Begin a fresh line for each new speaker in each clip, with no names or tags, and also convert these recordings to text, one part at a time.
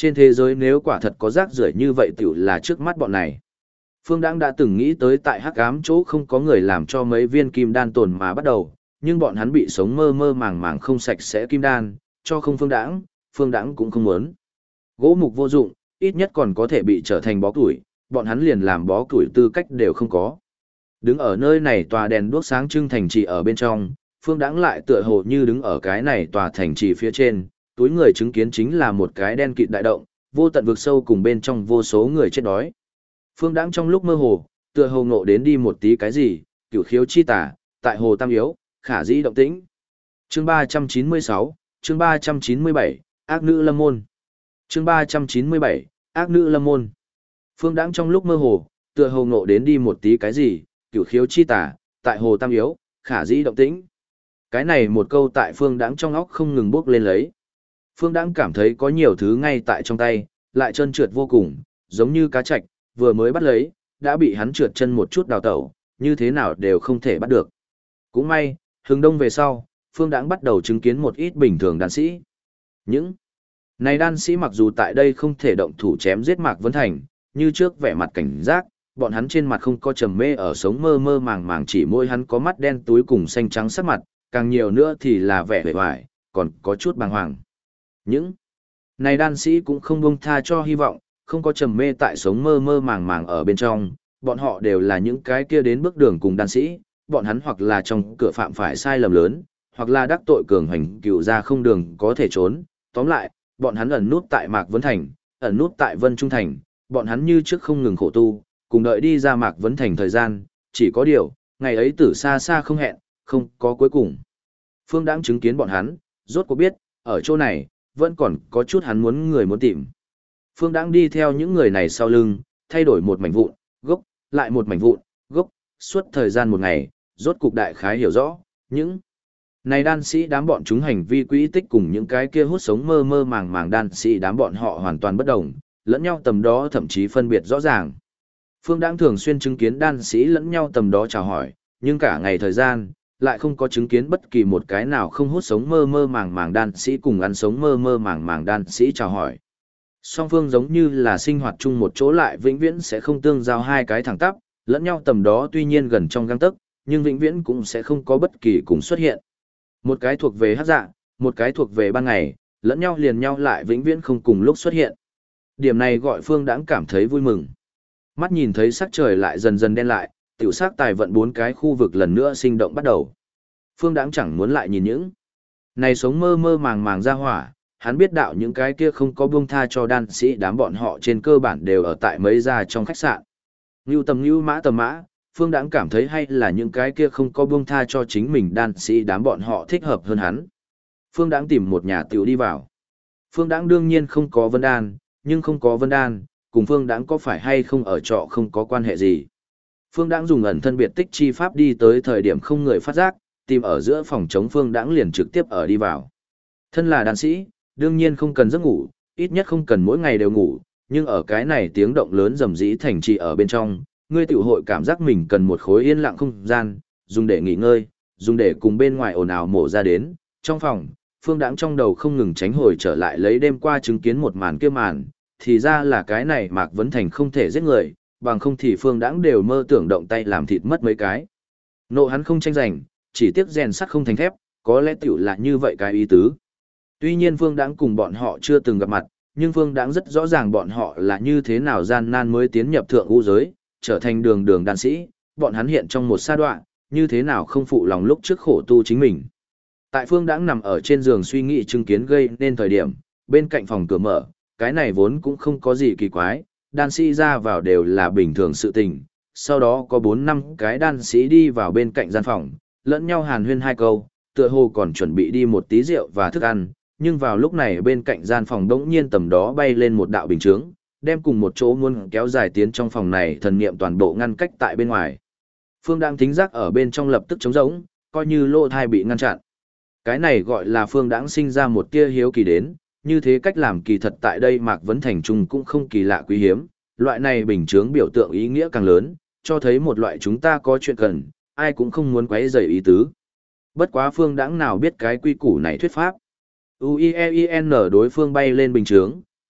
Trên thế giới nếu quả thật có rác rưởi như vậy tiểu là trước mắt bọn này. Phương Đãng đã từng nghĩ tới tại hắc ám chỗ không có người làm cho mấy viên kim đan tồn mà bắt đầu, nhưng bọn hắn bị sống mơ mơ màng màng không sạch sẽ kim đan, cho không Phương Đãng cũng không muốn. Gỗ mục vô dụng, ít nhất còn có thể bị trở thành bó củi, bọn hắn liền làm bó củi tư cách đều không có. Đứng ở nơi này tòa đèn đuốc sáng trưng thành trì ở bên trong, Phương Đãng lại tựa hồ như đứng ở cái này tòa thành trì phía trên, túi người chứng kiến chính là một cái đen kịt đại động, vô tận vực sâu cùng bên trong vô số người chết đói. Phương Đãng trong lúc mơ hồ, tựa hồ ngộ đến đi một tí cái gì, cửu khiếu chi tả, tại hồ tam yếu, khả dĩ động tĩnh. Chương 396, chương 397, ác nữ lâm môn. Chương 397, ác nữ lâm môn. Phương Đãng trong lúc mơ hồ, tựa hồ ngộ đến đi một tí cái gì, cửu khiếu chi tả, tại hồ tam yếu, khả dĩ động tĩnh. Cái này một câu tại Phương Đãng trong óc không ngừng bước lên lấy. Phương Đãng cảm thấy có nhiều thứ ngay tại trong tay, lại trơn trượt vô cùng, giống như cá trạch, vừa mới bắt lấy, đã bị hắn trượt chân một chút đào tẩu, như thế nào đều không thể bắt được. Cũng may, hướng đông về sau, Phương Đãng bắt đầu chứng kiến một ít bình thường đan sĩ. Những này đan sĩ mặc dù tại đây không thể động thủ chém giết Mạc Vấn Thành, như trước vẻ mặt cảnh giác, bọn hắn trên mặt không có trầm mê ở sống mơ mơ màng màng, chỉ môi hắn có mắt đen túi cùng xanh trắng sắc mặt, càng nhiều nữa thì là vẻ vẻ vải, còn có chút bàng hoàng. Những này đan sĩ cũng không buông tha cho hy vọng, không có trầm mê tại sống mơ mơ màng màng ở bên trong, bọn họ đều là những cái kia đến bước đường cùng đan sĩ, bọn hắn hoặc là trong cửa phạm phải sai lầm lớn, hoặc là đắc tội cường hành cựu ra không đường có thể trốn, tóm lại, bọn hắn ẩn nút tại Mạc Vấn Thành, ẩn nút tại Vân Trung Thành, bọn hắn như trước không ngừng khổ tu, cùng đợi đi ra Mạc Vấn Thành thời gian, chỉ có điều, ngày ấy tử xa xa không hẹn, không có cuối cùng. Phương Đãng chứng kiến bọn hắn, rốt cuộc biết, ở chỗ này, vẫn còn có chút hắn muốn người muốn tìm. Phương Đãng đi theo những người này sau lưng, thay đổi một mảnh vụn, gốc, lại một mảnh vụn, gốc, suốt thời gian một ngày, rốt cục đại khái hiểu rõ, những này đan sĩ đám bọn chúng hành vi quỹ tích cùng những cái kia hút sống mơ mơ màng màng đan sĩ đám bọn họ hoàn toàn bất đồng, lẫn nhau tầm đó thậm chí phân biệt rõ ràng. Phương Đãng thường xuyên chứng kiến đan sĩ lẫn nhau tầm đó chào hỏi, nhưng cả ngày thời gian, lại không có chứng kiến bất kỳ một cái nào không hút sống mơ mơ màng màng đan sĩ cùng ăn sống mơ mơ màng màng đan sĩ chào hỏi. Song phương giống như là sinh hoạt chung một chỗ lại vĩnh viễn sẽ không tương giao hai cái thẳng tắp, lẫn nhau tầm đó tuy nhiên gần trong gang tấc, nhưng vĩnh viễn cũng sẽ không có bất kỳ cùng xuất hiện. Một cái thuộc về hắc dạ, một cái thuộc về ban ngày, lẫn nhau liền nhau lại vĩnh viễn không cùng lúc xuất hiện. Điểm này gọi Phương Đãng cảm thấy vui mừng. Mắt nhìn thấy sắc trời lại dần dần đen lại, tiểu sắc tài vận bốn cái khu vực lần nữa sinh động bắt đầu. Phương Đãng chẳng muốn lại nhìn những này sống mơ mơ màng màng ra hỏa, hắn biết đạo những cái kia không có buông tha cho đan sĩ đám bọn họ trên cơ bản đều ở tại mấy gia trong khách sạn. Ngưu tầm mã, Phương Đãng cảm thấy hay là những cái kia không có buông tha cho chính mình đan sĩ đám bọn họ thích hợp hơn hắn. Phương Đãng tìm một nhà tiểu đi vào. Phương Đãng đương nhiên không có Vân Đan, nhưng không có Vân Đan, cùng Phương Đãng có phải hay không ở trọ không có quan hệ gì. Phương Đãng dùng ẩn thân biệt tích chi pháp đi tới thời điểm không người phát giác, tìm ở giữa phòng chống Phương Đãng liền trực tiếp ở đi vào. Thân là đan sĩ, đương nhiên không cần giấc ngủ, ít nhất không cần mỗi ngày đều ngủ, nhưng ở cái này tiếng động lớn rầm rĩ thành trì ở bên trong, ngươi tiểu hội cảm giác mình cần một khối yên lặng không gian, dùng để nghỉ ngơi, dùng để cùng bên ngoài ồn ào mổ ra đến. Trong phòng, Phương Đãng trong đầu không ngừng tránh hồi trở lại lấy đêm qua chứng kiến một màn kia màn, thì ra là cái này Mạc Vấn Thành không thể giết người, bằng không thì Phương Đãng đều mơ tưởng động tay làm thịt mất mấy cái. Nộ hắn không tranh giành, chỉ tiếc rèn sắt không thành thép, có lẽ tiểu là như vậy cái ý tứ. Tuy nhiên Phương Đãng cùng bọn họ chưa từng gặp mặt, nhưng Phương Đãng rất rõ ràng bọn họ là như thế nào gian nan mới tiến nhập thượng ngũ giới, trở thành đường đường đan sĩ, bọn hắn hiện trong một sa đoạn, như thế nào không phụ lòng lúc trước khổ tu chính mình. Tại Phương Đãng nằm ở trên giường suy nghĩ chứng kiến gây nên thời điểm, bên cạnh phòng cửa mở, cái này vốn cũng không có gì kỳ quái, đan sĩ ra vào đều là bình thường sự tình. Sau đó có 4-5 cái đan sĩ đi vào bên cạnh gian phòng, lẫn nhau hàn huyên hai câu, tựa hồ còn chuẩn bị đi một tí rượu và thức ăn, nhưng vào lúc này bên cạnh gian phòng đống nhiên tầm đó bay lên một đạo bình chướng, đem cùng một chỗ muốn kéo dài tiến trong phòng này thần niệm toàn bộ ngăn cách tại bên ngoài. Phương Đãng thính giác ở bên trong lập tức trống rỗng, coi như lỗ thai bị ngăn chặn. Cái này gọi là Phương Đãng sinh ra một tia hiếu kỳ đến, như thế cách làm kỳ thật tại đây Mạc Vấn Thành Trung cũng không kỳ lạ quý hiếm, loại này bình chướng biểu tượng ý nghĩa càng lớn, cho thấy một loại chúng ta có chuyện cần, ai cũng không muốn quấy rầy ý tứ. Bất quá Phương Đãng nào biết cái quy củ này thuyết pháp. UIEIN đối phương bay lên bình chướng,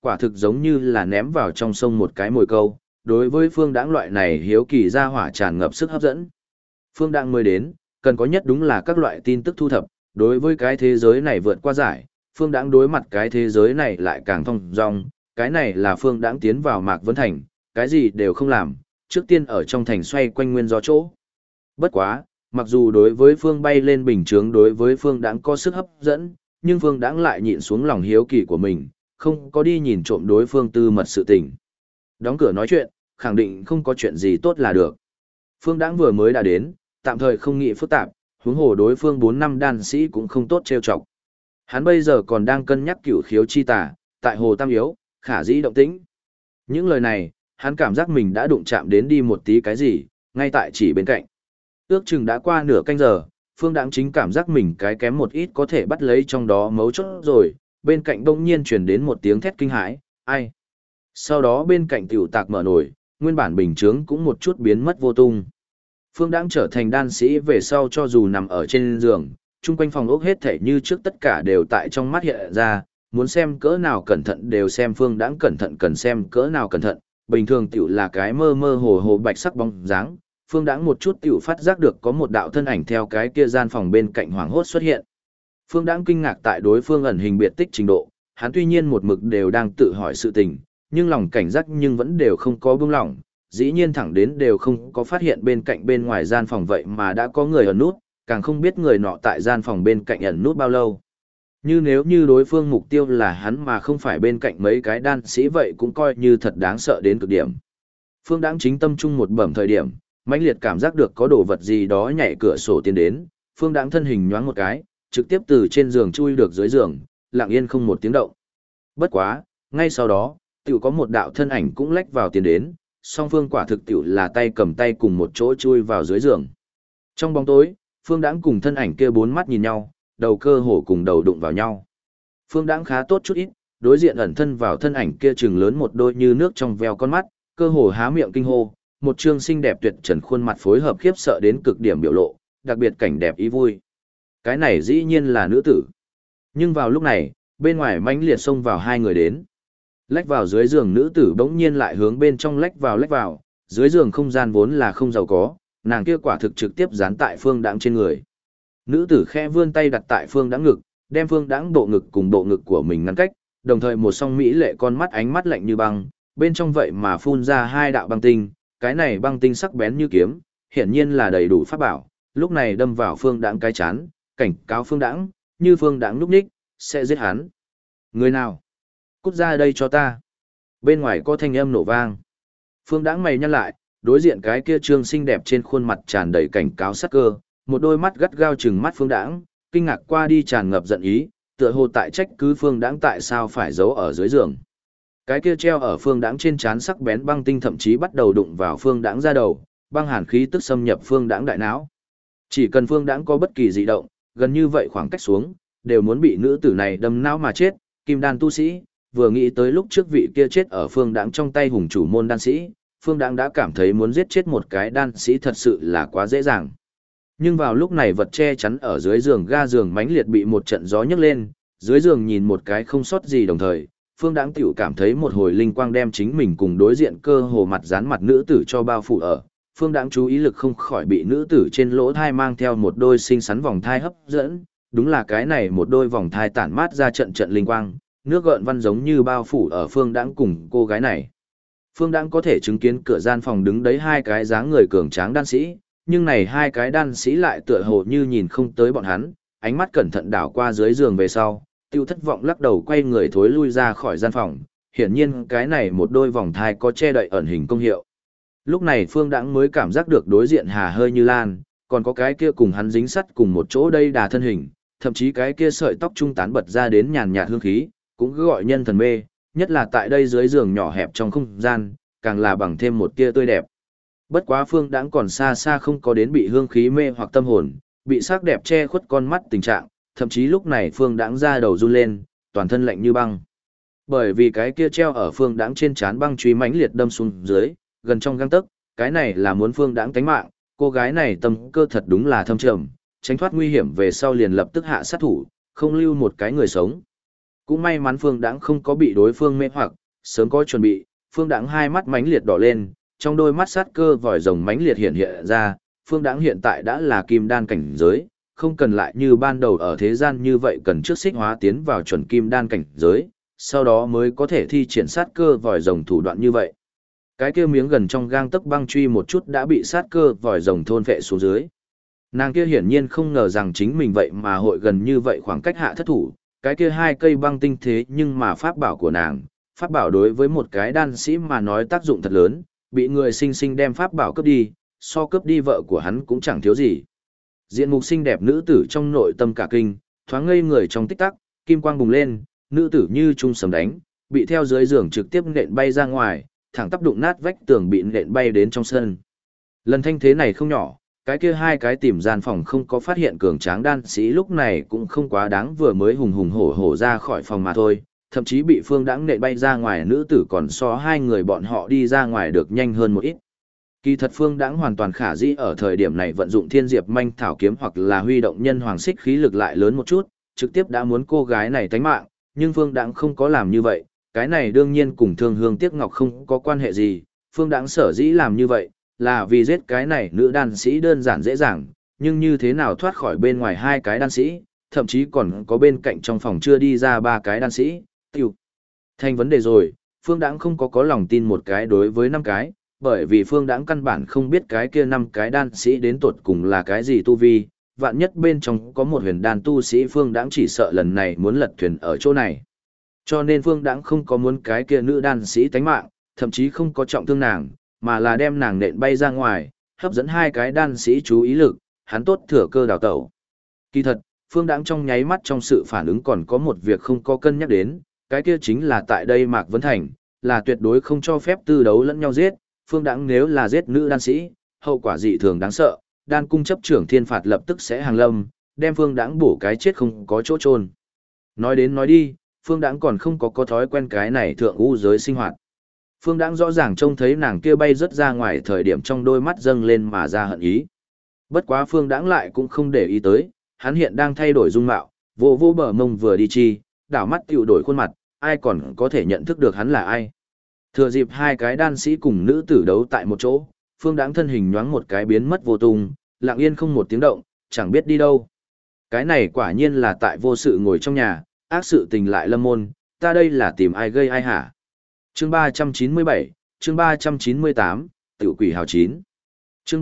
Quả thực giống như là ném vào trong sông một cái mồi câu, đối với Phương Đãng loại này hiếu kỳ ra hỏa tràn ngập sức hấp dẫn. Phương Đãng mới đến, cần có nhất đúng là các loại tin tức thu thập, đối với cái thế giới này vượt qua giải, Phương Đãng đối mặt cái thế giới này lại càng thông dong, cái này là Phương Đãng tiến vào Mạc Vân Thành, cái gì đều không làm, trước tiên ở trong thành xoay quanh nguyên do chỗ. Bất quá, mặc dù đối với Phương bay lên bình chướng đối với Phương Đãng có sức hấp dẫn, nhưng Phương Đãng lại nhịn xuống lòng hiếu kỳ của mình, không có đi nhìn trộm đối phương tư mật sự tình. Đóng cửa nói chuyện, khẳng định không có chuyện gì tốt là được. Phương Đãng vừa mới đã đến, tạm thời không nghĩ phức tạp, huống hồ đối phương 4 năm đan sĩ cũng không tốt trêu chọc. Hắn bây giờ còn đang cân nhắc cửu khiếu chi tà, tại hồ Tam Yếu, khả dĩ động tĩnh. Những lời này, hắn cảm giác mình đã đụng chạm đến đi một tí cái gì, ngay tại chỉ bên cạnh. Ước chừng đã qua nửa canh giờ, Phương Đãng chính cảm giác mình cái kém một ít có thể bắt lấy trong đó mấu chốt rồi, bên cạnh bỗng nhiên truyền đến một tiếng thét kinh hãi, ai? Sau đó bên cạnh tiểu tạc mở nổi, nguyên bản bình chướng cũng một chút biến mất vô tung. Phương Đãng trở thành đan sĩ về sau cho dù nằm ở trên giường, chung quanh phòng ốc hết thể như trước tất cả đều tại trong mắt hiện ra, muốn xem cỡ nào cẩn thận đều xem Phương Đãng cẩn thận cần xem cỡ nào cẩn thận, bình thường tiểu là cái mơ mơ hồ hồ bạch sắc bóng dáng, Phương Đãng một chút tiểu phát giác được có một đạo thân ảnh theo cái kia gian phòng bên cạnh hoảng hốt xuất hiện. Phương Đãng kinh ngạc tại đối phương ẩn hình biệt tích trình độ, hắn tuy nhiên một mực đều đang tự hỏi sự tình, nhưng lòng cảnh giác nhưng vẫn đều không có buông lỏng, dĩ nhiên thẳng đến đều không có phát hiện bên cạnh bên ngoài gian phòng vậy mà đã có người ẩn nút, càng không biết người nọ tại gian phòng bên cạnh ẩn nút bao lâu. Như nếu như đối phương mục tiêu là hắn mà không phải bên cạnh mấy cái đan sĩ vậy cũng coi như thật đáng sợ đến cực điểm. Phương Đãng chính tâm trung một bẩm thời điểm, mãnh liệt cảm giác được có đồ vật gì đó nhảy cửa sổ tiến đến, Phương Đãng thân hình nhoáng một cái, trực tiếp từ trên giường chui được dưới giường, lặng yên không một tiếng động. Bất quá, ngay sau đó, tiểu có một đạo thân ảnh cũng lách vào tiến đến, song phương quả thực tiểu là tay cầm tay cùng một chỗ chui vào dưới giường. Trong bóng tối, Phương Đãng cùng thân ảnh kia bốn mắt nhìn nhau, đầu cơ hồ cùng đầu đụng vào nhau. Phương Đãng khá tốt chút ít, đối diện ẩn thân vào thân ảnh kia trừng lớn một đôi như nước trong veo con mắt, cơ hồ há miệng kinh hô, một trương xinh đẹp tuyệt trần khuôn mặt phối hợp khiếp sợ đến cực điểm biểu lộ, đặc biệt cảnh đẹp ý vui. Cái này dĩ nhiên là nữ tử. Nhưng vào lúc này, bên ngoài mãnh liệt xông vào hai người đến. Lách vào dưới giường nữ tử bỗng nhiên lại hướng bên trong lách vào, dưới giường không gian vốn là không giàu có, nàng kia quả thực trực tiếp dán tại Phương Đãng trên người. Nữ tử khẽ vươn tay đặt tại Phương Đãng ngực, đem Phương Đãng bộ ngực cùng bộ ngực của mình ngăn cách, đồng thời một song mỹ lệ con mắt ánh mắt lạnh như băng, bên trong vậy mà phun ra hai đạo băng tinh, cái này băng tinh sắc bén như kiếm, hiển nhiên là đầy đủ pháp bảo, lúc này đâm vào Phương Đãng cái chán, cảnh cáo Phương Đãng, như Phương Đãng lúc ních, sẽ giết hắn. Người nào? Cút ra đây cho ta. Bên ngoài có thanh âm nổ vang. Phương Đãng mày nhăn lại, đối diện cái kia trương xinh đẹp trên khuôn mặt tràn đầy cảnh cáo sắc cơ, một đôi mắt gắt gao trừng mắt Phương Đãng, kinh ngạc qua đi tràn ngập giận ý, tựa hồ tại trách cứ Phương Đãng tại sao phải giấu ở dưới giường. Cái kia treo ở Phương Đãng trên trán sắc bén băng tinh thậm chí bắt đầu đụng vào Phương Đãng ra đầu, băng hàn khí tức xâm nhập Phương Đãng đại não. Chỉ cần Phương Đãng có bất kỳ dị động, gần như vậy khoảng cách xuống, đều muốn bị nữ tử này đâm não mà chết, kim đan tu sĩ, vừa nghĩ tới lúc trước vị kia chết ở Phương Đãng trong tay hùng chủ môn đan sĩ, Phương Đãng đã cảm thấy muốn giết chết một cái đan sĩ thật sự là quá dễ dàng. Nhưng vào lúc này vật che chắn ở dưới giường ga giường mãnh liệt bị một trận gió nhấc lên, dưới giường nhìn một cái không sót gì đồng thời, Phương Đãng tiểu cảm thấy một hồi linh quang đem chính mình cùng đối diện cơ hồ mặt dán mặt nữ tử cho bao phủ ở. Phương Đãng chú ý lực không khỏi bị nữ tử trên lỗ thai mang theo một đôi xinh xắn vòng thai hấp dẫn, đúng là cái này một đôi vòng thai tản mát ra trận trận linh quang, nước gợn văn giống như bao phủ ở Phương Đãng cùng cô gái này. Phương Đãng có thể chứng kiến cửa gian phòng đứng đấy hai cái dáng người cường tráng đan sĩ, nhưng này hai cái đan sĩ lại tựa hồ như nhìn không tới bọn hắn, ánh mắt cẩn thận đảo qua dưới giường về sau, tiêu thất vọng lắc đầu quay người thối lui ra khỏi gian phòng, hiển nhiên cái này một đôi vòng thai có che đậy ẩn hình công hiệu. Lúc này Phương Đãng mới cảm giác được đối diện Hà hơi như lan, còn có cái kia cùng hắn dính sắt cùng một chỗ đây đà thân hình, thậm chí cái kia sợi tóc trung tán bật ra đến nhàn nhạt hương khí, cũng cứ gọi nhân thần mê, nhất là tại đây dưới giường nhỏ hẹp trong không gian, càng là bằng thêm một tia tươi đẹp. Bất quá Phương Đãng còn xa xa không có đến bị hương khí mê hoặc tâm hồn, bị sắc đẹp che khuất con mắt tình trạng, thậm chí lúc này Phương Đãng ra đầu run lên, toàn thân lạnh như băng. Bởi vì cái kia treo ở Phương Đãng trên trán băng truy mãnh liệt đâm xuống dưới, gần trong gang tấc, cái này là muốn Phương Đãng tánh mạng, cô gái này tâm cơ thật đúng là thâm trầm, tránh thoát nguy hiểm về sau liền lập tức hạ sát thủ, không lưu một cái người sống. Cũng may mắn Phương Đãng không có bị đối phương mê hoặc, sớm có chuẩn bị, Phương Đãng hai mắt mãnh liệt đỏ lên, trong đôi mắt sát cơ vòi rồng mãnh liệt hiện hiện ra, Phương Đãng hiện tại đã là kim đan cảnh giới, không cần lại như ban đầu ở thế gian như vậy cần trước xích hóa tiến vào chuẩn kim đan cảnh giới, sau đó mới có thể thi triển sát cơ vòi rồng thủ đoạn như vậy. Cái kia miếng gần trong gang tấc băng truy một chút đã bị sát cơ vòi rồng thôn vệ xuống dưới. Nàng kia hiển nhiên không ngờ rằng chính mình vậy mà hội gần như vậy khoảng cách hạ thất thủ, cái kia hai cây băng tinh thế nhưng mà pháp bảo của nàng, pháp bảo đối với một cái đan sĩ mà nói tác dụng thật lớn, bị người sinh sinh đem pháp bảo cướp đi, so cướp đi vợ của hắn cũng chẳng thiếu gì. Diện mục xinh đẹp nữ tử trong nội tâm cả kinh, thoáng ngây người trong tích tắc, kim quang bùng lên, nữ tử như trung sấm đánh, bị theo dưới giường trực tiếp nện bay ra ngoài, thẳng tắp đụng nát vách tường bị nện bay đến trong sân. Lần thanh thế này không nhỏ, cái kia hai cái tìm gian phòng không có phát hiện cường tráng đan sĩ lúc này cũng không quá đáng, vừa mới hùng hùng hổ hổ ra khỏi phòng mà thôi, thậm chí bị Phương Đãng nện bay ra ngoài, nữ tử còn so hai người bọn họ đi ra ngoài được nhanh hơn một ít. Kỳ thật Phương Đãng hoàn toàn khả dĩ ở thời điểm này vận dụng Thiên Diệp Manh Thảo kiếm hoặc là huy động nhân hoàng xích khí lực lại lớn một chút, trực tiếp đã muốn cô gái này tánh mạng, nhưng Phương Đãng không có làm như vậy, cái này đương nhiên cùng Thương Hương Tiếc Ngọc không có quan hệ gì, Phương Đãng sở dĩ làm như vậy là vì giết cái này nữ đan sĩ đơn giản dễ dàng, nhưng như thế nào thoát khỏi bên ngoài hai cái đan sĩ, thậm chí còn có bên cạnh trong phòng chưa đi ra ba cái đan sĩ, tiểu thành vấn đề rồi. Phương Đãng không có lòng tin một cái đối với năm cái, bởi vì Phương Đãng căn bản không biết cái kia năm cái đan sĩ đến tột cùng là cái gì tu vi, vạn nhất bên trong có một huyền đan tu sĩ, Phương Đãng chỉ sợ lần này muốn lật thuyền ở chỗ này. Cho nên Phương Đãng không có muốn cái kia nữ đan sĩ tánh mạng, thậm chí không có trọng thương nàng, mà là đem nàng nện bay ra ngoài, hấp dẫn hai cái đan sĩ chú ý lực, hắn tốt thừa cơ đào tẩu. Kỳ thật, Phương Đãng trong nháy mắt trong sự phản ứng còn có một việc không có cân nhắc đến, cái kia chính là tại đây Mạc Vấn Thành, là tuyệt đối không cho phép tư đấu lẫn nhau giết, Phương Đãng nếu là giết nữ đan sĩ, hậu quả dị thường đáng sợ, đan cung chấp trưởng thiên phạt lập tức sẽ hàng lâm, đem Phương Đãng bổ cái chết không có chỗ chôn. Nói đến nói đi, Phương Đãng còn không có thói quen cái này thượng u giới sinh hoạt. Phương Đãng rõ ràng trông thấy nàng kia bay rất ra ngoài thời điểm trong đôi mắt dâng lên mà ra hận ý. Bất quá Phương Đãng lại cũng không để ý tới, hắn hiện đang thay đổi dung mạo, vô vô bờ mông vừa đi chi, đảo mắt tiểu đổi khuôn mặt, ai còn có thể nhận thức được hắn là ai. Thừa dịp hai cái đan sĩ cùng nữ tử đấu tại một chỗ, Phương Đãng thân hình nhoáng một cái biến mất vô tung, lặng yên không một tiếng động, chẳng biết đi đâu. Cái này quả nhiên là tại vô sự ngồi trong nhà, ác sự tình lại lâm môn, ta đây là tìm ai gây ai hả? Chương 397, chương 398, Tiểu Quỷ Hào 9. Chương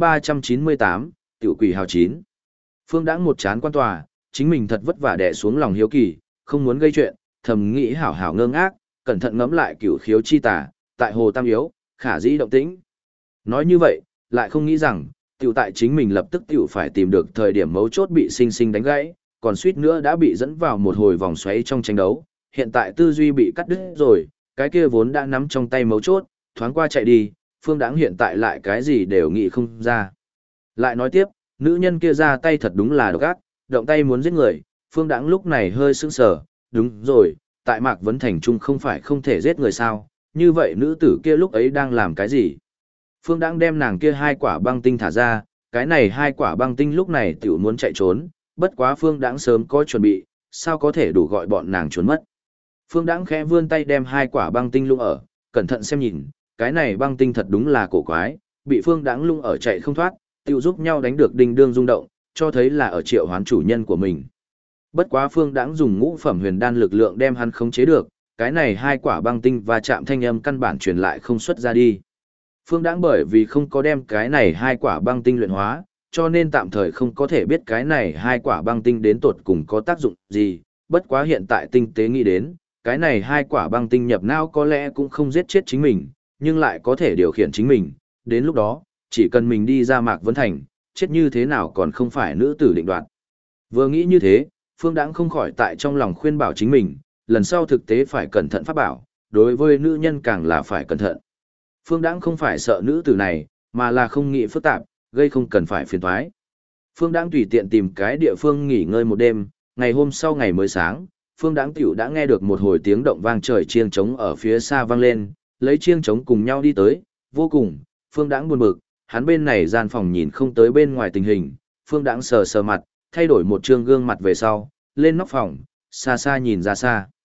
398, Tiểu Quỷ Hào 9. Phương Đãng một chán quan tòa, chính mình thật vất vả đè xuống lòng hiếu kỳ, không muốn gây chuyện, thầm nghĩ hảo hảo ngơ ngác, cẩn thận ngẫm lại cửu khiếu chi tà, tại Hồ Tam Yếu, khả dĩ động tĩnh. Nói như vậy, lại không nghĩ rằng, tiểu tại chính mình lập tức tiểu phải tìm được thời điểm mấu chốt bị sinh sinh đánh gãy, còn suýt nữa đã bị dẫn vào một hồi vòng xoáy trong tranh đấu, hiện tại tư duy bị cắt đứt rồi, cái kia vốn đã nắm trong tay mấu chốt, thoáng qua chạy đi, Phương Đãng hiện tại lại cái gì đều nghĩ không ra. Lại nói tiếp, nữ nhân kia ra tay thật đúng là độc ác, động tay muốn giết người, Phương Đãng lúc này hơi sững sờ, đúng rồi, tại Mạc Vấn Thành Trung không phải không thể giết người sao, như vậy nữ tử kia lúc ấy đang làm cái gì? Phương Đãng đem nàng kia hai quả băng tinh thả ra, cái này hai quả băng tinh lúc này tiểu muốn chạy trốn, bất quá Phương Đãng sớm có chuẩn bị, sao có thể đủ gọi bọn nàng trốn mất. Phương Đãng khẽ vươn tay đem hai quả băng tinh lung ở, cẩn thận xem nhìn, cái này băng tinh thật đúng là cổ quái, bị Phương Đãng lung ở chạy không thoát, tiểu giúp nhau đánh được đinh đương rung động, cho thấy là ở triệu hoán chủ nhân của mình. Bất quá Phương Đãng dùng ngũ phẩm huyền đan lực lượng đem hắn khống chế được, cái này hai quả băng tinh và chạm thanh âm căn bản truyền lại không xuất ra đi. Phương Đãng bởi vì không có đem cái này hai quả băng tinh luyện hóa, cho nên tạm thời không có thể biết cái này hai quả băng tinh đến tột cùng có tác dụng gì, bất quá hiện tại tinh tế nghĩ đến, cái này hai quả băng tinh nhập não có lẽ cũng không giết chết chính mình, nhưng lại có thể điều khiển chính mình, đến lúc đó, chỉ cần mình đi ra Mạc Vấn Thành, chết như thế nào còn không phải nữ tử định đoạt. Vừa nghĩ như thế, Phương Đãng không khỏi tại trong lòng khuyên bảo chính mình, lần sau thực tế phải cẩn thận pháp bảo, đối với nữ nhân càng là phải cẩn thận. Phương Đãng không phải sợ nữ tử này, mà là không nghĩ phức tạp, gây không cần phải phiền toái. Phương Đãng tùy tiện tìm cái địa phương nghỉ ngơi một đêm, ngày hôm sau ngày mới sáng, Phương Đãng tiểu đã nghe được một hồi tiếng động vang trời chiêng trống ở phía xa vang lên, lấy chiêng trống cùng nhau đi tới, vô cùng, Phương Đãng buồn bực, hắn bên này gian phòng nhìn không tới bên ngoài tình hình, Phương Đãng sờ sờ mặt, thay đổi một trương gương mặt về sau, lên nóc phòng, xa xa nhìn ra xa.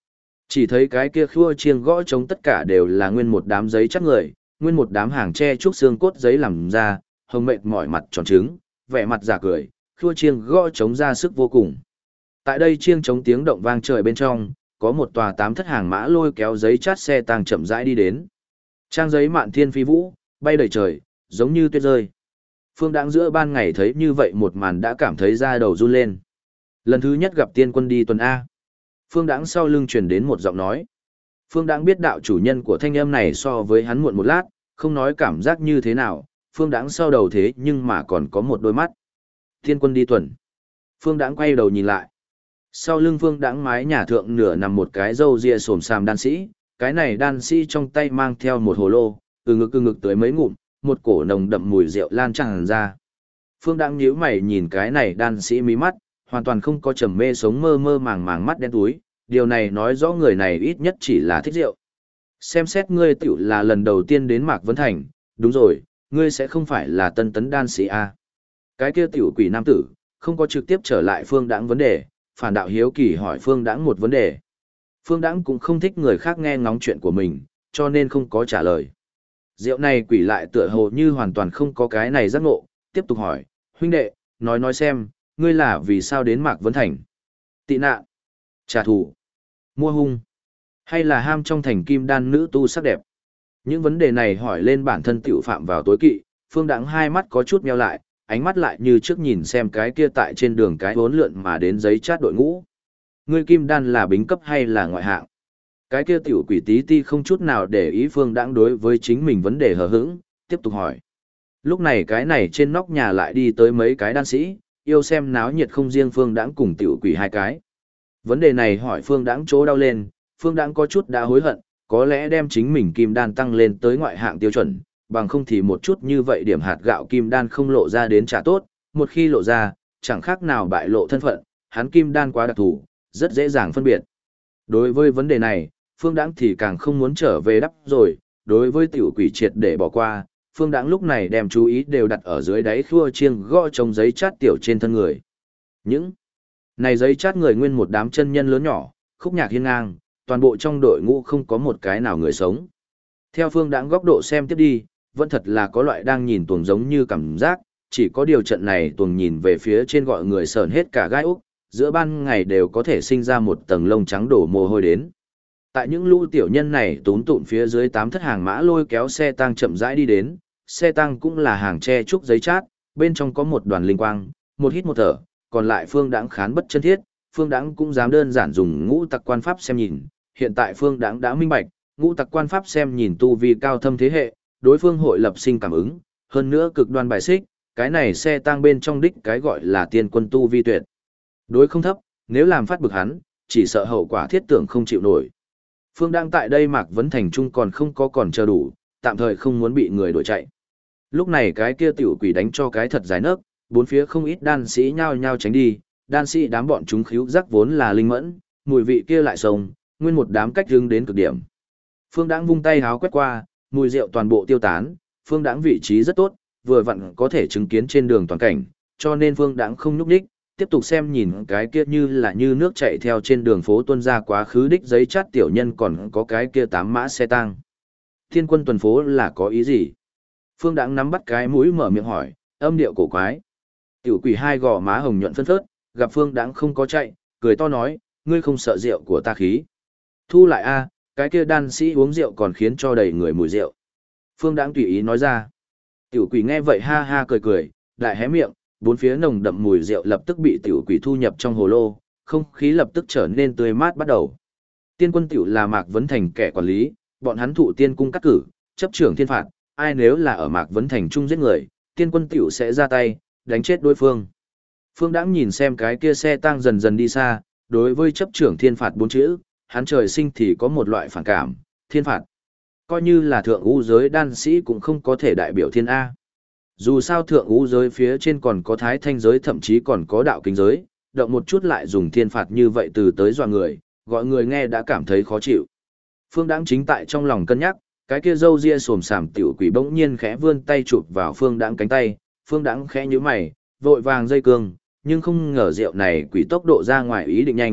Chỉ thấy cái kia khua chiêng gõ trống tất cả đều là nguyên một đám giấy chắc người, nguyên một đám hàng tre trúc xương cốt giấy làm ra, hồng mệt mỏi mặt tròn trứng, vẻ mặt giả cười, khua chiêng gõ trống ra sức vô cùng. Tại đây chiêng trống tiếng động vang trời bên trong, có một tòa 8 thất hàng mã lôi kéo giấy chát xe tang chậm rãi đi đến. Trang giấy mạn thiên phi vũ, bay đầy trời, giống như tuyết rơi. Phương Đãng giữa ban ngày thấy như vậy một màn đã cảm thấy da đầu run lên. Lần thứ nhất gặp tiên quân đi tuần A. Phương Đãng sau lưng truyền đến một giọng nói. Phương Đãng biết đạo chủ nhân của thanh âm này so với hắn muộn một lát, không nói cảm giác như thế nào, Phương Đãng sau đầu thế nhưng mà còn có một đôi mắt. Tiên quân đi tuần. Phương Đãng quay đầu nhìn lại. Sau lưng Phương Đãng mái nhà thượng nửa nằm một cái râu ria xồm xàm đan sĩ, cái này đan sĩ trong tay mang theo một hồ lô, từ ngực tới mấy ngụm, một cổ nồng đậm mùi rượu lan tràn ra. Phương Đãng nhíu mày nhìn cái này đan sĩ mí mắt, hoàn toàn không có trầm mê sống mơ mơ màng màng mắt đen túi, điều này nói rõ người này ít nhất chỉ là thích rượu. Xem xét ngươi tiểu là lần đầu tiên đến Mạc Vấn Thành, đúng rồi, ngươi sẽ không phải là tân tấn đan sĩ A. Cái kia tiểu quỷ nam tử, không có trực tiếp trở lại Phương Đãng vấn đề, phản đạo hiếu kỳ hỏi Phương Đãng một vấn đề. Phương Đãng cũng không thích người khác nghe ngóng chuyện của mình, cho nên không có trả lời. Rượu này quỷ lại tựa hồ như hoàn toàn không có cái này giác ngộ, tiếp tục hỏi, huynh đệ, nói xem, ngươi là vì sao đến Mạc Vấn Thành? Tị nạn, trả thù, mua hung, hay là ham trong thành kim đan nữ tu sắc đẹp? Những vấn đề này hỏi lên bản thân tiểu phạm vào tối kỵ, Phương Đãng hai mắt có chút meo lại, ánh mắt lại như trước nhìn xem cái kia tại trên đường cái vốn lượn mà đến giấy chát đội ngũ. Ngươi kim đan là bính cấp hay là ngoại hạng? Cái kia tiểu quỷ tí ti không chút nào để ý Phương Đãng đối với chính mình vấn đề hờ hững, tiếp tục hỏi. Lúc này cái này trên nóc nhà lại đi tới mấy cái đan sĩ, yêu xem náo nhiệt không riêng Phương Đãng cùng tiểu quỷ hai cái. Vấn đề này hỏi Phương Đãng chỗ đau lên, Phương Đãng có chút đã hối hận, có lẽ đem chính mình kim đan tăng lên tới ngoại hạng tiêu chuẩn, bằng không thì một chút như vậy điểm hạt gạo kim đan không lộ ra đến trả tốt, một khi lộ ra, chẳng khác nào bại lộ thân phận, hắn kim đan quá đặc thù, rất dễ dàng phân biệt. Đối với vấn đề này, Phương Đãng thì càng không muốn trở về đắp rồi, đối với tiểu quỷ triệt để bỏ qua, Phương Đãng lúc này đem chú ý đều đặt ở dưới đáy khua chiêng gõ trống giấy chát tiểu trên thân người. Những này giấy chát người nguyên một đám chân nhân lớn nhỏ, khúc nhạc hiên ngang, toàn bộ trong đội ngũ không có một cái nào người sống. Theo Phương Đãng góc độ xem tiếp đi, vẫn thật là có loại đang nhìn tuồng giống như cảm giác, chỉ có điều trận này tuồng nhìn về phía trên gọi người sờn hết cả gai úc, giữa ban ngày đều có thể sinh ra một tầng lông trắng đổ mồ hôi đến. Tại những lũ tiểu nhân này túm tụm phía dưới 8 thất hàng mã lôi kéo xe tang chậm rãi đi đến, xe tang cũng là hàng tre trúc giấy chát, bên trong có một đoàn linh quang, một hít một thở, còn lại Phương Đãng khán bất chân thiết, Phương Đãng cũng dám đơn giản dùng ngũ tặc quan pháp xem nhìn, hiện tại Phương Đãng đã minh bạch, ngũ tặc quan pháp xem nhìn tu vi cao thâm thế hệ, đối phương hội lập sinh cảm ứng, hơn nữa cực đoan bài xích, cái này xe tang bên trong đích cái gọi là tiên quân tu vi tuyệt. Đối không thấp, nếu làm phát bực hắn, chỉ sợ hậu quả thiết tưởng không chịu nổi. Phương Đãng tại đây Mạc Vấn Thành Trung còn chờ đủ, tạm thời không muốn bị người đuổi chạy. Lúc này cái kia tiểu quỷ đánh cho cái thật dài nấc, bốn phía không ít đan sĩ nhao nhao tránh đi, đan sĩ đám bọn chúng khíu giác vốn là linh mẫn, mùi vị kia lại sông, nguyên một đám cách hướng đến cực điểm. Phương Đãng vung tay háo quét qua, mùi rượu toàn bộ tiêu tán, Phương Đãng vị trí rất tốt, vừa vặn có thể chứng kiến trên đường toàn cảnh, cho nên Phương Đãng không nhúc nhích, tiếp tục xem nhìn cái kia như nước chạy theo trên đường phố tuôn ra quá khứ đích giấy chát tiểu nhân còn có cái kia 8 mã xe tang. Thiên quân tuần phố là có ý gì? Phương Đãng nắm bắt cái mũi mở miệng hỏi, âm điệu cổ quái. Tiểu quỷ hai gò má hồng nhuận phân phớt, gặp Phương Đãng không có chạy, cười to nói, ngươi không sợ rượu của ta khí. Thu lại a, cái kia đan sĩ uống rượu còn khiến cho đầy người mùi rượu. Phương Đãng tùy ý nói ra. Tiểu quỷ nghe vậy ha ha cười, lại hé miệng, bốn phía nồng đậm mùi rượu lập tức bị tiểu quỷ thu nhập trong hồ lô, không khí lập tức trở nên tươi mát bắt đầu. Tiên quân tiểu là Mạc Vấn Thành kẻ quản lý, bọn hắn thụ tiên cung cắt cử, chấp trưởng thiên phạt, ai nếu là ở Mạc Vấn Thành trung giết người, tiên quân tiểu sẽ ra tay, đánh chết đối phương. Phương Đãng nhìn xem cái kia xe tang dần dần đi xa, đối với chấp trưởng thiên phạt 4 chữ, hắn trời sinh thì có một loại phản cảm, thiên phạt. Coi như là thượng ngũ giới đan sĩ cũng không có thể đại biểu thiên A. Dù sao thượng ngũ giới phía trên còn có thái thanh giới thậm chí còn có đạo kính giới, động một chút lại dùng thiên phạt như vậy từ tới dọa người, gọi người nghe đã cảm thấy khó chịu. Phương Đãng chính tại trong lòng cân nhắc, cái kia râu ria xồm xàm tiểu quỷ bỗng nhiên khẽ vươn tay chụp vào Phương Đãng cánh tay, Phương Đãng khẽ nhíu mày, vội vàng dây cương, nhưng không ngờ rượu này quỷ tốc độ ra ngoài ý định nhanh,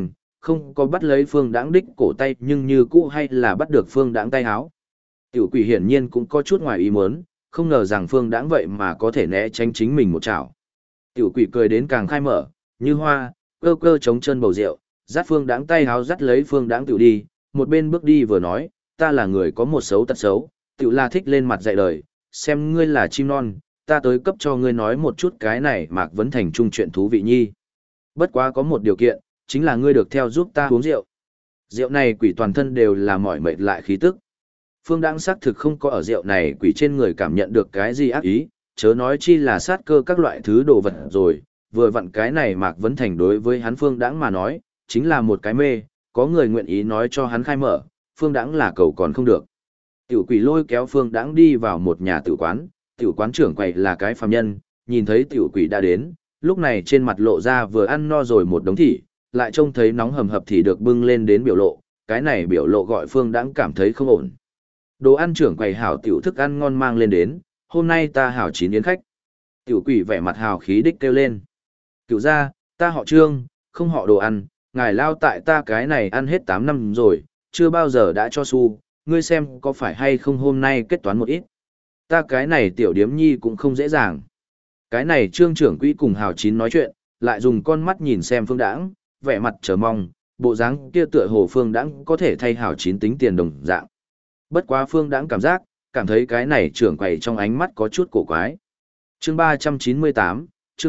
không có bắt lấy Phương Đãng đích cổ tay nhưng như cũ hay là bắt được Phương Đãng tay áo. Tiểu quỷ hiển nhiên cũng có chút ngoài ý muốn, không ngờ rằng Phương Đãng vậy mà có thể né tránh chính mình một chảo. Tiểu quỷ cười đến càng khai mở, như hoa, cơ cơ chống chân bầu rượu, dắt Phương Đãng tay áo dắt lấy Phương Đãng tiểu đi, một bên bước đi vừa nói, ta là người có một xấu tật xấu, tiểu là thích lên mặt dạy đời, xem ngươi là chim non, ta tới cấp cho ngươi nói một chút cái này Mạc Vấn Thành trung chuyện thú vị nhi. Bất quá có một điều kiện, chính là ngươi được theo giúp ta uống rượu. Rượu này quỷ toàn thân đều là mỏi mệt lại khí tức. Phương Đãng xác thực không có ở rượu này quỷ trên người cảm nhận được cái gì ác ý, chớ nói chi là sát cơ các loại thứ đồ vật rồi, vừa vặn cái này Mạc Vấn Thành đối với hắn Phương Đãng mà nói, chính là một cái mê, có người nguyện ý nói cho hắn khai mở, Phương Đãng là cầu còn không được. Tiểu quỷ lôi kéo Phương Đãng đi vào một nhà tử quán, tiểu quán trưởng quầy là cái phàm nhân, nhìn thấy tiểu quỷ đã đến, lúc này trên mặt lộ ra vừa ăn no rồi một đống thịt, lại trông thấy nóng hầm hập thì được bưng lên đến biểu lộ, cái này biểu lộ gọi Phương Đãng cảm thấy không ổn. Đồ ăn trưởng quầy hảo tiểu thức ăn ngon mang lên đến, hôm nay ta hảo chín yến khách. Tiểu quỷ vẻ mặt hào khí đích kêu lên. Cửu gia, ta họ Trương, không họ đồ ăn, ngài lao tại ta cái này ăn hết 8 năm rồi, chưa bao giờ đã cho xu, ngươi xem có phải hay không hôm nay kết toán một ít. Ta cái này tiểu điếm nhi cũng không dễ dàng. Cái này Trương trưởng quỹ cùng hào chín nói chuyện, lại dùng con mắt nhìn xem Phương Đãng, vẻ mặt chờ mong, bộ dáng kia tựa hồ Phương Đãng có thể thay hào chín tính tiền đồng dạng. Bất quá Phương Đãng cảm thấy cái này trưởng quầy trong ánh mắt có chút cổ quái. Chương 398, chương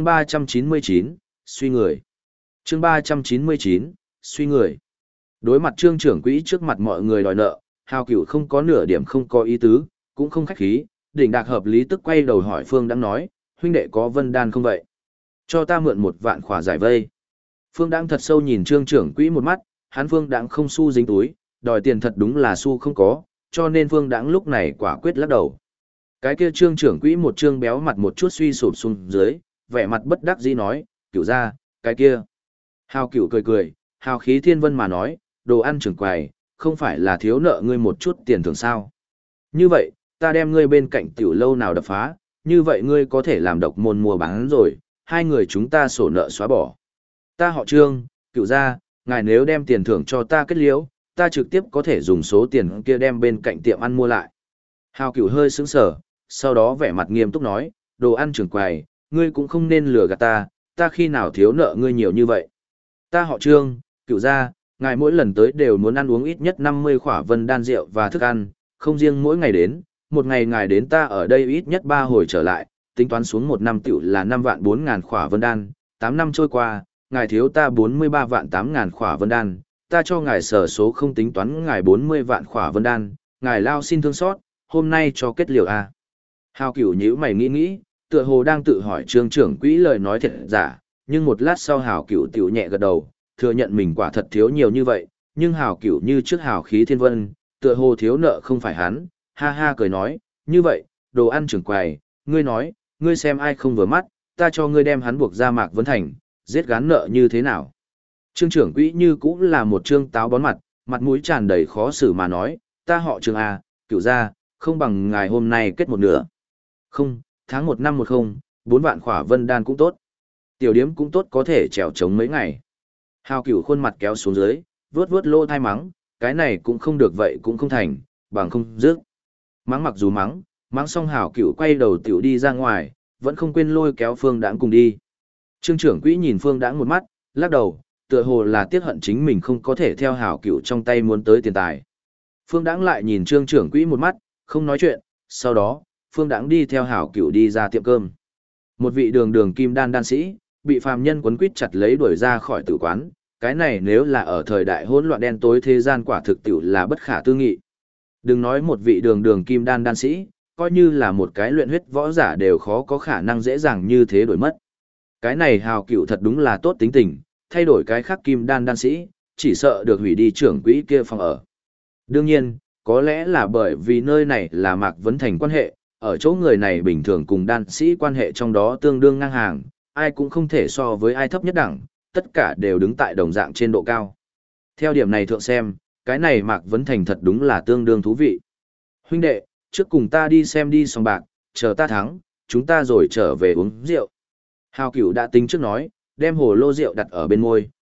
399, suy người. Chương 399, suy người. Đối mặt Trương trưởng quỹ trước mặt mọi người đòi nợ, Hào Cửu không có nửa điểm không có ý tứ, cũng không khách khí, đỉnh đạc hợp lý tức quay đầu hỏi Phương Đãng nói, huynh đệ có vân đan không vậy? Cho ta mượn 1 vạn khỏa giải vây. Phương Đãng thật sâu nhìn Trương trưởng quỹ một mắt, hắn Phương Đãng không xu dính túi, đòi tiền thật đúng là xu không có, cho nên Phương Đãng lúc này quả quyết lắc đầu. Cái kia Trương trưởng quỹ một trương béo mặt một chút suy sụp xuống dưới, vẻ mặt bất đắc dĩ nói, Cửu gia, cái kia. Hào Cửu cười cười, hào khí thiên vân mà nói, đồ ăn trưởng quầy, không phải là thiếu nợ ngươi một chút tiền thưởng sao? Như vậy, ta đem ngươi bên cạnh tiểu lâu nào đập phá, như vậy ngươi có thể làm độc môn mua bán rồi, hai người chúng ta sổ nợ xóa bỏ. Ta họ Trương, Cửu gia, ngài nếu đem tiền thưởng cho ta kết liễu, ta trực tiếp có thể dùng số tiền kia đem bên cạnh tiệm ăn mua lại. Hào Cửu hơi sững sờ, sau đó vẻ mặt nghiêm túc nói, đồ ăn trưởng quầy, ngươi cũng không nên lừa gạt ta khi nào thiếu nợ ngươi nhiều như vậy. Ta họ Trương, Cửu gia, ngài mỗi lần tới đều muốn ăn uống ít nhất 50 khỏa vân đan rượu và thức ăn, không riêng mỗi ngày đến, một ngày ngài đến ta ở đây ít nhất 3 hồi trở lại, tính toán xuống một năm tiểu là 5 vạn 4 ngàn khỏa vân đan, 8 năm trôi qua, ngài thiếu ta 43 vạn 8 ngàn khỏa vân đan, ta cho ngài sở số không tính toán ngài 40 vạn khỏa vân đan, ngài lao xin thương xót, hôm nay cho kết liều a. Hào Cửu nhíu mày nghĩ, tựa hồ đang tự hỏi Trương trưởng quỹ lời nói thật giả, nhưng một lát sau Hào Cửu tiểu nhẹ gật đầu, thừa nhận mình quả thật thiếu nhiều như vậy, nhưng Hào Cửu như trước hào khí thiên vân, tựa hồ thiếu nợ không phải hắn, ha ha cười nói, như vậy, đồ ăn trưởng quầy, ngươi nói, ngươi xem ai không vừa mắt, ta cho ngươi đem hắn buộc ra Mạc Vấn Thành, giết gán nợ như thế nào. Trương trưởng quỹ như cũng là một trương táo bón mặt, mặt mũi tràn đầy khó xử mà nói, ta họ Trương A, Cửu gia, không bằng ngài hôm nay kết một nửa. Không, tháng 1 năm 10, 4 vạn khỏa vân đan cũng tốt. Tiểu điếm cũng tốt có thể trèo trống mấy ngày. Hào Cửu khuôn mặt kéo xuống dưới, vuốt lô thai mắng, cái này cũng không được vậy cũng không thành, bằng không dứt. Mắng mặc dù mắng xong Hào Cửu quay đầu tiểu đi ra ngoài, vẫn không quên lôi kéo Phương Đãng cùng đi. Trương trưởng quỹ nhìn Phương Đãng một mắt, lắc đầu, tựa hồ là tiếc hận chính mình không có thể theo Hào Cửu trong tay muốn tới tiền tài. Phương Đãng lại nhìn Trương trưởng quỹ một mắt, không nói chuyện, sau đó, Phương Đãng đi theo Hào Cửu đi ra tiệm cơm. Một vị đường kim đan sĩ, bị phàm nhân quấn quýt chặt lấy đuổi ra khỏi tử quán, cái này nếu là ở thời đại hỗn loạn đen tối thế gian quả thực tiểu là bất khả tư nghị. Đừng nói một vị đường kim đan sĩ, coi như là một cái luyện huyết võ giả đều khó có khả năng dễ dàng như thế đổi mất. Cái này Hào Cửu thật đúng là tốt tính tình, thay đổi cái khác kim đan sĩ, chỉ sợ được hủy đi trưởng quỹ kia phòng ở. Đương nhiên, có lẽ là bởi vì nơi này là Mạc Vấn Thành quan hệ, ở chỗ người này bình thường cùng đan sĩ quan hệ trong đó tương đương ngang hàng, ai cũng không thể so với ai thấp nhất đẳng, tất cả đều đứng tại đồng dạng trên độ cao. Theo điểm này thượng xem, cái này Mạc Vấn Thành thật đúng là tương đương thú vị. Huynh đệ, trước cùng ta đi xem đi sòng bạc, chờ ta thắng, chúng ta rồi trở về uống rượu. Hào Cửu đã tính trước nói, đem hồ lô rượu đặt ở bên môi,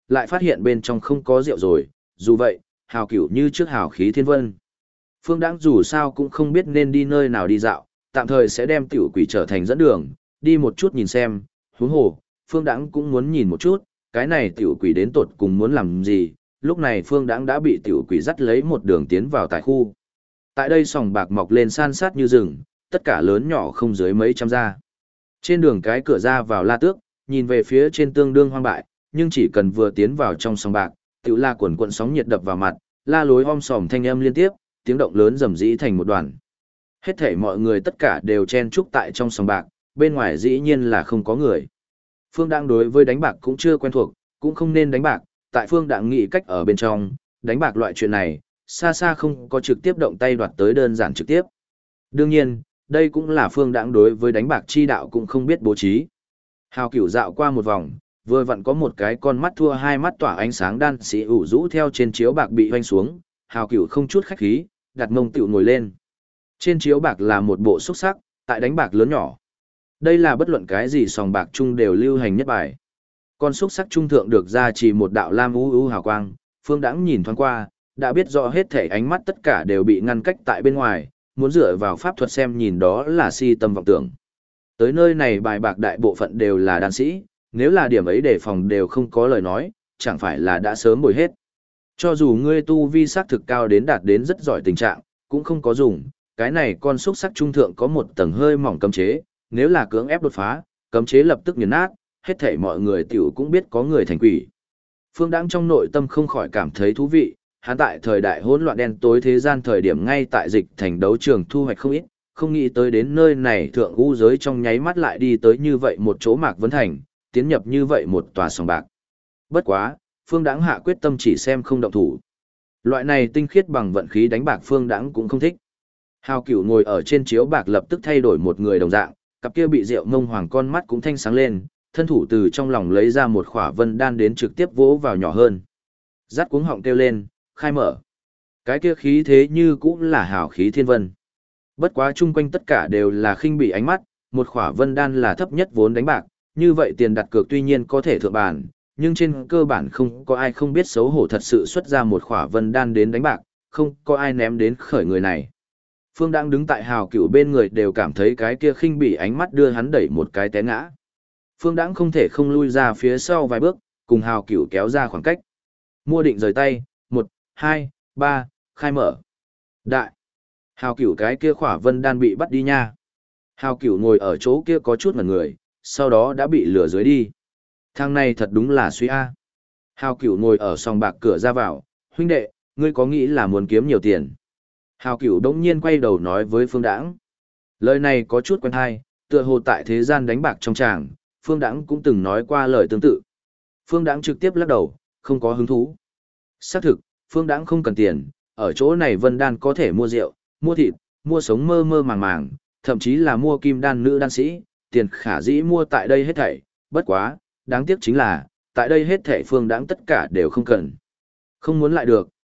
lại phát hiện bên trong không có rượu rồi, dù vậy, hào cửu như trước hào khí thiên vân. Phương Đãng dù sao cũng không biết nên đi nơi nào đi dạo, tạm thời sẽ đem tiểu quỷ trở thành dẫn đường, đi một chút nhìn xem, huống hồ, Phương Đãng cũng muốn nhìn một chút, cái này tiểu quỷ đến tột cùng muốn làm gì, lúc này Phương Đãng đã bị tiểu quỷ dắt lấy một đường tiến vào tại khu. Tại đây sòng bạc mọc lên san sát như rừng, tất cả lớn nhỏ không dưới mấy trăm gia. Trên đường cái cửa ra vào La Tước, nhìn về phía trên tương đương hoang bại, nhưng chỉ cần vừa tiến vào trong sòng bạc, tiểu la quần quần sóng nhiệt đập vào mặt, la lối om sòm thanh âm liên tiếp, tiếng động lớn rầm rĩ thành một đoàn. Hết thảy mọi người tất cả đều chen chúc tại trong sòng bạc, bên ngoài dĩ nhiên là không có người. Phương Đãng đối với đánh bạc cũng chưa quen thuộc, cũng không nên đánh bạc, tại Phương Đãng nghĩ cách ở bên trong, đánh bạc loại chuyện này, xa xa không có trực tiếp động tay đoạt tới đơn giản trực tiếp. Đương nhiên, đây cũng là Phương Đãng đối với đánh bạc chi đạo cũng không biết bố trí. Hào Cửu dạo qua một vòng, vừa vặn có một cái con mắt thua hai mắt tỏa ánh sáng đan sĩ ủ rũ theo trên chiếu bạc bị hoanh xuống, Hào Cửu không chút khách khí, đặt mông tiểu ngồi lên. Trên chiếu bạc là một bộ xúc sắc, tại đánh bạc lớn nhỏ. Đây là bất luận cái gì sòng bạc chung đều lưu hành nhất bài. Con xúc sắc trung thượng được ra chỉ một đạo lam u u hào quang, Phương Đãng nhìn thoáng qua, đã biết rõ hết thể ánh mắt tất cả đều bị ngăn cách tại bên ngoài, muốn dựa vào pháp thuật xem nhìn đó là si tâm vọng tưởng. Tới nơi này bài bạc đại bộ phận đều là đan sĩ, nếu là điểm ấy đề phòng đều không có lời nói, chẳng phải là đã sớm bồi hết. Cho dù ngươi tu vi sắc thực cao đến đạt đến rất giỏi tình trạng, cũng không có dùng, cái này con xúc sắc trung thượng có một tầng hơi mỏng cấm chế, nếu là cưỡng ép đột phá, cấm chế lập tức nghiền nát, hết thảy mọi người tiểu cũng biết có người thành quỷ. Phương Đãng trong nội tâm không khỏi cảm thấy thú vị, hắn tại thời đại hỗn loạn đen tối thế gian thời điểm ngay tại dịch thành đấu trường thu hoạch không ít, không nghĩ tới đến nơi này thượng u giới trong nháy mắt lại đi tới như vậy một chỗ Mạc Vấn Thành, tiến nhập như vậy một tòa sòng bạc. Bất quá, Phương Đãng hạ quyết tâm chỉ xem không động thủ. Loại này tinh khiết bằng vận khí đánh bạc Phương Đãng cũng không thích. Hào Cửu ngồi ở trên chiếu bạc lập tức thay đổi một người đồng dạng, cặp kia bị rượu ngông hoàng con mắt cũng thanh sáng lên, thân thủ từ trong lòng lấy ra một khỏa vân đan đến trực tiếp vỗ vào nhỏ hơn. Rát cuống họng kêu lên, khai mở. Cái kia khí thế như cũng là hào khí thiên vân. Bất quá chung quanh tất cả đều là khinh bị ánh mắt, một khỏa vân đan là thấp nhất vốn đánh bạc, như vậy tiền đặt cược tuy nhiên có thể thượng bản, nhưng trên cơ bản không có ai không biết xấu hổ thật sự xuất ra một khỏa vân đan đến đánh bạc, không có ai ném đến khởi người này. Phương đang đứng tại Hào Cửu bên người đều cảm thấy cái kia khinh bỉ ánh mắt đưa hắn đẩy một cái té ngã. Phương Đãng không thể không lui ra phía sau vài bước, cùng Hào Cửu kéo ra khoảng cách. Mua định rời tay, 1, 2, 3, khai mở. Đại. Hào Cửu cái kia khỏa vân đan bị bắt đi nha. Hào Cửu ngồi ở chỗ kia có chút ngẩn người, sau đó đã bị lừa dưới đi. Thằng này thật đúng là suy a. Hào Cửu ngồi ở sòng bạc cửa ra vào, huynh đệ, ngươi có nghĩ là muốn kiếm nhiều tiền? Hào Cửu đống nhiên quay đầu nói với Phương Đãng. Lời này có chút quen hay, tựa hồ tại thế gian đánh bạc trong tràng, Phương Đãng cũng từng nói qua lời tương tự. Phương Đãng trực tiếp lắc đầu, không có hứng thú. Xác thực, Phương Đãng không cần tiền, ở chỗ này Vân Đan có thể mua rượu, mua thịt, mua sống mơ mơ màng màng, thậm chí là mua kim đan nữ đan sĩ, tiền khả dĩ mua tại đây hết thảy, bất quá, đáng tiếc chính là, tại đây hết thảy Phương Đãng tất cả đều không cần. Không muốn lại được,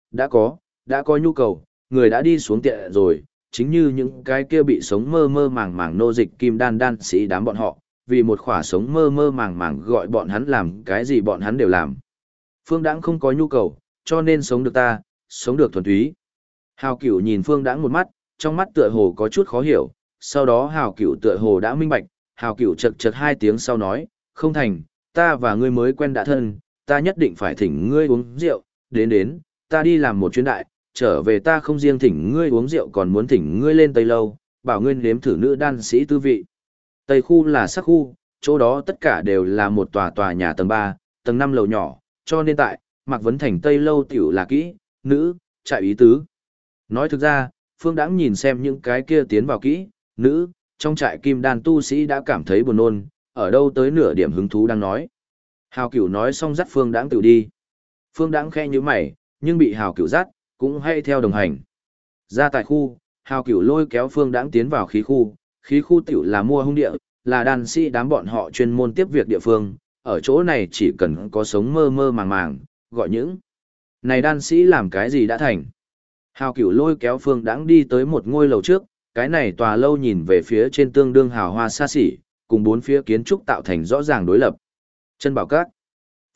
đã có nhu cầu, người đã đi xuống tiện rồi, chính như những cái kia bị sống mơ mơ màng màng nô dịch kim đan đan sĩ đám bọn họ, vì một khỏa sống mơ mơ màng màng gọi bọn hắn làm cái gì bọn hắn đều làm. Phương Đãng không có nhu cầu, cho nên sống được ta, sống được thuần túy. Hào Cửu nhìn Phương Đãng một mắt, trong mắt tựa hồ có chút khó hiểu, sau đó Hào Cửu tựa hồ đã minh bạch, Hào Cửu chật chật 2 tiếng sau nói, không thành, ta và ngươi mới quen đã thân, ta nhất định phải thỉnh ngươi uống rượu, đến, ta đi làm một chuyến đại, trở về ta không riêng thỉnh ngươi uống rượu còn muốn thỉnh ngươi lên Tây Lâu, bảo ngươi nếm thử nữ đan sĩ tư vị. Tây khu là sắc khu, chỗ đó tất cả đều là một tòa nhà tầng 3, tầng 5 lầu nhỏ, cho nên tại, Mạc Vấn Thành Tây Lâu tiểu là kỹ, nữ, trại ý tứ. Nói thực ra, Phương Đãng nhìn xem những cái kia tiến vào kỹ, nữ, trong trại kim đan tu sĩ đã cảm thấy buồn nôn, ở đâu tới nửa điểm hứng thú đang nói. Hào Cửu nói xong dắt Phương Đãng tự đi. Phương Đãng khẽ như mày, nhưng bị Hào Cửu dắt, cũng hay theo đồng hành. Ra tại khu, Hào Cửu lôi kéo Phương Đãng tiến vào khí khu tiểu là mua hung địa, là đan sĩ đám bọn họ chuyên môn tiếp việc địa phương, ở chỗ này chỉ cần có sống mơ mơ màng màng, gọi những này đan sĩ làm cái gì đã thành. Hào Cửu lôi kéo Phương Đãng đi tới một ngôi lầu trước, cái này tòa lâu nhìn về phía trên tương đương hào hoa xa xỉ, cùng bốn phía kiến trúc tạo thành rõ ràng đối lập. Chân bảo các.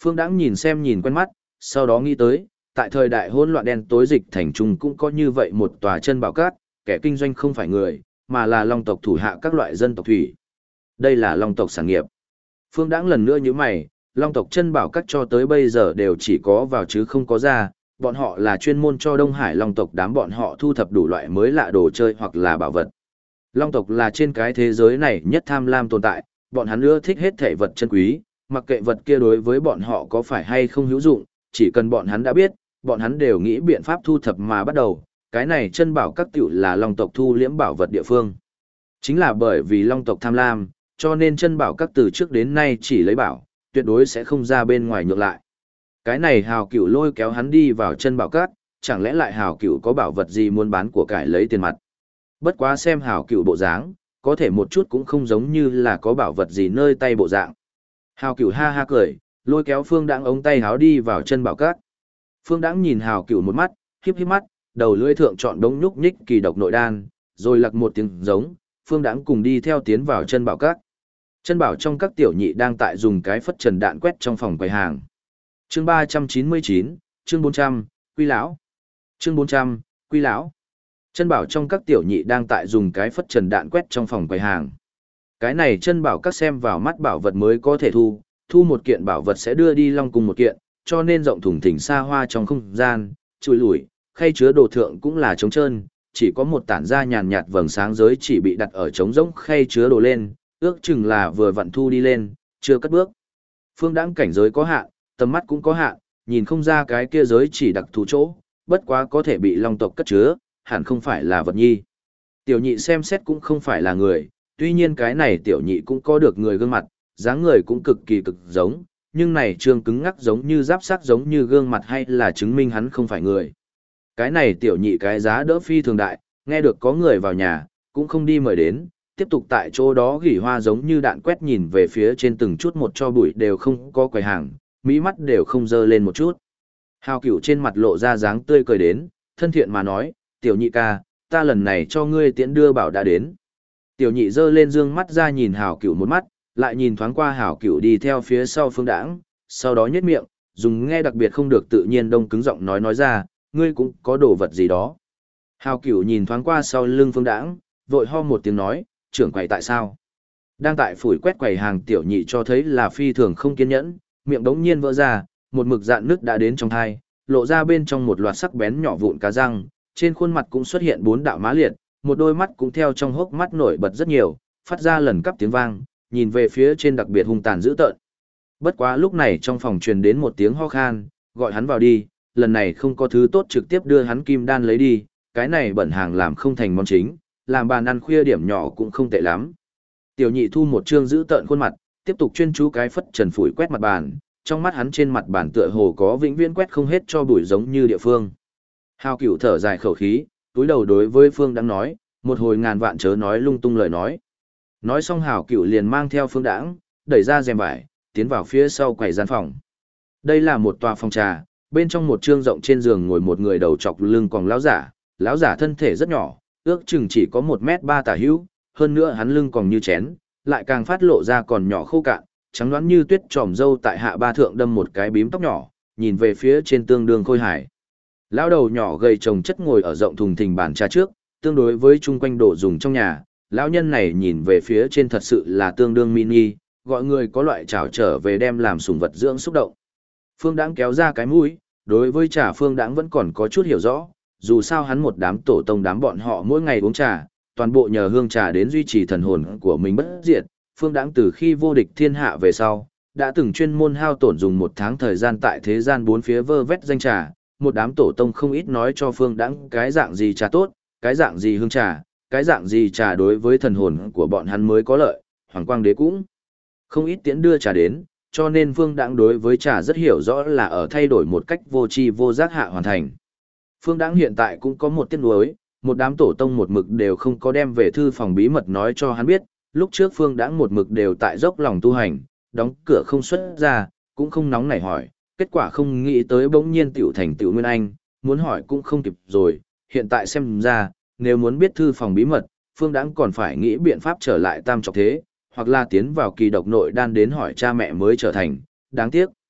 Phương Đãng nhìn xem nhìn quen mắt, sau đó nghĩ tới, tại thời đại hỗn loạn đen tối dịch thành trung cũng có như vậy một tòa chân bảo cát, kẻ kinh doanh không phải người, mà là Long tộc thủ hạ các loại dân tộc thủy. Đây là Long tộc sản nghiệp. Phương Đãng lần nữa nhíu mày, Long tộc chân bảo cát cho tới bây giờ đều chỉ có vào chứ không có ra, bọn họ là chuyên môn cho Đông Hải Long tộc đám bọn họ thu thập đủ loại mới lạ đồ chơi hoặc là bảo vật. Long tộc là trên cái thế giới này nhất tham lam tồn tại, bọn hắn ưa thích hết thể vật chân quý, mặc kệ vật kia đối với bọn họ có phải hay không hữu dụng, chỉ cần bọn hắn đã biết, bọn hắn đều nghĩ biện pháp thu thập mà bắt đầu, cái này chân bảo các tiểu là Long tộc thu liễm bảo vật địa phương. Chính là bởi vì Long tộc tham lam, cho nên chân bảo các từ trước đến nay chỉ lấy bảo, tuyệt đối sẽ không ra bên ngoài nhượng lại. Cái này Hào Cửu lôi kéo hắn đi vào chân bảo các, chẳng lẽ lại Hào Cửu có bảo vật gì muốn bán của cải lấy tiền mặt. Bất quá xem Hào Cửu bộ dáng, có thể một chút cũng không giống như là có bảo vật gì nơi tay bộ dạng. Hào Cửu ha ha cười, lôi kéo Phương Đãng ống tay háo đi vào chân bảo các. Phương Đãng nhìn Hào Cửu một mắt, híp híp mắt, đầu lưỡi thượng chọn đống nhúc nhích kỳ độc nội đan, rồi lặc một tiếng giống, Phương Đãng cùng đi theo tiến vào chân bảo các. Chân bảo trong các tiểu nhị đang tại dùng cái phất trần đạn quét trong phòng quầy hàng. Chương 399, chương 400, Quy lão. Chương 400, Quy lão. Chân bảo trong các tiểu nhị đang tại dùng cái phất trần đạn quét trong phòng quầy hàng. Cái này chân bảo các xem vào mắt bảo vật mới có thể thu một kiện bảo vật sẽ đưa đi Long cung một kiện, cho nên rộng thùng thình xa hoa trong không gian, chùi lủi, khay chứa đồ thượng cũng là trống trơn, chỉ có một tản ra nhàn nhạt vầng sáng giới chỉ bị đặt ở trống rỗng khay chứa đồ lên, ước chừng là vừa vặn thu đi lên, chưa cất bước. Phương Đãng cảnh giới có hạn, tầm mắt cũng có hạn, nhìn không ra cái kia giới chỉ đặc thù chỗ, bất quá có thể bị Long tộc cất chứa, hẳn không phải là vật nhi. Tiểu nhị xem xét cũng không phải là người, tuy nhiên cái này tiểu nhị cũng có được người gương mặt, dáng người cũng cực kỳ cực giống, nhưng này trương cứng ngắc giống như giáp sắc giống như gương mặt hay là chứng minh hắn không phải người. Cái này tiểu nhị cái giá đỡ phi thường đại, nghe được có người vào nhà, cũng không đi mời đến, tiếp tục tại chỗ đó gỉ hoa giống như đạn quét nhìn về phía trên từng chút một cho bụi đều không có quầy hàng, mỹ mắt đều không dơ lên một chút. Hào Cửu trên mặt lộ ra dáng tươi cười đến, thân thiện mà nói, tiểu nhị ca, ta lần này cho ngươi tiễn đưa bảo đã đến. Tiểu nhị dơ lên dương mắt ra nhìn Hào Cửu một mắt, lại nhìn thoáng qua Hào Cửu đi theo phía sau Phương Đãng, sau đó nhếch miệng, dùng nghe đặc biệt không được tự nhiên đông cứng giọng nói ra, ngươi cũng có đồ vật gì đó. Hào Cửu nhìn thoáng qua sau lưng Phương Đãng, vội ho một tiếng nói, trưởng quầy tại sao? Đang tại phủi quét quầy hàng tiểu nhị cho thấy là phi thường không kiên nhẫn, miệng đống nhiên vỡ ra, một mực dạn nước đã đến trong thai, lộ ra bên trong một loạt sắc bén nhỏ vụn cá răng, trên khuôn mặt cũng xuất hiện 4 đạo má liệt, một đôi mắt cũng theo trong hốc mắt nổi bật rất nhiều, phát ra lần cắp tiếng vang, nhìn về phía trên đặc biệt hung tàn dữ tợn. Bất quá lúc này trong phòng truyền đến một tiếng ho khan, gọi hắn vào đi, lần này không có thứ tốt trực tiếp đưa hắn kim đan lấy đi, cái này bẩn hàng làm không thành món chính, làm bàn ăn khuya điểm nhỏ cũng không tệ lắm. Tiểu nhị thu một trương dữ tợn khuôn mặt, tiếp tục chuyên chú cái phất trần phủi quét mặt bàn, trong mắt hắn trên mặt bàn tựa hồ có vĩnh viễn quét không hết cho bụi giống như địa phương. Hào Cửu thở dài khẩu khí, túi đầu đối với Phương Đãng nói, một hồi ngàn vạn chớ nói lung tung lời nói. Nói xong Hào Cửu liền mang theo Phương Đãng, đẩy ra rèm vải, tiến vào phía sau quầy gian phòng. Đây là một tòa phòng trà, bên trong một trương rộng trên giường ngồi một người đầu trọc lưng còn lão giả thân thể rất nhỏ, ước chừng chỉ có 1m3 tả hữu, hơn nữa hắn lưng còn như chén, lại càng phát lộ ra còn nhỏ khô cạn, trắng đoán như tuyết tròm râu tại hạ ba thượng đâm một cái bím tóc nhỏ, nhìn về phía trên tương đương khôi hài. Lão đầu nhỏ gầy chồng chất ngồi ở rộng thùng thình bàn trà trước, tương đối với chung quanh đồ dùng trong nhà, lão nhân này nhìn về phía trên thật sự là tương đương mini, gọi người có loại chảo trở về đem làm sủng vật dưỡng xúc động. Phương Đãng kéo ra cái mũi, đối với trà Phương Đãng vẫn còn có chút hiểu rõ, dù sao hắn một đám tổ tông đám bọn họ mỗi ngày uống trà, toàn bộ nhờ hương trà đến duy trì thần hồn của mình bất diệt. Phương Đãng từ khi vô địch thiên hạ về sau, đã từng chuyên môn hao tổn dùng 1 tháng thời gian tại thế gian bốn phía vơ vét danh trà, một đám tổ tông không ít nói cho Phương Đãng cái dạng gì trà tốt, cái dạng gì hương trà, cái dạng gì trà đối với thần hồn của bọn hắn mới có lợi, Hoàng Quang Đế cũng không ít tiễn đưa trà đến, cho nên Phương Đãng đối với trà rất hiểu rõ là ở thay đổi một cách vô tri vô giác hạ hoàn thành. Phương Đãng hiện tại cũng có một tiếc nuối, một đám tổ tông một mực đều không có đem về thư phòng bí mật nói cho hắn biết, lúc trước Phương Đãng một mực đều tại dốc lòng tu hành, đóng cửa không xuất ra, cũng không nóng nảy hỏi, kết quả không nghĩ tới bỗng nhiên tiểu thành tiểu nguyên anh, muốn hỏi cũng không kịp rồi, hiện tại xem ra, nếu muốn biết thư phòng bí mật, Phương Đãng còn phải nghĩ biện pháp trở lại tam trọc thế, hoặc là tiến vào kỳ độc nội đan đến hỏi cha mẹ mới trở thành, đáng tiếc.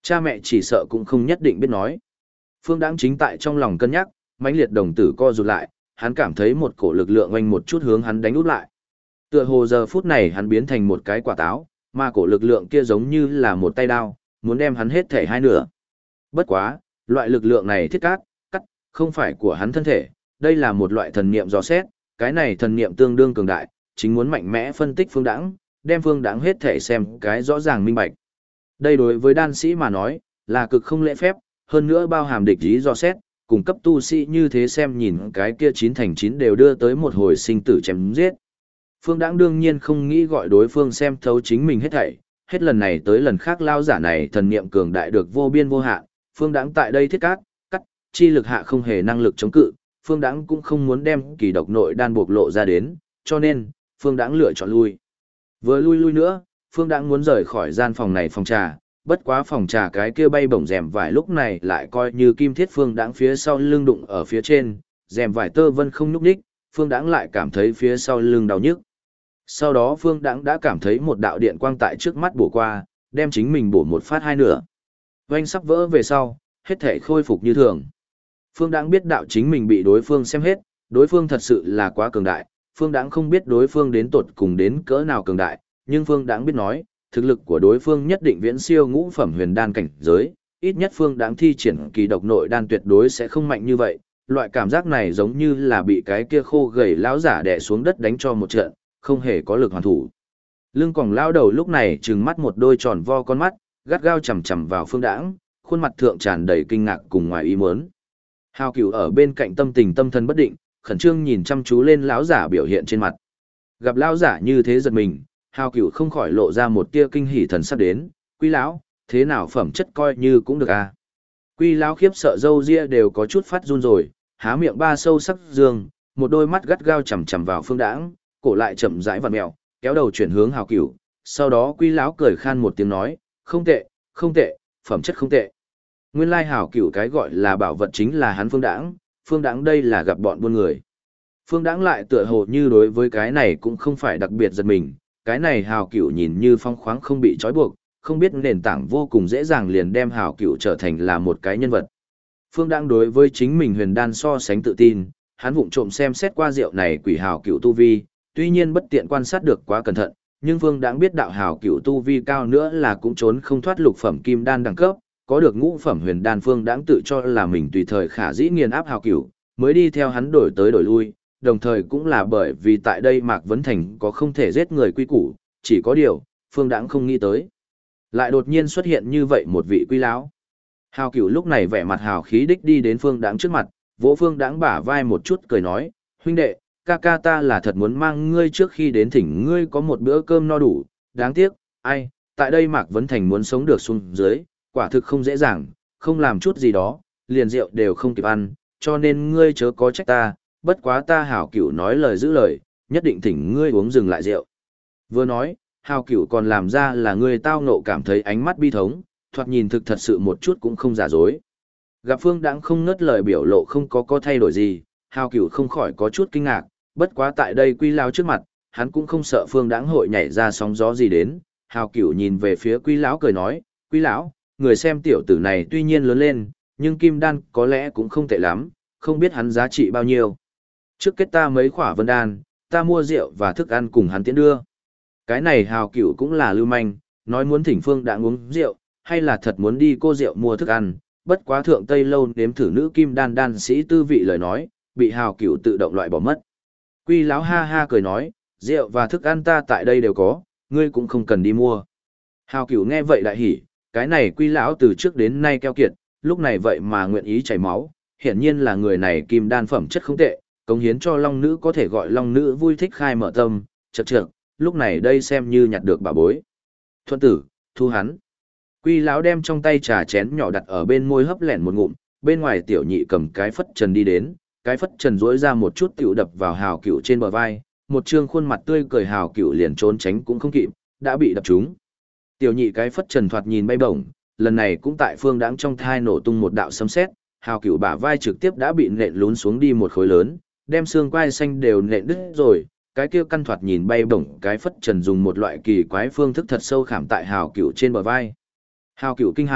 Cha mẹ chỉ sợ cũng không nhất định biết nói. Phương Đãng chính tại trong lòng cân nhắc, mãnh liệt đồng tử co rụt lại, hắn cảm thấy một cổ lực lượng oanh một chút hướng hắn đánh úp lại. Tựa hồ giờ phút này hắn biến thành một cái quả táo, mà cổ lực lượng kia giống như là một tay đao, muốn đem hắn hết thể hai nửa. Bất quá, loại lực lượng này thiết cắt, không phải của hắn thân thể, đây là một loại thần niệm dò xét, cái này thần niệm tương đương cường đại, chính muốn mạnh mẽ phân tích Phương Đãng, đem Phương Đãng hết thể xem cái rõ ràng minh bạch. Đây đối với đan sĩ mà nói, là cực không lễ phép, hơn nữa bao hàm địch ý dò xét, cùng cấp tu sĩ như thế xem nhìn cái kia 9 thành 9 đều đưa tới một hồi sinh tử chém giết. Phương Đãng đương nhiên không nghĩ gọi đối phương xem thấu chính mình hết thảy, hết lần này tới lần khác lao giả này thần niệm cường đại được vô biên vô hạn, Phương Đãng tại đây thiết cắt, chi lực hạ không hề năng lực chống cự, Phương Đãng cũng không muốn đem kỳ độc nội đan bộc lộ ra đến, cho nên, Phương Đãng lựa chọn lui. Vừa lui nữa, Phương Đãng muốn rời khỏi gian phòng này phòng trà, bất quá phòng trà cái kia bay bổng rèm vải lúc này lại coi như kim thiết Phương Đãng phía sau lưng đụng ở phía trên, rèm vải tơ vân không nhúc nhích, Phương Đãng lại cảm thấy phía sau lưng đau nhức. Sau đó Phương Đãng đã cảm thấy một đạo điện quang tại trước mắt bổ qua, đem chính mình bổ một phát hai nửa. Oanh sắp vỡ về sau, hết thể khôi phục như thường. Phương Đãng biết đạo chính mình bị đối phương xem hết, đối phương thật sự là quá cường đại, Phương Đãng không biết đối phương đến tột cùng đến cỡ nào cường đại, nhưng Phương Đãng biết nói, thực lực của đối phương nhất định viễn siêu ngũ phẩm huyền đan cảnh giới, ít nhất Phương Đãng thi triển kỳ độc nội đan tuyệt đối sẽ không mạnh như vậy, loại cảm giác này giống như là bị cái kia khô gầy lão giả đè xuống đất đánh cho một trận, không hề có lực hoàn thủ. Lưng còng lão đầu lúc này trừng mắt một đôi tròn vo con mắt, gắt gao chằm chằm vào Phương Đãng, khuôn mặt thượng tràn đầy kinh ngạc cùng ngoài ý muốn. Hào Cửu ở bên cạnh tâm tình tâm thần bất định, khẩn trương nhìn chăm chú lên lão giả biểu hiện trên mặt. Gặp lão giả như thế giật mình, Hào Cửu không khỏi lộ ra một tia kinh hỉ thần sắc đến, "Quý lão, thế nào phẩm chất coi như cũng được à?" Quý lão khiếp sợ râu ria đều có chút phát run rồi, há miệng ba sâu sắc dương, một đôi mắt gắt gao chằm chằm vào Phương Đãng, cổ lại chậm rãi vặn mèo, kéo đầu chuyển hướng Hào Cửu, sau đó Quý lão cười khan một tiếng nói, "Không tệ, không tệ, phẩm chất không tệ." Nguyên lai Hào Cửu cái gọi là bảo vật chính là hắn Phương Đãng đây là gặp bọn buôn người. Phương Đãng lại tựa hồ như đối với cái này cũng không phải đặc biệt giật mình, cái này Hào Cửu nhìn như phong khoáng không bị trói buộc, không biết nền tảng vô cùng dễ dàng liền đem Hào Cửu trở thành là một cái nhân vật. Phương Đãng đối với chính mình huyền đan so sánh tự tin, hắn vụng trộm xem xét qua rượu này quỷ Hào Cửu tu vi, tuy nhiên bất tiện quan sát được quá cẩn thận, nhưng Phương Đãng biết đạo Hào Cửu tu vi cao nữa là cũng trốn không thoát lục phẩm kim đan đẳng cấp, có được ngũ phẩm huyền đan. Phương Đãng tự cho là mình tùy thời khả dĩ nghiền áp Hào Cửu, mới đi theo hắn đổi tới đổi lui, đồng thời cũng là bởi vì tại đây Mạc Vấn Thành có không thể giết người quy củ, chỉ có điều, Phương Đãng không nghĩ tới. Lại đột nhiên xuất hiện như vậy một vị quý lão. Hào Cửu lúc này vẻ mặt hào khí đích đi đến Phương Đãng trước mặt, vỗ Phương Đãng bả vai một chút cười nói, "Huynh đệ, ca ca ta là thật muốn mang ngươi trước khi đến thỉnh ngươi có một bữa cơm no đủ, đáng tiếc, ai, tại đây Mạc Vấn Thành muốn sống được xuống dưới, quả thực không dễ dàng, không làm chút gì đó, liền rượu đều không kịp ăn, cho nên ngươi chớ có trách ta, bất quá ta Hào Cửu nói lời giữ lời, nhất định thỉnh ngươi uống dừng lại rượu." Vừa nói, Hào Cửu còn làm ra là ngươi tao ngộ cảm thấy ánh mắt bi thống, thoạt nhìn thực thật sự một chút cũng không giả dối. Gặp Phương Đãng không ngớt lời biểu lộ không có thay đổi gì, Hào Cửu không khỏi có chút kinh ngạc, bất quá tại đây Quy lão trước mặt, hắn cũng không sợ Phương Đãng hội nhảy ra sóng gió gì đến. Hào Cửu nhìn về phía Quy lão cười nói, "Quy lão, người xem tiểu tử này tuy nhiên lớn lên, nhưng kim đan có lẽ cũng không tệ lắm, không biết hắn giá trị bao nhiêu. Trước kết ta mấy khỏa vân đan, ta mua rượu và thức ăn cùng hắn tiễn đưa." Cái này Hào Cửu cũng là lưu manh, nói muốn thỉnh Phương Đãng uống rượu, hay là thật muốn đi cô rượu mua thức ăn, bất quá thượng Tây lâu nếm thử nữ kim đan đan sĩ tư vị lời nói, bị Hào Cửu tự động loại bỏ mất. Quy lão ha ha cười nói, "Rượu và thức ăn ta tại đây đều có, ngươi cũng không cần đi mua." Hào Cửu nghe vậy đại hỉ, cái này Quy lão từ trước đến nay keo kiệt, lúc này vậy mà nguyện ý chảy máu, hiển nhiên là người này kim đan phẩm chất không tệ, cống hiến cho long nữ có thể gọi long nữ vui thích khai mở tâm, chậc chậc, lúc này đây xem như nhặt được bà bối. Thuận tử, thu hắn. Quy lão đem trong tay trà chén nhỏ đặt ở bên môi hấp lẹn một ngụm, bên ngoài tiểu nhị cầm cái phất trần đi đến, cái phất trần rỗi ra một chút tiểu đập vào Hào Cửu trên bờ vai, một trương khuôn mặt tươi cười Hào Cửu liền trốn tránh cũng không kịp, đã bị đập trúng. Tiểu nhị cái phất trần thoạt nhìn bay bổng, lần này cũng tại Phương Đãng trong thai nổ tung một đạo sấm sét, Hào Cửu bả vai trực tiếp đã bị nện lún xuống đi một khối lớn, đem xương quai xanh đều nện đứt rồi. Cái kia căn thoạt nhìn bay bổng cái phất trần dùng một loại kỳ quái phương thức thật sâu khảm tại Hào Cửu trên bờ vai. Hào Cửu kinh hãi,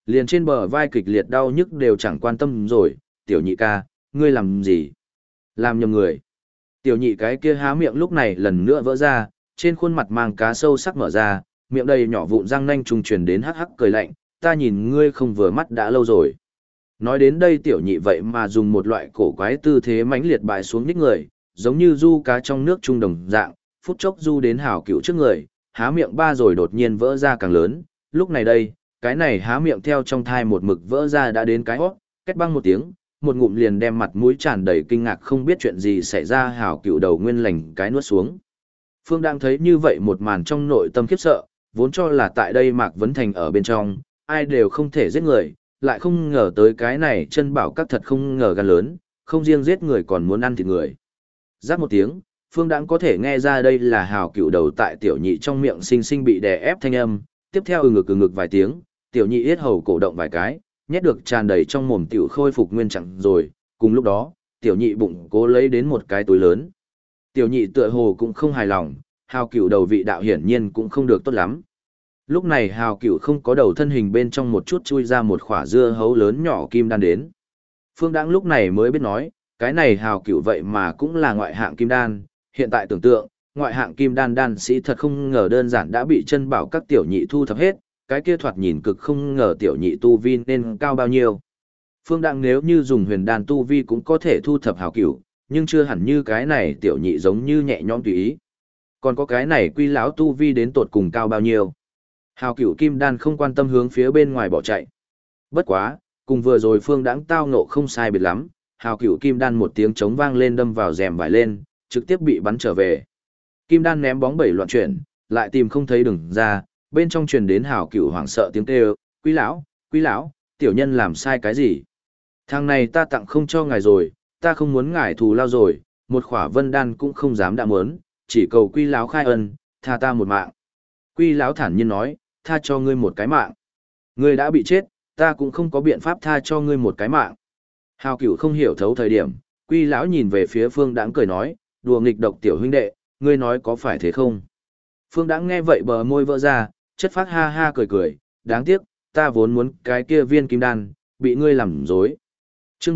liền trên bờ vai kịch liệt đau nhức đều chẳng quan tâm rồi, tiểu nhị ca, ngươi làm gì? Làm nhầm người. Tiểu nhị cái kia há miệng lúc này lần nữa vỡ ra, trên khuôn mặt mang cá sâu sắc mở ra, miệng đầy nhỏ vụn răng nanh trùng truyền đến hắc hắc cười lạnh, ta nhìn ngươi không vừa mắt đã lâu rồi. Nói đến đây tiểu nhị vậy mà dùng một loại cổ quái tư thế mãnh liệt bại xuống ních người, giống như du cá trong nước trung đồng dạng, phút chốc du đến Hào Cửu trước người, há miệng ba rồi đột nhiên vỡ ra càng lớn, lúc này đây, cái này há miệng theo trong thai một mực vỡ ra đã đến cái hót, két băng một tiếng, một ngụm liền đem mặt mũi tràn đầy kinh ngạc không biết chuyện gì xảy ra Hào Cửu đầu nguyên lành cái nuốt xuống. Phương đang thấy như vậy một màn trong nội tâm khiếp sợ, vốn cho là tại đây Mạc Vấn Thành ở bên trong, ai đều không thể giết người, lại không ngờ tới cái này chân bảo các thật không ngờ gan lớn, không riêng giết người còn muốn ăn thịt người. Giáp một tiếng, Phương Đãng có thể nghe ra đây là Hào Cửu đầu tại tiểu nhị trong miệng sinh sinh bị đè ép thanh âm, tiếp theo ừ ngực vài tiếng, tiểu nhị yết hầu cổ động vài cái, nhét được tràn đầy trong mồm tiểu khôi phục nguyên trạng rồi, cùng lúc đó, tiểu nhị bụng cố lấy đến một cái túi lớn. Tiểu nhị tựa hồ cũng không hài lòng, Hào Cửu đầu vị đạo hiển nhiên cũng không được tốt lắm. Lúc này Hào Cửu không có đầu thân hình bên trong một chút chui ra một khỏa dưa hấu lớn nhỏ kim đan đến. Phương Đãng lúc này mới biết nói, cái này Hào Cửu vậy mà cũng là ngoại hạng kim đan, hiện tại tưởng tượng, ngoại hạng kim đan đan sĩ thật không ngờ đơn giản đã bị chân bảo các tiểu nhị thu thập hết, cái kia thoạt nhìn cực không ngờ tiểu nhị tu vi nên cao bao nhiêu. Phương Đãng nếu như dùng huyền đan tu vi cũng có thể thu thập Hào Cửu, nhưng chưa hẳn như cái này tiểu nhị giống như nhẹ nhõm tùy ý. Còn có cái này quy lão tu vi đến tột cùng cao bao nhiêu. Hào Cửu kim đan không quan tâm hướng phía bên ngoài bỏ chạy. Bất quá, cùng vừa rồi Phương Đãng tao ngộ không sai biệt lắm, Hào Cửu kim đan một tiếng trống vang lên đâm vào rèm vải lên, trực tiếp bị bắn trở về. Kim đan ném bóng bẩy loạn chuyển, lại tìm không thấy đường ra, bên trong truyền đến Hào Cửu hoảng sợ tiếng kêu, quý lão, tiểu nhân làm sai cái gì? Thằng này ta tặng không cho ngài rồi, ta không muốn ngài thù lao rồi, một khỏa vân đan cũng không dám đạm muốn, chỉ cầu quý lão khai ân, tha ta một mạng. Quý lão thản nhiên nói, tha cho ngươi một cái mạng. Ngươi đã bị chết, ta cũng không có biện pháp tha cho ngươi một cái mạng. Hào Cửu không hiểu thấu thời điểm, Quý lão nhìn về phía Phương Đãng cười nói, đùa nghịch độc tiểu huynh đệ, ngươi nói có phải thế không? Phương Đãng nghe vậy bờ môi vỡ ra, chất phác ha ha cười, đáng tiếc, ta vốn muốn cái kia viên kim đan, bị ngươi làm dối. Chương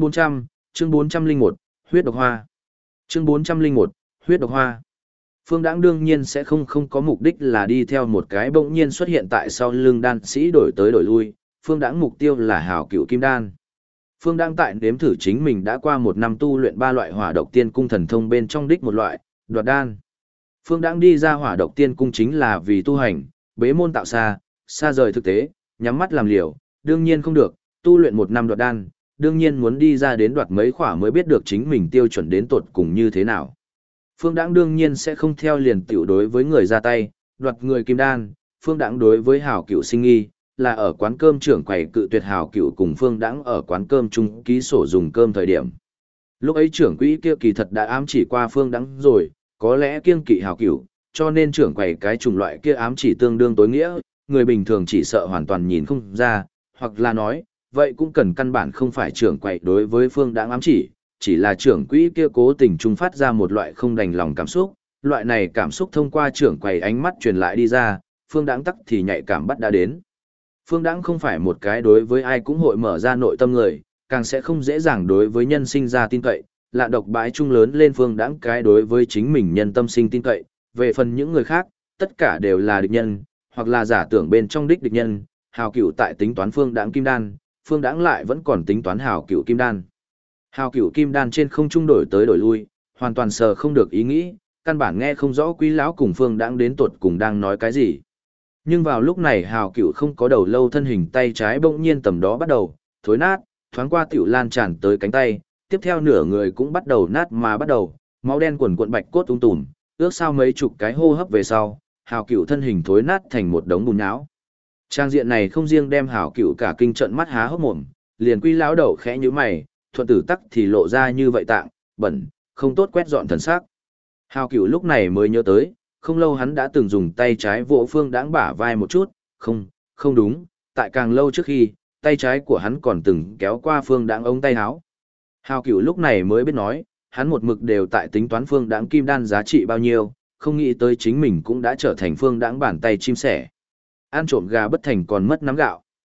401, huyết độc hoa. Chương 401, huyết độc hoa. Phương Đãng đương nhiên sẽ không có mục đích là đi theo một cái bỗng nhiên xuất hiện tại sau lưng đan sĩ đổi tới đổi lui, Phương Đãng mục tiêu là Hào Cửu kim đan. Phương Đãng tại nếm thử chính mình đã qua một năm tu luyện 3 loại hỏa độc tiên cung thần thông bên trong đích một loại, đoạt đan. Phương Đãng đi ra hỏa độc tiên cung chính là vì tu hành, bế môn tạo xa rời thực tế, nhắm mắt làm liều, đương nhiên không được, tu luyện 1 năm đoạt đan, đương nhiên muốn đi ra đến đoạt mấy khỏa mới biết được chính mình tiêu chuẩn đến tột cùng như thế nào. Phương Đãng đương nhiên sẽ không theo liền tiểu đối với người ra tay, đoạt người kim đan, Phương Đãng đối với Hào Cửu sinh nghi, là ở quán cơm trưởng quầy cự tuyệt Hào Cửu cùng Phương Đãng ở quán cơm chung ký sổ dùng cơm thời điểm. Lúc ấy trưởng quỹ kia kỳ thật đã ám chỉ qua Phương Đãng rồi, có lẽ kiêng kỵ Hào Cửu, cho nên trưởng quầy cái chủng loại kia ám chỉ tương đương tối nghĩa, người bình thường chỉ sợ hoàn toàn nhìn không ra, hoặc là nói, vậy cũng cần căn bản không phải trưởng quầy đối với Phương Đãng ám chỉ là trưởng quỹ kia cố tình trung phát ra một loại không đành lòng cảm xúc, loại này cảm xúc thông qua trưởng quầy ánh mắt truyền lại đi ra, Phương Đãng tắc thì nhạy cảm bắt đã đến. Phương Đãng không phải một cái đối với ai cũng hội mở ra nội tâm người, càng sẽ không dễ dàng đối với nhân sinh ra tin cậy, lạ độc bãi trung lớn lên Phương Đãng cái đối với chính mình nhân tâm sinh tin cậy, về phần những người khác, tất cả đều là địch nhân, hoặc là giả tưởng bên trong đích nhân. Hào Cửu tại tính toán Phương Đãng kim đan, Phương Đãng lại vẫn còn tính toán Hào Cửu kim đan. Hào Cửu kim đan trên không trung đổi tới đổi lui, hoàn toàn sờ không được ý nghĩ, căn bản nghe không rõ Quý lão cùng Phương Đãng đến tột cùng đang nói cái gì. Nhưng vào lúc này Hào Cửu không có đầu lâu thân hình tay trái bỗng nhiên tầm đó bắt đầu thối nát, thoáng qua tiểu lan tràn tới cánh tay, tiếp theo nửa người cũng bắt đầu nát mà bắt đầu, máu đen quần cuộn bạch cốt tung tùm, ước sau mấy chục cái hô hấp về sau, Hào Cửu thân hình thối nát thành một đống bùn nhão. Trang diện này không riêng đem Hào Cửu cả kinh trận mắt há hốc mồm, liền Quý lão đầu khẽ nhíu mày, thuận tử tắc thì lộ ra như vậy tạng, bẩn, không tốt quét dọn thần sắc. Hào Cửu lúc này mới nhớ tới, không lâu hắn đã từng dùng tay trái vỗ Phương Đãng bả vai một chút, không đúng, tại càng lâu trước khi, tay trái của hắn còn từng kéo qua Phương Đãng ống tay áo. Hào Cửu lúc này mới biết nói, hắn một mực đều tại tính toán Phương Đãng kim đan giá trị bao nhiêu, không nghĩ tới chính mình cũng đã trở thành Phương Đãng bàn tay chim sẻ. Ăn trộm gà bất thành còn mất nắm gạo.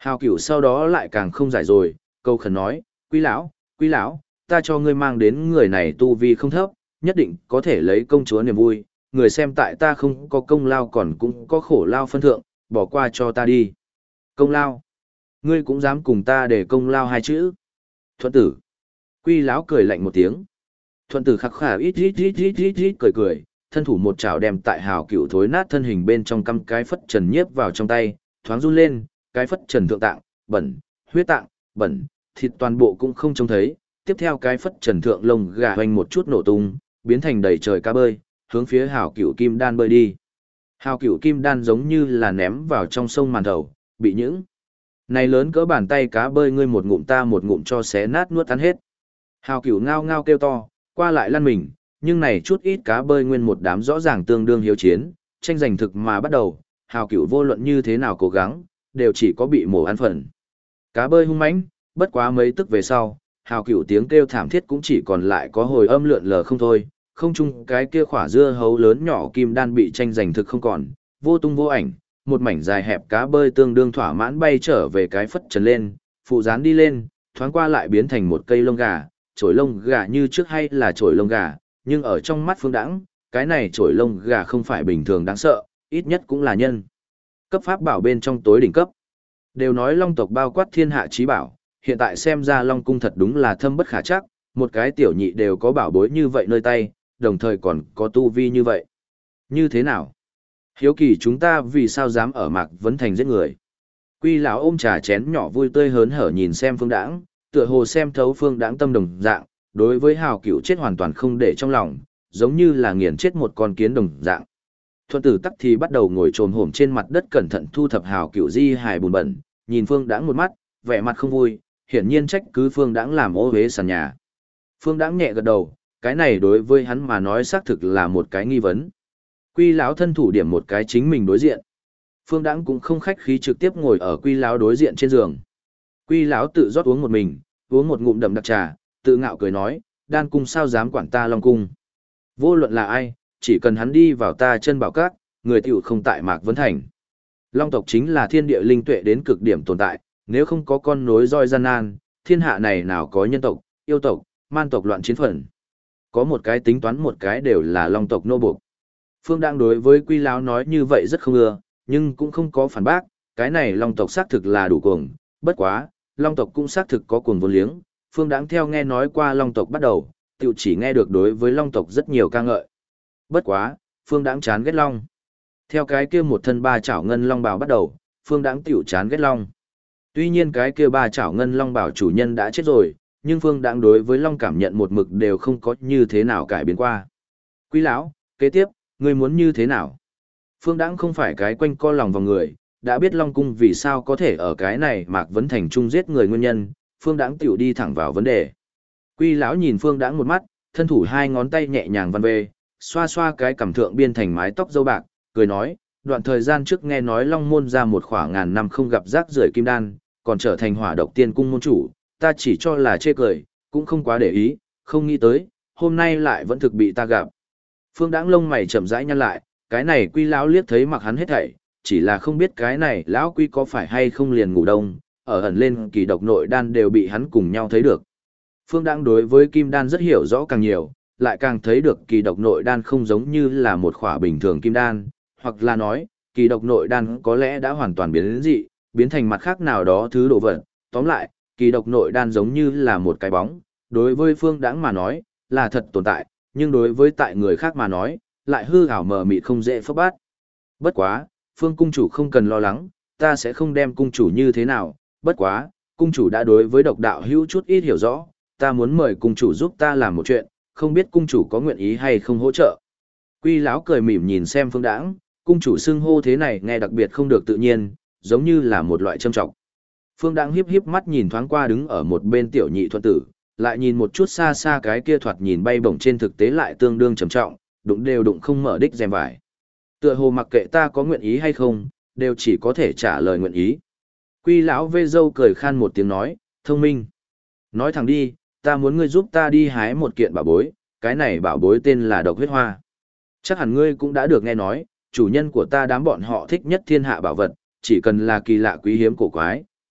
Hào Cửu sau đó lại càng không giải rồi, câu khẩn nói, quý lão, ta cho ngươi mang đến người này tu vi không thấp, nhất định có thể lấy công chúa niềm vui, người xem tại ta không có công lao còn cũng có khổ lao phân thượng, bỏ qua cho ta đi. Công lao? Ngươi cũng dám cùng ta để công lao hai chữ? Thuận tử. Quy lão cười lạnh một tiếng. Thuận tử khắc khả ít cười, thân thủ một chảo đem tại Hào Cửu thối nát thân hình bên trong căm cái phất trần nhiếp vào trong tay, thoáng run lên, cái phất trần thượng tạng, bẩn, huyết tạng, bẩn, thịt toàn bộ cũng không trông thấy, tiếp theo cái phất trần thượng lông gà hoành một chút nổ tung, biến thành đầy trời cá bơi, hướng phía Hào Cửu kim đan bơi đi. Hào Cửu kim đan giống như là ném vào trong sông màn thầu, bị những này lớn cỡ bàn tay cá bơi ngươi một ngụm ta một ngụm cho xé nát nuốt ăn hết. Hào Cửu ngao ngao kêu to, qua lại lăn mình, nhưng này chút ít cá bơi nguyên một đám rõ ràng tương đương hiếu chiến, tranh giành thực mà bắt đầu, Hào Cửu vô luận như thế nào cố gắng, đều chỉ có bị mổ ăn phần. Cá bơi hung mãnh, bất quá mấy tức về sau, Hào Cửu tiếng kêu thảm thiết cũng chỉ còn lại có hồi âm lượn lờ không thôi, không chung cái kia khỏa dưa hấu lớn nhỏ kim đan bị tranh giành thực không còn, vô tung vô ảnh, một mảnh dài hẹp cá bơi tương đương thỏa mãn bay trở về cái phất trần lên, phụ dán đi lên, thoáng qua lại biến thành một cây lông gà, chổi lông gà như trước hay là chổi lông gà, nhưng ở trong mắt Phương Đãng, cái này chổi lông gà không phải bình thường đáng sợ, ít nhất cũng là nhân cấp pháp bảo bên trong tối đỉnh cấp. Đều nói Long tộc bao quát thiên hạ chí bảo, hiện tại xem ra Long cung thật đúng là thâm bất khả trắc, một cái tiểu nhị đều có bảo bối như vậy nơi tay, đồng thời còn có tu vi như vậy. Như thế nào? Hiếu kỳ chúng ta vì sao dám ở Mạc Vấn Thành giết người? Quy lão ôm trà chén nhỏ vui tươi hớn hở nhìn xem Phương Đãng, tựa hồ xem thấu Phương Đãng tâm đồng dạng, đối với Hào Cửu chết hoàn toàn không để trong lòng, giống như là nghiền chết một con kiến đồng dạng. Thuận tử tắc thì bắt đầu ngồi trồm hổm trên mặt đất cẩn thận thu thập Hào Cửu di hài bùn bẩn, nhìn Phương Đãng một mắt, vẻ mặt không vui, hiển nhiên trách cứ Phương Đãng làm ô uế sàn nhà. Phương Đãng nhẹ gật đầu, cái này đối với hắn mà nói xác thực là một cái nghi vấn. Quy lão thân thủ điểm một cái chính mình đối diện. Phương Đãng cũng không khách khí trực tiếp ngồi ở Quy lão đối diện trên giường. Quy lão tự rót uống một mình, uống một ngụm đậm đặc trà, tự ngạo cười nói, đan cung sao dám quản ta Long cung. Vô luận là ai, chỉ cần hắn đi vào ta chân bảo các, người tiểu không tại Mạc Vấn Thành. Long tộc chính là thiên địa linh tuệ đến cực điểm tồn tại, nếu không có con nối roi gian nan, thiên hạ này nào có nhân tộc, yêu tộc, man tộc loạn chiến phần. Có một cái tính toán một cái đều là Long tộc nô buộc. Phương đang đối với Quy lão nói như vậy rất không ưa, nhưng cũng không có phản bác, cái này Long tộc xác thực là đủ cuồng, bất quá, Long tộc cũng xác thực có cuồng vốn liếng, Phương đáng theo nghe nói qua Long tộc bắt đầu, tiểu chỉ nghe được đối với Long tộc rất nhiều ca ngợi. Bất quá, Phương đáng chán ghét Long. Theo cái kia một thân ba chảo ngân Long bào bắt đầu, Phương đáng tiểu chán ghét Long. Tuy nhiên cái kia ba chảo ngân Long bào chủ nhân đã chết rồi, nhưng Phương đáng đối với Long cảm nhận một mực đều không có như thế nào cải biến qua. Quý lão, kế tiếp, ngươi muốn như thế nào? Phương đáng không phải cái quanh co lòng vào người, đã biết Long cung vì sao có thể ở cái này Mạc Vấn Thành trung giết người nguyên nhân, Phương đáng tiểu đi thẳng vào vấn đề. Quy lão nhìn Phương đáng một mắt, thân thủ hai ngón tay nhẹ nhàng văn về, xoa xoa cái cằm thượng biên thành mái tóc dâu bạc, cười nói, đoạn thời gian trước nghe nói Long môn ra một khoảng ngàn năm không gặp rác rưởi kim đan, còn trở thành hỏa độc tiên cung môn chủ, ta chỉ cho là chê cười, cũng không quá để ý, không nghĩ tới, hôm nay lại vẫn thực bị ta gặp. Phương đáng lông mày chậm rãi nhăn lại, cái này Quy lão liếc thấy mặc hắn hết thảy, chỉ là không biết cái này lão Quy có phải hay không liền ngủ đông, ở ẩn lên kỳ độc nội đan đều bị hắn cùng nhau thấy được. Phương đáng đối với kim đan rất hiểu rõ càng nhiều, lại càng thấy được kỳ độc nội đan không giống như là một khỏa bình thường kim đan, hoặc là nói, kỳ độc nội đan có lẽ đã hoàn toàn biến đến dị, biến thành mặt khác nào đó thứ đồ vật. Tóm lại, kỳ độc nội đan giống như là một cái bóng, đối với Phương đáng mà nói, là thật tồn tại, nhưng đối với tại người khác mà nói, lại hư ảo mờ mịt không dễ phức bát. Bất quá, Phương cung chủ không cần lo lắng, ta sẽ không đem cung chủ như thế nào, bất quá, cung chủ đã đối với độc đạo hữu chút ít hiểu rõ, ta muốn mời cung chủ giúp ta làm một chuyện, không biết cung chủ có nguyện ý hay không hỗ trợ. Quy lão cười mỉm nhìn xem Phương đãng, cung chủ xưng hô thế này nghe đặc biệt không được tự nhiên, giống như là một loại châm trọng. Phương đãng hiếp hiếp mắt nhìn thoáng qua đứng ở một bên tiểu nhị Thuận tử, lại nhìn một chút xa xa cái kia thoạt nhìn bay bổng trên thực tế lại tương đương trầm trọng, đụng đều đụng không mở đích rèm vải. Tựa hồ mặc kệ ta có nguyện ý hay không, đều chỉ có thể trả lời nguyện ý. Quy lão vê dâu cười khan một tiếng nói, thông minh. Nói thẳng đi, ta muốn ngươi giúp ta đi hái một kiện bảo bối, cái này bảo bối tên là độc huyết hoa. Chắc hẳn ngươi cũng đã được nghe nói, chủ nhân của ta đám bọn họ thích nhất thiên hạ bảo vật, chỉ cần là kỳ lạ quý hiếm cổ quái,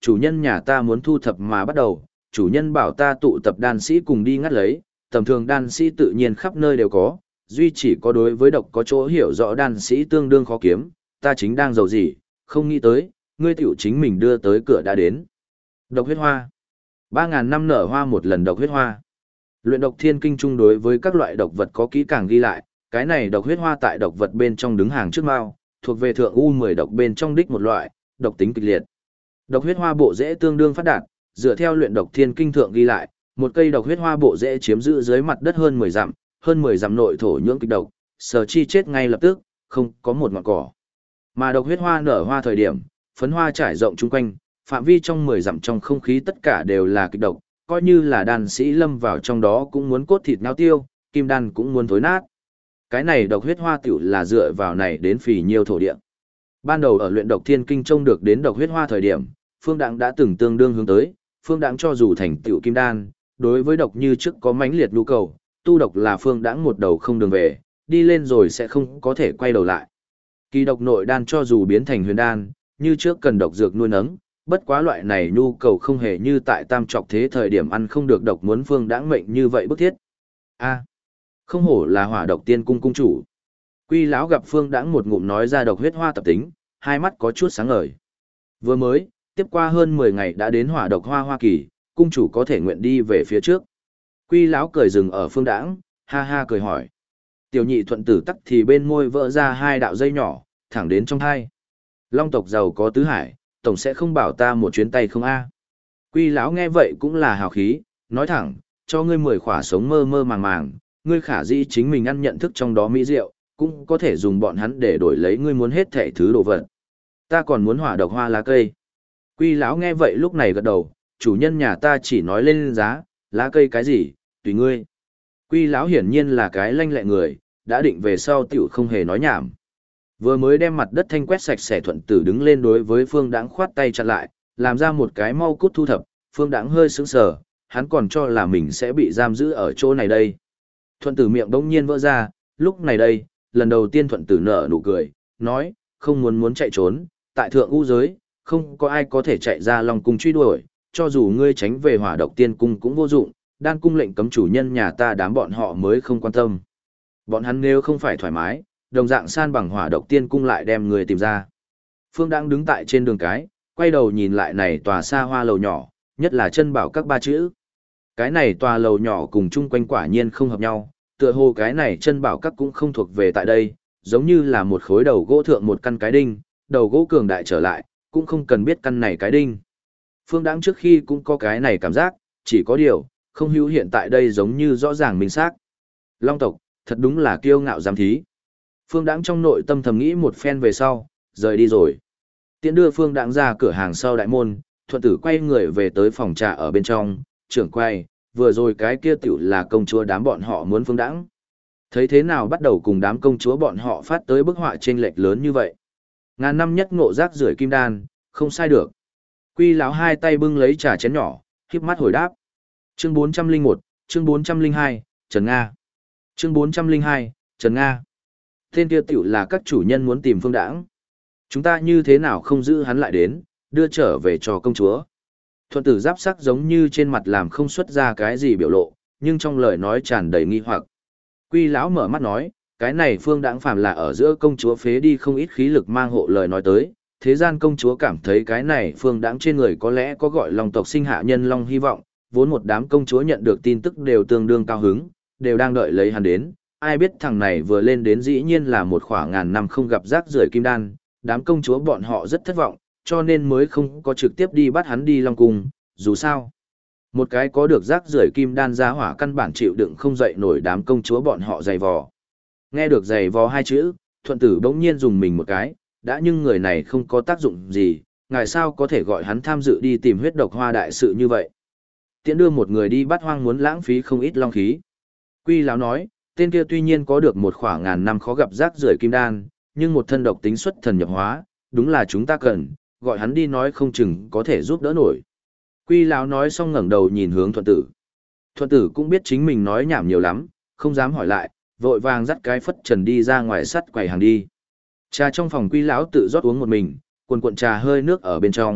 chủ nhân nhà ta muốn thu thập mà bắt đầu, chủ nhân bảo ta tụ tập đan sĩ cùng đi ngắt lấy, tầm thường đan sĩ tự nhiên khắp nơi đều có, duy chỉ có đối với độc có chỗ hiểu rõ đan sĩ tương đương khó kiếm, ta chính đang giàu gì, không nghĩ tới, ngươi tiểu chính mình đưa tới cửa đã đến. Độc huyết hoa. 3.000 năm nở hoa một lần độc huyết hoa. Luyện độc thiên kinh trung đối với các loại độc vật có kỹ càng ghi lại, cái này độc huyết hoa tại độc vật bên trong đứng hàng trước mao, thuộc về thượng U10 độc bên trong đích một loại, độc tính kịch liệt. Độc huyết hoa bộ rễ tương đương phát đạt, dựa theo luyện độc thiên kinh thượng ghi lại, một cây độc huyết hoa bộ rễ chiếm giữ dưới mặt đất hơn 10 dặm nội thổ nhưỡng kịch độc, sở chi chết ngay lập tức, không có một ngọn cỏ. Mà độc huyết hoa nở hoa thời điểm, phấn hoa trải rộng chung quanh, phạm vi trong 10 dặm trong không khí tất cả đều là kịch độc, coi như là đan sĩ lâm vào trong đó cũng muốn cốt thịt nao tiêu, kim đan cũng muốn thối nát. Cái này độc huyết hoa tiểu là dựa vào này đến phì nhiêu thổ địa. Ban đầu ở luyện độc thiên kinh trông được đến độc huyết hoa thời điểm, Phương Đặng đã từng tương đương hướng tới, Phương Đặng cho dù thành tựu kim đan, đối với độc như trước có mãnh liệt nhu cầu, tu độc là Phương Đặng một đầu không đường về, đi lên rồi sẽ không có thể quay đầu lại. Kỳ độc nội đan cho dù biến thành huyền đan, như trước cần độc dược nuôi nấng, bất quá loại này nhu cầu không hề như tại tam trọc thế thời điểm ăn không được độc muốn Phương Đãng mệnh như vậy bức thiết. A, không hổ là Hỏa Độc Tiên cung cung chủ. Quy lão gặp Phương Đãng một ngụm nói ra độc huyết hoa tập tính, hai mắt có chút sáng ngời. Vừa mới, tiếp qua hơn 10 ngày đã đến Hỏa Độc Hoa Hoa Kỳ, cung chủ có thể nguyện đi về phía trước. Quy lão cười dừng ở Phương Đãng, ha ha cười hỏi. Tiểu nhị thuận tử tắc thì bên môi vỡ ra hai đạo dây nhỏ, thẳng đến trong thai. Long tộc giàu có tứ hải, tổng sẽ không bảo ta một chuyến tay không a. Quy lão nghe vậy cũng là hào khí, nói thẳng, cho ngươi 10 khỏa sống mơ mơ màng màng, ngươi khả dĩ chính mình ăn nhận thức trong đó mỹ rượu, cũng có thể dùng bọn hắn để đổi lấy ngươi muốn hết thảy thứ đồ vật. Ta còn muốn hỏa độc hoa lá cây. Quy lão nghe vậy lúc này gật đầu, chủ nhân nhà ta chỉ nói lên giá, lá cây cái gì, tùy ngươi. Quy lão hiển nhiên là cái lanh lẹ người, đã định về sau tiểu không hề nói nhảm. Vừa mới đem mặt đất thanh quét sạch sẽ thuận tử đứng lên đối với Phương Đãng khoát tay chặn lại, làm ra một cái mau cút thu thập, Phương Đãng hơi sững sờ, hắn còn cho là mình sẽ bị giam giữ ở chỗ này đây. Thuận tử miệng bỗng nhiên vỡ ra, lúc này đây, lần đầu tiên thuận tử nở nụ cười, nói, không muốn chạy trốn, tại thượng u giới, không có ai có thể chạy ra Long cung truy đuổi, cho dù ngươi tránh về Hỏa Độc Tiên cung cũng vô dụng, đan cung lệnh cấm chủ nhân nhà ta đám bọn họ mới không quan tâm. Bọn hắn nếu không phải thoải mái, đồng dạng san bằng Hỏa Độc Tiên cung lại đem người tìm ra. Phương đang đứng tại trên đường cái, quay đầu nhìn lại này tòa xa hoa lầu nhỏ, nhất là chân bảo các ba chữ. Cái này tòa lầu nhỏ cùng chung quanh quả nhiên không hợp nhau, tựa hồ cái này chân bảo các cũng không thuộc về tại đây, giống như là một khối đầu gỗ thượng một căn cái đinh, đầu gỗ cường đại trở lại, cũng không cần biết căn này cái đinh. Phương Đãng trước khi cũng có cái này cảm giác, chỉ có điều, không hữu hiện tại đây giống như rõ ràng minh xác. Long tộc, thật đúng là kiêu ngạo giám thí. Phương Đãng trong nội tâm thầm nghĩ một phen về sau, rời đi rồi. Tiễn đưa Phương Đãng ra cửa hàng sau đại môn, thuận tử quay người về tới phòng trà ở bên trong, trưởng quay, vừa rồi cái kia tiểu là công chúa đám bọn họ muốn Phương Đãng. Thấy thế nào bắt đầu cùng đám công chúa bọn họ phát tới bức họa chênh lệch lớn như vậy. Ngàn năm nhất ngộ rác rưởi kim đan, không sai được. Quy lão hai tay bưng lấy trà chén nhỏ, khép mắt hồi đáp. Chương 401, chương 402, Trần Nga. Chương 402, Trần Nga. Tên kia tiểu là các chủ nhân muốn tìm Phương Đãng. Chúng ta như thế nào không giữ hắn lại đến, đưa trở về cho công chúa. Thuận tử giáp sắc giống như trên mặt làm không xuất ra cái gì biểu lộ, nhưng trong lời nói tràn đầy nghi hoặc. Quy lão mở mắt nói, cái này Phương Đãng phàm là ở giữa công chúa phế đi không ít khí lực mang hộ lời nói tới, thế gian công chúa cảm thấy cái này Phương Đãng trên người có lẽ có gọi Long tộc sinh hạ nhân long hy vọng, vốn một đám công chúa nhận được tin tức đều tương đương cao hứng, đều đang đợi lấy hắn đến, ai biết thằng này vừa lên đến dĩ nhiên là một khoảng ngàn năm không gặp rác rưởi kim đan, đám công chúa bọn họ rất thất vọng, cho nên mới không có trực tiếp đi bắt hắn đi Long cung, dù sao. Một cái có được rác rưởi kim đan ra hỏa căn bản chịu đựng không dậy nổi đám công chúa bọn họ giày vò. Nghe được giày vò hai chữ, thuận tử bỗng nhiên dùng mình một cái, đã nhưng người này không có tác dụng gì, ngài sao có thể gọi hắn tham dự đi tìm huyết độc hoa đại sự như vậy. Tiễn đưa một người đi bắt hoang muốn lãng phí không ít long khí. Quy lão nói, tên kia tuy nhiên có được một khoảng ngàn năm khó gặp rác rưởi kim đan, nhưng một thân độc tính xuất thần nhập hóa, đúng là chúng ta cần, gọi hắn đi nói không chừng có thể giúp đỡ nổi. Quy lão nói xong ngẩng đầu nhìn hướng thuận tử. Thuận tử cũng biết chính mình nói nhảm nhiều lắm, không dám hỏi lại, vội vàng dắt cái phất trần đi ra ngoài sắt quầy hàng đi. Trà trong phòng Quy lão tự rót uống một mình, cuồn cuộn trà hơi nước ở bên trong,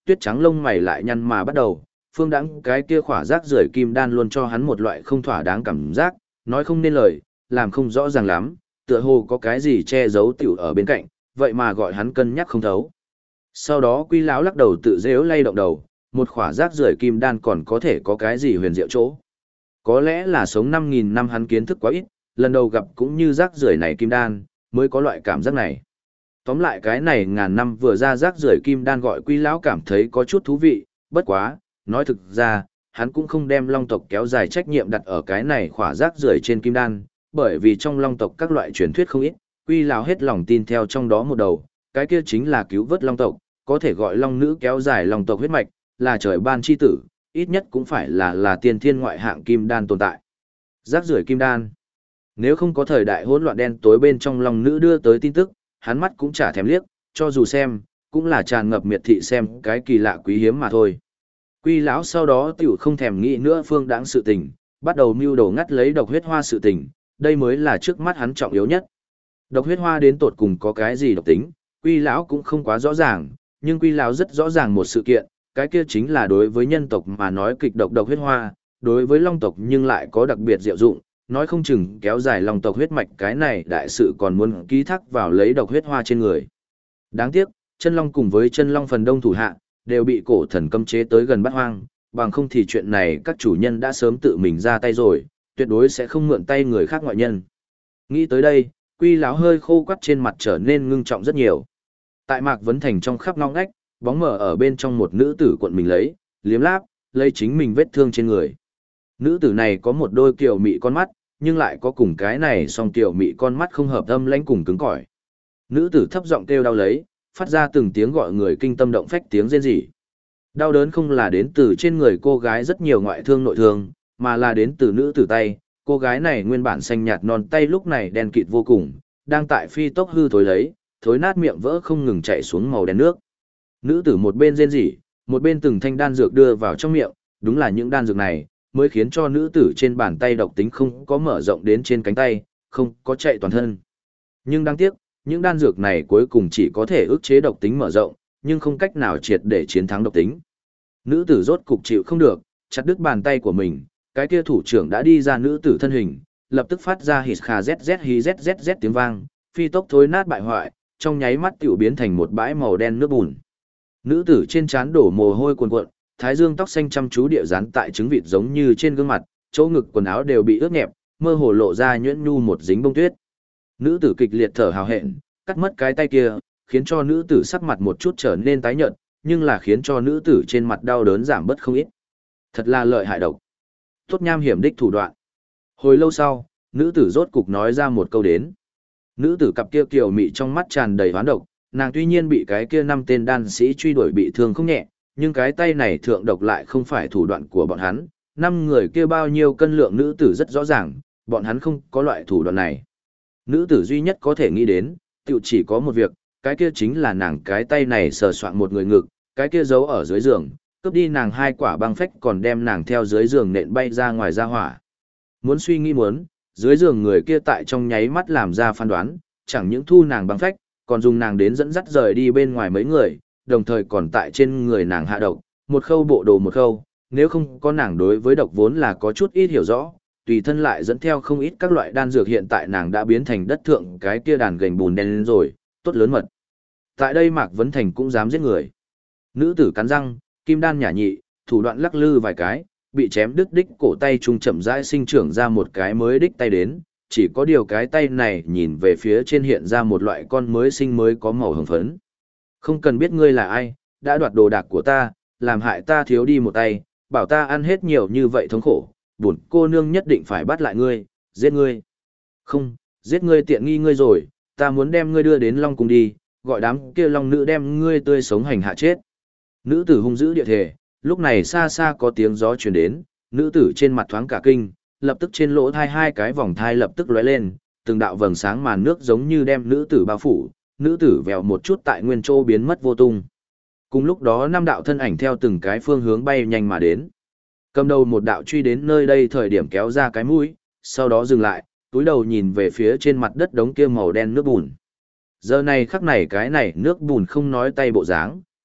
tuyết trắng lông mày lại nhăn mà bắt đầu, Phương Đãng cái kia khỏa rác rưởi kim đan luôn cho hắn một loại không thỏa đáng cảm giác, nói không nên lời, làm không rõ ràng lắm, tựa hồ có cái gì che giấu tiểu ở bên cạnh, vậy mà gọi hắn cân nhắc không thấu. Sau đó Quy lão lắc đầu tự dễu lay động đầu, một khỏa rác rưởi kim đan còn có thể có cái gì huyền diệu chỗ. Có lẽ là sống 5.000 năm hắn kiến thức quá ít, lần đầu gặp cũng như rác rưởi này kim đan, mới có loại cảm giác này. Tóm lại cái này ngàn năm vừa ra rác rưởi kim đan gọi Quy lão cảm thấy có chút thú vị, bất quá, nói thực ra, hắn cũng không đem long tộc kéo dài trách nhiệm đặt ở cái này khỏa rác rưởi trên kim đan, bởi vì trong long tộc các loại truyền thuyết không ít, Quy lão hết lòng tin theo trong đó một đầu, cái kia chính là cứu vớt long tộc, có thể gọi long nữ kéo dài long tộc huyết mạch, là trời ban chi tử, ít nhất cũng phải là tiên thiên ngoại hạng kim đan tồn tại. Rác rưởi kim đan. Nếu không có thời đại hỗn loạn đen tối bên trong long nữ đưa tới tin tức, hắn mắt cũng chả thèm liếc, cho dù xem, cũng là tràn ngập miệt thị xem cái kỳ lạ quý hiếm mà thôi. Quy lão sau đó tiểu không thèm nghĩ nữa Phương Đãng sự tình, bắt đầu mưu đồ ngắt lấy độc huyết hoa sự tình, đây mới là trước mắt hắn trọng yếu nhất. Độc huyết hoa đến tột cùng có cái gì độc tính, Quy lão cũng không quá rõ ràng, nhưng Quy lão rất rõ ràng một sự kiện, cái kia chính là đối với nhân tộc mà nói kịch độc độc huyết hoa, đối với long tộc nhưng lại có đặc biệt diệu dụng, nói không chừng kéo dài long tộc huyết mạch cái này đại sự còn muốn ký thác vào lấy độc huyết hoa trên người. Đáng tiếc, chân long cùng với chân long phần đông thủ hạ, đều bị cổ thần cấm chế tới gần Bát Hoang, bằng không thì chuyện này các chủ nhân đã sớm tự mình ra tay rồi, tuyệt đối sẽ không mượn tay người khác ngoại nhân. Nghĩ tới đây, Quy lão hơi khô quắt trên mặt trở nên ngưng trọng rất nhiều. Tại Mạc Vấn Thành trong khắp ngóc ngách, bóng mở ở bên trong một nữ tử cuộn mình lấy, liếm láp, lấy chính mình vết thương trên người. Nữ tử này có một đôi kiều mị con mắt, nhưng lại có cùng cái này song kiều mị con mắt không hợp âm lãnh cùng cứng cỏi. Nữ tử thấp giọng kêu đau lấy, phát ra từng tiếng gọi người kinh tâm động phách tiếng rên rỉ. Đau đớn không là đến từ trên người cô gái rất nhiều ngoại thương nội thương, mà là đến từ nữ tử tay. Cô gái này nguyên bản xanh nhạt non tay lúc này đen kịt vô cùng, đang tại phi tốc hư thối lấy, thối nát miệng vỡ không ngừng chảy xuống màu đen nước. Nữ tử một bên rên rỉ, một bên từng thanh đan dược đưa vào trong miệng, đúng là những đan dược này mới khiến cho nữ tử trên bàn tay độc tính không có mở rộng đến trên cánh tay, không có chạy toàn thân. Nhưng đáng tiếc, những đan dược này cuối cùng chỉ có thể ức chế độc tính mở rộng, nhưng không cách nào triệt để chiến thắng độc tính. Nữ tử rốt cục chịu không được, chặt đứt bàn tay của mình, cái kia thủ trưởng đã đi ra nữ tử thân hình, lập tức phát ra hít kha zzz hí zzz tiếng vang, phi tốc thối nát bại hoại, trong nháy mắt tiểu biến thành một bãi màu đen nước bùn. Nữ tử trên trán đổ mồ hôi cuồn cuộn, thái dương tóc xanh chăm chú địa dán tại trứng vịt giống như trên gương mặt, chỗ ngực quần áo đều bị ướt nhẹp, mơ hồ lộ ra nhuyễn nhu một dính bông tuyết. Nữ tử kịch liệt thở hào hẹn, cắt mất cái tay kia, khiến cho nữ tử sắc mặt một chút trở nên tái nhợt, nhưng là khiến cho nữ tử trên mặt đau đớn giảm bớt không ít. Thật là lợi hại độc. Tốt nham hiểm đích thủ đoạn. Hồi lâu sau, nữ tử rốt cục nói ra một câu đến. Nữ tử cặp kia kiều mị trong mắt tràn đầy hoán độc, nàng tuy nhiên bị cái kia 5 tên đan sĩ truy đuổi bị thương không nhẹ, nhưng cái tay này thượng độc lại không phải thủ đoạn của bọn hắn. 5 người kia bao nhiêu cân lượng nữ tử rất rõ ràng, bọn hắn không có loại thủ đoạn này. Nữ tử duy nhất có thể nghĩ đến, tiểu chỉ có một việc, cái kia chính là nàng cái tay này sờ soạn một người ngực, cái kia giấu ở dưới giường, cướp đi nàng 2 quả băng phách còn đem nàng theo dưới giường nện bay ra ngoài ra hỏa. Muốn suy nghĩ muốn, dưới giường người kia tại trong nháy mắt làm ra phán đoán, chẳng những thu nàng băng phách, còn dùng nàng đến dẫn dắt rời đi bên ngoài mấy người, đồng thời còn tại trên người nàng hạ độc, một khâu bộ đồ một khâu, nếu không có nàng đối với độc vốn là có chút ít hiểu rõ, tùy thân lại dẫn theo không ít các loại đan dược hiện tại nàng đã biến thành đất thượng cái kia đàn gành bùn đen lên rồi, tốt lớn mật. Tại đây Mạc Vấn Thành cũng dám giết người. Nữ tử cắn răng, kim đan nhả nhị, thủ đoạn lắc lư vài cái, bị chém đứt đích cổ tay trung chậm rãi sinh trưởng ra một cái mới đích tay đến, chỉ có điều cái tay này nhìn về phía trên hiện ra một loại con mới sinh mới có màu hồng phấn. Không cần biết ngươi là ai, đã đoạt đồ đạc của ta, làm hại ta thiếu đi một tay, bảo ta ăn hết nhiều như vậy thống khổ, bổn cô nương nhất định phải bắt lại ngươi, giết ngươi. Không, giết ngươi tiện nghi ngươi rồi, ta muốn đem ngươi đưa đến Long Cung đi, gọi đám kia long nữ đem ngươi tươi sống hành hạ chết. Nữ tử hung dữ địa thể, lúc này xa xa có tiếng gió truyền đến, nữ tử trên mặt thoáng cả kinh, lập tức trên lỗ thai 2 cái vòng thai lập tức lóe lên, từng đạo vầng sáng màn nước giống như đem nữ tử bao phủ, nữ tử vèo một chút tại nguyên chỗ biến mất vô tung. Cùng lúc đó 5 đạo thân ảnh theo từng cái phương hướng bay nhanh mà đến. Cầm đầu một đạo truy đến nơi đây thời điểm kéo ra cái mũi, sau đó dừng lại, túi đầu nhìn về phía trên mặt đất đống kia màu đen nước bùn. Giờ này khắc này cái này nước bùn không nói tay bộ dáng,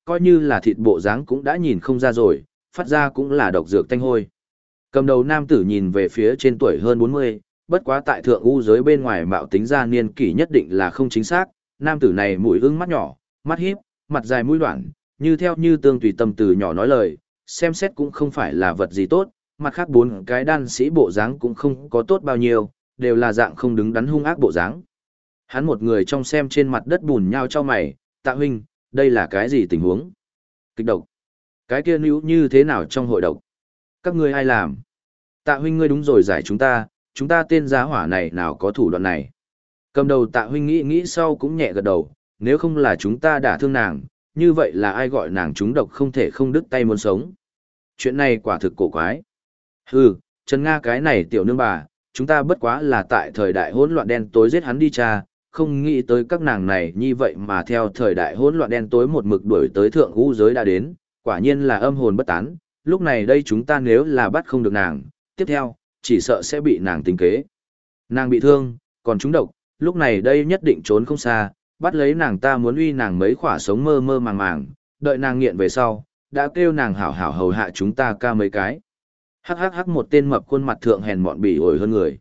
coi như là thịt bộ dáng cũng đã nhìn không ra rồi, phát ra cũng là độc dược tanh hôi. Cầm đầu nam tử nhìn về phía trên tuổi hơn 40, bất quá tại thượng u giới bên ngoài mạo tính ra niên kỷ nhất định là không chính xác, nam tử này mũi ưng mắt nhỏ, mắt híp, mặt dài mũi đoạn, như theo như tương tùy tâm từ nhỏ nói lời, xem xét cũng không phải là vật gì tốt, mặt khác bốn cái đan sĩ bộ dáng cũng không có tốt bao nhiêu, đều là dạng không đứng đắn hung ác bộ dáng. Hắn một người trong xem trên mặt đất bùn nhao cho mày, Tạ huynh, đây là cái gì tình huống? Kịch độc. Cái kia níu như thế nào trong hội độc? Các ngươi ai làm? Tạ huynh ngươi đúng rồi giải chúng ta tên giá hỏa này nào có thủ đoạn này. Cầm đầu Tạ huynh nghĩ sau cũng nhẹ gật đầu, nếu không là chúng ta đả thương nàng, như vậy là ai gọi nàng trúng độc không thể không đứt tay muốn sống. Chuyện này quả thực cổ quái. Hừ, Trần Nga cái này tiểu nương bà, chúng ta bất quá là tại thời đại hỗn loạn đen tối giết hắn đi cha, không nghĩ tới các nàng này như vậy mà theo thời đại hỗn loạn đen tối một mực đuổi tới thượng ngũ giới đã đến, quả nhiên là âm hồn bất tán, lúc này đây chúng ta nếu là bắt không được nàng, tiếp theo, chỉ sợ sẽ bị nàng tính kế. Nàng bị thương, còn trúng độc, lúc này đây nhất định trốn không xa, bắt lấy nàng ta muốn uy nàng mấy khỏa sống mơ mơ màng màng, đợi nàng nghiện về sau, đã kêu nàng hảo hảo hầu hạ chúng ta ca mấy cái. Hắc hắc hắc một tên mập khuôn mặt thượng hèn mọn bỉ ổi hơn người.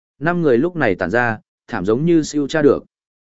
5 người lúc này tản ra, thảm giống như siêu tra được.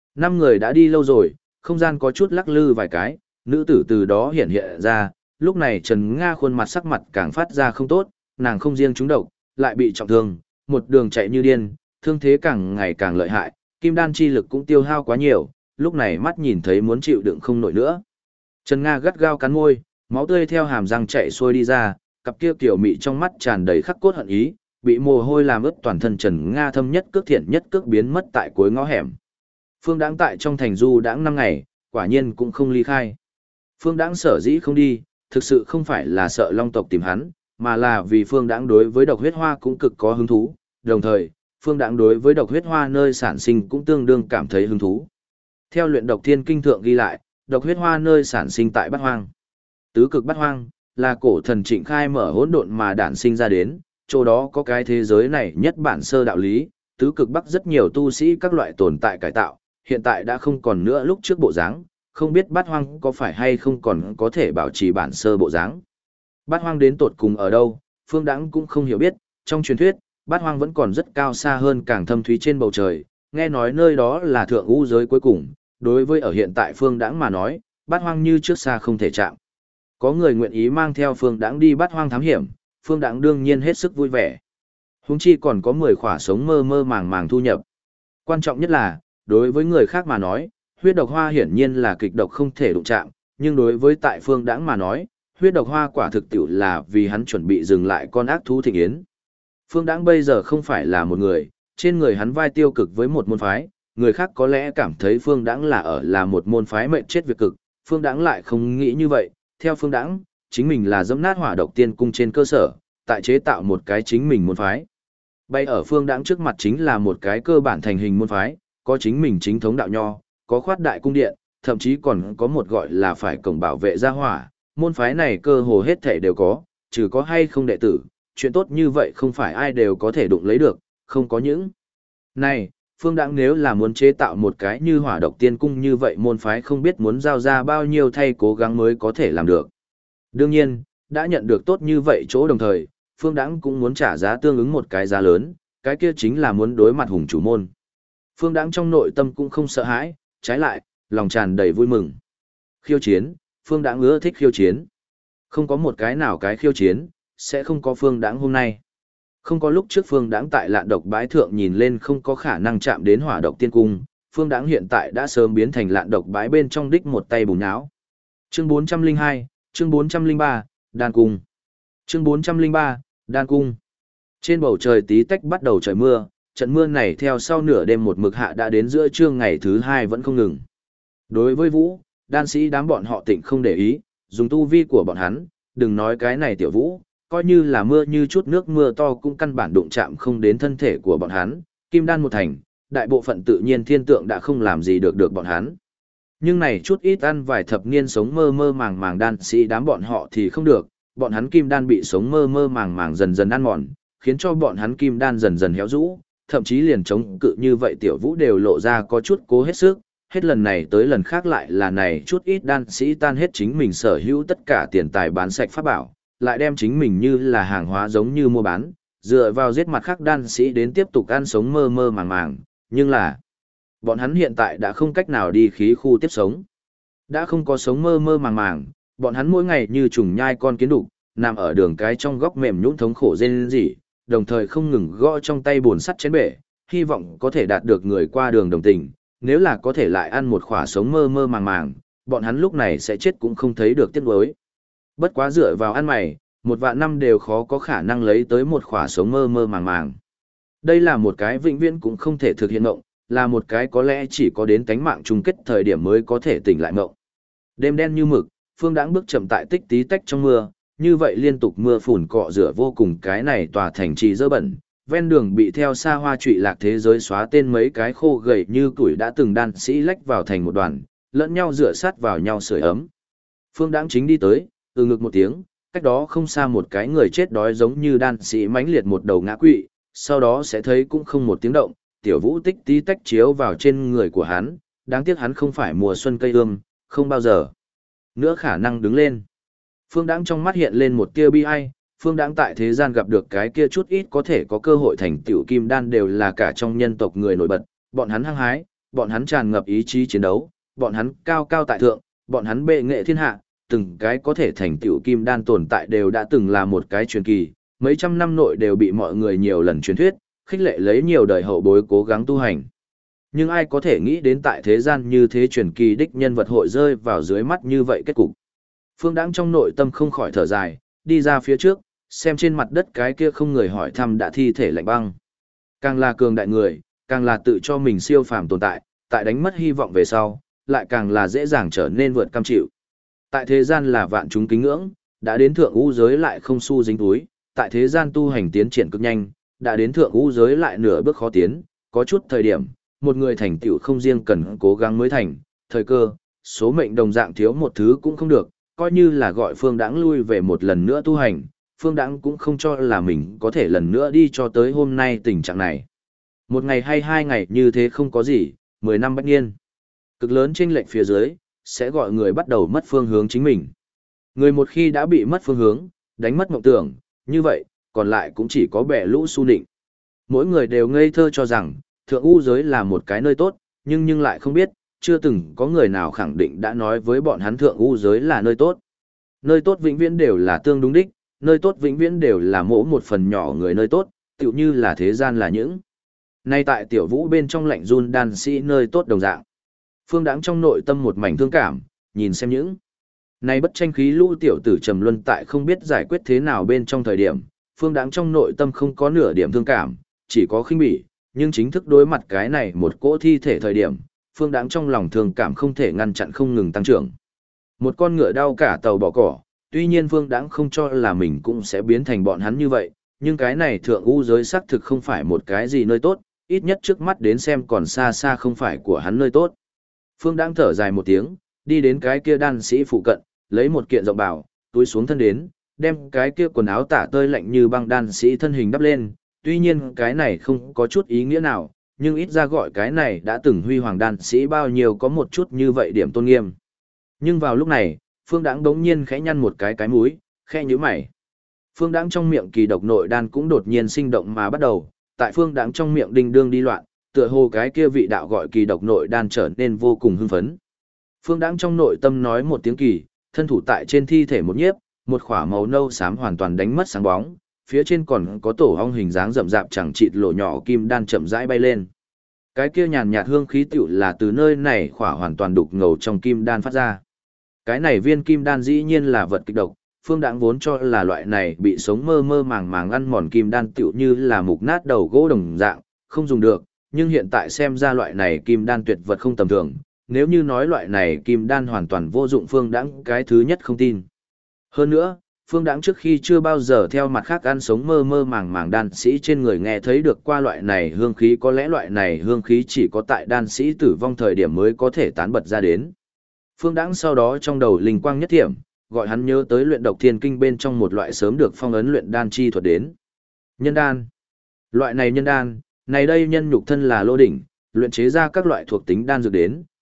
5 người đã đi lâu rồi, không gian có chút lắc lư vài cái, nữ tử từ đó hiện hiện ra, lúc này Trần Nga khuôn mặt sắc mặt càng phát ra không tốt, nàng không riêng trúng độc, lại bị trọng thương, một đường chạy như điên, thương thế càng ngày càng lợi hại, kim đan chi lực cũng tiêu hao quá nhiều, lúc này mắt nhìn thấy muốn chịu đựng không nổi nữa. Trần Nga gắt gao cắn môi, máu tươi theo hàm răng chạy xuôi đi ra, cặp kia kiểu mị trong mắt tràn đầy khắc cốt hận ý, bị mồ hôi làm ướt toàn thân Trần Nga thâm nhất cước thiện nhất cước biến mất tại cuối ngõ hẻm. Phương Đãng tại trong thành du đãng 5 ngày, quả nhiên cũng không ly khai. Phương Đãng sở dĩ không đi, thực sự không phải là sợ Long tộc tìm hắn, mà là vì Phương Đãng đối với độc huyết hoa cũng cực có hứng thú, đồng thời, Phương Đãng đối với độc huyết hoa nơi sản sinh cũng tương đương cảm thấy hứng thú. Theo luyện độc thiên kinh thượng ghi lại, độc huyết hoa nơi sản sinh tại Bát Hoang. Tứ cực Bát Hoang là cổ thần Trịnh Khai mở hỗn độn mà đản sinh ra đến, chỗ đó có cái thế giới này nhất bản sơ đạo lý, tứ cực Bắc rất nhiều tu sĩ các loại tồn tại cải tạo, hiện tại đã không còn nữa lúc trước bộ dáng, không biết Bát Hoang có phải hay không còn có thể bảo trì bản sơ bộ dáng. Bát Hoang đến tột cùng ở đâu, Phương Đãng cũng không hiểu biết, trong truyền thuyết, Bát Hoang vẫn còn rất cao xa hơn càng thâm thúy trên bầu trời, nghe nói nơi đó là thượng u giới cuối cùng, đối với ở hiện tại Phương Đãng mà nói, Bát Hoang như trước xa không thể chạm. Có người nguyện ý mang theo Phương Đãng đi Bát Hoang thám hiểm, Phương Đãng đương nhiên hết sức vui vẻ. Huống chi còn có 10 khỏa sống mơ mơ màng màng thu nhập. Quan trọng nhất là, đối với người khác mà nói, huyết độc hoa hiển nhiên là kịch độc không thể đụng chạm, nhưng đối với tại Phương Đãng mà nói, huyết độc hoa quả thực tiệu là vì hắn chuẩn bị dừng lại con ác thú thịnh yến. Phương Đãng bây giờ không phải là một người, trên người hắn vai tiêu cực với một môn phái, người khác có lẽ cảm thấy Phương Đãng là một môn phái mệnh chết việc cực, Phương Đãng lại không nghĩ như vậy, theo Phương Đãng, chính mình là dẫm nát Hỏa Độc Tiên Cung trên cơ sở, tại chế tạo một cái chính mình môn phái. Bay ở Phương Đãng trước mặt chính là một cái cơ bản thành hình môn phái, có chính mình chính thống đạo nho, có khoát đại cung điện, thậm chí còn có một gọi là phải cổng bảo vệ gia hỏa, môn phái này cơ hồ hết thể đều có, trừ có hay không đệ tử, chuyện tốt như vậy không phải ai đều có thể đụng lấy được, không có những. Này, Phương Đãng nếu là muốn chế tạo một cái như Hỏa Độc Tiên Cung như vậy môn phái không biết muốn giao ra bao nhiêu thay cố gắng mới có thể làm được. Đương nhiên, đã nhận được tốt như vậy chỗ đồng thời, Phương Đãng cũng muốn trả giá tương ứng một cái giá lớn, cái kia chính là muốn đối mặt hùng chủ môn. Phương Đãng trong nội tâm cũng không sợ hãi, trái lại, lòng tràn đầy vui mừng. Khiêu chiến, Phương Đãng ưa thích khiêu chiến. Không có một cái nào cái khiêu chiến, sẽ không có Phương Đãng hôm nay. Không có lúc trước Phương Đãng tại Lạn Độc Bái thượng nhìn lên không có khả năng chạm đến Hỏa Độc Tiên Cung, Phương Đãng hiện tại đã sớm biến thành Lạn Độc Bái bên trong đích một tay bùn nháo. Chương 402, chương 403, Đan Cung. Chương 403, Đan Cung. Trên bầu trời tí tách bắt đầu trời mưa, trận mưa này theo sau nửa đêm một mực hạ đã đến giữa trưa ngày thứ 2 vẫn không ngừng. Đối với Vũ, đan sĩ đám bọn họ tịnh không để ý, dùng tu vi của bọn hắn, đừng nói cái này tiểu Vũ, coi như là mưa như chút nước mưa to cũng căn bản đụng chạm không đến thân thể của bọn hắn, kim đan một thành, đại bộ phận tự nhiên thiên tượng đã không làm gì được bọn hắn. Nhưng này chút ít ăn vài thập niên sống mơ mơ màng màng đan sĩ đám bọn họ thì không được, bọn hắn kim đan bị sống mơ mơ màng màng dần dần ăn mòn, khiến cho bọn hắn kim đan dần dần héo rũ, thậm chí liền chống cự như vậy tiểu Vũ đều lộ ra có chút cố hết sức, hết lần này tới lần khác lại là này chút ít đan sĩ tan hết chính mình sở hữu tất cả tiền tài bán sạch pháp bảo, lại đem chính mình như là hàng hóa giống như mua bán, dựa vào giết mặt khác đan sĩ đến tiếp tục ăn sống mơ mơ màng màng, nhưng là bọn hắn hiện tại đã không cách nào đi khí khu tiếp sống. Đã không có sống mơ mơ màng màng, bọn hắn mỗi ngày như trùng nhai con kiến đục, nằm ở đường cái trong góc mềm nhũn thống khổ rên rỉ, đồng thời không ngừng gõ trong tay bồn sắt chén bể, hy vọng có thể đạt được người qua đường đồng tình, nếu là có thể lại ăn một khỏa sống mơ mơ màng màng, bọn hắn lúc này sẽ chết cũng không thấy được tiếc nuối. Bất quá dựa vào ăn mày, một vạn năm đều khó có khả năng lấy tới một khỏa sống mơ mơ màng màng. Đây là một cái vĩnh viễn cũng không thể thực hiện mộng, là một cái có lẽ chỉ có đến tánh mạng chung kết thời điểm mới có thể tỉnh lại mộng. Đêm đen như mực, Phương Đãng bước chậm tại tích tí tách trong mưa, như vậy liên tục mưa phùn cọ rửa vô cùng cái này tòa thành trì dơ bẩn, ven đường bị theo xa hoa trụy lạc thế giới xóa tên mấy cái khô gầy như củi đã từng đan sĩ lách vào thành một đoàn, lẫn nhau dựa sát vào nhau sưởi ấm. Phương Đãng chính đi tới, ngực một tiếng, cách đó không xa một cái người chết đói giống như đan sĩ mãnh liệt một đầu ngã quỵ, sau đó sẽ thấy cũng không một tiếng động, tiểu vũ tích tí tách chiếu vào trên người của hắn, đáng tiếc hắn không phải mùa xuân cây ươm, không bao giờ nữa khả năng đứng lên. Phương Đãng trong mắt hiện lên một tia bi ai, Phương Đãng tại thế gian gặp được cái kia chút ít có thể có cơ hội thành tiểu kim đan đều là cả trong nhân tộc người nổi bật, bọn hắn hăng hái, bọn hắn tràn ngập ý chí chiến đấu, bọn hắn cao cao tại thượng, bọn hắn bệ nghệ thiên hạ, từng cái có thể thành tiểu kim đan tồn tại đều đã từng là một cái truyền kỳ, mấy trăm năm nội đều bị mọi người nhiều lần truyền thuyết, khích lệ lấy nhiều đời hậu bối cố gắng tu hành. Nhưng ai có thể nghĩ đến tại thế gian như thế truyền kỳ đích nhân vật hội rơi vào dưới mắt như vậy kết cục. Phương Đãng trong nội tâm không khỏi thở dài, đi ra phía trước, xem trên mặt đất cái kia không người hỏi thăm đã thi thể lạnh băng. Càng là cường đại người, càng là tự cho mình siêu phàm tồn tại, tại đánh mất hy vọng về sau, lại càng là dễ dàng trở nên vượt cam chịu. Tại thế gian là vạn chúng kính ngưỡng, đã đến thượng ngũ giới lại không xu dính túi, tại thế gian tu hành tiến triển cực nhanh, đã đến thượng ngũ giới lại nửa bước khó tiến, có chút thời điểm, một người thành tựu không riêng cần cố gắng mới thành, thời cơ, số mệnh đồng dạng thiếu một thứ cũng không được, coi như là gọi Phương Đãng lui về một lần nữa tu hành, Phương Đãng cũng không cho là mình có thể lần nữa đi cho tới hôm nay tình trạng này. Một ngày hay 2 ngày như thế không có gì, 10 năm bất nhiên. Cực lớn chênh lệch phía dưới, sẽ gọi người bắt đầu mất phương hướng chính mình. Người một khi đã bị mất phương hướng, đánh mất mộng tưởng, như vậy, còn lại cũng chỉ có bẻ lũ su nịnh. Mỗi người đều ngây thơ cho rằng, thượng u giới là một cái nơi tốt, nhưng lại không biết, chưa từng có người nào khẳng định đã nói với bọn hắn thượng u giới là nơi tốt. Nơi tốt vĩnh viễn đều là tương đúng đích, nơi tốt vĩnh viễn đều là mỗi một phần nhỏ người nơi tốt, tựu như là thế gian là những. Nay tại tiểu vũ bên trong lạnh run đan sĩ nơi tốt đồng dạng. Phương Đãng trong nội tâm một mảnh thương cảm, nhìn xem những. Nay bất tranh khí lũ tiểu tử trầm luân tại không biết giải quyết thế nào bên trong thời điểm, Phương Đãng trong nội tâm không có nửa điểm thương cảm, chỉ có khinh bỉ, nhưng chính thức đối mặt cái này một cỗ thi thể thời điểm, Phương Đãng trong lòng thương cảm không thể ngăn chặn không ngừng tăng trưởng. Một con ngựa đau cả tàu bỏ cỏ, tuy nhiên Phương Đãng không cho là mình cũng sẽ biến thành bọn hắn như vậy, nhưng cái này thượng u giới xác thực không phải một cái gì nơi tốt, ít nhất trước mắt đến xem còn xa xa không phải của hắn nơi tốt. Phương Đãng thở dài một tiếng, đi đến cái kia đan sĩ phụ cận, lấy một kiện rộng bảo, túi xuống thân đến, đem cái kia quần áo tả tơi lạnh như băng đan sĩ thân hình đắp lên, tuy nhiên cái này không có chút ý nghĩa nào, nhưng ít ra gọi cái này đã từng huy hoàng đan sĩ bao nhiêu có một chút như vậy điểm tôn nghiêm. Nhưng vào lúc này, Phương Đãng đống nhiên khẽ nhăn một cái mũi, khẽ nhíu mày. Phương Đãng trong miệng kỳ độc nội đan cũng đột nhiên sinh động mà bắt đầu, tại Phương Đãng trong miệng đinh đương đi loạn, tựa hồ cái kia vị đạo gọi kỳ độc nội đan trở nên vô cùng hưng phấn. Phương Đãng trong nội tâm nói một tiếng kỳ, thân thủ tại trên thi thể một nhiếp, một khỏa màu nâu xám hoàn toàn đánh mất sáng bóng, phía trên còn có tổ ong hình dáng rậm rạp chẳng chịt lỗ nhỏ kim đan chậm rãi bay lên. Cái kia nhàn nhạt hương khí tựu là từ nơi này khỏa hoàn toàn đục ngầu trong kim đan phát ra. Cái này viên kim đan dĩ nhiên là vật kịch độc, Phương Đãng vốn cho là loại này bị sống mơ mơ màng màng ăn mòn kim đan tựu như là mục nát đầu gỗ đồng dạng, không dùng được, nhưng hiện tại xem ra loại này kim đan tuyệt vật không tầm thường, nếu như nói loại này kim đan hoàn toàn vô dụng Phương Đãng cái thứ nhất không tin. Hơn nữa, Phương Đãng trước khi chưa bao giờ theo mặt khác ăn sống mơ mơ màng màng đan sĩ trên người nghe thấy được qua loại này hương khí, có lẽ loại này hương khí chỉ có tại đan sĩ tử vong thời điểm mới có thể tán bật ra đến. Phương Đãng sau đó trong đầu linh quang nhất thiểm, gọi hắn nhớ tới luyện độc thiên kinh bên trong một loại sớm được phong ấn luyện đan chi thuật đến. Nhân đan. Loại này nhân đan, này đây nhân nhục thân là lô đỉnh, luyện chế ra các loại thuộc tính đan dược đến,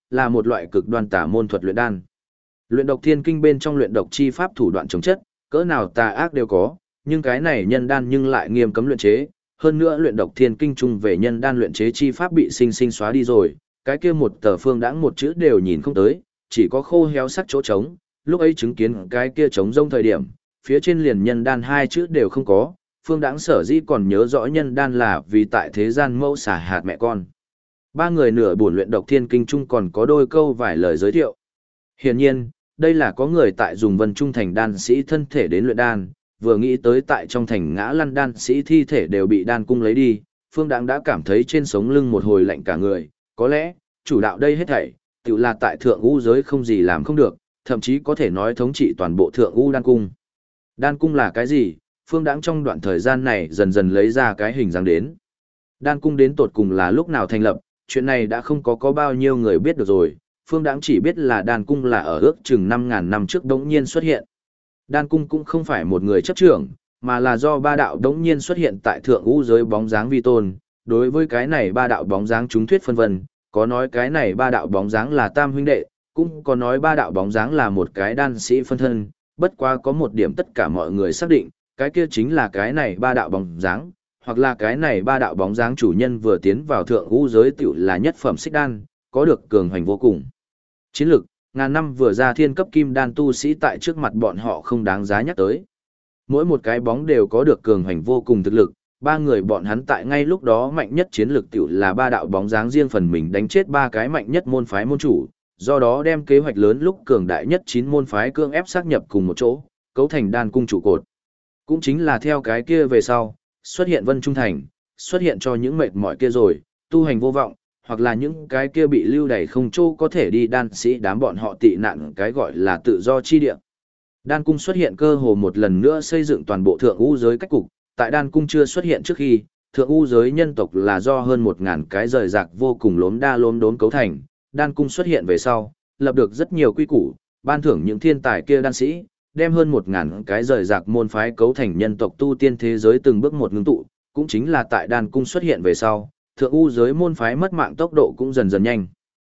là một loại cực đoan tà môn thuật luyện đan. Luyện độc thiên kinh bên trong luyện độc chi pháp thủ đoạn chống chất, cỡ nào tà ác đều có, nhưng cái này nhân đan nhưng lại nghiêm cấm luyện chế, hơn nữa luyện độc thiên kinh chung về nhân đan luyện chế chi pháp bị sinh sinh xóa đi rồi, cái kia một tờ phương đãng một chữ đều nhìn không tới, chỉ có khô héo sắc chỗ trống, lúc ấy chứng kiến cái kia trống rông thời điểm, phía trên liền nhân đan hai chữ đều không có, phương đãng sở dĩ còn nhớ rõ nhân đan là vì tại thế gian mẫu xả hạt mẹ con. Ba người nửa buồn luyện độc thiên kinh chung còn có đôi câu vài lời giới thiệu. Hiển nhiên, đây là có người tại dùng vân trung thành đan sĩ thân thể đến luyện đan, vừa nghĩ tới tại trong thành ngã lăn đan sĩ thi thể đều bị đan cung lấy đi, phương đãng đã cảm thấy trên sống lưng một hồi lạnh cả người, có lẽ, chủ đạo đây hết thảy, tự là tại thượng u giới không gì làm không được, thậm chí có thể nói thống trị toàn bộ thượng u đan cung. Đan cung là cái gì? Phương đãng trong đoạn thời gian này dần dần lấy ra cái hình dáng đến. Đan cung đến tột cùng là lúc nào thành lập, chuyện này đã không có bao nhiêu người biết được rồi, phương đãng chỉ biết là đan cung là ở ước chừng 5.000 năm trước đống nhiên xuất hiện. Đan cung cũng không phải một người chấp trưởng, mà là do ba đạo đống nhiên xuất hiện tại thượng u giới bóng dáng vi tôn. Đối với cái này ba đạo bóng dáng chúng thuyết phân vân, có nói cái này ba đạo bóng dáng là tam huynh đệ, cũng có nói ba đạo bóng dáng là một cái đan sĩ phân thân, bất quá có một điểm tất cả mọi người xác định, cái kia chính là cái này ba đạo bóng dáng, hoặc là cái này ba đạo bóng dáng chủ nhân vừa tiến vào thượng u giới tiểu là nhất phẩm xích đan, có được cường hành vô cùng. Chiến lực, ngàn năm vừa ra thiên cấp kim đan tu sĩ tại trước mặt bọn họ không đáng giá nhắc tới. Mỗi một cái bóng đều có được cường hành vô cùng thực lực, ba người bọn hắn tại ngay lúc đó mạnh nhất chiến lực tiểu là ba đạo bóng dáng riêng phần mình đánh chết ba cái mạnh nhất môn phái môn chủ, do đó đem kế hoạch lớn lúc cường đại nhất 9 môn phái cương ép xác nhập cùng một chỗ, cấu thành đan cung trụ cột. Cũng chính là theo cái kia về sau, xuất hiện Vân Trung Thành, xuất hiện cho những mệt mỏi kia rồi, tu hành vô vọng, hoặc là những cái kia bị lưu đày không chỗ có thể đi đan sĩ đám bọn họ tị nạn cái gọi là tự do chi địa. Đan cung xuất hiện cơ hồ một lần nữa xây dựng toàn bộ thượng u giới cách cục, tại đan cung chưa xuất hiện trước khi, thượng u giới nhân tộc là do hơn 1.000 cái rời rạc vô cùng lốm đốm cấu thành, đan cung xuất hiện về sau, lập được rất nhiều quy củ, ban thưởng những thiên tài kia đan sĩ, đem hơn 1.000 cái rời rạc môn phái cấu thành nhân tộc tu tiên thế giới từng bước một ngưng tụ, cũng chính là tại đan cung xuất hiện về sau, thượng u giới môn phái mất mạng tốc độ cũng dần dần nhanh.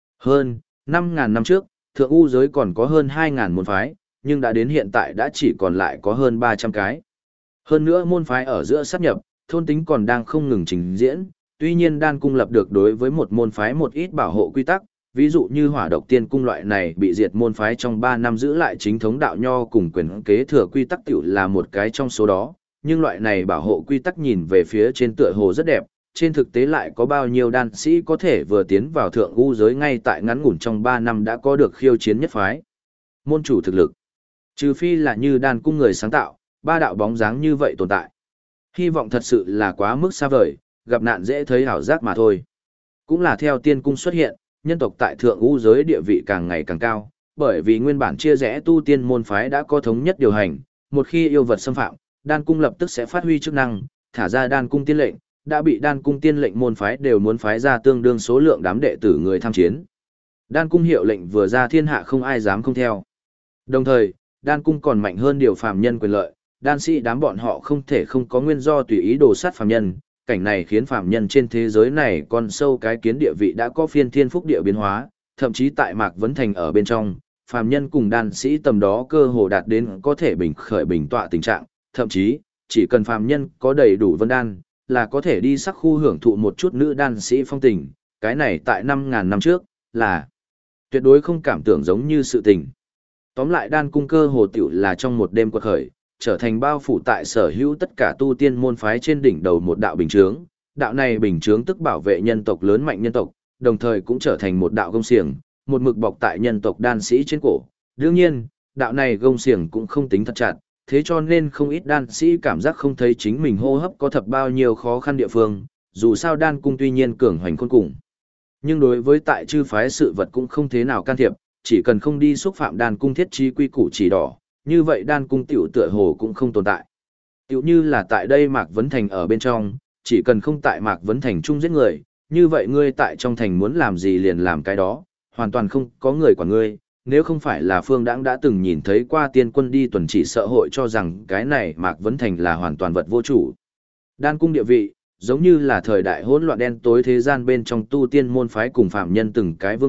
Hơn 5.000 năm trước, thượng u giới còn có hơn 2.000 môn phái, nhưng đã đến hiện tại đã chỉ còn lại có hơn 300 cái. Hơn nữa môn phái ở giữa sát nhập, thôn tính còn đang không ngừng trình diễn, tuy nhiên đan cung lập được đối với một môn phái một ít bảo hộ quy tắc, ví dụ như hỏa độc tiên cung loại này bị diệt môn phái trong 3 năm giữ lại chính thống đạo nho cùng quyền kế thừa quy tắc tiểu là một cái trong số đó, nhưng loại này bảo hộ quy tắc nhìn về phía trên tựa hồ rất đẹp, trên thực tế lại có bao nhiêu đan sĩ có thể vừa tiến vào thượng u giới ngay tại ngắn ngủn trong 3 năm đã có được khiêu chiến nhất phái. Môn chủ thực lực, trừ phi là như đan cung người sáng tạo, ba đạo bóng dáng như vậy tồn tại. Hy vọng thật sự là quá mức xa vời, gặp nạn dễ thấy ảo giác mà thôi. Cũng là theo tiên cung xuất hiện, nhân tộc tại thượng u giới địa vị càng ngày càng cao, bởi vì nguyên bản chia rẽ tu tiên môn phái đã có thống nhất điều hành, một khi yêu vật xâm phạm, đan cung lập tức sẽ phát huy chức năng, thả ra đan cung tiên lệnh, đã bị đan cung tiên lệnh môn phái đều muốn phái ra tương đương số lượng đám đệ tử người tham chiến. Đan cung hiệu lệnh vừa ra thiên hạ không ai dám không theo. Đồng thời, đan cung còn mạnh hơn điều phàm nhân quyền lợi, đan sĩ đám bọn họ không thể không có nguyên do tùy ý đồ sát phàm nhân, cảnh này khiến phàm nhân trên thế giới này con sâu cái kiến địa vị đã có phiên thiên phúc địa biến hóa, thậm chí tại Mạc Vấn Thành ở bên trong, phàm nhân cùng đan sĩ tầm đó cơ hồ đạt đến có thể bình khởi bình tọa tình trạng, thậm chí, chỉ cần phàm nhân có đầy đủ vân đan, là có thể đi sắc khu hưởng thụ một chút nữ đan sĩ phong tình, cái này tại 5.000 năm trước, là tuyệt đối không cảm tưởng giống như sự tình. Tóm lại đan cung cơ hồ tiểu là trong một đêm quật khởi, trở thành bao phủ tại sở hữu tất cả tu tiên môn phái trên đỉnh đầu một đạo bình chướng. Đạo này bình chướng tức bảo vệ nhân tộc lớn mạnh nhân tộc, đồng thời cũng trở thành một đạo gông xiềng, một mực bọc tại nhân tộc đan sĩ trên cổ. Đương nhiên, đạo này gông xiềng cũng không tính thật chặt, thế cho nên không ít đan sĩ cảm giác không thấy chính mình hô hấp có thật bao nhiêu khó khăn địa phương, dù sao đan cung tuy nhiên cường hoành khôn cùng. Nhưng đối với tại chư phái sự vật cũng không thế nào can thiệp, chỉ cần không đi xúc phạm đan cung thiết trí quy củ chỉ đỏ, như vậy đan cung tiểu tựa hồ cũng không tồn tại. Tiểu như là tại đây Mạc Vấn Thành ở bên trong, chỉ cần không tại Mạc Vấn Thành chung giết người, như vậy ngươi tại trong thành muốn làm gì liền làm cái đó, hoàn toàn không có người quản ngươi. Nếu không phải là Phương Đãng đã từng nhìn thấy qua tiên quân đi tuần chỉ sợ hội cho rằng cái này Mạc Vấn Thành là hoàn toàn vật vô chủ. Đan cung địa vị, giống như là thời đại hỗn loạn đen tối thế gian bên trong tu tiên môn phái cùng phạm nhân từng cái vương quốc,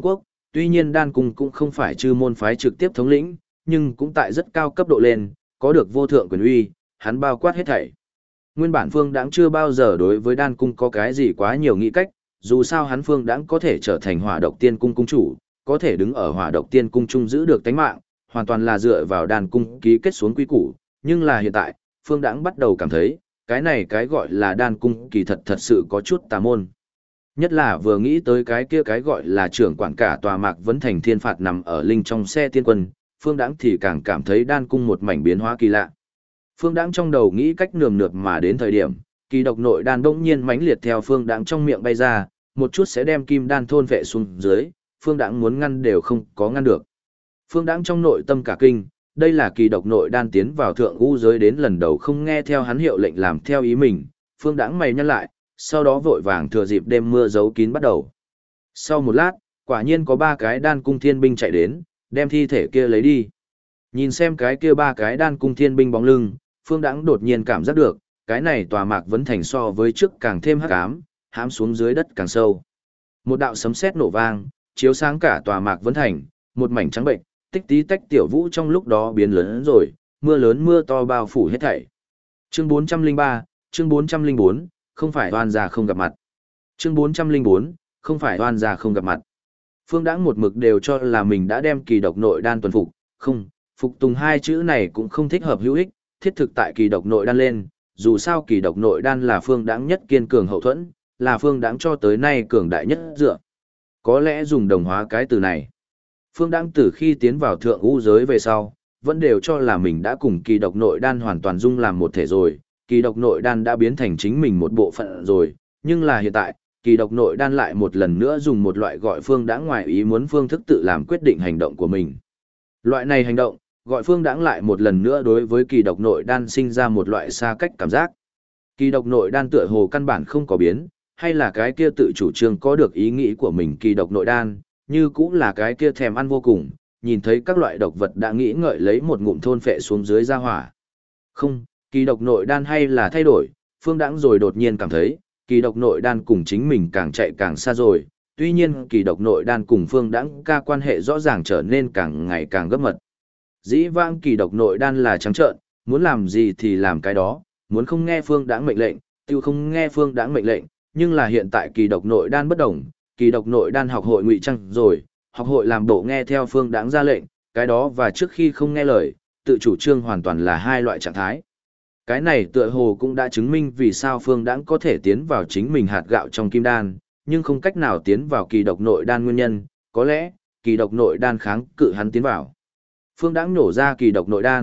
tuy nhiên đan cung cũng không phải chư môn phái trực tiếp thống lĩnh, nhưng cũng tại rất cao cấp độ lên, có được vô thượng quyền uy, hắn bao quát hết thảy. Nguyên bản Phương Đãng chưa bao giờ đối với đan cung có cái gì quá nhiều nghĩ cách, dù sao hắn Phương Đãng có thể trở thành Hỏa Độc Tiên cung cung chủ, có thể đứng ở Hỏa Độc Tiên cung trung giữ được tánh mạng, hoàn toàn là dựa vào đan cung ký kết xuống quy củ, nhưng là hiện tại, Phương Đãng bắt đầu cảm thấy, cái này cái gọi là đan cung kỳ thật thật sự có chút tà môn. Nhất là vừa nghĩ tới cái kia cái gọi là trưởng quản cả tòa Mạc Vấn Thành thiên phạt nằm ở linh trong xe tiên quân, Phương Đãng thì càng cảm thấy đan cung một mảnh biến hóa kỳ lạ. Phương Đãng trong đầu nghĩ cách nườm nượp mà đến thời điểm, kỳ độc nội đan bỗng nhiên mãnh liệt theo Phương Đãng trong miệng bay ra, một chút sẽ đem kim đan thôn vệ xuống dưới, Phương Đãng muốn ngăn đều không có ngăn được. Phương Đãng trong nội tâm cả kinh, đây là kỳ độc nội đan tiến vào thượng u giới đến lần đầu không nghe theo hắn hiệu lệnh làm theo ý mình, Phương Đãng mày nhăn lại, sau đó vội vàng thừa dịp đêm mưa giấu kín bắt đầu. Sau một lát, quả nhiên có 3 cái đan cung thiên binh chạy đến, đem thi thể kia lấy đi. Nhìn xem cái kia 3 cái đan cung thiên binh bóng lưng, Phương Đãng đột nhiên cảm giác được, cái này tòa Mạc Vấn Thành so với trước càng thêm hắc ám, hãm xuống dưới đất càng sâu. Một đạo sấm sét nổ vang, chiếu sáng cả tòa Mạc Vấn Thành, một mảnh trắng bệnh, tích tí tách tiểu vũ trong lúc đó biến lớn rồi, mưa lớn mưa to bao phủ hết thảy. Chương 403, chương 404, không phải oan gia không gặp mặt. Chương 404, không phải oan gia không gặp mặt. Phương Đãng một mực đều cho là mình đã đem kỳ độc nội đan tuần phục, không, phục tùng 2 chữ này cũng không thích hợp hữu ích, thiết thực tại kỳ độc nội đan lên, dù sao kỳ độc nội đan là Phương Đãng nhất kiên cường hậu thuẫn, là Phương Đãng cho tới nay cường đại nhất dựa. Có lẽ dùng đồng hóa cái từ này. Phương Đãng từ khi tiến vào thượng u giới về sau, vẫn đều cho là mình đã cùng kỳ độc nội đan hoàn toàn dung làm một thể rồi, kỳ độc nội đan đã biến thành chính mình một bộ phận rồi, nhưng là hiện tại, kỳ độc nội đan lại một lần nữa dùng một loại gọi Phương Đãng ngoài ý muốn phương thức tự làm quyết định hành động của mình. Loại này hành động, gọi Phương Đãng lại một lần nữa đối với kỳ độc nội đan sinh ra một loại xa cách cảm giác. Kỳ độc nội đan tựa hồ căn bản không có biến, hay là cái kia tự chủ trương có được ý nghĩ của mình kỳ độc nội đan, như cũng là cái kia thèm ăn vô cùng, nhìn thấy các loại độc vật đã nghĩ ngợi lấy một ngụm thôn phệ xuống dưới ra hỏa. Không, kỳ độc nội đan hay là thay đổi, Phương Đãng rồi đột nhiên cảm thấy, kỳ độc nội đan cùng chính mình càng chạy càng xa rồi, tuy nhiên kỳ độc nội đan cùng Phương Đãng ca quan hệ rõ ràng trở nên càng ngày càng gấp mật. Dĩ vãng kỳ độc nội đan là trắng trợn, muốn làm gì thì làm cái đó, muốn không nghe Phương Đãng mệnh lệnh, tiêu không nghe Phương Đãng mệnh lệnh, nhưng là hiện tại kỳ độc nội đan bất đồng, kỳ độc nội đan học hội ngụy trang rồi, học hội làm bộ nghe theo Phương Đãng ra lệnh, cái đó và trước khi không nghe lời, tự chủ trương hoàn toàn là 2 loại trạng thái. Cái này tựa hồ cũng đã chứng minh vì sao Phương Đãng có thể tiến vào chính mình hạt gạo trong kim đan, nhưng không cách nào tiến vào kỳ độc nội đan nguyên nhân, có lẽ, kỳ độc nội đan kháng cự hắn tiến vào. Phương Đãng nổ ra kỳ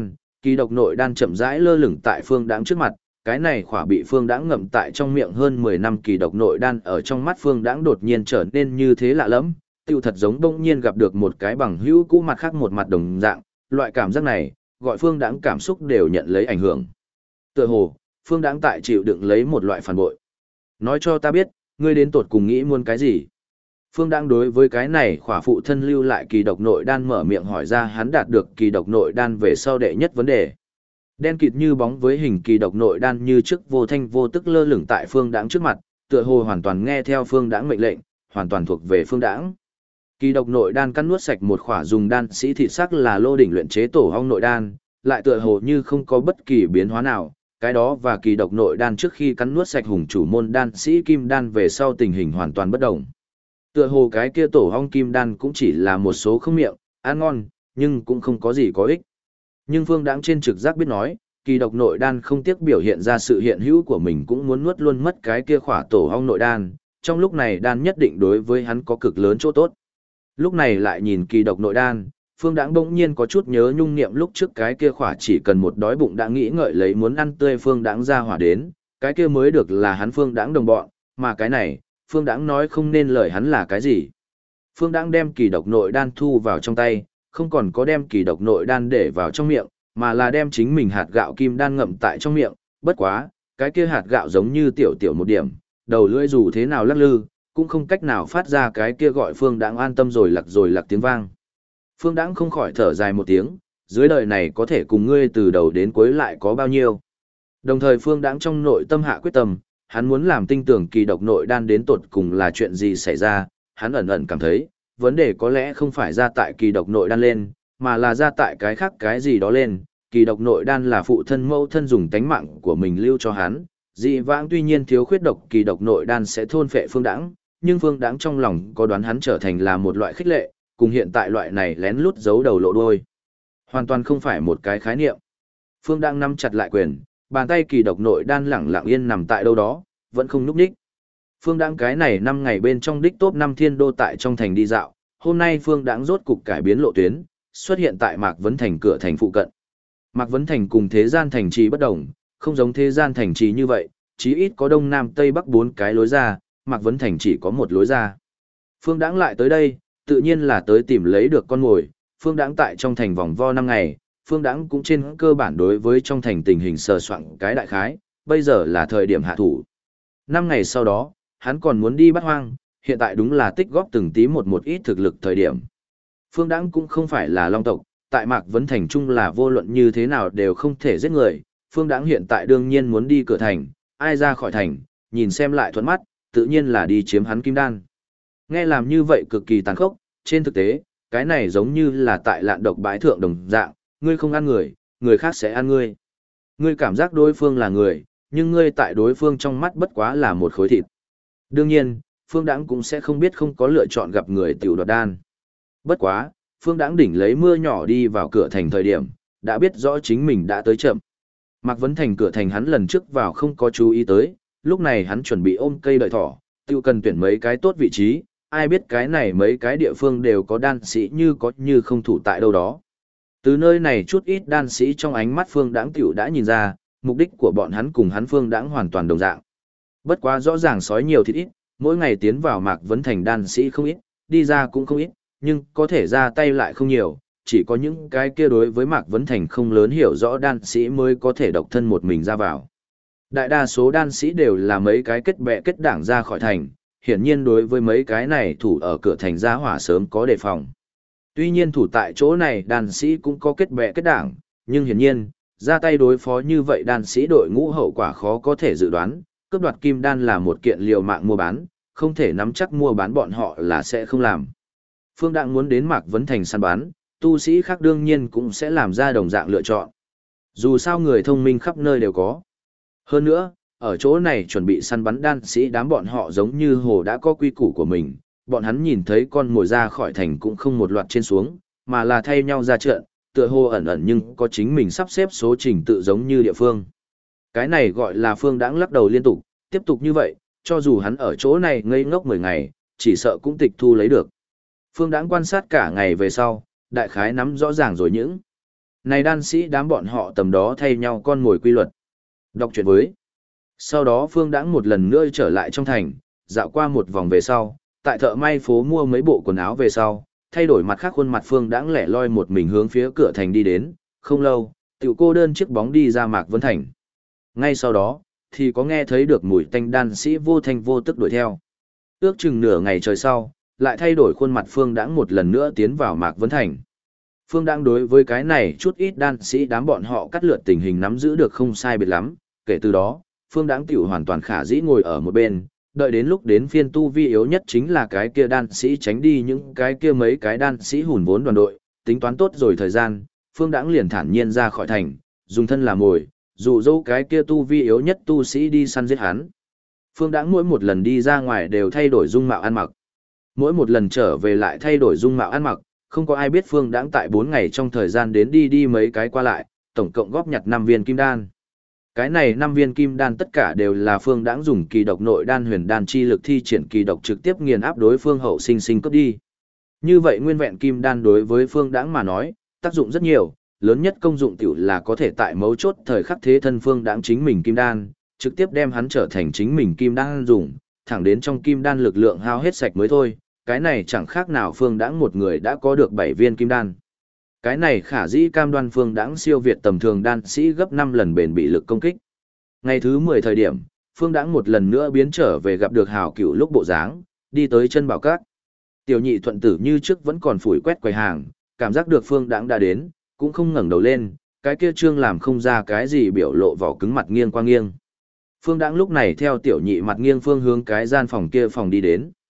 độc nội đan chậm rãi lơ lửng tại Phương Đãng trước mặt, cái này khỏa bị Phương Đãng ngậm tại trong miệng hơn 10 năm kỳ độc nội đan ở trong mắt Phương Đãng đột nhiên trở nên như thế lạ lẫm, tiêu thật giống bỗng nhiên gặp được một cái bằng hữu cũ mặt khác một mặt đồng dạng, loại cảm giác này, gọi Phương Đãng cảm xúc đều nhận lấy ảnh hưởng. Tựa hồ, Phương Đãng tại chịu đựng lấy một loại phản bội. Nói cho ta biết, ngươi đến tột cùng nghĩ muốn cái gì? Phương Đãng đối với cái này khỏa phụ thân lưu lại kỳ độc nội đan mở miệng hỏi ra hắn đạt được kỳ độc nội đan về sau đệ nhất vấn đề. Đen kịt như bóng với hình kỳ độc nội đan như trước vô thanh vô tức lơ lửng tại Phương Đãng trước mặt, tựa hồ hoàn toàn nghe theo Phương Đãng mệnh lệnh, hoàn toàn thuộc về Phương Đãng. Kỳ độc nội đan cắn nuốt sạch một khỏa dùng đan sĩ thị sắc là lô đỉnh luyện chế tổ ong nội đan, lại tựa hồ như không có bất kỳ biến hóa nào, cái đó và kỳ độc nội đan trước khi cắn nuốt sạch hùng chủ môn đan sĩ kim đan về sau tình hình hoàn toàn bất động. Tựa hồ cái kia tổ ong kim đan cũng chỉ là một số không miệng, ăn ngon, nhưng cũng không có gì có ích. Nhưng Phương Đãng trên trực giác biết nói, kỳ độc nội đan không tiếc biểu hiện ra sự hiện hữu của mình cũng muốn nuốt luôn mất cái kia khỏa tổ ong nội đan, trong lúc này đan nhất định đối với hắn có cực lớn chỗ tốt. Lúc này lại nhìn kỳ độc nội đan, Phương Đãng bỗng nhiên có chút nhớ nhung niệm lúc trước cái kia khỏa chỉ cần một đói bụng đã nghĩ ngợi lấy muốn ăn tươi Phương Đãng ra hỏa đến, cái kia mới được là hắn Phương Đãng đồng bọn, mà cái này, Phương Đãng nói không nên lời hắn là cái gì. Phương Đãng đem kỳ độc nội đan thu vào trong tay, không còn có đem kỳ độc nội đan để vào trong miệng, mà là đem chính mình hạt gạo kim đan ngậm tại trong miệng, bất quá, cái kia hạt gạo giống như tiểu tiểu một điểm, đầu lưỡi dù thế nào lắc lư, cũng không cách nào phát ra cái kia gọi Phương Đãng an tâm rồi lạc tiếng vang. Phương Đãng không khỏi thở dài một tiếng, dưới đời này có thể cùng ngươi từ đầu đến cuối lại có bao nhiêu. Đồng thời Phương Đãng trong nội tâm hạ quyết tâm, hắn muốn làm tinh tưởng kỳ độc nội đan đến tột cùng là chuyện gì xảy ra, hắn ẩn ẩn cảm thấy, vấn đề có lẽ không phải ra tại kỳ độc nội đan lên, mà là ra tại cái khác cái gì đó lên. Kỳ độc nội đan là phụ thân mẫu thân dùng tánh mạng của mình lưu cho hắn, dị vãng tuy nhiên thiếu khuyết độc kỳ độc nội đan sẽ thôn phệ Phương Đãng, nhưng Phương Đãng trong lòng có đoán hắn trở thành là một loại khích lệ, cùng hiện tại loại này lén lút giấu đầu lộ đuôi. Hoàn toàn không phải một cái khái niệm. Phương Đãng nắm chặt lại quyền, bàn tay kỳ độc nội đan lẳng lặng yên nằm tại đâu đó, vẫn không nhúc nhích. Phương Đãng cái này 5 ngày bên trong đích top 5 thiên đô tại trong thành đi dạo, hôm nay Phương Đãng rốt cục cải biến lộ tuyến, xuất hiện tại Mạc Vấn Thành cửa thành phụ cận. Mạc Vấn Thành cùng thế gian thành trì bất đồng, không giống thế gian thành trì như vậy, chí ít có đông nam tây bắc 4 cái lối ra, Mạc Vấn Thành chỉ có một lối ra. Phương Đãng lại tới đây, tự nhiên là tới tìm lấy được con mồi. Phương Đãng tại trong thành vòng vo 5 ngày, Phương Đãng cũng trên cơ bản đối với trong thành tình hình sờ soạn cái đại khái, bây giờ là thời điểm hạ thủ. 5 ngày sau đó, hắn còn muốn đi bắt hoang, hiện tại đúng là tích góp từng tí một ít thực lực thời điểm. Phương Đãng cũng không phải là long tộc, tại Mạc Vấn Thành chung là vô luận như thế nào đều không thể giết người. Phương Đãng hiện tại đương nhiên muốn đi cửa thành, ai ra khỏi thành, nhìn xem lại thuận mắt, tự nhiên là đi chiếm hắn kim đan. Nghe làm như vậy cực kỳ tàn khốc, trên thực tế, cái này giống như là tại lạn độc bãi thượng đồng dạng, ngươi không ăn người, người khác sẽ ăn ngươi. Ngươi cảm giác đối phương là người, nhưng ngươi tại đối phương trong mắt bất quá là một khối thịt. Đương nhiên, Phương Đãng cũng sẽ không biết không có lựa chọn gặp người tiểu đoạt đan. Bất quá, Phương Đãng đỉnh lấy mưa nhỏ đi vào cửa thành thời điểm, đã biết rõ chính mình đã tới chậm. Mạc Vấn Thành cửa thành hắn lần trước vào không có chú ý tới, lúc này hắn chuẩn bị ôm cây đợi thỏ, tiêu cần tuyển mấy cái tốt vị trí, ai biết cái này mấy cái địa phương đều có đan sĩ như có như không thủ tại đâu đó. Từ nơi này chút ít đan sĩ trong ánh mắt Phương Đãng tiểu đã nhìn ra, mục đích của bọn hắn cùng hắn Phương Đãng hoàn toàn đồng dạng. Bất quá rõ ràng sói nhiều thịt ít, mỗi ngày tiến vào Mạc Vấn Thành đan sĩ không ít, đi ra cũng không ít, nhưng có thể ra tay lại không nhiều, chỉ có những cái kia đối với Mạc Vấn Thành không lớn hiểu rõ đan sĩ mới có thể độc thân một mình ra vào. Đại đa số đan sĩ đều là mấy cái kết bè kết đảng ra khỏi thành, hiển nhiên đối với mấy cái này thủ ở cửa thành ra hỏa sớm có đề phòng. Tuy nhiên thủ tại chỗ này đan sĩ cũng có kết bè kết đảng, nhưng hiển nhiên, ra tay đối phó như vậy đan sĩ đội ngũ hậu quả khó có thể dự đoán, cướp đoạt kim đan là một kiện liều mạng mua bán, không thể nắm chắc mua bán bọn họ là sẽ không làm. Phương Đãng muốn đến Mạc Vấn Thành săn bán, tu sĩ khác đương nhiên cũng sẽ làm ra đồng dạng lựa chọn. Dù sao người thông minh khắp nơi đều có. Hơn nữa, ở chỗ này chuẩn bị săn bắn đan sĩ đám bọn họ giống như hồ đã có quy củ của mình, bọn hắn nhìn thấy con mồi ra khỏi thành cũng không một loạt trên xuống, mà là thay nhau ra trận, tựa hồ ẩn ẩn nhưng có chính mình sắp xếp số trình tự giống như địa phương. Cái này gọi là Phương Đãng lắc đầu liên tục, tiếp tục như vậy, cho dù hắn ở chỗ này ngây ngốc 10 ngày, chỉ sợ cũng tịch thu lấy được. Phương Đãng quan sát cả ngày về sau, đại khái nắm rõ ràng rồi những này đan sĩ đám bọn họ tầm đó thay nhau con mồi quy luật. Đọc truyện với. Sau đó Phương Đãng một lần nữa trở lại trong thành, dạo qua một vòng về sau, tại thợ may phố mua mấy bộ quần áo về sau, thay đổi mặt khác khuôn mặt Phương Đãng lẻ loi một mình hướng phía cửa thành đi đến, không lâu, tiểu cô đơn chiếc bóng đi ra Mạc Vấn Thành. Ngay sau đó, thì có nghe thấy được mùi tanh đan sĩ vô thanh vô tức đuổi theo. Ước chừng nửa ngày trời sau, lại thay đổi khuôn mặt Phương Đãng một lần nữa tiến vào Mạc Vấn Thành. Phương Đãng đối với cái này chút ít đan sĩ đám bọn họ cắt lượt tình hình nắm giữ được không sai biệt lắm, kể từ đó, Phương Đãng tiểu hoàn toàn khả dĩ ngồi ở một bên, đợi đến lúc đến phiên tu vi yếu nhất chính là cái kia đan sĩ tránh đi những cái kia mấy cái đan sĩ hùn vốn đoàn đội, tính toán tốt rồi thời gian, Phương Đãng liền thản nhiên ra khỏi thành, dùng thân làm mồi, dụ dỗ cái kia tu vi yếu nhất tu sĩ đi săn giết hắn. Phương Đãng mỗi một lần đi ra ngoài đều thay đổi dung mạo ăn mặc. Mỗi một lần trở về lại thay đổi dung mạo ăn mặc, không có ai biết Phương Đãng tại 4 ngày trong thời gian đến đi mấy cái qua lại, tổng cộng góp nhặt 5 viên kim đan. Cái này 5 viên kim đan tất cả đều là Phương Đãng dùng kỳ độc nội đan huyền đan chi lực thi triển kỳ độc trực tiếp nghiền áp đối phương hậu sinh sinh cướp đi. Như vậy nguyên vẹn kim đan đối với Phương Đãng mà nói, tác dụng rất nhiều, lớn nhất công dụng tiểu là có thể tại mấu chốt thời khắc thế thân Phương Đãng chính mình kim đan, trực tiếp đem hắn trở thành chính mình kim đan dùng, thẳng đến trong kim đan lực lượng hao hết sạch mới thôi. Cái này chẳng khác nào Phương Đãng một người đã có được 7 viên kim đan. Cái này khả dĩ cam đoan Phương Đãng siêu việt tầm thường đan sĩ gấp 5 lần bền bị lực công kích. Ngày thứ 10 thời điểm, Phương Đãng một lần nữa biến trở về gặp được Hào Cửu lúc bộ dáng, đi tới chân bảo các. Tiểu Nhị thuận tử như trước vẫn còn phủi quét quầy hàng, cảm giác được Phương Đãng đã đến, cũng không ngẩng đầu lên, cái kia trương làm không ra cái gì biểu lộ vỏ cứng mặt nghiêng qua nghiêng. Phương Đãng lúc này theo Tiểu Nhị mặt nghiêng phương hướng cái gian phòng kia phòng đi đến.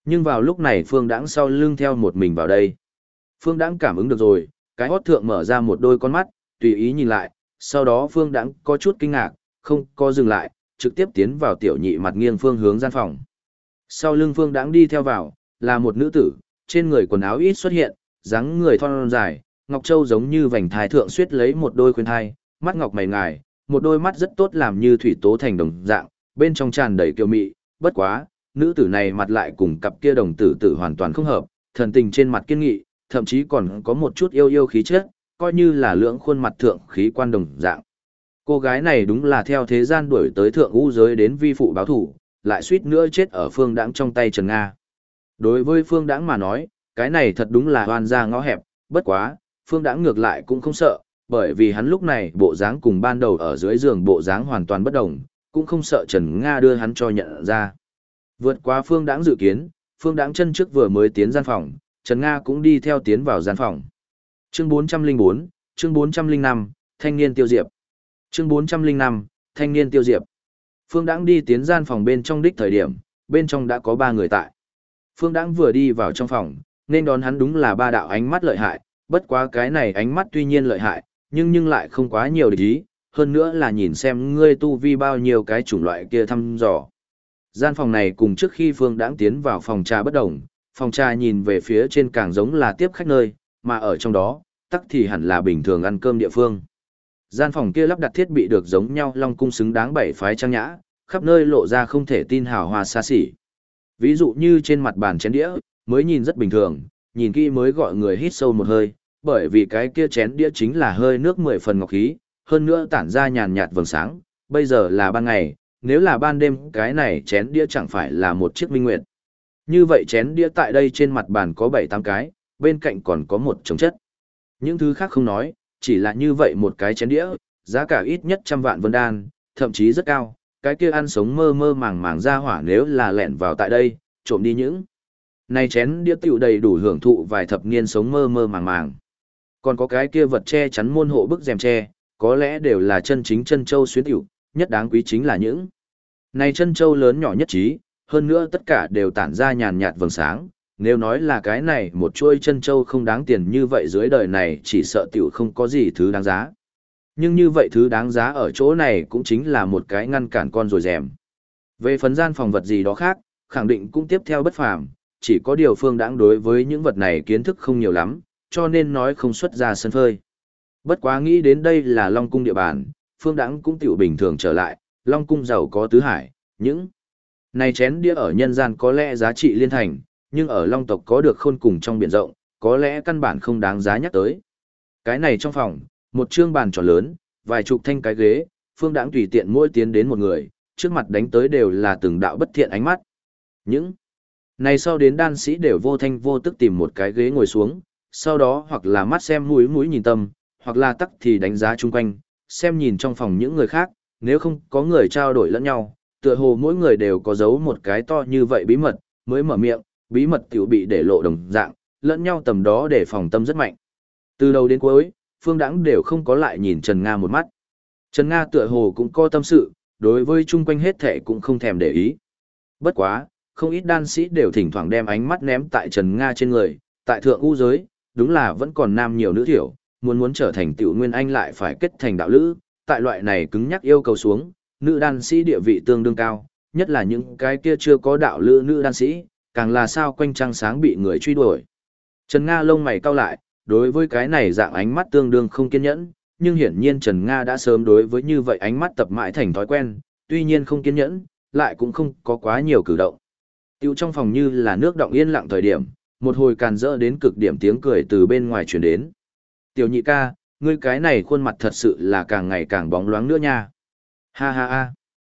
Nhưng vào lúc này Phương Đãng sau lưng theo một mình vào đây. Phương Đãng cảm ứng được rồi, cái hót thượng mở ra một đôi con mắt, tùy ý nhìn lại, sau đó Phương Đãng có chút kinh ngạc, không có dừng lại, trực tiếp tiến vào tiểu nhị mặt nghiêng phương hướng gian phòng. Sau lưng Phương Đãng đi theo vào, là một nữ tử, trên người quần áo ít xuất hiện, dáng người thon dài, ngọc châu giống như vành thai thượng xuyết lấy một đôi khuyên thai, mắt ngọc mày ngài, một đôi mắt rất tốt làm như thủy tố thành đồng dạng, bên trong tràn đầy kiêu mị, bất quá, nữ tử này mặt lại cùng cặp kia đồng tử tử hoàn toàn không hợp, thần tình trên mặt kiên nghị, thậm chí còn có một chút yêu yêu khí chất, coi như là lưỡng khuôn mặt thượng khí quan đồng dạng. Cô gái này đúng là theo thế gian đuổi tới thượng u giới đến vi phụ báo thủ, lại suýt nữa chết ở Phương Đãng trong tay Trần Nga. Đối với Phương Đãng mà nói, cái này thật đúng là oan ra ngõ hẹp, bất quá, Phương Đãng ngược lại cũng không sợ, bởi vì hắn lúc này bộ dáng cùng ban đầu ở dưới giường bộ dáng hoàn toàn bất đồng, cũng không sợ Trần Nga đưa hắn cho nhận ra. Vượt qua Phương Đãng dự kiến, Phương Đãng chân trước vừa mới tiến gian phòng, Trần Nga cũng đi theo tiến vào gian phòng. Chương 404, chương 405, thanh niên tiêu diệp. Chương 405, thanh niên tiêu diệp. Phương Đãng đi tiến gian phòng bên trong đích thời điểm, bên trong đã có 3 người tại. Phương Đãng vừa đi vào trong phòng, nên đón hắn đúng là 3 đạo ánh mắt lợi hại, bất quá cái này ánh mắt tuy nhiên lợi hại, nhưng lại không quá nhiều địch ý, hơn nữa là nhìn xem ngươi tu vi bao nhiêu cái chủng loại kia thăm dò. Gian phòng này cùng trước khi Phương Đãng tiến vào phòng trà bất đồng, phòng trà nhìn về phía trên càng giống là tiếp khách nơi, mà ở trong đó, tắc thì hẳn là bình thường ăn cơm địa phương. Gian phòng kia lắp đặt thiết bị được giống nhau Long cung xứng đáng 7 phái trang nhã, khắp nơi lộ ra không thể tin hào hoa xa xỉ. Ví dụ như trên mặt bàn chén đĩa, mới nhìn rất bình thường, nhìn kỹ mới gọi người hít sâu một hơi, bởi vì cái kia chén đĩa chính là hơi nước 10 phần ngọc khí, hơn nữa tản ra nhàn nhạt vầng sáng, bây giờ là ban ngày, nếu là ban đêm cái này chén đĩa chẳng phải là một chiếc minh nguyệt. Như vậy chén đĩa tại đây trên mặt bàn có 7-8 cái, bên cạnh còn có một chồng chất. Những thứ khác không nói, chỉ là như vậy một cái chén đĩa, giá cả ít nhất 100 vạn vân đan, thậm chí rất cao, cái kia ăn sống mơ mơ màng màng ra hỏa nếu là lẻn vào tại đây, trộm đi những. Này chén đĩa tiểu đầy đủ hưởng thụ vài thập niên sống mơ mơ màng màng. Còn có cái kia vật che chắn môn hộ bức rèm che, có lẽ đều là chân chính chân châu xuyến tiểu, nhất đáng quý chính là những. Này chân châu lớn nhỏ nhất trí, hơn nữa tất cả đều tản ra nhàn nhạt vầng sáng, nếu nói là cái này một chuôi chân châu không đáng tiền như vậy dưới đời này chỉ sợ tiểu không có gì thứ đáng giá. Nhưng như vậy thứ đáng giá ở chỗ này cũng chính là một cái ngăn cản con rồi rèm. Về phần gian phòng vật gì đó khác, khẳng định cũng tiếp theo bất phàm, chỉ có điều Phương Đãng đối với những vật này kiến thức không nhiều lắm, cho nên nói không xuất ra sân phơi. Bất quá nghĩ đến đây là Long cung địa bàn, Phương Đãng cũng tiểu bình thường trở lại, Long cung giàu có tứ hải, những này chén đĩa ở nhân gian có lẽ giá trị liên thành, nhưng ở Long tộc có được khôn cùng trong biển rộng, có lẽ căn bản không đáng giá nhắc tới. Cái này trong phòng, một trương bàn tròn lớn, vài chục thanh cái ghế, Phương Đãng tùy tiện mỗi tiến đến một người, trước mặt đánh tới đều là từng đạo bất thiện ánh mắt. Những này sau đến đan sĩ đều vô thanh vô tức tìm một cái ghế ngồi xuống, sau đó hoặc là mắt xem mũi mũi nhìn tâm, hoặc là tắc thì đánh giá chung quanh, xem nhìn trong phòng những người khác, nếu không có người trao đổi lẫn nhau, tựa hồ mỗi người đều có giấu một cái to như vậy bí mật, mới mở miệng, bí mật tiểu bị để lộ đồng dạng, lẫn nhau tầm đó để phòng tâm rất mạnh. Từ đầu đến cuối, Phương Đãng đều không có lại nhìn Trần Nga một mắt. Trần Nga tựa hồ cũng có tâm sự, đối với chung quanh hết thảy cũng không thèm để ý. Bất quá, không ít đan sĩ đều thỉnh thoảng đem ánh mắt ném tại Trần Nga trên người, tại thượng u giới, đúng là vẫn còn nam nhiều nữ thiểu, muốn trở thành tiểu nguyên anh lại phải kết thành đạo lữ, tại loại này cứng nhắc yêu cầu xuống, nữ đan sĩ địa vị tương đương cao, nhất là những cái kia chưa có đạo lữ nữ đan sĩ, càng là sao quanh trăng sáng bị người truy đuổi. Trần Nga lông mày cau lại, đối với cái này dạng ánh mắt tương đương không kiên nhẫn, nhưng hiển nhiên Trần Nga đã sớm đối với như vậy ánh mắt tập mãi thành thói quen, tuy nhiên không kiên nhẫn, lại cũng không có quá nhiều cử động. Tiểu trong phòng như là nước động yên lặng thời điểm, một hồi càn rỡ đến cực điểm tiếng cười từ bên ngoài truyền đến. Tiểu nhị ca, ngươi cái này khuôn mặt thật sự là càng ngày càng bóng loáng nữa nha. Ha ha ha.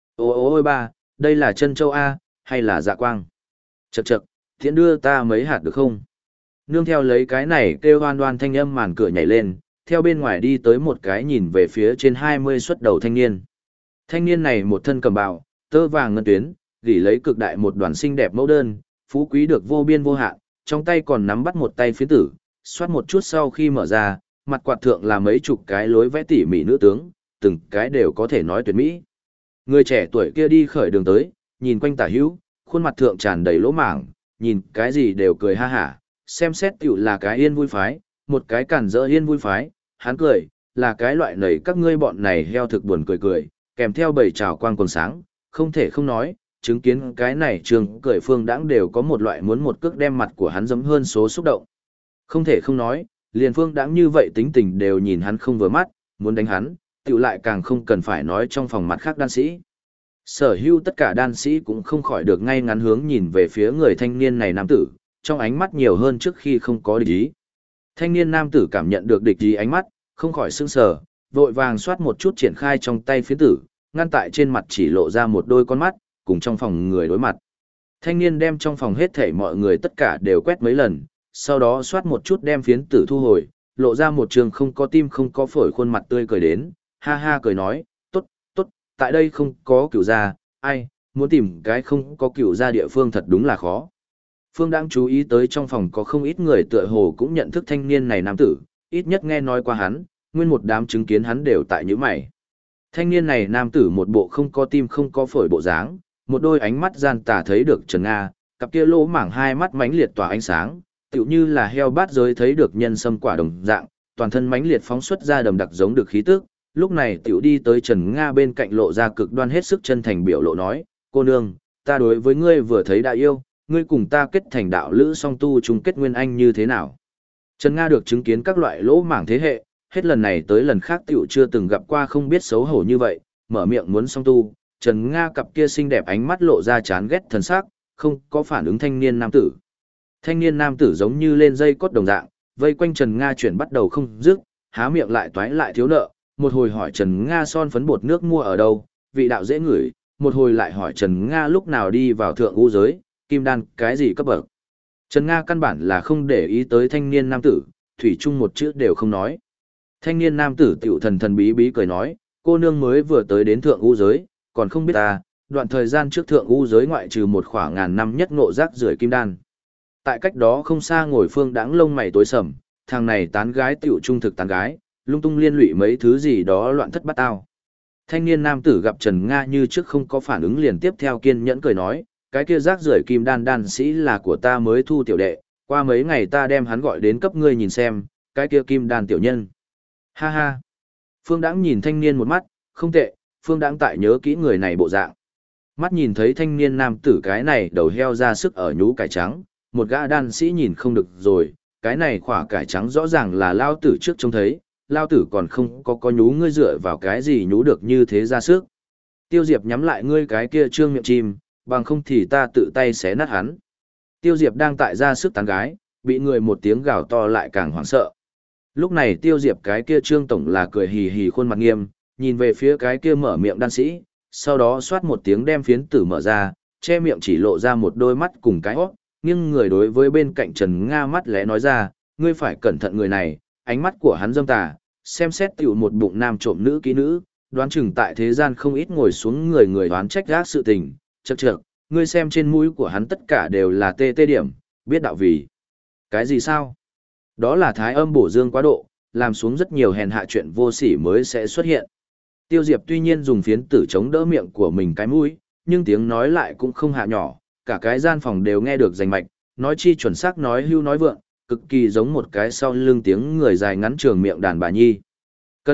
Ôi ba, đây là chân châu A, hay là dạ quang? Chậc chậc, thiện đưa ta mấy hạt được không? Nương theo lấy cái này kêu hoan hoan thanh âm màn cửa nhảy lên, theo bên ngoài đi tới một cái nhìn về phía trên 20 xuất đầu thanh niên. Thanh niên này một thân cầm bào, tơ vàng ngân tuyến, gỉ lấy cực đại một đoàn xinh đẹp mẫu đơn, phú quý được vô biên vô hạn, trong tay còn nắm bắt một tay phiến tử, xoát một chút sau khi mở ra, mặt quạt thượng là mấy chục cái lối vẽ tỉ mỉ nữ tướng, từng cái đều có thể nói tuyệt mỹ. Người trẻ tuổi kia đi khởi đường tới, nhìn quanh tả hữu, khuôn mặt thượng tràn đầy lỗ mảng, nhìn cái gì đều cười ha hả, xem xét tiểu là cái yên vui phái, một cái cản rỡ yên vui phái, hắn cười, là cái loại nầy các ngươi bọn này heo thực buồn cười cười, kèm theo bầy trào quang quần sáng, không thể không nói, chứng kiến cái này trường cười Phương Đãng đều có một loại muốn một cước đem mặt của hắn giẫm hơn số xúc động. Không thể không nói, liền Phương Đãng như vậy tính tình đều nhìn hắn không vừa mắt, muốn đánh hắn, tiểu lại càng không cần phải nói trong phòng mặt khác đan sĩ. Sở hữu tất cả đan sĩ cũng không khỏi được ngay ngắn hướng nhìn về phía người thanh niên này nam tử, trong ánh mắt nhiều hơn trước khi không có địch ý. Thanh niên nam tử cảm nhận được địch ý ánh mắt, không khỏi sững sờ, vội vàng xoát một chút triển khai trong tay phiến tử, ngăn tại trên mặt chỉ lộ ra một đôi con mắt, cùng trong phòng người đối mặt. Thanh niên đem trong phòng hết thảy mọi người tất cả đều quét mấy lần, sau đó xoát một chút đem phiến tử thu hồi, lộ ra một trường không có tim không có phổi khuôn mặt tươi cười đến, ha ha cười nói, tốt, tốt, tại đây không có cửu gia, ai, muốn tìm cái không có cửu gia địa phương thật đúng là khó. Phương Đãng chú ý tới trong phòng có không ít người tựa hồ cũng nhận thức thanh niên này nam tử, ít nhất nghe nói qua hắn, nguyên một đám chứng kiến hắn đều tại nhíu mày. Thanh niên này nam tử một bộ không có tim không có phổi bộ dáng, một đôi ánh mắt gian tà thấy được Trần Nga, cặp kia lỗ mảng hai mắt mãnh liệt tỏa ánh sáng, tựu như là heo bát giới thấy được nhân sâm quả đồng dạng, toàn thân mãnh liệt phóng xuất ra đầm đặc giống được khí tức. Lúc này tiểu đi tới Trần Nga bên cạnh lộ ra cực đoan hết sức chân thành biểu lộ nói, cô nương, ta đối với ngươi vừa thấy đã yêu, ngươi cùng ta kết thành đạo lữ song tu chung kết nguyên anh như thế nào. Trần Nga được chứng kiến các loại lỗ mảng thế hệ, hết lần này tới lần khác tiểu chưa từng gặp qua không biết xấu hổ như vậy, mở miệng muốn song tu, Trần Nga cặp kia xinh đẹp ánh mắt lộ ra chán ghét thần sắc, không có phản ứng thanh niên nam tử. Thanh niên nam tử giống như lên dây cốt đồng dạng, vây quanh Trần Nga chuyển bắt đầu không dứt, há miệng lại toái lại thiếu nợ, một hồi hỏi Trần Nga son phấn bột nước mua ở đâu, vị đạo dễ ngửi, một hồi lại hỏi Trần Nga lúc nào đi vào thượng u giới, kim đan, cái gì cấp bậc. Trần Nga căn bản là không để ý tới thanh niên nam tử, thủy chung một chữ đều không nói. Thanh niên nam tử tiểu thần thần bí bí cười nói, cô nương mới vừa tới đến thượng u giới, còn không biết ta, đoạn thời gian trước thượng u giới ngoại trừ một khoảng ngàn năm nhất ngộ rác rưởi kim đan. Tại cách đó không xa ngồi Phương Đãng lông mày tối sầm, thằng này tán gái tiểu trung thực tán gái, lung tung liên lụy mấy thứ gì đó loạn thất bát tao. Thanh niên nam tử gặp Trần Nga như trước không có phản ứng liền tiếp theo kiên nhẫn cười nói, cái kia rác rưởi kim đan đan sĩ là của ta mới thu tiểu đệ, qua mấy ngày ta đem hắn gọi đến cấp ngươi nhìn xem, cái kia kim đan tiểu nhân. Ha ha. Phương Đãng nhìn thanh niên một mắt, không tệ, Phương Đãng tại nhớ kỹ người này bộ dạng. Mắt nhìn thấy thanh niên nam tử cái này đầu heo ra sức ở nhú cải trắng, một gã đan sĩ nhìn không được rồi, cái này khỏa cải trắng rõ ràng là lao tử trước trông thấy, lao tử còn không có nhú ngươi dựa vào cái gì nhú được như thế ra sức. Tiêu Diệp nhắm lại ngươi cái kia trương miệng chim, bằng không thì ta tự tay xé nát hắn. Tiêu Diệp đang tại ra sức tán gái, bị người một tiếng gào to lại càng hoảng sợ. Lúc này Tiêu Diệp cái kia trương tổng là cười hì hì khuôn mặt nghiêm, nhìn về phía cái kia mở miệng đan sĩ, sau đó xoát một tiếng đem phiến tử mở ra, che miệng chỉ lộ ra một đôi mắt cùng cái hót, nhưng người đối với bên cạnh Trần Nga mắt lẽ nói ra, ngươi phải cẩn thận người này, ánh mắt của hắn dâm tà, xem xét tiểu một bụng nam trộm nữ kỹ nữ, đoán chừng tại thế gian không ít ngồi xuống người người đoán trách gác sự tình, chậc, ngươi xem trên mũi của hắn tất cả đều là tê tê điểm, biết đạo vì. Cái gì sao? Đó là thái âm bổ dương quá độ, làm xuống rất nhiều hèn hạ chuyện vô sỉ mới sẽ xuất hiện. Tiêu Diệp tuy nhiên dùng phiến tử chống đỡ miệng của mình cái mũi, nhưng tiếng nói lại cũng không hạ nhỏ, cả cái gian phòng đều nghe được rành mạch, nói chi chuẩn xác nói hưu nói vượng, cực kỳ giống một cái sau lưng tiếng người dài ngắn trường miệng đàn bà nhi. Cần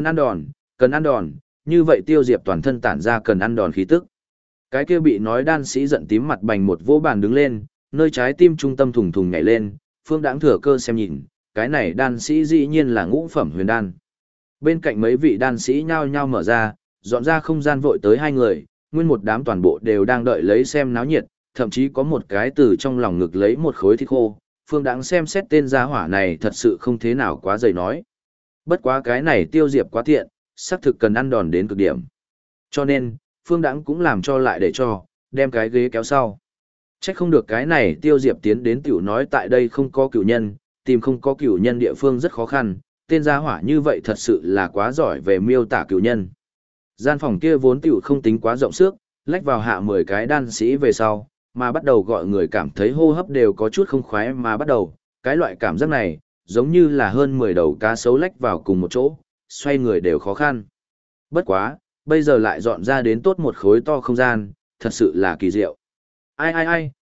ăn đòn, như vậy Tiêu Diệp toàn thân tản ra cần ăn đòn khí tức. Cái kia bị nói đan sĩ giận tím mặt bành một vỗ bàn đứng lên, nơi trái tim trung tâm thùng thùng nhảy lên, Phương Đãng thừa cơ xem nhìn, cái này đan sĩ dĩ nhiên là ngũ phẩm huyền đan. Bên cạnh mấy vị đan sĩ nhao nhao mở ra, dọn ra không gian vội tới hai người, nguyên một đám toàn bộ đều đang đợi lấy xem náo nhiệt, thậm chí có một cái từ trong lòng ngực lấy một khối thịt khô. Phương Đãng xem xét tên gia hỏa này thật sự không thế nào quá dày nói. Bất quá cái này Tiêu Diệp quá tiện, xác thực cần ăn đòn đến cực điểm. Cho nên, Phương Đãng cũng làm cho lại để cho, đem cái ghế kéo sau. Trách không được cái này Tiêu Diệp tiến đến tiểu nói tại đây không có cửu nhân, tìm không có cửu nhân địa phương rất khó khăn, tên gia hỏa như vậy thật sự là quá giỏi về miêu tả cửu nhân. Gian phòng kia vốn tiểu không tính quá rộng xước, lách vào hạ 10 cái đan sĩ về sau, mà bắt đầu gọi người cảm thấy hô hấp đều có chút không khoái mà bắt đầu, cái loại cảm giác này, giống như là hơn 10 đầu cá sấu lách vào cùng một chỗ, xoay người đều khó khăn. Bất quá, bây giờ lại dọn ra đến tốt một khối to không gian, thật sự là kỳ diệu. Ai,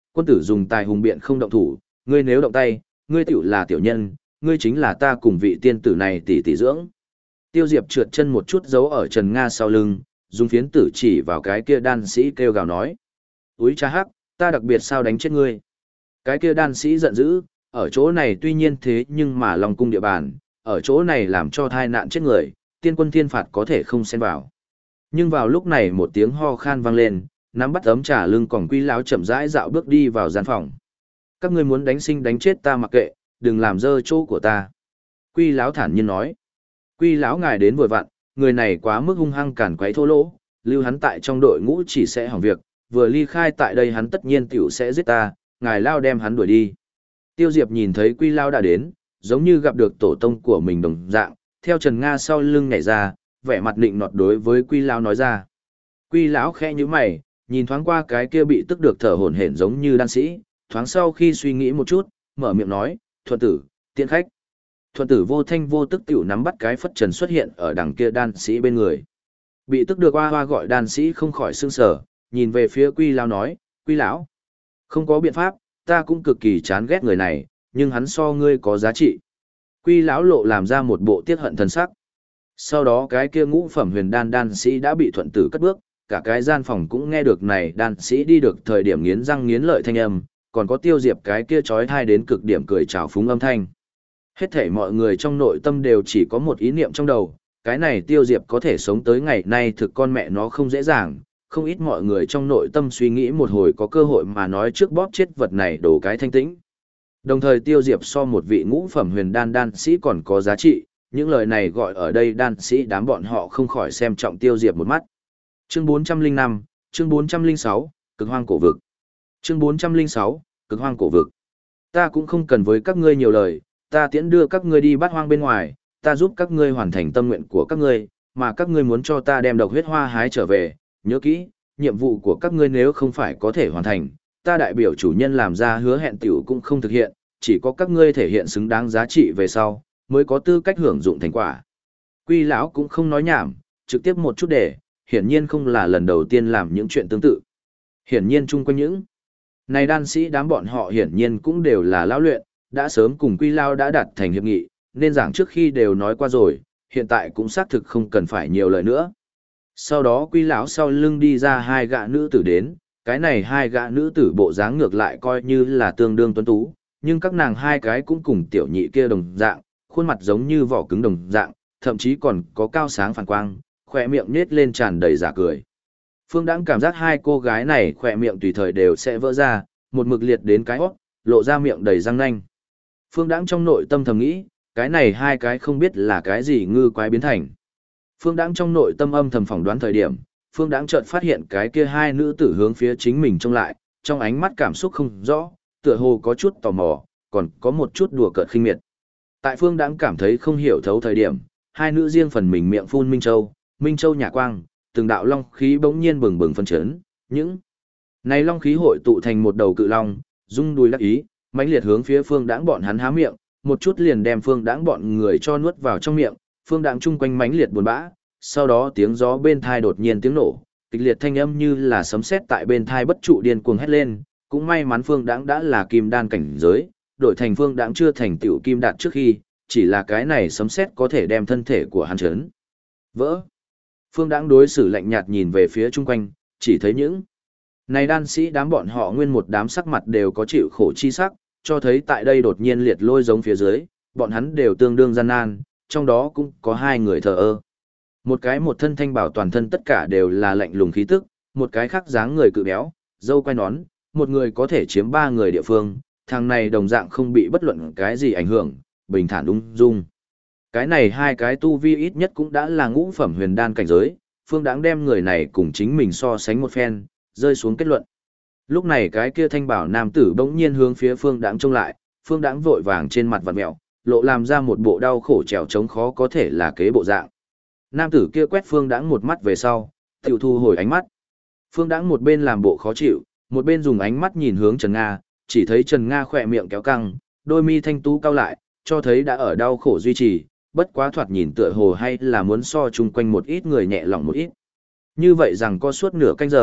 Quân tử dùng tài hùng biện không động thủ, ngươi nếu động tay, ngươi tiểu là tiểu nhân, ngươi chính là ta cùng vị tiên tử này tỷ tỷ dưỡng. Tiêu Diệp trượt chân một chút giấu ở Trần Nga sau lưng, dùng phiến tử chỉ vào cái kia đan sĩ kêu gào nói. Úi cha hắc, ta đặc biệt sao đánh chết ngươi. Cái kia đan sĩ giận dữ, ở chỗ này tuy nhiên thế nhưng mà Long cung địa bàn, ở chỗ này làm cho thai nạn chết người, tiên quân thiên phạt có thể không xen vào. Nhưng vào lúc này một tiếng ho khan vang lên, nắm bắt ấm trà lưng còn Quy lão chậm rãi dạo bước đi vào gian phòng. Các ngươi muốn đánh sinh đánh chết ta mặc kệ, đừng làm dơ chỗ của ta. Quy lão thản nhiên nói. Quy lão ngài đến vội vặn, người này quá mức hung hăng cản quấy thô lỗ, lưu hắn tại trong đội ngũ chỉ sẽ hỏng việc, vừa ly khai tại đây hắn tất nhiên tiểu sẽ giết ta, ngài lao đem hắn đuổi đi. Tiêu Diệp nhìn thấy Quy lão đã đến, giống như gặp được tổ tông của mình đồng dạng, theo Trần Nga sau lưng nhảy ra, vẻ mặt định nọt đối với Quy lão nói ra. Quy lão khẽ nhíu mày, nhìn thoáng qua cái kia bị tức được thở hổn hển giống như đan sĩ, thoáng sau khi suy nghĩ một chút, mở miệng nói, thuận tử, tiện khách. Thuận tử vô thanh vô tức tiểu nắm bắt cái phất trần xuất hiện ở đằng kia đan sĩ bên người. Bị tức được hoa hoa gọi đan sĩ không khỏi sương sở, nhìn về phía Quy lão nói, Quy lão, không có biện pháp, ta cũng cực kỳ chán ghét người này, nhưng hắn so ngươi có giá trị. Quy lão lộ làm ra một bộ tiết hận thần sắc. Sau đó cái kia ngũ phẩm huyền đan sĩ đã bị thuận tử cất bước, cả cái gian phòng cũng nghe được này đan sĩ đi được thời điểm nghiến răng nghiến lợi thanh âm, còn có Tiêu Diệp cái kia chói tai đến cực điểm cười trào phúng âm thanh. Hết thảy mọi người trong nội tâm đều chỉ có một ý niệm trong đầu, cái này Tiêu Diệp có thể sống tới ngày nay thực con mẹ nó không dễ dàng, không ít mọi người trong nội tâm suy nghĩ một hồi có cơ hội mà nói trước bóp chết vật này đổ cái thanh tĩnh. Đồng thời Tiêu Diệp so một vị ngũ phẩm huyền đan sĩ còn có giá trị, những lời này gọi ở đây đan sĩ đám bọn họ không khỏi xem trọng Tiêu Diệp một mắt. Chương 405, chương 406, Cực Hoang Cổ Vực. Chương 406, Cực Hoang Cổ Vực. Ta cũng không cần với các ngươi nhiều lời, ta tiễn đưa các ngươi đi bắt hoang bên ngoài, ta giúp các ngươi hoàn thành tâm nguyện của các ngươi, mà các ngươi muốn cho ta đem độc huyết hoa hái trở về, nhớ kỹ, nhiệm vụ của các ngươi nếu không phải có thể hoàn thành, ta đại biểu chủ nhân làm ra hứa hẹn tiểu cũng không thực hiện, chỉ có các ngươi thể hiện xứng đáng giá trị về sau, mới có tư cách hưởng dụng thành quả. Quy lão cũng không nói nhảm, trực tiếp một chút để, hiển nhiên không là lần đầu tiên làm những chuyện tương tự. Hiển nhiên chung quanh những này đan sĩ đám bọn họ hiển nhiên cũng đều là lão luyện, đã sớm cùng Quy lão đã đạt thành hiệp nghị, nên giảng trước khi đều nói qua rồi, hiện tại cũng xác thực không cần phải nhiều lời nữa. Sau đó Quy lão sau lưng đi ra hai gã nữ tử đến, cái này hai gã nữ tử bộ dáng ngược lại coi như là tương đương tuấn tú, nhưng các nàng hai cái cũng cùng tiểu nhị kia đồng dạng, khuôn mặt giống như vỏ cứng đồng dạng, thậm chí còn có cao sáng phản quang, khỏe miệng nết lên tràn đầy giả cười. Phương Đãng cảm giác hai cô gái này khỏe miệng tùy thời đều sẽ vỡ ra, một mực liệt đến cái hót, lộ ra miệng đầy răng nanh. Phương Đãng trong nội tâm thầm nghĩ, cái này hai cái không biết là cái gì ngư quái biến thành. Phương Đãng trong nội tâm âm thầm phỏng đoán thời điểm, Phương Đãng chợt phát hiện cái kia hai nữ tử hướng phía chính mình trông lại, trong ánh mắt cảm xúc không rõ, tựa hồ có chút tò mò, còn có một chút đùa cợt khinh miệt. Tại Phương Đãng cảm thấy không hiểu thấu thời điểm, hai nữ riêng phần mình miệng phun Minh Châu nhả quang, từng đạo long khí bỗng nhiên bừng bừng phân chấn, những này long khí hội tụ thành một đầu cự long, rung đuôi đắc ý, mãnh liệt hướng phía Phương Đãng bọn hắn há miệng, một chút liền đem Phương Đãng bọn người cho nuốt vào trong miệng, Phương Đãng chung quanh mãnh liệt buồn bã, sau đó tiếng gió bên thai đột nhiên tiếng nổ, kịch liệt thanh âm như là sấm sét tại bên thai bất trụ điên cuồng hét lên, cũng may mắn Phương Đãng đã là kim đan cảnh giới, đổi thành Phương Đãng chưa thành tựu kim đạt trước khi, chỉ là cái này sấm sét có thể đem thân thể của hắn chấn vỡ. Phương Đãng đối xử lạnh nhạt nhìn về phía chung quanh, chỉ thấy những này đan sĩ đám bọn họ nguyên một đám sắc mặt đều có chịu khổ chi sắc, cho thấy tại đây đột nhiên liệt lôi giống phía dưới, bọn hắn đều tương đương gian nan, trong đó cũng có hai người thờ ơ. Một cái một thân thanh bảo toàn thân tất cả đều là lạnh lùng khí tức, một cái khác dáng người cự béo, dâu quai nón, một người có thể chiếm ba người địa phương, thằng này đồng dạng không bị bất luận cái gì ảnh hưởng, bình thản ung dung. Cái này hai cái tu vi ít nhất cũng đã là ngũ phẩm huyền đan cảnh giới, Phương Đãng đem người này cùng chính mình so sánh một phen, rơi xuống kết luận. Lúc này cái kia thanh bảo nam tử bỗng nhiên hướng phía Phương Đãng trông lại, Phương Đãng vội vàng trên mặt vặn mẹo, lộ làm ra một bộ đau khổ trèo trống khó có thể là kế bộ dạng. Nam tử kia quét Phương Đãng một mắt về sau, tiểu thu hồi ánh mắt. Phương Đãng một bên làm bộ khó chịu, một bên dùng ánh mắt nhìn hướng Trần Nga, chỉ thấy Trần Nga khỏe miệng kéo căng, đôi mi thanh tú cao lại, cho thấy đã ở đau khổ duy trì, bất quá thoạt nhìn tựa hồ hay là muốn so chung quanh một ít người nhẹ lòng một ít. Như vậy rằng có suốt nửa canh giờ,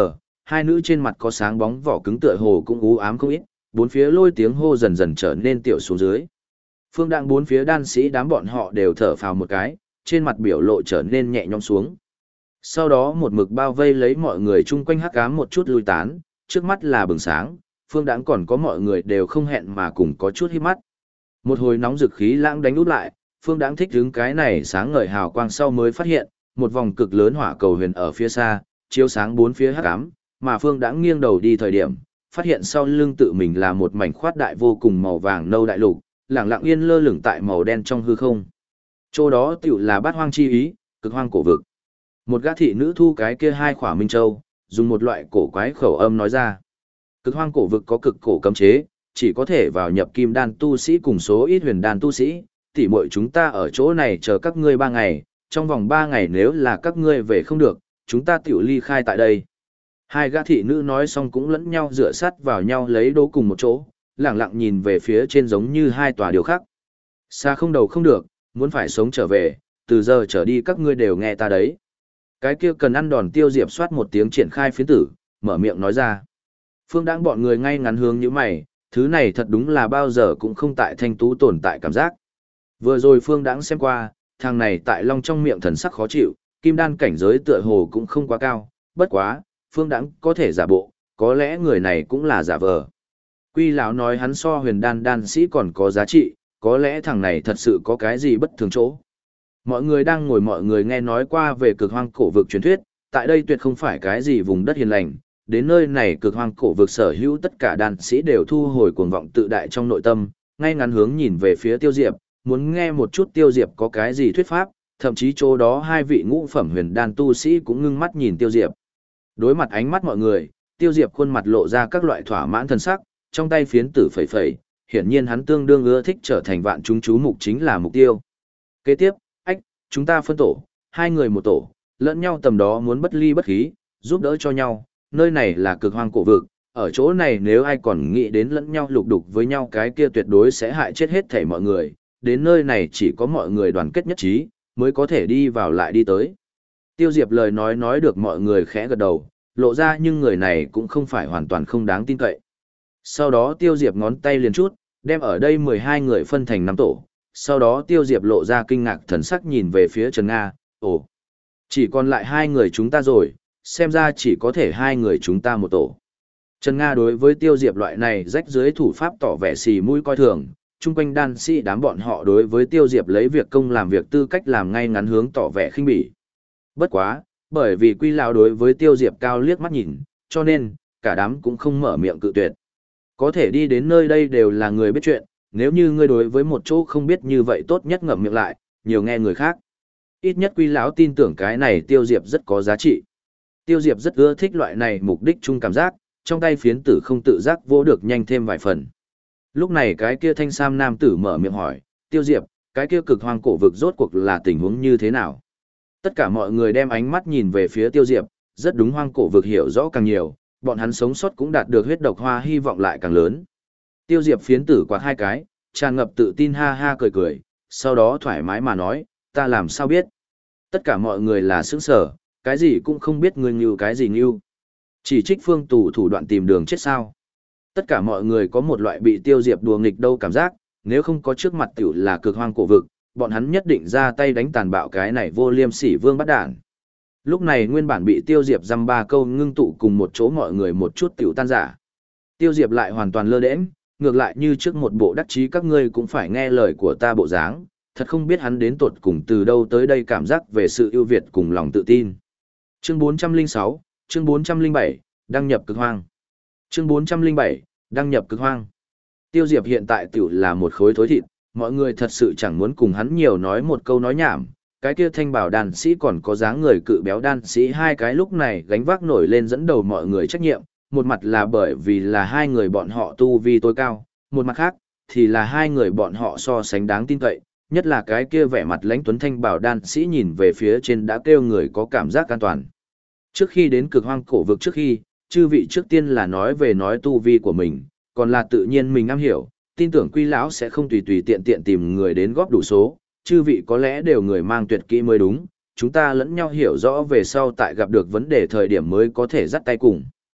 hai nữ trên mặt có sáng bóng vỏ cứng tựa hồ cũng u ám không ít, bốn phía lôi tiếng hô dần dần trở nên tiểu xuống dưới. Phương Đãng bốn phía đan sĩ đám bọn họ đều thở phào một cái, trên mặt biểu lộ trở nên nhẹ nhõm xuống. Sau đó một mực bao vây lấy mọi người chung quanh hắc ám một chút lui tán, trước mắt là bừng sáng, Phương Đãng còn có mọi người đều không hẹn mà cùng có chút híp mắt. Một hồi nóng dực khí lãng đánh úp lại, Phương Đãng thích hứng cái này sáng ngời hào quang sau mới phát hiện, một vòng cực lớn hỏa cầu huyền ở phía xa, chiếu sáng bốn phía hắc ám, mà Phương Đãng nghiêng đầu đi thời điểm, phát hiện sau lưng tự mình là một mảnh khoát đại vô cùng màu vàng nâu đại lục, lẳng lặng yên lơ lửng tại màu đen trong hư không. Chỗ đó tiểu là Bát Hoang chi ý, Cực Hoang cổ vực. Một gã thị nữ thu cái kia hai khỏa minh châu, dùng một loại cổ quái khẩu âm nói ra. Cực Hoang cổ vực có cực cổ cấm chế, chỉ có thể vào nhập kim đan tu sĩ cùng số ít huyền đan tu sĩ, tỉ muội chúng ta ở chỗ này chờ các ngươi 3 ngày, trong vòng 3 ngày nếu là các ngươi về không được, chúng ta tiểu ly khai tại đây. Hai gã thị nữ nói xong cũng lẫn nhau dựa sát vào nhau lấy đố cùng một chỗ, lẳng lặng nhìn về phía trên giống như hai tòa điều khác. Xa không đầu không được, muốn phải sống trở về, từ giờ trở đi các ngươi đều nghe ta đấy. Cái kia cần ăn đòn Tiêu Diệp soát một tiếng triển khai phiến tử, mở miệng nói ra. Phương Đãng bọn người ngay ngắn hướng như mày, thứ này thật đúng là bao giờ cũng không tại thanh tú tồn tại cảm giác. Vừa rồi Phương Đãng xem qua, thằng này tại long trong miệng thần sắc khó chịu, kim đan cảnh giới tựa hồ cũng không quá cao, bất quá, Phương Đãng có thể giả bộ, có lẽ người này cũng là giả vờ. Quy lão nói hắn so huyền đan đan sĩ còn có giá trị, có lẽ thằng này thật sự có cái gì bất thường chỗ. Mọi người đang ngồi mọi người nghe nói qua về Cực Hoang cổ vực truyền thuyết, tại đây tuyệt không phải cái gì vùng đất hiền lành, đến nơi này Cực Hoang cổ vực sở hữu tất cả đan sĩ đều thu hồi cuồng vọng tự đại trong nội tâm, ngay ngắn hướng nhìn về phía Tiêu Diệp, muốn nghe một chút Tiêu Diệp có cái gì thuyết pháp, thậm chí chỗ đó hai vị ngũ phẩm huyền đan tu sĩ cũng ngưng mắt nhìn Tiêu Diệp. Đối mặt ánh mắt mọi người, Tiêu Diệp khuôn mặt lộ ra các loại thỏa mãn thần sắc, trong tay phiến tử phẩy phẩy, hiển nhiên hắn tương đương ưa thích trở thành vạn chúng chú mục chính là mục tiêu. Kế tiếp, chúng ta phân tổ, hai người một tổ, lẫn nhau tầm đó muốn bất ly bất khí, giúp đỡ cho nhau, nơi này là Cực Hoang cổ vực, ở chỗ này nếu ai còn nghĩ đến lẫn nhau lục đục với nhau cái kia tuyệt đối sẽ hại chết hết thảy mọi người, đến nơi này chỉ có mọi người đoàn kết nhất trí, mới có thể đi vào lại đi tới. Tiêu Diệp lời nói được mọi người khẽ gật đầu, lộ ra nhưng người này cũng không phải hoàn toàn không đáng tin cậy. Sau đó Tiêu Diệp ngón tay liền chút, đem ở đây 12 người phân thành 5 tổ. Sau đó Tiêu Diệp lộ ra kinh ngạc thần sắc nhìn về phía Trần Nga, ồ, chỉ còn lại 2 người chúng ta rồi, xem ra chỉ có thể 2 người chúng ta một tổ. Trần Nga đối với Tiêu Diệp loại này rách dưới thủ pháp tỏ vẻ xì mũi coi thường, chung quanh đan sĩ đám bọn họ đối với Tiêu Diệp lấy việc công làm việc tư cách làm ngay ngắn hướng tỏ vẻ khinh bỉ. Bất quá, bởi vì Quy lão đối với Tiêu Diệp cao liếc mắt nhìn, cho nên, cả đám cũng không mở miệng cự tuyệt. Có thể đi đến nơi đây đều là người biết chuyện, nếu như ngươi đối với một chỗ không biết như vậy tốt nhất ngậm miệng lại, nhiều nghe người khác. Ít nhất Quy lão tin tưởng cái này Tiêu Diệp rất có giá trị. Tiêu Diệp rất ưa thích loại này mục đích chung cảm giác, trong tay phiến tử không tự giác vỗ được nhanh thêm vài phần. Lúc này cái kia thanh sam nam tử mở miệng hỏi, Tiêu Diệp, cái kia Cực Hoang cổ vực rốt cuộc là tình huống như thế nào? Tất cả mọi người đem ánh mắt nhìn về phía Tiêu Diệp, rất đúng hoang cổ vực hiểu rõ càng nhiều, bọn hắn sống sót cũng đạt được huyết độc hoa hy vọng lại càng lớn. Tiêu Diệp phiến tử quạt 2 cái, tràn ngập tự tin ha ha cười cười, sau đó thoải mái mà nói, ta làm sao biết? Tất cả mọi người là sững sờ, cái gì cũng không biết ngươi như cái gì như. Chỉ trích Phương Tù thủ đoạn tìm đường chết sao. Tất cả mọi người có một loại bị Tiêu Diệp đùa nghịch đâu cảm giác, nếu không có trước mặt tiểu là Cực Hoang cổ vực, bọn hắn nhất định ra tay đánh tàn bạo cái này vô liêm sỉ vương bắt đản. Lúc này nguyên bản bị Tiêu Diệp dăm 3 câu ngưng tụ cùng một chỗ mọi người một chút tiểu tan giả. Tiêu Diệp lại hoàn toàn lơ đễnh, ngược lại như trước một bộ đắc chí các ngươi cũng phải nghe lời của ta bộ dáng, thật không biết hắn đến tột cùng từ đâu tới đây cảm giác về sự ưu việt cùng lòng tự tin. Chương 406, chương 407, đăng nhập Cực Hoang. Chương 407, đăng nhập Cực Hoang. Tiêu Diệp hiện tại tiểu là một khối thối thịt, mọi người thật sự chẳng muốn cùng hắn nhiều nói một câu nói nhảm. Cái kia thanh bảo đàn sĩ còn có dáng người cự béo đan sĩ hai cái lúc này gánh vác nổi lên dẫn đầu mọi người trách nhiệm, một mặt là bởi vì là hai người bọn họ tu vi tối cao, một mặt khác thì là hai người bọn họ so sánh đáng tin cậy, nhất là cái kia vẻ mặt lãnh tuấn thanh bảo đan sĩ nhìn về phía trên đã kêu người có cảm giác an toàn. Trước khi đến Cực Hoang cổ vực trước khi, chư vị trước tiên là nói tu vi của mình, còn là tự nhiên mình am hiểu, tin tưởng Quy lão sẽ không tùy tùy tiện tiện tìm người đến góp đủ số, chư vị có lẽ đều người mang tuyệt kỹ mới đúng, chúng ta lẫn nhau hiểu rõ về sau tại gặp được vấn đề thời điểm mới có thể dắt tay cùng.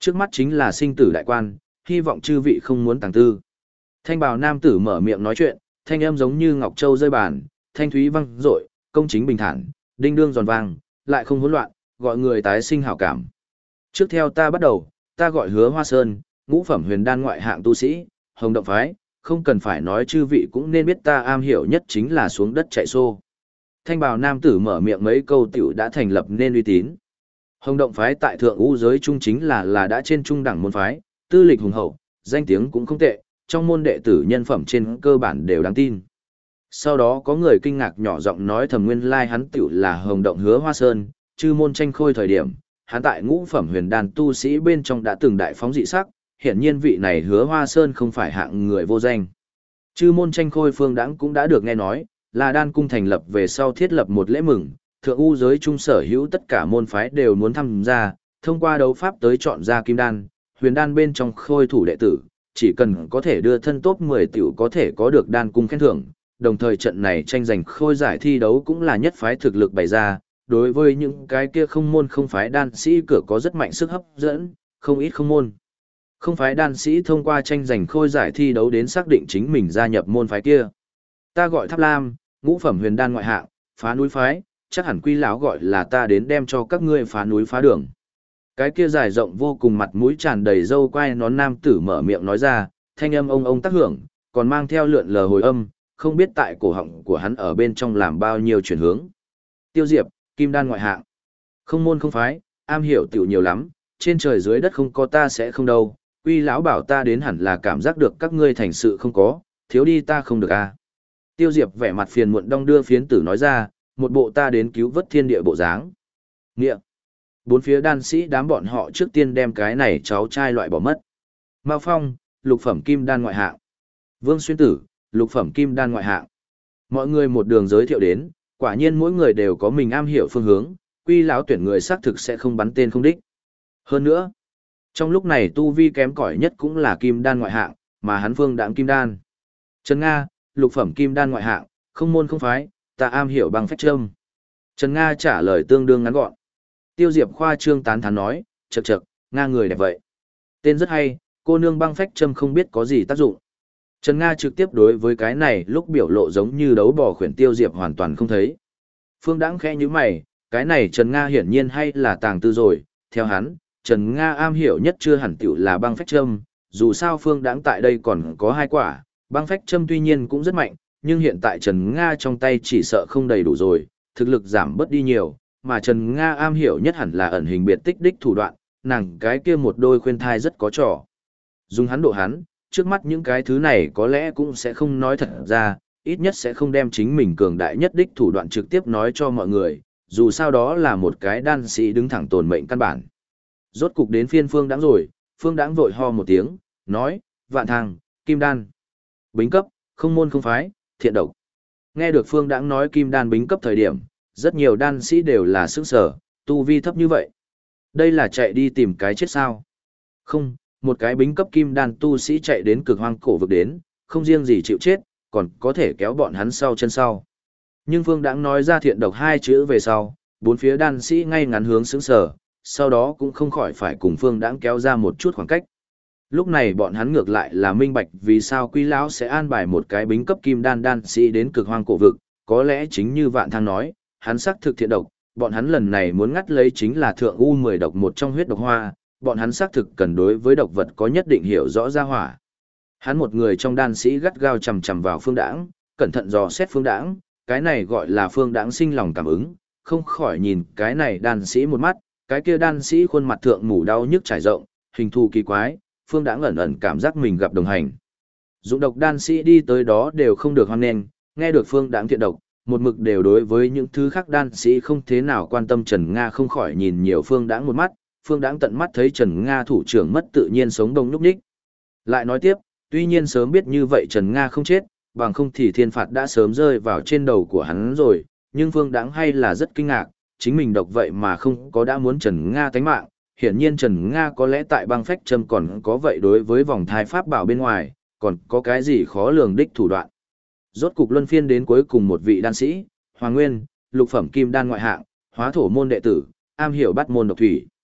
Trước mắt chính là sinh tử đại quan, hy vọng chư vị không muốn tàng tư. Thanh bào nam tử mở miệng nói chuyện, thanh âm giống như ngọc châu rơi bàn, thanh thúy vang dội, công chính bình thản, đinh đương giòn vang, lại không hỗn loạn, gọi người tái sinh hảo cảm. Trước theo ta bắt đầu, ta gọi Hứa Hoa Sơn, ngũ phẩm huyền đan ngoại hạng tu sĩ, Hồng Động phái, không cần phải nói chư vị cũng nên biết ta am hiểu nhất chính là xuống đất chạy xô. Thanh bào nam tử mở miệng mấy câu tiểu đã thành lập nên uy tín. Hồng Động phái tại thượng u giới trung chính là đã trên trung đẳng môn phái, tư lịch hùng hậu, danh tiếng cũng không tệ, trong môn đệ tử nhân phẩm trên cơ bản đều đáng tin. Sau đó có người kinh ngạc nhỏ giọng nói thầm nguyên lai hắn tiểu là Hồng Động Hứa Hoa Sơn, chư môn tranh khôi thời điểm, hắn tại ngũ phẩm huyền đan tu sĩ bên trong đã từng đại phóng dị sắc, hiển nhiên vị này Hứa Hoa Sơn không phải hạng người vô danh. Chư môn tranh khôi phương đãng cũng đã được nghe nói, là đan cung thành lập về sau thiết lập một lễ mừng, thượng u giới trung sở hữu tất cả môn phái đều muốn tham gia, thông qua đấu pháp tới chọn ra kim đan, huyền đan bên trong khôi thủ đệ tử, chỉ cần có thể đưa thân top 10 tiểu có thể có được đan cung khen thưởng, đồng thời trận này tranh giành khôi giải thi đấu cũng là nhất phái thực lực bày ra, đối với những cái kia không môn không phái đan sĩ cửa có rất mạnh sức hấp dẫn, không ít không môn. Không phái đan sĩ thông qua tranh giành khôi giải thi đấu đến xác định chính mình gia nhập môn phái kia. Ta gọi Tháp Lam, ngũ phẩm huyền đan ngoại hạng, phá núi phái, chắc hẳn Quy lão gọi là ta đến đem cho các ngươi phá núi phá đường. Cái kia dài rộng vô cùng mặt mũi tràn đầy râu quai nón nam tử mở miệng nói ra, thanh âm ông tác hưởng, còn mang theo lượn lờ hồi âm, không biết tại cổ họng của hắn ở bên trong làm bao nhiêu chuyển hướng. Tiêu Diệp, kim đan ngoại hạng. Không môn không phái, am hiểu tiểu nhiều lắm, trên trời dưới đất không có ta sẽ không đâu. Quy lão bảo ta đến hẳn là cảm giác được các ngươi thành sự không có, thiếu đi ta không được a. Tiêu Diệp vẻ mặt phiền muộn đong đưa phiến tử nói ra, một bộ ta đến cứu vớt thiên địa bộ dáng. Nghĩa. Bốn phía đan sĩ đám bọn họ trước tiên đem cái này cháu trai loại bỏ mất. Mao Phong, lục phẩm kim đan ngoại hạng. Vương Xuyên Tử, lục phẩm kim đan ngoại hạng. Mọi người một đường giới thiệu đến, quả nhiên mỗi người đều có mình am hiểu phương hướng, Quy lão tuyển người xác thực sẽ không bắn tên không đích. Hơn nữa, trong lúc này tu vi kém cỏi nhất cũng là kim đan ngoại hạng, mà hắn phương đạm kim đan. Trần Nga, lục phẩm kim đan ngoại hạng, không môn không phái, ta am hiểu bằng phách châm. Trần Nga trả lời tương đương ngắn gọn. Tiêu Diệp khoa trương tán thán nói, chậc chậc, Nga người đẹp vậy. Tên rất hay, cô nương băng phách châm không biết có gì tác dụng. Trần Nga trực tiếp đối với cái này lúc biểu lộ giống như đấu bò khuyển Tiêu Diệp hoàn toàn không thấy. Phương Đãng khẽ như mày, cái này Trần Nga hiển nhiên hay là tàng tư rồi, theo hắn, Trần Nga am hiểu nhất chưa hẳn tiểu là băng phách châm, dù sao Phương Đãng tại đây còn có hai quả, băng phách châm tuy nhiên cũng rất mạnh, nhưng hiện tại Trần Nga trong tay chỉ sợ không đầy đủ rồi, thực lực giảm bớt đi nhiều, mà Trần Nga am hiểu nhất hẳn là ẩn hình biệt tích đích thủ đoạn, nàng cái kia một đôi khuyên thai rất có trò. Dùng hắn độ hắn, trước mắt những cái thứ này có lẽ cũng sẽ không nói thật ra, ít nhất sẽ không đem chính mình cường đại nhất đích thủ đoạn trực tiếp nói cho mọi người, dù sao đó là một cái đan sĩ đứng thẳng tồn mệnh căn bản. Rốt cục đến phiên Phương Đãng rồi, Phương Đãng vội ho một tiếng, nói, vạn thang, kim đan, bính cấp, không môn không phái, thiện độc. Nghe được Phương Đãng nói kim đan bính cấp thời điểm, rất nhiều đan sĩ đều là sức sở, tu vi thấp như vậy. Đây là chạy đi tìm cái chết sao? Không, một cái bính cấp kim đan tu sĩ chạy đến cực hoang cổ vực đến, không riêng gì chịu chết, còn có thể kéo bọn hắn sau chân sau. Nhưng Phương Đãng nói ra thiện độc hai chữ về sau, bốn phía đan sĩ ngay ngắn hướng sững sở, sau đó cũng không khỏi phải cùng Phương Đãng kéo ra một chút khoảng cách. Lúc này bọn hắn ngược lại là minh bạch vì sao Quy lão sẽ an bài một cái bính cấp kim đan đan sĩ đến cực hoang cổ vực, có lẽ chính như Vạn Thang nói, hắn xác thực thiện độc, bọn hắn lần này muốn ngắt lấy chính là thượng U10 độc một trong huyết độc hoa, bọn hắn xác thực cần đối với độc vật có nhất định hiểu rõ ra hỏa. Hắn một người trong đan sĩ gắt gao chằm chằm vào Phương Đãng, cẩn thận dò xét Phương Đãng, cái này gọi là Phương Đãng sinh lòng cảm ứng, không khỏi nhìn cái này đan sĩ một mắt, cái kia đan sĩ khuôn mặt thượng mủ đau nhức trải rộng, hình thù kỳ quái, Phương Đãng ẩn ẩn cảm giác mình gặp đồng hành. Dụng độc đan sĩ đi tới đó đều không được hoan nghênh, nghe được Phương Đãng thiện độc, một mực đều đối với những thứ khác đan sĩ không thế nào quan tâm. Trần Nga không khỏi nhìn nhiều Phương Đãng một mắt, Phương Đãng tận mắt thấy Trần Nga thủ trưởng mất tự nhiên sống đông nhúc nhích. Lại nói tiếp, tuy nhiên sớm biết như vậy Trần Nga không chết, bằng không thì thiên phạt đã sớm rơi vào trên đầu của hắn rồi, nhưng Phương Đãng hay là rất kinh ngạc, chính mình độc vậy mà không có đã muốn Trần Nga tánh mạng, hiển nhiên Trần Nga có lẽ tại băng phách châm còn có vậy đối với vòng thai pháp bảo bên ngoài, còn có cái gì khó lường đích thủ đoạn. Rốt cục luân phiên đến cuối cùng một vị đan sĩ, Hoàng Nguyên, lục phẩm kim đan ngoại hạng, hóa thổ môn đệ tử, am hiểu bắt môn độc thủy.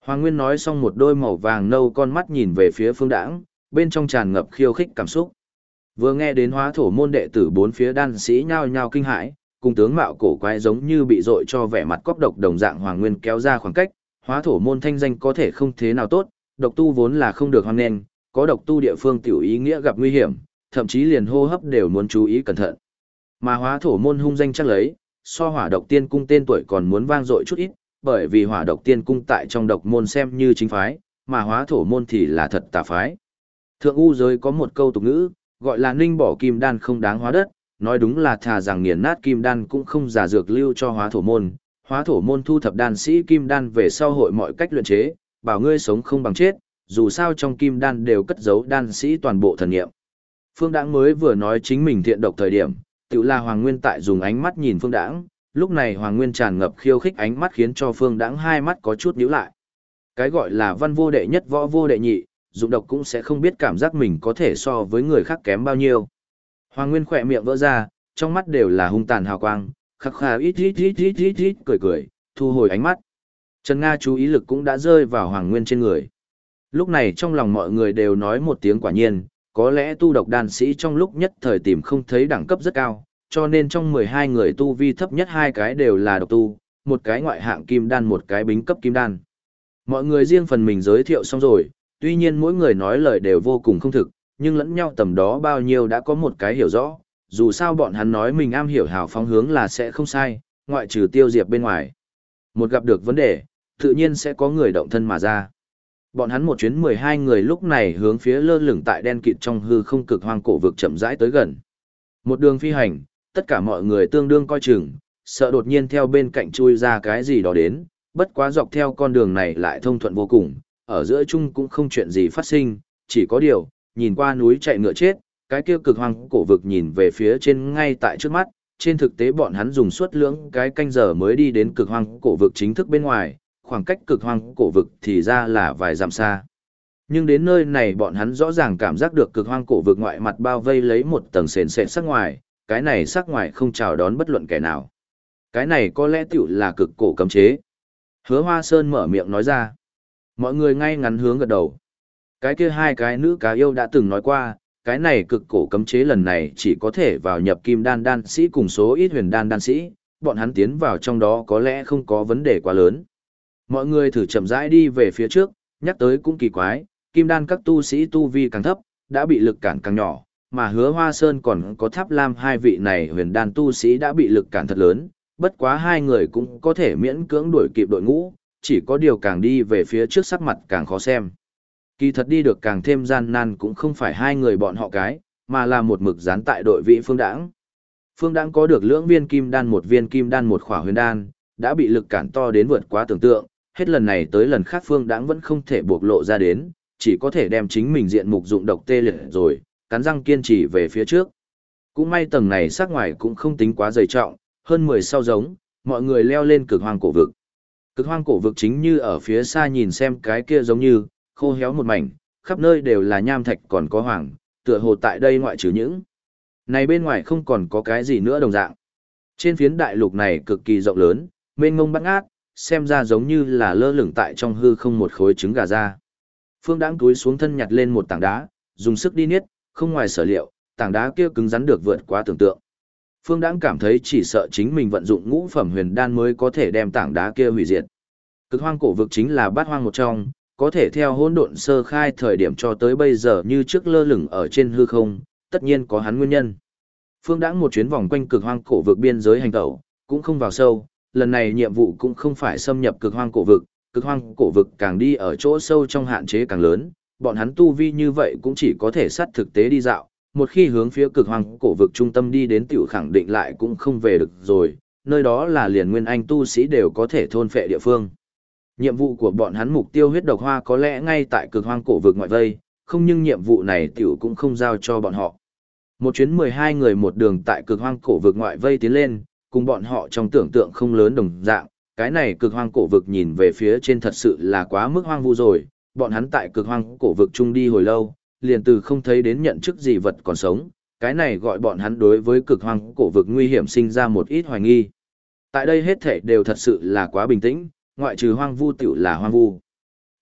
Hoàng Nguyên nói xong, một đôi màu vàng nâu con mắt nhìn về phía Phương Đãng, bên trong tràn ngập khiêu khích cảm xúc. Vừa nghe đến Hóa Thổ môn đệ tử bốn phía đan sĩ nhao nhao kinh hãi, cùng tướng mạo cổ quái giống như bị dội cho vẻ mặt cóc độc đồng dạng. Hoàng Nguyên kéo ra khoảng cách, Hóa Thổ môn thanh danh có thể không thế nào tốt, độc tu vốn là không được hoan nghênh, có độc tu địa phương tiểu ý nghĩa gặp nguy hiểm, thậm chí liền hô hấp đều muốn chú ý cẩn thận. Mà Hóa Thổ môn hung danh chắc lấy, so Hỏa Độc Tiên cung tên tuổi còn muốn vang dội chút ít, bởi vì Hỏa Độc Tiên cung tại trong độc môn xem như chính phái, mà Hóa Thổ môn thì là thật tà phái. Thượng U giới có một câu tục ngữ, gọi là ninh bỏ kim đan không đáng hóa đất, nói đúng là thà rằng nghiền nát kim đan cũng không giả dược lưu cho Hóa Thổ môn. Hóa Thổ môn thu thập đan sĩ kim đan về sau hội mọi cách luyện chế, bảo ngươi sống không bằng chết, dù sao trong kim đan đều cất giấu đan sĩ toàn bộ thần nghiệm. Phương Đãng mới vừa nói chính mình thiện độc thời điểm, tự là Hoàng Nguyên tại dùng ánh mắt nhìn Phương Đãng, lúc này Hoàng Nguyên tràn ngập khiêu khích ánh mắt khiến cho Phương Đãng hai mắt có chút nhíu lại. Cái gọi là văn vô đệ nhất võ vô đệ nhị, dụng độc cũng sẽ không biết cảm giác mình có thể so với người khác kém bao nhiêu. Hoàng Nguyên khỏe miệng vỡ ra, trong mắt đều là hung tàn hào quang, khắc khà ít cười cười, thu hồi ánh mắt. Trần Nga chú ý lực cũng đã rơi vào Hoàng Nguyên trên người. Lúc này trong lòng mọi người đều nói một tiếng quả nhiên, có lẽ tu độc đan sĩ trong lúc nhất thời tìm không thấy đẳng cấp rất cao, cho nên trong 12 người tu vi thấp nhất hai cái đều là độc tu, một cái ngoại hạng kim đan một cái bính cấp kim đan. Mọi người riêng phần mình giới thiệu xong rồi, tuy nhiên mỗi người nói lời đều vô cùng không thực, nhưng lẫn nhau tầm đó bao nhiêu đã có một cái hiểu rõ, dù sao bọn hắn nói mình am hiểu hào phóng hướng là sẽ không sai, ngoại trừ Tiêu Diệp bên ngoài. Một gặp được vấn đề, tự nhiên sẽ có người động thân mà ra. Bọn hắn một chuyến 12 người lúc này hướng phía lơ lửng tại đen kịt trong hư không cực hoang cổ vực chậm rãi tới gần. Một đường phi hành, tất cả mọi người tương đương coi chừng, sợ đột nhiên theo bên cạnh chui ra cái gì đó đến, bất quá dọc theo con đường này lại thông thuận vô cùng, ở giữa chung cũng không chuyện gì phát sinh, chỉ có điều, nhìn qua núi chạy ngựa chết, cái kia cực hoang cổ vực nhìn về phía trên ngay tại trước mắt, trên thực tế bọn hắn dùng suốt lưỡng cái canh giờ mới đi đến cực hoang cổ vực chính thức bên ngoài, khoảng cách cực hoang cổ vực thì ra là vài dặm xa. Nhưng đến nơi này bọn hắn rõ ràng cảm giác được cực hoang cổ vực ngoại mặt bao vây lấy một tầng sền sệt sắc ngoài, cái này sắc ngoài không chào đón bất luận kẻ nào. Cái này có lẽ tiểu là cực cổ cấm chế. Hứa Hoa Sơn mở miệng nói ra. Mọi người ngay ngắn hướng gật đầu. Cái kia hai cái nữ cá yêu đã từng nói qua, cái này cực cổ cấm chế lần này chỉ có thể vào nhập kim đan đan sĩ cùng số ít huyền đan đan sĩ, bọn hắn tiến vào trong đó có lẽ không có vấn đề quá lớn. Mọi người thử chậm rãi đi về phía trước, nhắc tới cũng kỳ quái, kim đan các tu sĩ tu vi càng thấp, đã bị lực cản càng nhỏ, mà Hứa Hoa Sơn còn có Tháp Lam hai vị này huyền đan tu sĩ đã bị lực cản thật lớn, bất quá hai người cũng có thể miễn cưỡng đuổi kịp đội ngũ, chỉ có điều càng đi về phía trước sắc mặt càng khó xem. Kỳ thật đi được càng thêm gian nan cũng không phải hai người bọn họ cái, mà là một mực dán tại đội vị Phương Đãng. Phương Đãng có được lưỡng viên kim đan một khỏa huyền đan, đã bị lực cản to đến vượt quá tưởng tượng, hết lần này tới lần khác Phương Đãng vẫn không thể bộc lộ ra đến, chỉ có thể đem chính mình diện mục dụng độc tê liệt rồi, cắn răng kiên trì về phía trước. Cũng may tầng này sắc ngoài cũng không tính quá dày trọng, hơn 10 sau giống, mọi người leo lên cực hoang cổ vực. Cực hoang cổ vực chính như ở phía xa nhìn xem cái kia giống như, khô héo một mảnh, khắp nơi đều là nham thạch còn có hoàng, tựa hồ tại đây ngoại trừ những. Này bên ngoài không còn có cái gì nữa đồng dạng. Trên phiến đại lục này cực kỳ rộng lớn, mênh mông bát ngát, xem ra giống như là lơ lửng tại trong hư không một khối trứng gà ra. Phương Đãng túi xuống thân nhặt lên một tảng đá, dùng sức đi niết, không ngoài sở liệu, tảng đá kia cứng rắn được vượt quá tưởng tượng. Phương Đãng cảm thấy chỉ sợ chính mình vận dụng ngũ phẩm huyền đan mới có thể đem tảng đá kia hủy diệt. Cực hoang cổ vực chính là bát hoang một trong, có thể theo hỗn độn sơ khai thời điểm cho tới bây giờ như trước lơ lửng ở trên hư không, tất nhiên có hắn nguyên nhân. Phương Đãng một chuyến vòng quanh cực hoang cổ vực biên giới hành tẩu, cũng không vào sâu, lần này nhiệm vụ cũng không phải xâm nhập cực hoang cổ vực càng đi ở chỗ sâu trong hạn chế càng lớn, bọn hắn tu vi như vậy cũng chỉ có thể sát thực tế đi dạo, một khi hướng phía cực hoang cổ vực trung tâm đi đến tiểu khẳng định lại cũng không về được rồi, nơi đó là liền nguyên anh tu sĩ đều có thể thôn phệ địa phương. Nhiệm vụ của bọn hắn mục tiêu huyết độc hoa có lẽ ngay tại cực hoang cổ vực ngoại vây, không nhưng nhiệm vụ này tiểu cũng không giao cho bọn họ. Một chuyến 12 người một đường tại cực hoang cổ vực ngoại vây tiến lên, cùng bọn họ trong tưởng tượng không lớn đồng dạng, cái này cực hoang cổ vực nhìn về phía trên thật sự là quá mức hoang vu rồi, bọn hắn tại cực hoang cổ vực chung đi hồi lâu, liền từ không thấy đến nhận chức gì vật còn sống, cái này gọi bọn hắn đối với cực hoang cổ vực nguy hiểm sinh ra một ít hoài nghi. Tại đây hết thảy đều thật sự là quá bình tĩnh, ngoại trừ hoang vu tiểu là hoang vu.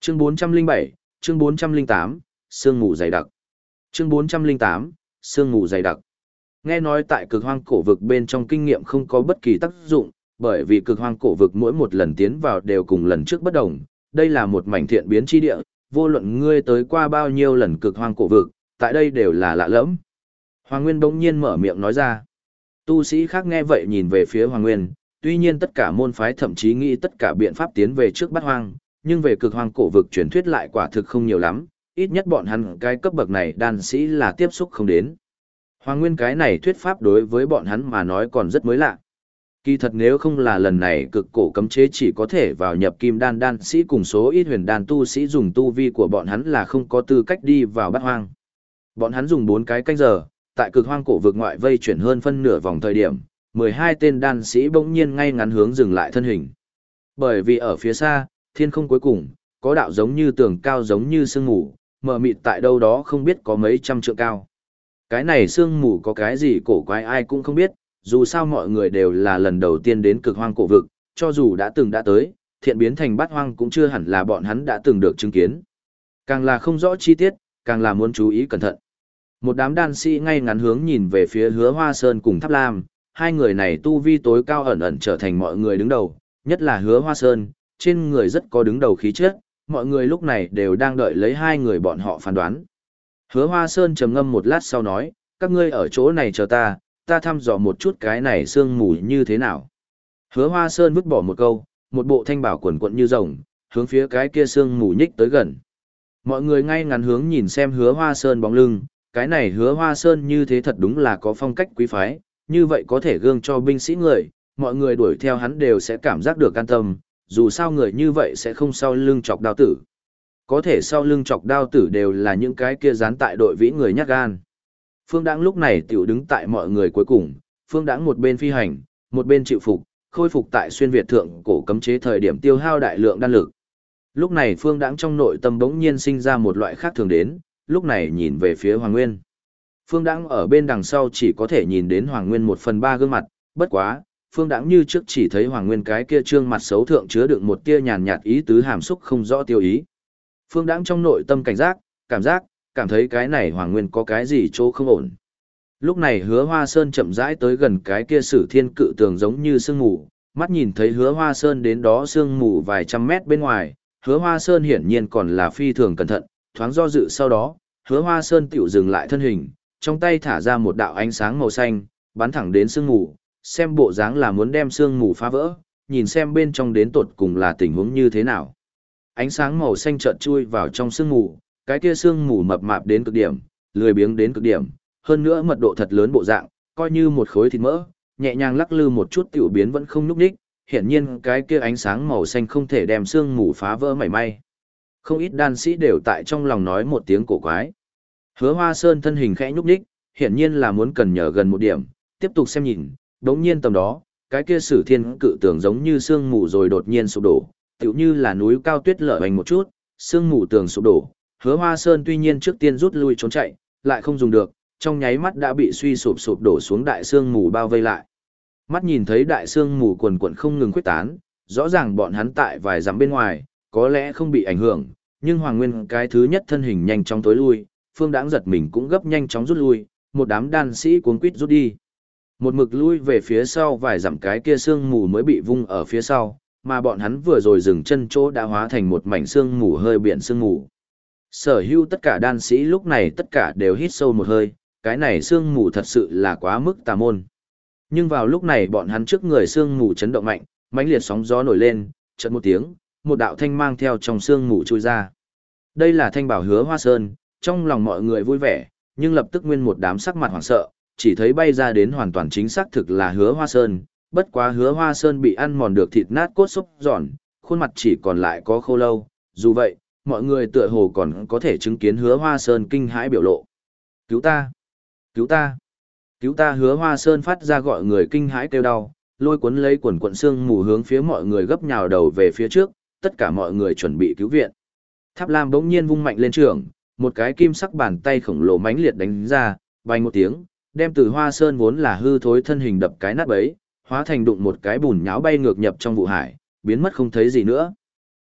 Chương 407, chương 408, sương mù dày đặc. Chương 408, sương mù dày đặc. Nghe nói tại cực hoang cổ vực bên trong kinh nghiệm không có bất kỳ tác dụng, bởi vì cực hoang cổ vực mỗi một lần tiến vào đều cùng lần trước bất đồng. Đây là một mảnh thiện biến chi địa, vô luận ngươi tới qua bao nhiêu lần cực hoang cổ vực, tại đây đều là lạ lẫm. Hoàng Nguyên bỗng nhiên mở miệng nói ra. Tu sĩ khác nghe vậy nhìn về phía Hoàng Nguyên, tuy nhiên tất cả môn phái thậm chí nghĩ tất cả biện pháp tiến về trước Bát Hoang, nhưng về cực hoang cổ vực truyền thuyết lại quả thực không nhiều lắm, ít nhất bọn hắn cái cấp bậc này đan sĩ là tiếp xúc không đến. Hoàng Nguyên cái này thuyết pháp đối với bọn hắn mà nói còn rất mới lạ. Kỳ thật nếu không là lần này cực cổ cấm chế chỉ có thể vào nhập kim đan đan sĩ cùng số ít huyền đan tu sĩ dùng tu vi của bọn hắn là không có tư cách đi vào Bát Hoang. Bọn hắn dùng 4 cái canh giờ, tại cực hoang cổ vực ngoại vây chuyển hơn phân nửa vòng thời điểm, 12 tên đan sĩ bỗng nhiên ngay ngắn hướng dừng lại thân hình. Bởi vì ở phía xa, thiên không cuối cùng, có đạo giống như tường cao giống như sương mù, mờ mịt tại đâu đó không biết có mấy trăm trượng cao. Cái này sương mù có cái gì cổ quái ai cũng không biết, dù sao mọi người đều là lần đầu tiên đến cực hoang cổ vực, cho dù đã từng đã tới, thiện biến thành bát hoang cũng chưa hẳn là bọn hắn đã từng được chứng kiến. Càng là không rõ chi tiết, càng là muốn chú ý cẩn thận. Một đám đan sĩ ngay ngắn hướng nhìn về phía Hứa Hoa Sơn cùng Tháp Lam, hai người này tu vi tối cao ẩn ẩn trở thành mọi người đứng đầu, nhất là Hứa Hoa Sơn, trên người rất có đứng đầu khí chất, mọi người lúc này đều đang đợi lấy hai người bọn họ phán đoán. Hứa Hoa Sơn trầm ngâm một lát sau nói, các ngươi ở chỗ này chờ ta thăm dò một chút cái này sương mù như thế nào. Hứa Hoa Sơn vứt bỏ một câu, một bộ thanh bảo quần quận như rồng, hướng phía cái kia sương mù nhích tới gần. Mọi người ngay ngắn hướng nhìn xem Hứa Hoa Sơn bóng lưng, cái này Hứa Hoa Sơn như thế thật đúng là có phong cách quý phái, như vậy có thể gương cho binh sĩ người, mọi người đuổi theo hắn đều sẽ cảm giác được an tâm, dù sao người như vậy sẽ không sau lưng chọc đao tử. Có thể sau lưng chọc đao tử đều là những cái kia dán tại đội vĩ người nhát gan. Phương Đãng lúc này tiểu đứng tại mọi người cuối cùng, Phương Đãng một bên phi hành, một bên chịu phục, khôi phục tại xuyên Việt thượng cổ cấm chế thời điểm tiêu hao đại lượng đan lực. Lúc này Phương Đãng trong nội tâm bỗng nhiên sinh ra một loại khác thường đến, lúc này nhìn về phía Hoàng Nguyên. Phương Đãng ở bên đằng sau chỉ có thể nhìn đến Hoàng Nguyên 1/3 gương mặt, bất quá, Phương Đãng như trước chỉ thấy Hoàng Nguyên cái kia trương mặt xấu thượng chứa đựng một tia nhàn nhạt ý tứ hàm xúc không rõ tiêu ý. Phương Đãng trong nội tâm cảnh giác, cảm thấy cái này Hoàng Nguyên có cái gì chỗ không ổn. Lúc này Hứa Hoa Sơn chậm rãi tới gần cái kia Sử Thiên cự tường giống như sương mù, mắt nhìn thấy Hứa Hoa Sơn đến đó sương mù vài trăm mét bên ngoài, Hứa Hoa Sơn hiển nhiên còn là phi thường cẩn thận, thoáng do dự sau đó, Hứa Hoa Sơn tiểu dừng lại thân hình, trong tay thả ra một đạo ánh sáng màu xanh, bắn thẳng đến sương mù, xem bộ dáng là muốn đem sương mù phá vỡ, nhìn xem bên trong đến tột cùng là tình huống như thế nào. Ánh sáng màu xanh chợt chui vào trong sương mù, cái kia sương mù mập mạp đến cực điểm, lười biếng đến cực điểm, hơn nữa mật độ thật lớn bộ dạng, coi như một khối thịt mỡ, nhẹ nhàng lắc lư một chút tiểu biến vẫn không nhúc nhích, hiển nhiên cái kia ánh sáng màu xanh không thể đem sương mù phá vỡ mảy may. Không ít đan sĩ đều tại trong lòng nói một tiếng cổ quái. Hứa Hoa Sơn thân hình khẽ nhúc nhích, hiển nhiên là muốn cần nhờ gần một điểm, tiếp tục xem nhìn, đống nhiên tầm đó, cái kia Sử Thiên cự tường giống như sương mù rồi đột nhiên sụp đổ, tựu như là núi cao tuyết lở bành một chút, sương mù tường sụp đổ. Hứa Hoa Sơn tuy nhiên trước tiên rút lui trốn chạy, lại không dùng được, trong nháy mắt đã bị suy sụp đổ xuống đại sương mù bao vây lại. Mắt nhìn thấy đại sương mù quần quần không ngừng khuếch tán, rõ ràng bọn hắn tại vài dặm bên ngoài, có lẽ không bị ảnh hưởng, nhưng Hoàng Nguyên cái thứ nhất thân hình nhanh chóng tối lui, Phương Đãng giật mình cũng gấp nhanh chóng rút lui, một đám đan sĩ cuống quýt rút đi. Một mực lui về phía sau vài dặm cái kia sương mù mới bị vung ở phía sau, mà bọn hắn vừa rồi dừng chân chỗ đã hóa thành một mảnh sương mù hơi biển sương mù. Sở hữu tất cả đan sĩ lúc này tất cả đều hít sâu một hơi, cái này sương mù thật sự là quá mức tà môn. Nhưng vào lúc này bọn hắn trước người sương mù chấn động mạnh, mãnh liệt sóng gió nổi lên, chợt một tiếng, một đạo thanh mang theo trong sương mù trôi ra. Đây là thanh bảo Hứa Hoa Sơn, trong lòng mọi người vui vẻ, nhưng lập tức nguyên một đám sắc mặt hoảng sợ, chỉ thấy bay ra đến hoàn toàn chính xác thực là Hứa Hoa Sơn, bất quá Hứa Hoa Sơn bị ăn mòn được thịt nát cốt xúc giòn, khuôn mặt chỉ còn lại có khô lâu, dù vậy, mọi người tựa hồ còn có thể chứng kiến Hứa Hoa Sơn kinh hãi biểu lộ. Cứu ta! Cứu ta! Cứu ta! Hứa Hoa Sơn phát ra gọi người kinh hãi kêu đau, lôi cuốn lấy quần quận xương mù hướng phía mọi người gấp nhào đầu về phía trước, tất cả mọi người chuẩn bị cứu viện. Tháp Lam bỗng nhiên vung mạnh lên trường, một cái kim sắc bàn tay khổng lồ mãnh liệt đánh ra, vang một tiếng, đem từ Hoa Sơn vốn là hư thối thân hình đập cái nát bấy, hóa thành đụng một cái bùn nhão bay ngược nhập trong vụ hải, biến mất không thấy gì nữa.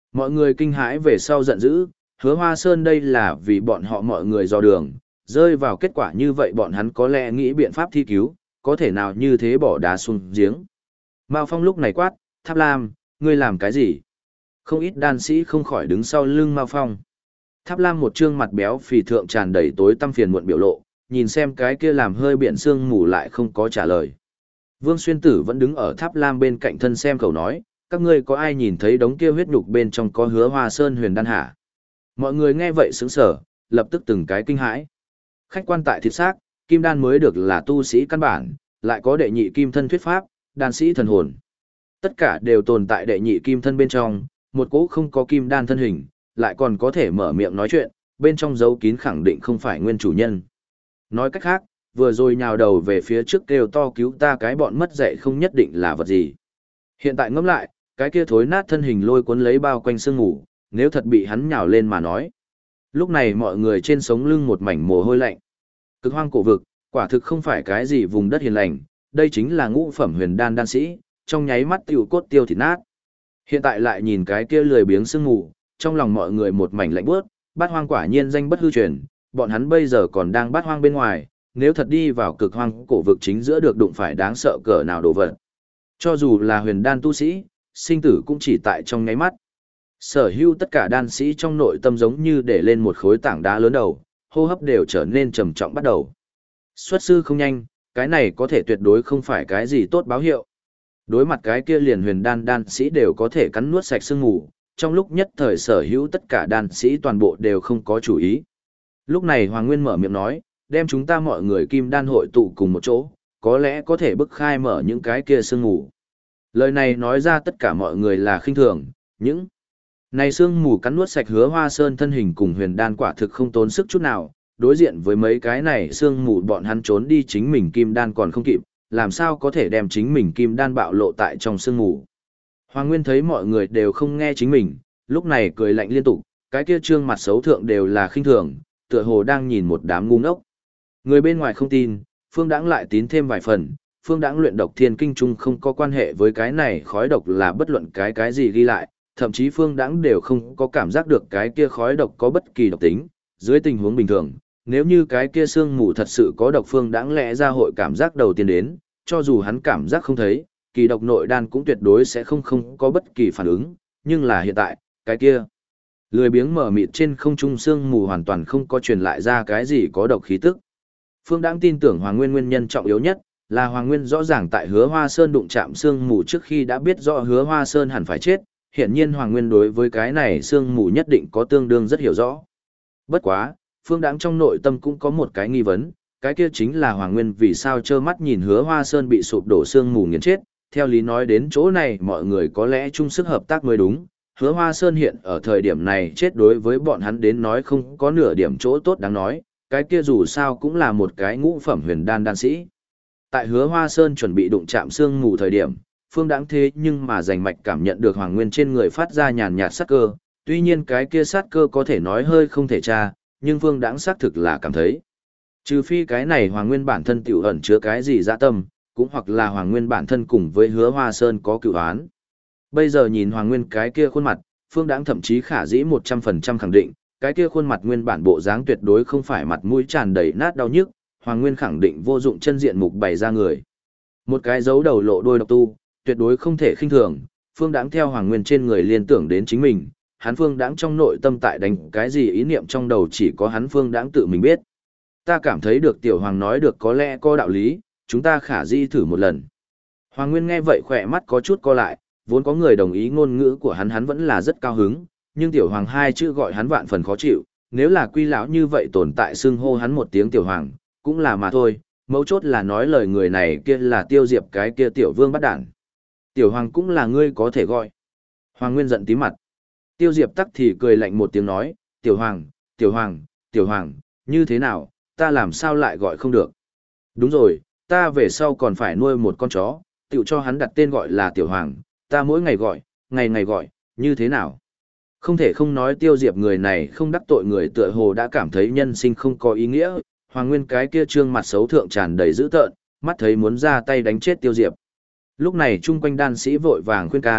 Mọi người kinh hãi về sau giận dữ, Hứa Hoa Sơn đây là vì bọn họ mọi người dò đường, rơi vào kết quả như vậy bọn hắn có lẽ nghĩ biện pháp thi cứu, có thể nào như thế bỏ đá xuống giếng. Mao Phong lúc này quát, Tháp Lam, ngươi làm cái gì? Không ít đan sĩ không khỏi đứng sau lưng Mao Phong. Tháp Lam một trương mặt béo phì thượng tràn đầy tối tăm phiền muộn biểu lộ, nhìn xem cái kia làm hơi biển sương mù lại không có trả lời. Vương Xuyên Tử vẫn đứng ở Tháp Lam bên cạnh thân xem khẩu nói, các ngươi có ai nhìn thấy đống kia huyết nhục bên trong có Hứa Hoa Sơn huyền đan hả? Mọi người nghe vậy sững sờ, lập tức từng cái kinh hãi. Khách quan tại thịt xác, kim đan mới được là tu sĩ căn bản, lại có đệ nhị kim thân thuyết pháp, đan sĩ thần hồn. Tất cả đều tồn tại đệ nhị kim thân bên trong, một cỗ không có kim đan thân hình, lại còn có thể mở miệng nói chuyện, bên trong dấu kín khẳng định không phải nguyên chủ nhân. Nói cách khác, vừa rồi nhào đầu về phía trước kêu to cứu ta cái bọn mất dạy không nhất định là vật gì. Hiện tại ngẫm lại, cái kia thối nát thân hình lôi cuốn lấy bao quanh sương ngủ, nếu thật bị hắn nhào lên mà nói. Lúc này mọi người trên sống lưng một mảnh mồ hôi lạnh. Cực hoang cổ vực, quả thực không phải cái gì vùng đất hiền lành, đây chính là ngũ phẩm huyền đan đan sĩ, trong nháy mắt tiêu cốt tiêu thịt nát. Hiện tại lại nhìn cái kia lười biếng sương ngủ, trong lòng mọi người một mảnh lạnh bước, bát hoang quả nhiên danh bất hư truyền, bọn hắn bây giờ còn đang bát hoang bên ngoài, nếu thật đi vào cực hoang cổ vực chính giữa được đụng phải đáng sợ cỡ nào đồ vật. Cho dù là huyền đan tu sĩ, sinh tử cũng chỉ tại trong nháy mắt. Sở hữu tất cả đan sĩ trong nội tâm giống như để lên một khối tảng đá lớn đầu, hô hấp đều trở nên trầm trọng bắt đầu. Xuất sư không nhanh, cái này có thể tuyệt đối không phải cái gì tốt báo hiệu. Đối mặt cái kia liền huyền đan đan sĩ đều có thể cắn nuốt sạch sương mù, trong lúc nhất thời sở hữu tất cả đan sĩ toàn bộ đều không có chủ ý. Lúc này Hoàng Nguyên mở miệng nói, đem chúng ta mọi người kim đan hội tụ cùng một chỗ, có lẽ có thể bức khai mở những cái kia sương mù. Lời này nói ra tất cả mọi người là khinh thường, những này sương mù cắn nuốt sạch Hứa Hoa Sơn thân hình cùng huyền đan quả thực không tốn sức chút nào, đối diện với mấy cái này sương mù bọn hắn trốn đi chính mình kim đan còn không kịp, làm sao có thể đem chính mình kim đan bạo lộ tại trong sương mù. Hoàng Nguyên thấy mọi người đều không nghe chính mình, lúc này cười lạnh liên tục, cái kia trương mặt xấu thượng đều là khinh thường, tựa hồ đang nhìn một đám ngu ngốc. Người bên ngoài không tin, Phương Đãng lại tín thêm vài phần, Phương Đãng luyện độc thiên kinh trung không có quan hệ với cái này khói độc là bất luận cái gì ghi lại, thậm chí Phương Đãng đều không có cảm giác được cái kia khói độc có bất kỳ độc tính, dưới tình huống bình thường, nếu như cái kia sương mù thật sự có độc Phương Đãng lẽ ra hội cảm giác đầu tiên đến, cho dù hắn cảm giác không thấy, kỳ độc nội đan cũng tuyệt đối sẽ không có bất kỳ phản ứng, nhưng là hiện tại, cái kia lười biếng mở mịt trên không trung sương mù hoàn toàn không có truyền lại ra cái gì có độc khí tức. Phương Đãng tin tưởng Hoàng Nguyên nguyên nhân trọng yếu nhất là Hoàng Nguyên rõ ràng tại Hứa Hoa Sơn đụng chạm sương mù trước khi đã biết rõ Hứa Hoa Sơn hẳn phải chết, hiện nhiên Hoàng Nguyên đối với cái này sương mù nhất định có tương đương rất hiểu rõ. Bất quá, Phương Đãng trong nội tâm cũng có một cái nghi vấn, cái kia chính là Hoàng Nguyên vì sao trơ mắt nhìn Hứa Hoa Sơn bị sụp đổ sương mù nghiền chết, theo lý nói đến chỗ này mọi người có lẽ chung sức hợp tác mới đúng. Hứa Hoa Sơn hiện ở thời điểm này chết đối với bọn hắn đến nói không có nửa điểm chỗ tốt đáng nói, cái kia dù sao cũng là một cái ngũ phẩm huyền đan đan sĩ. Tại Hứa Hoa Sơn chuẩn bị đụng chạm sương mù thời điểm, Phương Đãng thế nhưng mà rành mạch cảm nhận được Hoàng Nguyên trên người phát ra nhàn nhạt sát cơ, tuy nhiên cái kia sát cơ có thể nói hơi không thể tra, nhưng Phương Đãng xác thực là cảm thấy. Trừ phi cái này Hoàng Nguyên bản thân tiểu ẩn chứa cái gì dã tâm, cũng hoặc là Hoàng Nguyên bản thân cùng với Hứa Hoa Sơn có cựu án. Bây giờ nhìn Hoàng Nguyên cái kia khuôn mặt, Phương Đãng thậm chí khả dĩ 100% khẳng định, cái kia khuôn mặt nguyên bản bộ dáng tuyệt đối không phải mặt mũi tràn đầy nát đau nhức, Hoàng Nguyên khẳng định vô dụng chân diện mục bày ra người. Một cái dấu đầu lộ đôi độc tu, tuyệt đối không thể khinh thường, Phương Đãng theo Hoàng Nguyên trên người liên tưởng đến chính mình, hắn Phương Đãng trong nội tâm tại đánh cái gì ý niệm trong đầu chỉ có hắn Phương Đãng tự mình biết. Ta cảm thấy được Tiểu Hoàng nói được có lẽ có đạo lý, chúng ta khả di thử một lần. Hoàng Nguyên nghe vậy khỏe mắt có chút co lại, vốn có người đồng ý ngôn ngữ của hắn vẫn là rất cao hứng, nhưng Tiểu Hoàng hai chữ gọi hắn vạn phần khó chịu, nếu là quy lão như vậy tồn tại xưng hô hắn một tiếng Tiểu Hoàng, cũng là mà thôi, mấu chốt là nói lời người này kia là Tiêu Diệp cái kia Tiểu Vương bắt đản. Tiểu Hoàng cũng là ngươi có thể gọi. Hoàng Nguyên giận tí mặt. Tiêu Diệp tắc thì cười lạnh một tiếng nói, Tiểu Hoàng, Tiểu Hoàng, Tiểu Hoàng, như thế nào, ta làm sao lại gọi không được. Đúng rồi, ta về sau còn phải nuôi một con chó, tự cho hắn đặt tên gọi là Tiểu Hoàng, ta mỗi ngày gọi, ngày ngày gọi, như thế nào. Không thể không nói Tiêu Diệp người này không đắc tội người tựa hồ đã cảm thấy nhân sinh không có ý nghĩa, Hoàng Nguyên cái kia trương mặt xấu thượng tràn đầy dữ tợn, mắt thấy muốn ra tay đánh chết Tiêu Diệp. Lúc này chung quanh đan sĩ vội vàng khuyên can,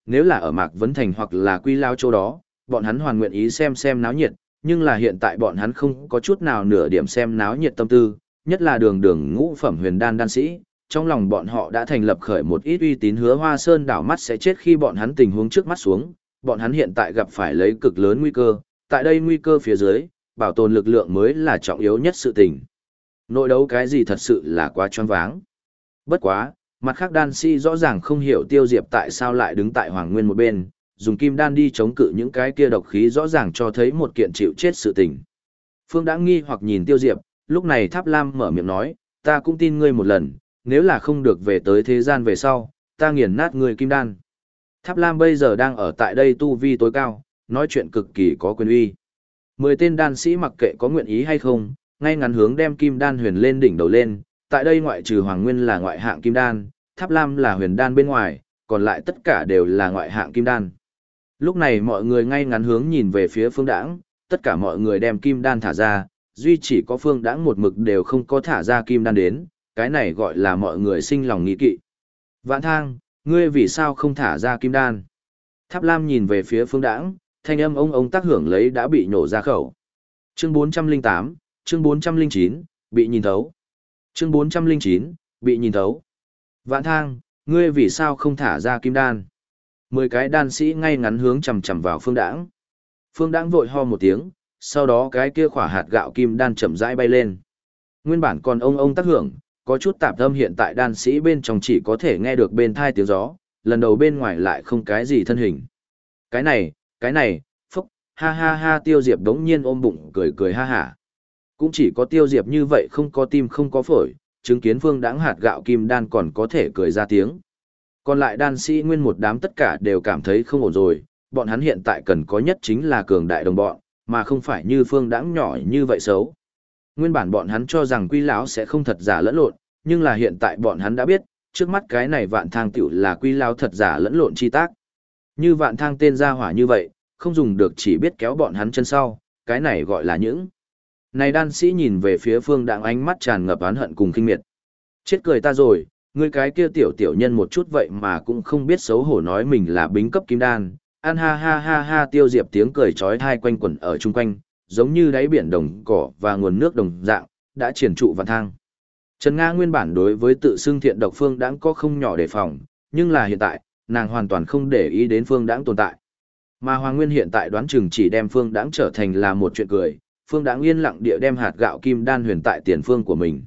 nếu là ở Mạc Vấn Thành hoặc là Quy Lao chỗ đó, bọn hắn hoàn nguyện ý xem náo nhiệt, nhưng là hiện tại bọn hắn không có chút nào nửa điểm xem náo nhiệt tâm tư, nhất là đường ngũ phẩm huyền đan đan sĩ, trong lòng bọn họ đã thành lập khởi một ít uy tín hứa Hoa Sơn đảo mắt sẽ chết khi bọn hắn tình huống trước mắt xuống, bọn hắn hiện tại gặp phải lấy cực lớn nguy cơ, tại đây nguy cơ phía dưới, bảo tồn lực lượng mới là trọng yếu nhất sự tình. Nội đấu cái gì thật sự là quá choáng váng. Bất quá, mặt khác đan sĩ rõ ràng không hiểu Tiêu Diệp tại sao lại đứng tại Hoàng Nguyên một bên, dùng kim đan đi chống cự những cái kia độc khí rõ ràng cho thấy một kiện chịu chết sự tình. Phương đã nghi hoặc nhìn Tiêu Diệp, lúc này Tháp Lam mở miệng nói, ta cũng tin ngươi một lần, nếu là không được về tới thế gian về sau, ta nghiền nát ngươi kim đan. Tháp Lam bây giờ đang ở tại đây tu vi tối cao, nói chuyện cực kỳ có quyền uy. 10 tên đan sĩ mặc kệ có nguyện ý hay không, ngay ngắn hướng đem kim đan huyền lên đỉnh đầu lên, tại đây ngoại trừ Hoàng Nguyên là ngoại hạng kim đan, Tháp Lam là huyền đan bên ngoài, còn lại tất cả đều là ngoại hạng kim đan. Lúc này mọi người ngay ngắn hướng nhìn về phía Phương Đãng, tất cả mọi người đem kim đan thả ra, duy chỉ có Phương Đãng một mực đều không có thả ra kim đan đến, cái này gọi là mọi người sinh lòng nghi kỵ. Vạn Thang, ngươi vì sao không thả ra kim đan? Tháp Lam nhìn về phía Phương Đãng, thanh âm ông tác hưởng lấy đã bị nổ ra khẩu. Chương 408, chương 409, bị nhìn thấu. Chương 409, bị nhìn thấu. Vạn Thang, ngươi vì sao không thả ra kim đan? 10 cái đan sĩ ngay ngắn hướng chằm chằm vào Phương Đãng. Phương Đãng vội ho một tiếng, sau đó cái kia khỏa hạt gạo kim đan chậm rãi bay lên. Nguyên bản còn ông tác hưởng, có chút tạp âm hiện tại đan sĩ bên trong chỉ có thể nghe được bên thai tiếng gió, lần đầu bên ngoài lại không cái gì thân hình. Cái này, phúc, ha ha ha Tiêu Diệp đống nhiên ôm bụng cười ha hả. Cũng chỉ có Tiêu Diệp như vậy không có tim không có phổi, chứng kiến Phương Đãng hạt gạo kim đan còn có thể cười ra tiếng. Còn lại đan sĩ nguyên một đám tất cả đều cảm thấy không ổn rồi, bọn hắn hiện tại cần có nhất chính là cường đại đồng bọn, mà không phải như Phương Đãng nhỏ như vậy xấu. Nguyên bản bọn hắn cho rằng Quy lão sẽ không thật giả lẫn lộn, nhưng là hiện tại bọn hắn đã biết, trước mắt cái này Vạn Thang tiểu là Quy lão thật giả lẫn lộn chi tác. Như Vạn Thang tên gia hỏa như vậy, không dùng được chỉ biết kéo bọn hắn chân sau, cái này gọi là những. Này đan sĩ nhìn về phía Phương Đãng ánh mắt tràn ngập oán hận cùng khinh miệt. Chết cười ta rồi, ngươi cái kia tiểu nhân một chút vậy mà cũng không biết xấu hổ nói mình là bính cấp kim đan. An ha ha ha ha Tiêu Diệp tiếng cười chói tai quanh quẩn ở chung quanh, giống như đáy biển đồng cỏ và nguồn nước đồng dạng, đã triển trụ Vạn Thang. Trần Nga nguyên bản đối với tự xưng thiện độc Phương Đãng có không nhỏ đề phòng, nhưng là hiện tại, nàng hoàn toàn không để ý đến Phương Đãng tồn tại. Mà Hoàng Nguyên hiện tại đoán chừng chỉ đem Phương Đãng trở thành là một chuyện cười, Phương Đãng yên lặng địa đem hạt gạo kim đan huyền tại tiền phương của mình.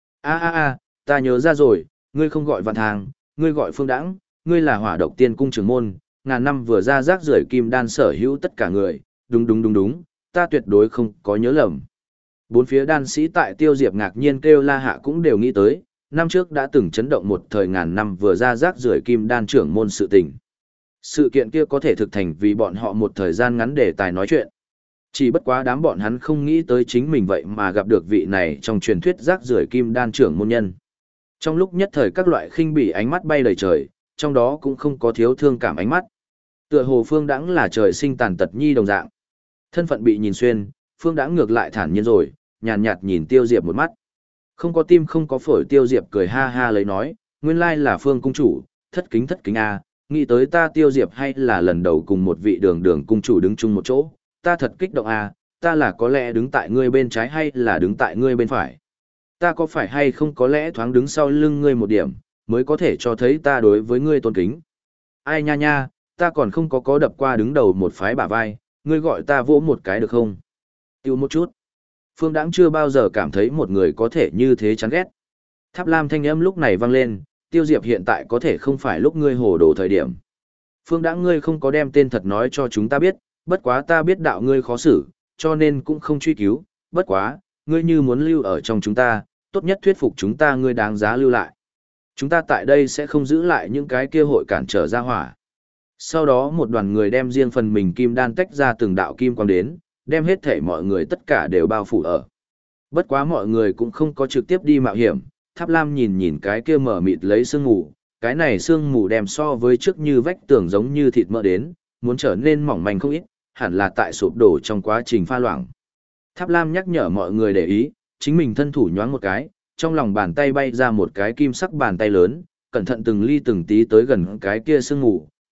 Ta nhớ ra rồi, ngươi không gọi Vạn Thang, ngươi gọi Phương Đãng, ngươi là Hỏa Độc Tiên cung trưởng môn, ngàn năm vừa ra rác rưởi kim đan sở hữu tất cả người, đúng, ta tuyệt đối không có nhớ lầm. Bốn phía đan sĩ tại Tiêu Diệp ngạc nhiên kêu la hạ cũng đều nghĩ tới, năm trước đã từng chấn động một thời ngàn năm vừa ra rác rưởi kim đan trưởng môn sự tình. Sự kiện kia có thể thực thành vì bọn họ một thời gian ngắn để tài nói chuyện. Chỉ bất quá đám bọn hắn không nghĩ tới chính mình vậy mà gặp được vị này trong truyền thuyết rác rưởi kim đan trưởng môn nhân. Trong lúc nhất thời các loại khinh bỉ ánh mắt bay đầy trời, trong đó cũng không có thiếu thương cảm ánh mắt. Tựa hồ Phương Đãng là trời sinh tàn tật nhi đồng dạng. Thân phận bị nhìn xuyên, Phương Đãng ngược lại thản nhiên rồi, nhàn nhạt nhìn Tiêu Diệp một mắt. Không có tim không có phổi Tiêu Diệp cười ha ha lấy nói, nguyên lai là Phương cung chủ, thất kính a, nghĩ tới ta Tiêu Diệp hay là lần đầu cùng một vị đường cung chủ đứng chung một chỗ, ta thật kích động a, ta là có lẽ đứng tại ngươi bên trái hay là đứng tại ngươi bên phải. Ta có phải hay không có lẽ thoáng đứng sau lưng ngươi một điểm, mới có thể cho thấy ta đối với ngươi tôn kính. Ai nha, ta còn không có đập qua đứng đầu một phái bả vai, ngươi gọi ta vỗ một cái được không? Tiêu một chút. Phương Đãng chưa bao giờ cảm thấy một người có thể như thế chán ghét. Tháp Lam thanh âm lúc này vang lên, Tiêu Diệp hiện tại có thể không phải lúc ngươi hồ đồ thời điểm. Phương Đãng ngươi không có đem tên thật nói cho chúng ta biết, bất quá ta biết đạo ngươi khó xử, cho nên cũng không truy cứu, bất quá, ngươi như muốn lưu ở trong chúng ta, tốt nhất thuyết phục chúng ta ngươi đáng giá lưu lại. Chúng ta tại đây sẽ không giữ lại những cái kia hội cản trở ra hỏa. Sau đó một đoàn người đem riêng phần mình kim đan tách ra từng đạo kim quang đến, đem hết thể mọi người tất cả đều bao phủ ở. Bất quá mọi người cũng không có trực tiếp đi mạo hiểm, Tháp Lam nhìn cái kia mở mịt lấy sương mù, cái này sương mù đem so với trước như vách tường giống như thịt mỡ đến, muốn trở nên mỏng manh không ít, hẳn là tại sụp đổ trong quá trình pha loãng. Tháp Lam nhắc nhở mọi người để ý, chính mình thân thủ nhoáng một cái, trong lòng bàn tay bay ra một cái kim sắc bàn tay lớn, cẩn thận từng ly từng tí tới gần cái kia sương mù,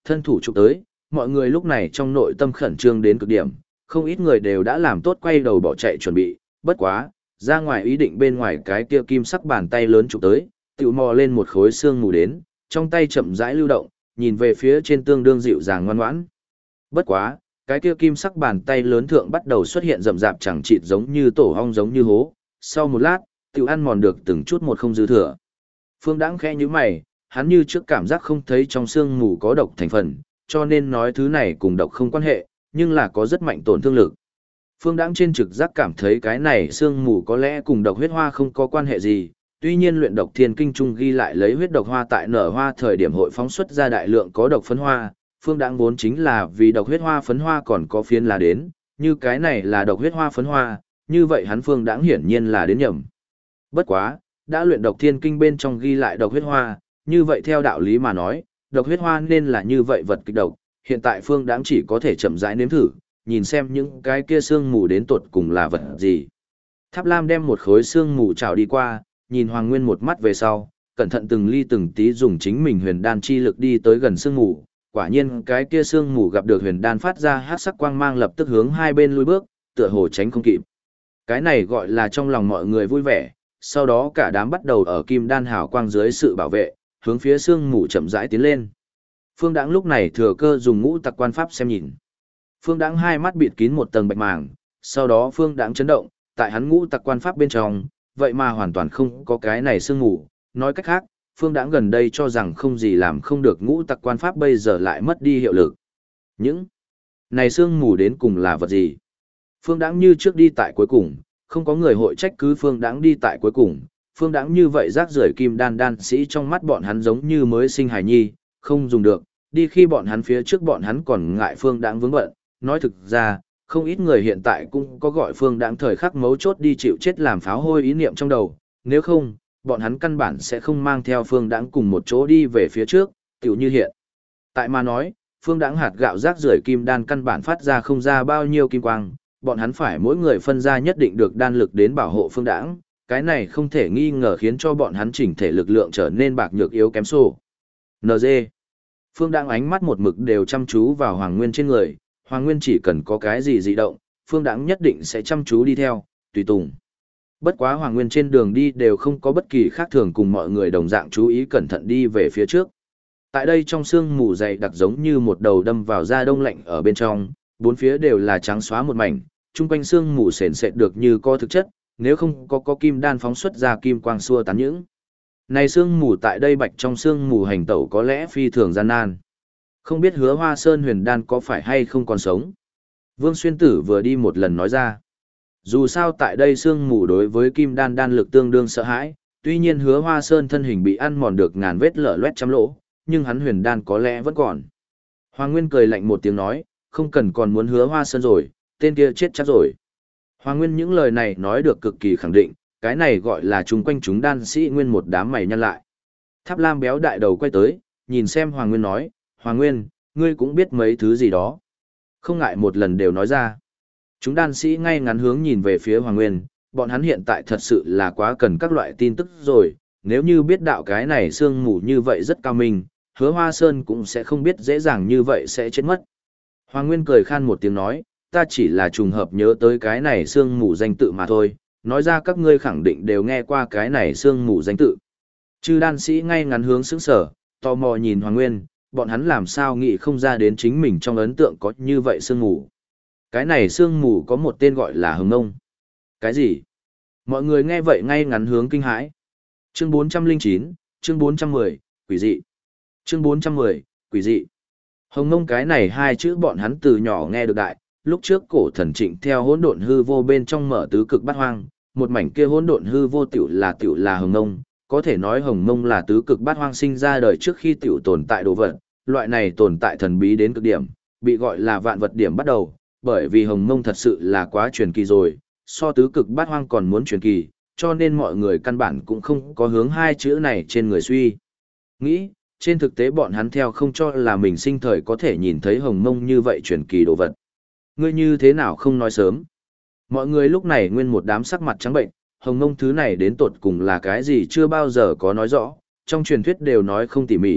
thân thủ chụp tới, mọi người lúc này trong nội tâm khẩn trương đến cực điểm, không ít người đều đã làm tốt quay đầu bỏ chạy chuẩn bị, bất quá, ra ngoài ý định bên ngoài cái kia kim sắc bàn tay lớn chụp tới, tiểu mò lên một khối xương mù đến, trong tay chậm rãi lưu động, nhìn về phía trên tương đương dịu dàng ngoan ngoãn. Bất quá, cái kia kim sắc bàn tay lớn thượng bắt đầu xuất hiện rậm rạp chẳng chịt giống như tổ ong giống như hố, sau một lát, tiểu ăn mòn được từng chút một không dư thừa. Phương Đãng khẽ nhíu mày, hắn như trước cảm giác không thấy trong xương mù có độc thành phần, cho nên nói thứ này cùng độc không quan hệ, nhưng là có rất mạnh tổn thương lực. Phương Đãng trên trực giác cảm thấy cái này xương mù có lẽ cùng độc huyết hoa không có quan hệ gì, tuy nhiên luyện độc thiên kinh trung ghi lại lấy huyết độc hoa tại nở hoa thời điểm hội phóng xuất ra đại lượng có độc phấn hoa, Phương Đãng vốn chính là vì độc huyết hoa phấn hoa còn có phiến là đến, như cái này là độc huyết hoa phấn hoa, như vậy hắn Phương Đãng hiển nhiên là đến nhầm. Bất quá, đã luyện độc thiên kinh bên trong ghi lại độc huyết hoa, như vậy theo đạo lý mà nói, độc huyết hoa nên là như vậy vật kịch độc, hiện tại Phương Đãng chỉ có thể chậm rãi nếm thử, nhìn xem những cái kia xương mù đến tột cùng là vật gì. Tháp Lam đem một khối xương mù trào đi qua, nhìn Hoàng Nguyên một mắt về sau, cẩn thận từng ly từng tí dùng chính mình huyền đan chi lực đi tới gần xương mù, quả nhiên cái kia xương mù gặp được huyền đan phát ra hắc sắc quang mang lập tức hướng hai bên lùi bước, tựa hồ tránh không kịp. Cái này gọi là trong lòng mọi người vui vẻ, sau đó cả đám bắt đầu ở kim đan hào quang dưới sự bảo vệ, hướng phía xương mù chậm rãi tiến lên. Phương Đãng lúc này thừa cơ dùng ngũ tặc quan pháp xem nhìn. Phương Đãng hai mắt bịt kín một tầng bạch màng, sau đó Phương Đãng chấn động, tại hắn ngũ tặc quan pháp bên trong, vậy mà hoàn toàn không có cái này xương mù, nói cách khác, Phương Đãng gần đây cho rằng không gì làm không được ngũ tặc quan pháp bây giờ lại mất đi hiệu lực. Những này xương mù đến cùng là vật gì? Phương Đãng như trước đi tại cuối cùng, không có người hội trách cứ Phương Đãng đi tại cuối cùng, Phương Đãng như vậy rác rưởi kim đan đan sĩ trong mắt bọn hắn giống như mới sinh hài nhi, không dùng được, đi khi bọn hắn phía trước bọn hắn còn ngại Phương Đãng vướng bận, nói thực ra, không ít người hiện tại cũng có gọi Phương Đãng thời khắc mấu chốt đi chịu chết làm pháo hôi ý niệm trong đầu, nếu không, bọn hắn căn bản sẽ không mang theo Phương Đãng cùng một chỗ đi về phía trước, tiểu như hiện. Tại mà nói, Phương Đãng hạt gạo rác rưởi kim đan căn bản phát ra không ra bao nhiêu kim quang, bọn hắn phải mỗi người phân ra nhất định được đan lực đến bảo hộ Phương Đãng, cái này không thể nghi ngờ khiến cho bọn hắn chỉnh thể lực lượng trở nên bạc nhược yếu kém xô. NG. Phương Đãng ánh mắt một mực đều chăm chú vào Hoàng Nguyên trên người, Hoàng Nguyên chỉ cần có cái gì dị động, Phương Đãng nhất định sẽ chăm chú đi theo, tùy tùng. Bất quá Hoàng Nguyên trên đường đi đều không có bất kỳ khác thường cùng mọi người đồng dạng chú ý cẩn thận đi về phía trước. Tại đây trong sương mù dày đặc giống như một đầu đâm vào da đông lạnh ở bên trong, bốn phía đều là trắng xóa một mảnh, chung quanh sương mù sền sệt được như có thực chất, nếu không có kim đan phóng xuất ra kim quang xua tán những. Này sương mù tại đây bạch trong sương mù hành tẩu có lẽ phi thường gian nan. Không biết Hứa Hoa Sơn huyền đan có phải hay không còn sống. Vương Xuyên Tử vừa đi một lần nói ra. Dù sao tại đây sương mù đối với kim đan đan lực tương đương sợ hãi, tuy nhiên Hứa Hoa Sơn thân hình bị ăn mòn được ngàn vết lở loét trăm lỗ, nhưng hắn huyền đan có lẽ vẫn còn. Hoàng Nguyên cười lạnh một tiếng nói, không cần còn muốn Hứa Hoa Sơn rồi, tên kia chết chắc rồi. Hoàng Nguyên những lời này nói được cực kỳ khẳng định, cái này gọi là chung quanh chúng đan sĩ nguyên một đám mày nhăn lại. Tháp Lam béo đại đầu quay tới, nhìn xem Hoàng Nguyên nói, Hoàng Nguyên, ngươi cũng biết mấy thứ gì đó. Không ngại một lần đều nói ra. Chúng đan sĩ ngay ngắn hướng nhìn về phía Hoàng Nguyên, bọn hắn hiện tại thật sự là quá cần các loại tin tức rồi, nếu như biết đạo cái này sương mù như vậy rất cao minh, Hứa Hoa Sơn cũng sẽ không biết dễ dàng như vậy sẽ chết mất. Hoàng Nguyên cười khan một tiếng nói, ta chỉ là trùng hợp nhớ tới cái này sương mù danh tự mà thôi, nói ra các ngươi khẳng định đều nghe qua cái này sương mù danh tự. Chư đan sĩ ngay ngắn hướng sững sở, tò mò nhìn Hoàng Nguyên, bọn hắn làm sao nghĩ không ra đến chính mình trong ấn tượng có như vậy sương mù. Cái này sương mù có một tên gọi là hồng nông. Cái gì? Mọi người nghe vậy ngay ngắn hướng kinh hãi. Chương 409, chương 410, quỷ dị. Chương 410, quỷ dị. Hồng nông cái này hai chữ bọn hắn từ nhỏ nghe được đại, lúc trước cổ thần trịnh theo hỗn độn hư vô bên trong mở tứ cực bát hoang, một mảnh kia hỗn độn hư vô tiểu là hồng nông, có thể nói hồng nông là tứ cực bát hoang sinh ra đời trước khi tiểu tồn tại đồ vật, loại này tồn tại thần bí đến cực điểm, bị gọi là vạn vật điểm bắt đầu, bởi vì hồng nông thật sự là quá truyền kỳ rồi, so tứ cực bát hoang còn muốn truyền kỳ, cho nên mọi người căn bản cũng không có hướng hai chữ này trên người suy nghĩ. Trên thực tế bọn hắn theo không cho là mình sinh thời có thể nhìn thấy hồng mông như vậy truyền kỳ đồ vật. Ngươi như thế nào không nói sớm? Mọi người lúc này nguyên một đám sắc mặt trắng bệnh, hồng mông thứ này đến tột cùng là cái gì chưa bao giờ có nói rõ, trong truyền thuyết đều nói không tỉ mỉ,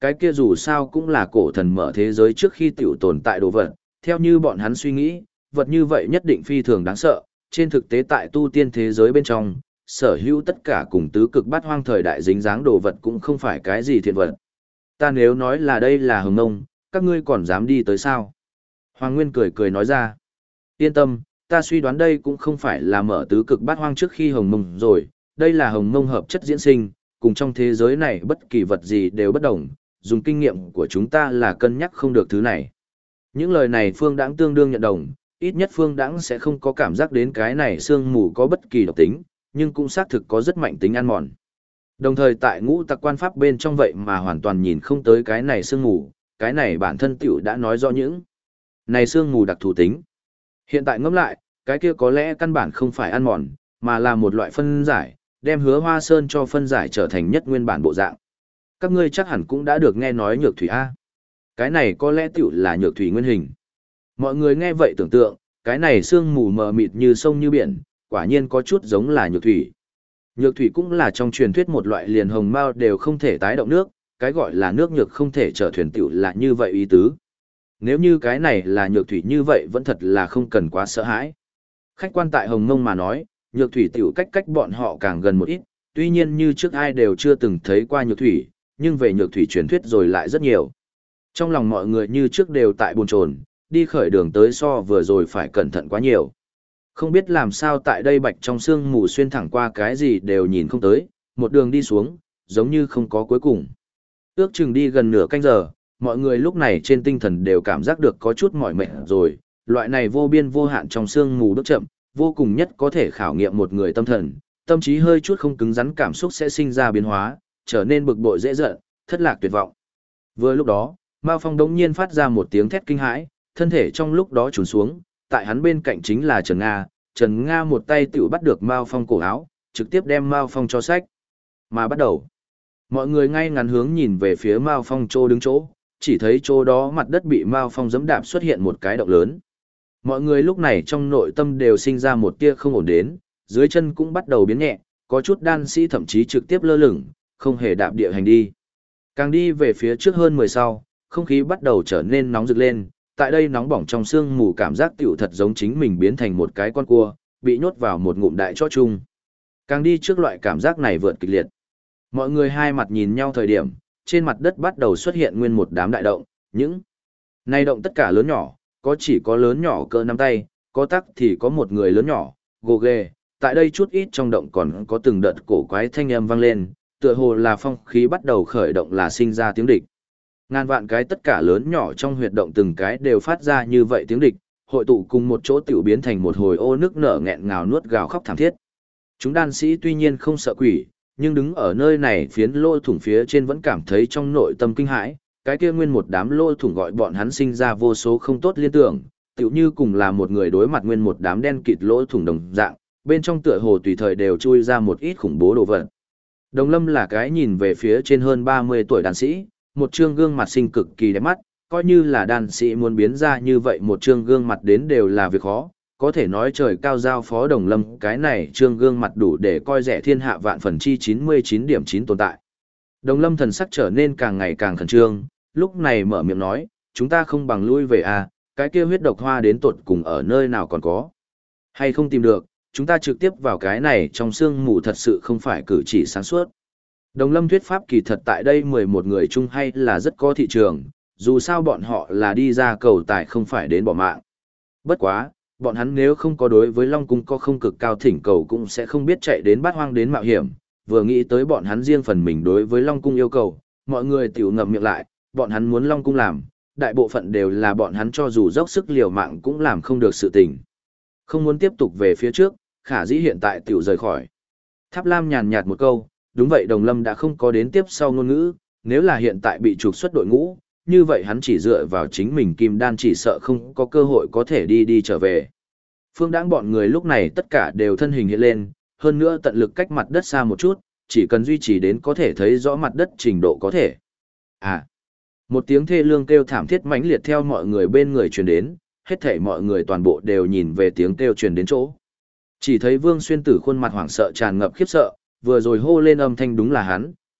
Cái kia dù sao cũng là cổ thần mở thế giới trước khi tiểu tồn tại đồ vật, theo như bọn hắn suy nghĩ, vật như vậy nhất định phi thường đáng sợ, trên thực tế tại tu tiên thế giới bên trong, sở hữu tất cả cùng tứ cực bát hoang thời đại dính dáng đồ vật cũng không phải cái gì thiện vật. Ta nếu nói là đây là hồng nông, các ngươi còn dám đi tới sao? Hoàng Nguyên cười cười nói ra. Yên tâm, ta suy đoán đây cũng không phải là mở tứ cực bát hoang trước khi hồng mông rồi, đây là hồng mông hợp chất diễn sinh, cùng trong thế giới này bất kỳ vật gì đều bất đồng, dùng kinh nghiệm của chúng ta là cân nhắc không được thứ này. Những lời này Phương Đãng tương đương nhận đồng, ít nhất Phương Đãng sẽ không có cảm giác đến cái này sương mù có bất kỳ độc tính, nhưng cũng xác thực có rất mạnh tính ăn mòn. Đồng thời tại ngũ tặc quan pháp bên trong vậy mà hoàn toàn nhìn không tới cái này sương mù, cái này bản thân tiểu đã nói rõ những này sương mù đặc thù tính. Hiện tại ngẫm lại, cái kia có lẽ căn bản không phải ăn mòn, mà là một loại phân giải, đem Hứa Hoa Sơn cho phân giải trở thành nhất nguyên bản bộ dạng. Các ngươi chắc hẳn cũng đã được nghe nói nhược thủy A. Cái này có lẽ tiểu là nhược thủy nguyên hình. Mọi người nghe vậy tưởng tượng, cái này sương mù mờ mịt như sông như biển, quả nhiên có chút giống là nhược thủy. Nhược thủy cũng là trong truyền thuyết một loại liền hồng mao đều không thể tái động nước, cái gọi là nước nhược không thể trở thuyền tiểu là như vậy ý tứ. Nếu như cái này là nhược thủy như vậy vẫn thật là không cần quá sợ hãi. Khách quan tại Hồng Mông mà nói, nhược thủy tiểu cách bọn họ càng gần một ít, tuy nhiên như trước ai đều chưa từng thấy qua nhược thủy, nhưng về nhược thủy truyền thuyết rồi lại rất nhiều. Trong lòng mọi người như trước đều tại bồn chồn, đi khởi đường tới so vừa rồi phải cẩn thận quá nhiều. Không biết làm sao tại đây bạch trong sương mù xuyên thẳng qua cái gì đều nhìn không tới, một đường đi xuống, giống như không có cuối cùng. Ước chừng đi gần nửa canh giờ, mọi người lúc này trên tinh thần đều cảm giác được có chút mỏi mệt rồi, loại này vô biên vô hạn trong sương mù bước chậm, vô cùng nhất có thể khảo nghiệm một người tâm thần, tâm trí hơi chút không cứng rắn cảm xúc sẽ sinh ra biến hóa, trở nên bực bội dễ giận, thất lạc tuyệt vọng. Vừa lúc đó, Mao Phong đống nhiên phát ra một tiếng thét kinh hãi, thân thể trong lúc đó trùn xuống, tại hắn bên cạnh chính là Trần Nga. Trần Nga một tay tiểu bắt được Mao Phong cổ áo, trực tiếp đem Mao Phong cho xách. Mà bắt đầu, mọi người ngay ngắn hướng nhìn về phía Mao Phong chỗ đứng chỗ, chỉ thấy chỗ đó mặt đất bị Mao Phong giẫm đạp xuất hiện một cái động lớn. Mọi người lúc này trong nội tâm đều sinh ra một tia không ổn đến, dưới chân cũng bắt đầu biến nhẹ, có chút đan sĩ thậm chí trực tiếp lơ lửng, không hề đạp địa hành đi. Càng đi về phía trước hơn 10 sau, không khí bắt đầu trở nên nóng rực lên, tại đây nóng bỏng trong sương mù cảm giác tiểu thật giống chính mình biến thành một cái con cua, bị nhốt vào một ngụm đại chó chung. Càng đi trước loại cảm giác này vượt kịch liệt. Mọi người hai mặt nhìn nhau thời điểm, trên mặt đất bắt đầu xuất hiện nguyên một đám đại động, những này động tất cả lớn nhỏ, có chỉ có lớn nhỏ cỡ nắm tay, có tắc thì có một người lớn nhỏ, gồ ghề, tại đây chút ít trong động còn có từng đợt cổ quái thanh âm vang lên, tựa hồ là phong khí bắt đầu khởi động là sinh ra tiếng địch. Ngàn vạn cái tất cả lớn nhỏ trong huyệt động từng cái đều phát ra như vậy tiếng địch, hội tụ cùng một chỗ tiểu biến thành một hồi ô nước nở nghẹn ngào nuốt gào khóc thảm thiết. Chúng đan sĩ tuy nhiên không sợ quỷ, nhưng đứng ở nơi này phiến lỗ thủng phía trên vẫn cảm thấy trong nội tâm kinh hãi, cái kia nguyên một đám lỗ thủng gọi bọn hắn sinh ra vô số không tốt liên tưởng, tựu như cùng là một người đối mặt nguyên một đám đen kịt lỗ thủng đồng dạng, bên trong tựa hồ tùy thời đều chui ra một ít khủng bố đồ vật. Đồng Lâm là cái nhìn về phía trên hơn 30 tuổi đàn sĩ, một trương gương mặt xinh cực kỳ đẹp mắt, coi như là đàn sĩ muốn biến ra như vậy một trương gương mặt đến đều là việc khó, có thể nói trời cao giao phó Đồng Lâm cái này trương gương mặt đủ để coi rẻ thiên hạ vạn phần chi 99.9 tồn tại. Đồng Lâm thần sắc trở nên càng ngày càng khẩn trương, lúc này mở miệng nói, chúng ta không bằng lui về à, cái kia huyết độc hoa đến tột cùng ở nơi nào còn có. Hay không tìm được, chúng ta trực tiếp vào cái này trong sương mù thật sự không phải cử chỉ sáng suốt. Đồng Lâm thuyết pháp kỳ thật tại đây 11 người chung hay là rất có thị trường, dù sao bọn họ là đi ra cầu tài không phải đến bỏ mạng. Bất quá, bọn hắn nếu không có đối với Long Cung có không cực cao thỉnh cầu cũng sẽ không biết chạy đến bát hoang đến mạo hiểm, vừa nghĩ tới bọn hắn riêng phần mình đối với Long Cung yêu cầu, mọi người tiểu ngậm miệng lại, bọn hắn muốn Long Cung làm, đại bộ phận đều là bọn hắn cho dù dốc sức liều mạng cũng làm không được sự tình. Không muốn tiếp tục về phía trước, Khả Dĩ hiện tại tiểu rời khỏi. Tháp Lam nhàn nhạt một câu, đúng vậy Đồng Lâm đã không có đến tiếp sau ngôn ngữ, nếu là hiện tại bị trục xuất đội ngũ, như vậy hắn chỉ dựa vào chính mình kim đan chỉ sợ không có cơ hội có thể đi trở về. Phương Đãng bọn người lúc này tất cả đều thân hình hiện lên, hơn nữa tận lực cách mặt đất xa một chút, chỉ cần duy trì đến có thể thấy rõ mặt đất trình độ có thể. À, một tiếng thê lương kêu thảm thiết mãnh liệt theo mọi người bên người truyền đến, hết thảy mọi người toàn bộ đều nhìn về tiếng kêu truyền đến chỗ. Chỉ thấy Vương Xuyên Tử khuôn mặt hoảng sợ tràn ngập khiếp sợ, vừa rồi hô lên âm thanh đúng là hắn,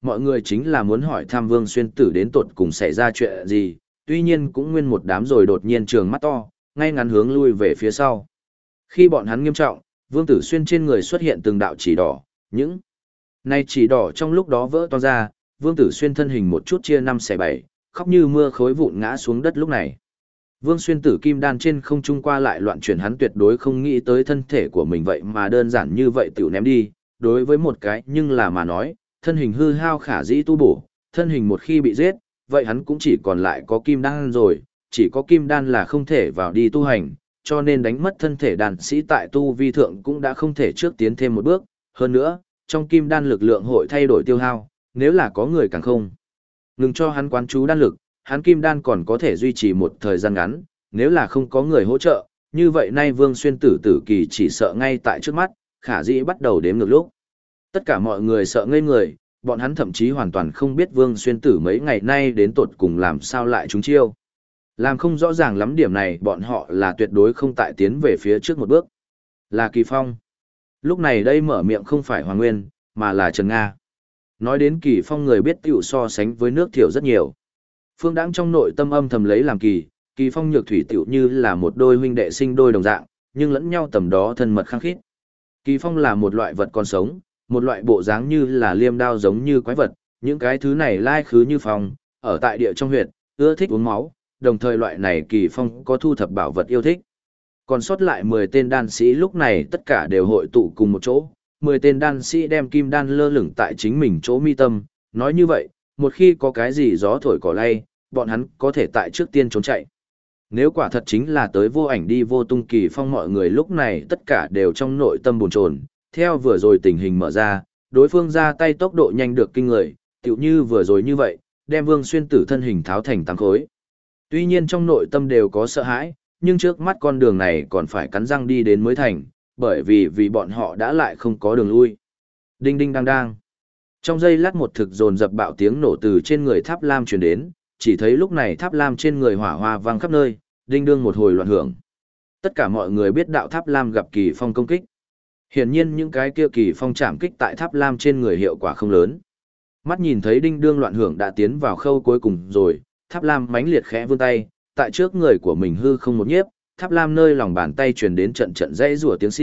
mọi người chính là muốn hỏi thăm Vương Xuyên Tử đến tột cùng xảy ra chuyện gì, tuy nhiên cũng nguyên một đám rồi đột nhiên trừng mắt to, ngay ngắn hướng lui về phía sau. Khi bọn hắn nghiêm trọng, Vương Tử Xuyên trên người xuất hiện từng đạo chỉ đỏ, những này chỉ đỏ trong lúc đó vỡ to ra, Vương Tử Xuyên thân hình một chút chia 5/7, khóc như mưa khối vụn ngã xuống đất lúc này. Vương Xuyên Tử kim đan trên không trung qua lại loạn chuyển, hắn tuyệt đối không nghĩ tới thân thể của mình vậy mà đơn giản như vậy tiểu ném đi, đối với một cái nhưng là mà nói, thân hình hư hao khả dĩ tu bổ, thân hình một khi bị giết, vậy hắn cũng chỉ còn lại có kim đan rồi, chỉ có kim đan là không thể vào đi tu hành, cho nên đánh mất thân thể đàn sĩ tại tu vi thượng cũng đã không thể trước tiến thêm một bước, hơn nữa, trong kim đan lực lượng hội thay đổi tiêu hao, nếu là có người càng không ngừng cho hắn quán chú đan lực, hắn kim đan còn có thể duy trì một thời gian ngắn, nếu là không có người hỗ trợ, như vậy nay Vương Xuyên Tử tử kỳ chỉ sợ ngay tại trước mắt, khả dĩ bắt đầu đếm ngược lúc. Tất cả mọi người sợ ngây người, bọn hắn thậm chí hoàn toàn không biết Vương Xuyên Tử mấy ngày nay đến tột cùng làm sao lại trúng chiêu. Làm không rõ ràng lắm điểm này, bọn họ là tuyệt đối không tại tiến về phía trước một bước. Là Kỳ Phong. Lúc này đây mở miệng không phải Hoàng Nguyên, mà là Trần Nga. Nói đến Kỳ Phong, người biết tiểu so sánh với nước thiểu rất nhiều. Phương Đãng trong nội tâm âm thầm lấy làm Kỳ Phong Nhược Thủy tiểu như là một đôi huynh đệ sinh đôi đồng dạng, nhưng lẫn nhau tầm đó thân mật khăng khít. Kỳ Phong là một loại vật còn sống, một loại bộ dáng như là liêm đao giống như quái vật, những cái thứ này lai khứ như phong, ở tại địa trong huyệt, ưa thích uống máu, đồng thời loại này Kỳ Phong có thu thập bảo vật yêu thích. Còn sót lại 10 tên đan sĩ lúc này tất cả đều hội tụ cùng một chỗ, 10 tên đan sĩ đem kim đan lơ lửng tại chính mình chỗ mi tâm, nói như vậy, một khi có cái gì gió thổi cỏ lay, bọn hắn có thể tại trước tiên trốn chạy. Nếu quả thật chính là tới vô ảnh đi vô tung, Kỳ Phong mọi người lúc này tất cả đều trong nội tâm bồn chồn, theo vừa rồi tình hình mở ra, đối phương ra tay tốc độ nhanh được kinh người, tựu như vừa rồi như vậy, đem Vương Xuyên Tử thân hình tháo thành 8 khối. Tuy nhiên trong nội tâm đều có sợ hãi, nhưng trước mắt con đường này còn phải cắn răng đi đến mới thành, bởi vì bọn họ đã lại không có đường lui. Đinh đinh đang đang. Trong giây lát một thực dồn dập bạo tiếng nổ từ trên người Tháp Lam truyền đến, chỉ thấy lúc này Tháp Lam trên người hỏa hoa vang khắp nơi, đinh đương một hồi loạn hưởng. Tất cả mọi người biết đạo Tháp Lam gặp Kỳ Phong công kích. Hiển nhiên những cái kia Kỳ Phong chạm kích tại Tháp Lam trên người hiệu quả không lớn. Mắt nhìn thấy đinh đương loạn hưởng đã tiến vào khâu cuối cùng rồi, Tháp Lam mãnh liệt khẽ vươn tay, tại trước người của mình hư không một nhiếp, Tháp Lam nơi lòng bàn tay truyền đến trận trận rẽ rủa tiếng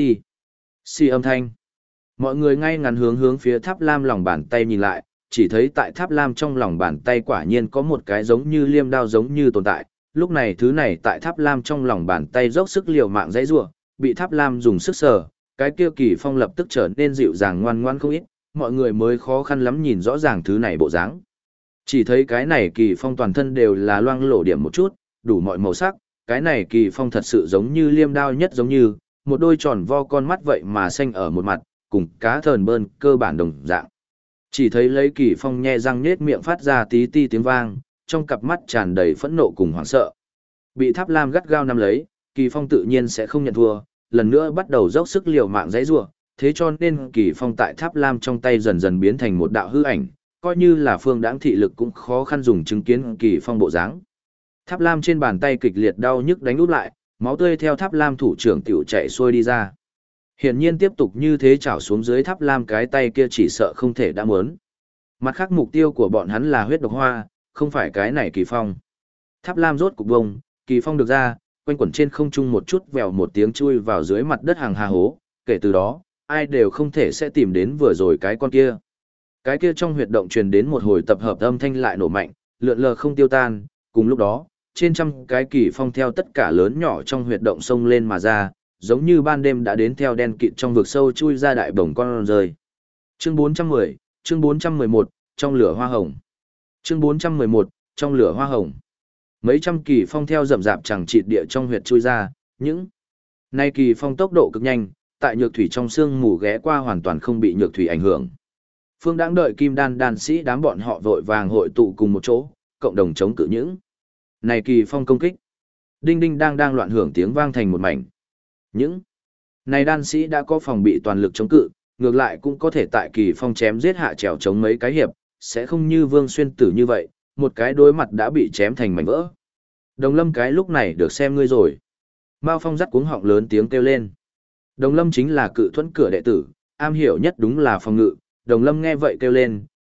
xi âm thanh. Mọi người ngay ngắn hướng phía Tháp Lam lòng bàn tay nhìn lại, chỉ thấy tại Tháp Lam trong lòng bàn tay quả nhiên có một cái giống như liêm đao giống như tồn tại. Lúc này thứ này tại Tháp Lam trong lòng bàn tay dốc sức liều mạng rẽ rủa, bị Tháp Lam dùng sức sờ, cái kia Kỳ Phong lập tức trở nên dịu dàng ngoan ngoãn không ít, mọi người mới khó khăn lắm nhìn rõ ràng thứ này bộ dáng. Chỉ thấy cái này Kỳ Phong toàn thân đều là loang lổ điểm một chút, đủ mọi màu sắc, cái này Kỳ Phong thật sự giống như liêm đao nhất, giống như một đôi tròn vo con mắt vậy mà xanh ở một mặt, cùng cá thờn bơn cơ bản đồng dạng. Chỉ thấy lấy Kỳ Phong nhe răng nhếch miệng phát ra tí ti tiếng vang, trong cặp mắt tràn đầy phẫn nộ cùng hoảng sợ. Bị Tháp Lam gắt gao nắm lấy, Kỳ Phong tự nhiên sẽ không nhận thua, lần nữa bắt đầu dốc sức liều mạng giãy giụa, thế cho nên Kỳ Phong tại Tháp Lam trong tay dần dần biến thành một đạo hư ảnh, coi như là Phương Đãng thị lực cũng khó khăn dùng chứng kiến Kỳ Phong bộ dáng. Tháp Lam trên bàn tay kịch liệt đau nhức đánh úp lại, máu tươi theo Tháp Lam thủ trưởng tiểu chảy xuôi đi ra. Hiển nhiên tiếp tục như thế chảo xuống dưới Tháp Lam cái tay kia chỉ sợ không thể đã muốn. Mặt khác mục tiêu của bọn hắn là huyết độc hoa, không phải cái này Kỳ Phong. Tháp Lam rốt cục bông, Kỳ Phong được ra, quanh quẩn trên không trung một chút vèo một tiếng chui vào dưới mặt đất hàng hà hố, kể từ đó, ai đều không thể sẽ tìm đến vừa rồi cái con kia. Cái kia trong huyệt động truyền đến một hồi tập hợp âm thanh lại nổ mạnh, lượn lờ không tiêu tan, cùng lúc đó, trên trăm cái Kỳ Phong theo tất cả lớn nhỏ trong huyệt động sông lên mà ra, giống như ban đêm đã đến theo đen kịt trong vực sâu chui ra đại bổng con rơi. Chương 410, chương 411, trong lửa hoa hồng. Chương 411, trong lửa hoa hồng. Mấy trăm Kỳ Phong theo rậm rạp chẳng chịt địa trong huyệt chui ra, những nay Kỳ Phong tốc độ cực nhanh, tại nhược thủy trong xương mù ghé qua hoàn toàn không bị nhược thủy ảnh hưởng. Phương Đãng đợi kim đan đan sĩ đám bọn họ vội vàng hội tụ cùng một chỗ, cộng đồng chống cự những này Kỳ Phong công kích. Đinh đinh đang loạn hưởng tiếng vang thành một mảnh. Những này đan sĩ đã có phòng bị toàn lực chống cự, ngược lại cũng có thể tại Kỳ Phong chém giết hạ trèo chống mấy cái hiệp, sẽ không như Vương Xuyên Tử như vậy, một cái đối mặt đã bị chém thành mảnh vỡ. Đồng Lâm cái lúc này được xem ngươi rồi. Mao Phong dắt cuống họng lớn tiếng kêu lên. Đồng Lâm chính là Cự Thuẫn cửa đệ tử, am hiểu nhất đúng là phòng ngự. Đồng Lâm nghe vậy kêu lên,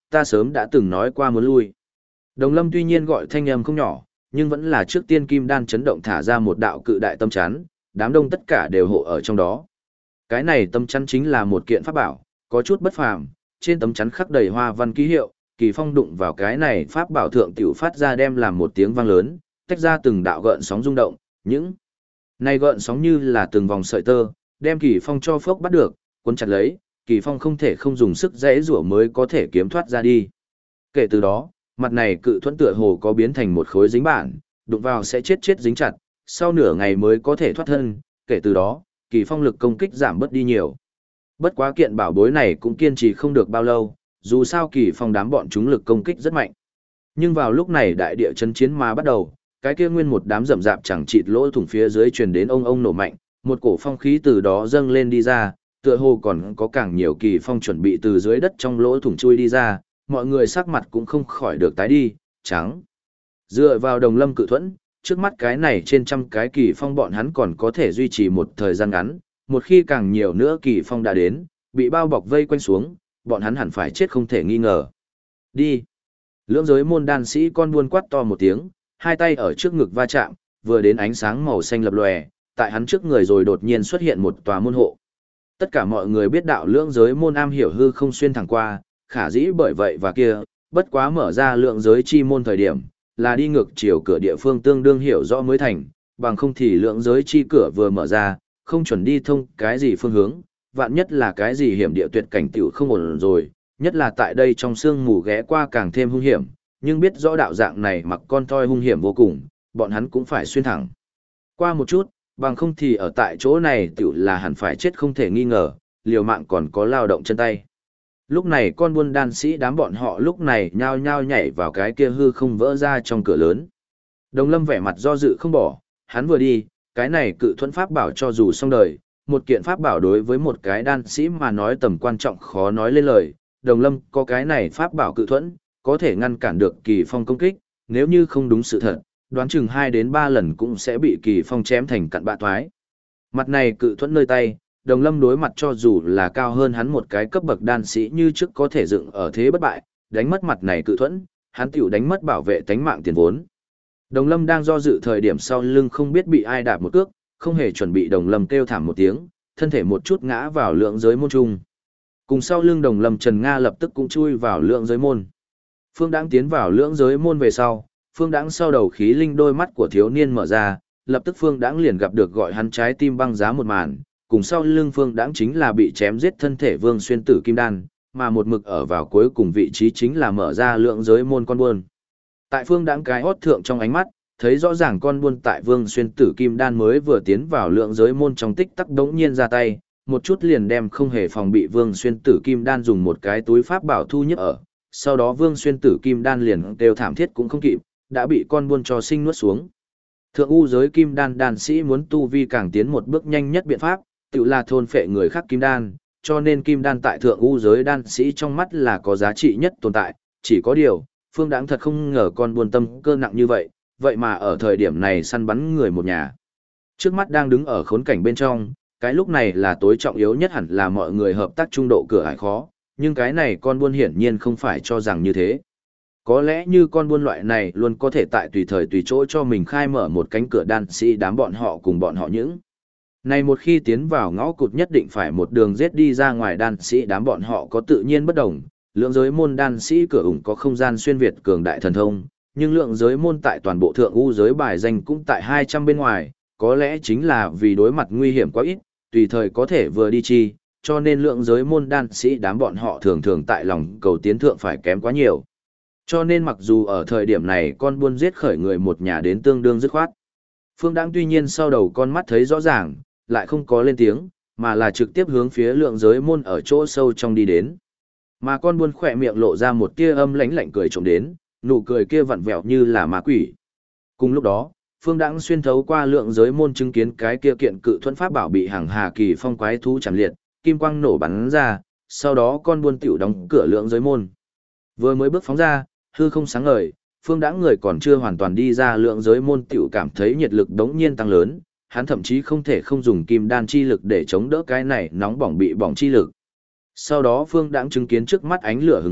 ta sớm đã từng nói qua muốn lui. Đồng Lâm tuy nhiên gọi thanh âm không nhỏ, nhưng vẫn là trước tiên kim đan chấn động thả ra một đạo cự đại tâm chắn, đám đông tất cả đều hộ ở trong đó. Cái này tâm chắn chính là một kiện pháp bảo, có chút bất phàm, trên tấm chắn khắc đầy hoa văn ký hiệu, Kỳ Phong đụng vào cái này pháp bảo thượng tiểu phát ra đem làm một tiếng vang lớn, tách ra từng đạo gợn sóng rung động, những này gợn sóng như là từng vòng sợi tơ, đem Kỳ Phong cho phốc bắt được, cuốn chặt lấy, Kỳ Phong không thể không dùng sức giãy giụa mới có thể kiếm thoát ra đi. Kể từ đó, mặt này cự thuẫn tựa hồ có biến thành một khối dính bản, đụng vào sẽ chết dính chặt, sau nửa ngày mới có thể thoát thân, kể từ đó, Kỳ Phong lực công kích giảm bớt đi nhiều. Bất quá kiện bảo bối này cũng kiên trì không được bao lâu, dù sao Kỳ Phong đám bọn chúng lực công kích rất mạnh. Nhưng vào lúc này đại địa chấn chiến mà bắt đầu, cái kia nguyên một đám rậm rạp chẳng chịt lỗ thủng phía dưới truyền đến ông nổ mạnh, một cổ phong khí từ đó dâng lên đi ra, tựa hồ còn có càng nhiều Kỳ Phong chuẩn bị từ dưới đất trong lỗ thủng chui đi ra, mọi người sắc mặt cũng không khỏi được tái đi, trắng. Dựa vào Đồng Lâm cự thuẫn, trước mắt cái này trên trăm cái Kỳ Phong bọn hắn còn có thể duy trì một thời gian ngắn, một khi càng nhiều nữa Kỳ Phong đã đến, bị bao bọc vây quanh xuống, bọn hắn hẳn phải chết không thể nghi ngờ. Đi. Lưỡng giới môn đan sĩ con buôn quát to một tiếng, hai tay ở trước ngực va chạm, vừa đến ánh sáng màu xanh lập lòe, tại hắn trước người rồi đột nhiên xuất hiện một tòa môn hộ. Tất cả mọi người biết đạo lưỡng giới môn am hiểu hư không xuyên thẳng qua, khả dĩ bởi vậy và kia, bất quá mở ra lượng giới chi môn thời điểm, là đi ngược chiều cửa địa phương tương đương hiểu rõ mới thành, bằng không thì lượng giới chi cửa vừa mở ra, không chuẩn đi thông cái gì phương hướng, vạn nhất là cái gì hiểm địa tuyệt cảnh tiểu không ổn rồi, nhất là tại đây trong sương mù ghé qua càng thêm hung hiểm, nhưng biết rõ đạo dạng này mặc con toi hung hiểm vô cùng, bọn hắn cũng phải xuyên thẳng qua một chút, bằng không thì ở tại chỗ này tiểu là hẳn phải chết không thể nghi ngờ, liều mạng còn có lao động chân tay. Lúc này con buôn đan sĩ đám bọn họ lúc này nhao nhao nhảy vào cái kia hư không vỡ ra trong cửa lớn. Đồng Lâm vẻ mặt do dự không bỏ, hắn vừa đi, cái này cự thuẫn pháp bảo cho dù xong đời, một kiện pháp bảo đối với một cái đan sĩ mà nói tầm quan trọng khó nói lên lời. Đồng Lâm có cái này pháp bảo cự thuẫn, có thể ngăn cản được Kỳ Phong công kích, nếu như không đúng sự thật, đoán chừng 2 đến 3 lần cũng sẽ bị Kỳ Phong chém thành cặn bã toái. Mặt này cự thuẫn nơi tay, Đồng Lâm đối mặt cho dù là cao hơn hắn một cái cấp bậc đan sĩ như trước có thể dựng ở thế bất bại, đánh mất mặt này cự thuẫn, hắn tiểu đánh mất bảo vệ tánh mạng tiền vốn. Đồng Lâm đang do dự thời điểm sau lưng không biết bị ai đạp một cước, không hề chuẩn bị Đồng Lâm kêu thảm một tiếng, thân thể một chút ngã vào lượng giới môn trung. Cùng sau lưng Đồng Lâm Trần Nga lập tức cũng chui vào lượng giới môn. Phương Đãng tiến vào lượng giới môn về sau, Phương Đãng sau đầu khí linh đôi mắt của thiếu niên mở ra, lập tức Phương Đãng liền gặp được gọi hắn trái tim băng giá một màn, cùng sau lưng Phương Đãng chính là bị chém giết thân thể Vương Xuyên Tử Kim Đan, mà một mực ở vào cuối cùng vị trí chính là mở ra lượng giới môn con buôn. Tại Phương Đãng cái hót thượng trong ánh mắt, thấy rõ ràng con buôn tại Vương Xuyên Tử Kim Đan mới vừa tiến vào lượng giới môn trong tích tắc đống nhiên ra tay, một chút liền đem không hề phòng bị Vương Xuyên Tử Kim Đan dùng một cái túi pháp bảo thu nhấp ở, sau đó Vương Xuyên Tử Kim Đan liền đều thảm thiết cũng không kịp, đã bị con buôn cho sinh nuốt xuống. Thượng u giới Kim Đan đan sĩ muốn tu vi càng tiến một bước nhanh nhất biện pháp, tự là thôn phệ người khác Kim Đan, cho nên Kim Đan tại thượng u giới đan sĩ trong mắt là có giá trị nhất tồn tại, chỉ có điều, Phương Đãng thật không ngờ con buôn tâm cơ nặng như vậy, vậy mà ở thời điểm này săn bắn người một nhà. Trước mắt đang đứng ở khốn cảnh bên trong, cái lúc này là tối trọng yếu nhất hẳn là mọi người hợp tác trung độ cửa ải khó, nhưng cái này con buôn hiển nhiên không phải cho rằng như thế. Có lẽ như con buôn loại này luôn có thể tại tùy thời tùy chỗ cho mình khai mở một cánh cửa đan sĩ đám bọn họ cùng bọn họ những. Này một khi tiến vào ngõ cụt nhất định phải một đường giết đi ra ngoài đan sĩ đám bọn họ có tự nhiên bất đồng, lượng giới môn đan sĩ cửa ủng có không gian xuyên việt cường đại thần thông, nhưng lượng giới môn tại toàn bộ thượng u giới bài danh cũng tại 200 bên ngoài, có lẽ chính là vì đối mặt nguy hiểm quá ít, tùy thời có thể vừa đi chi, cho nên lượng giới môn đan sĩ đám bọn họ thường thường tại lòng cầu tiến thượng phải kém quá nhiều. Cho nên mặc dù ở thời điểm này con buôn giết khởi người một nhà đến tương đương dứt khoát. Phương Đãng tuy nhiên sau đầu con mắt thấy rõ ràng, lại không có lên tiếng, mà là trực tiếp hướng phía lượng giới môn ở chỗ sâu trong đi đến. Mà con buôn khỏe miệng lộ ra một tia âm lãnh lạnh cười trộm đến, nụ cười kia vặn vẹo như là ma quỷ. Cùng lúc đó, Phương Đãng xuyên thấu qua lượng giới môn chứng kiến cái kia kiện cự thuẫn pháp bảo bị hàng hà kỳ phong quái thú chạm liệt, kim quang nổ bắn ra, sau đó con buôn tiểu đóng cửa lượng giới môn. Vừa mới bước phóng ra, hư không sáng ngời, Phương Đãng người còn chưa hoàn toàn đi ra lượng giới môn tiểu cảm thấy nhiệt lực đống nhiên tăng lớn, hắn thậm chí không thể không dùng kim đan chi lực để chống đỡ cái này nóng bỏng bị bỏng chi lực. Sau đó Phương Đãng chứng kiến trước mắt ánh lửa hừng hực,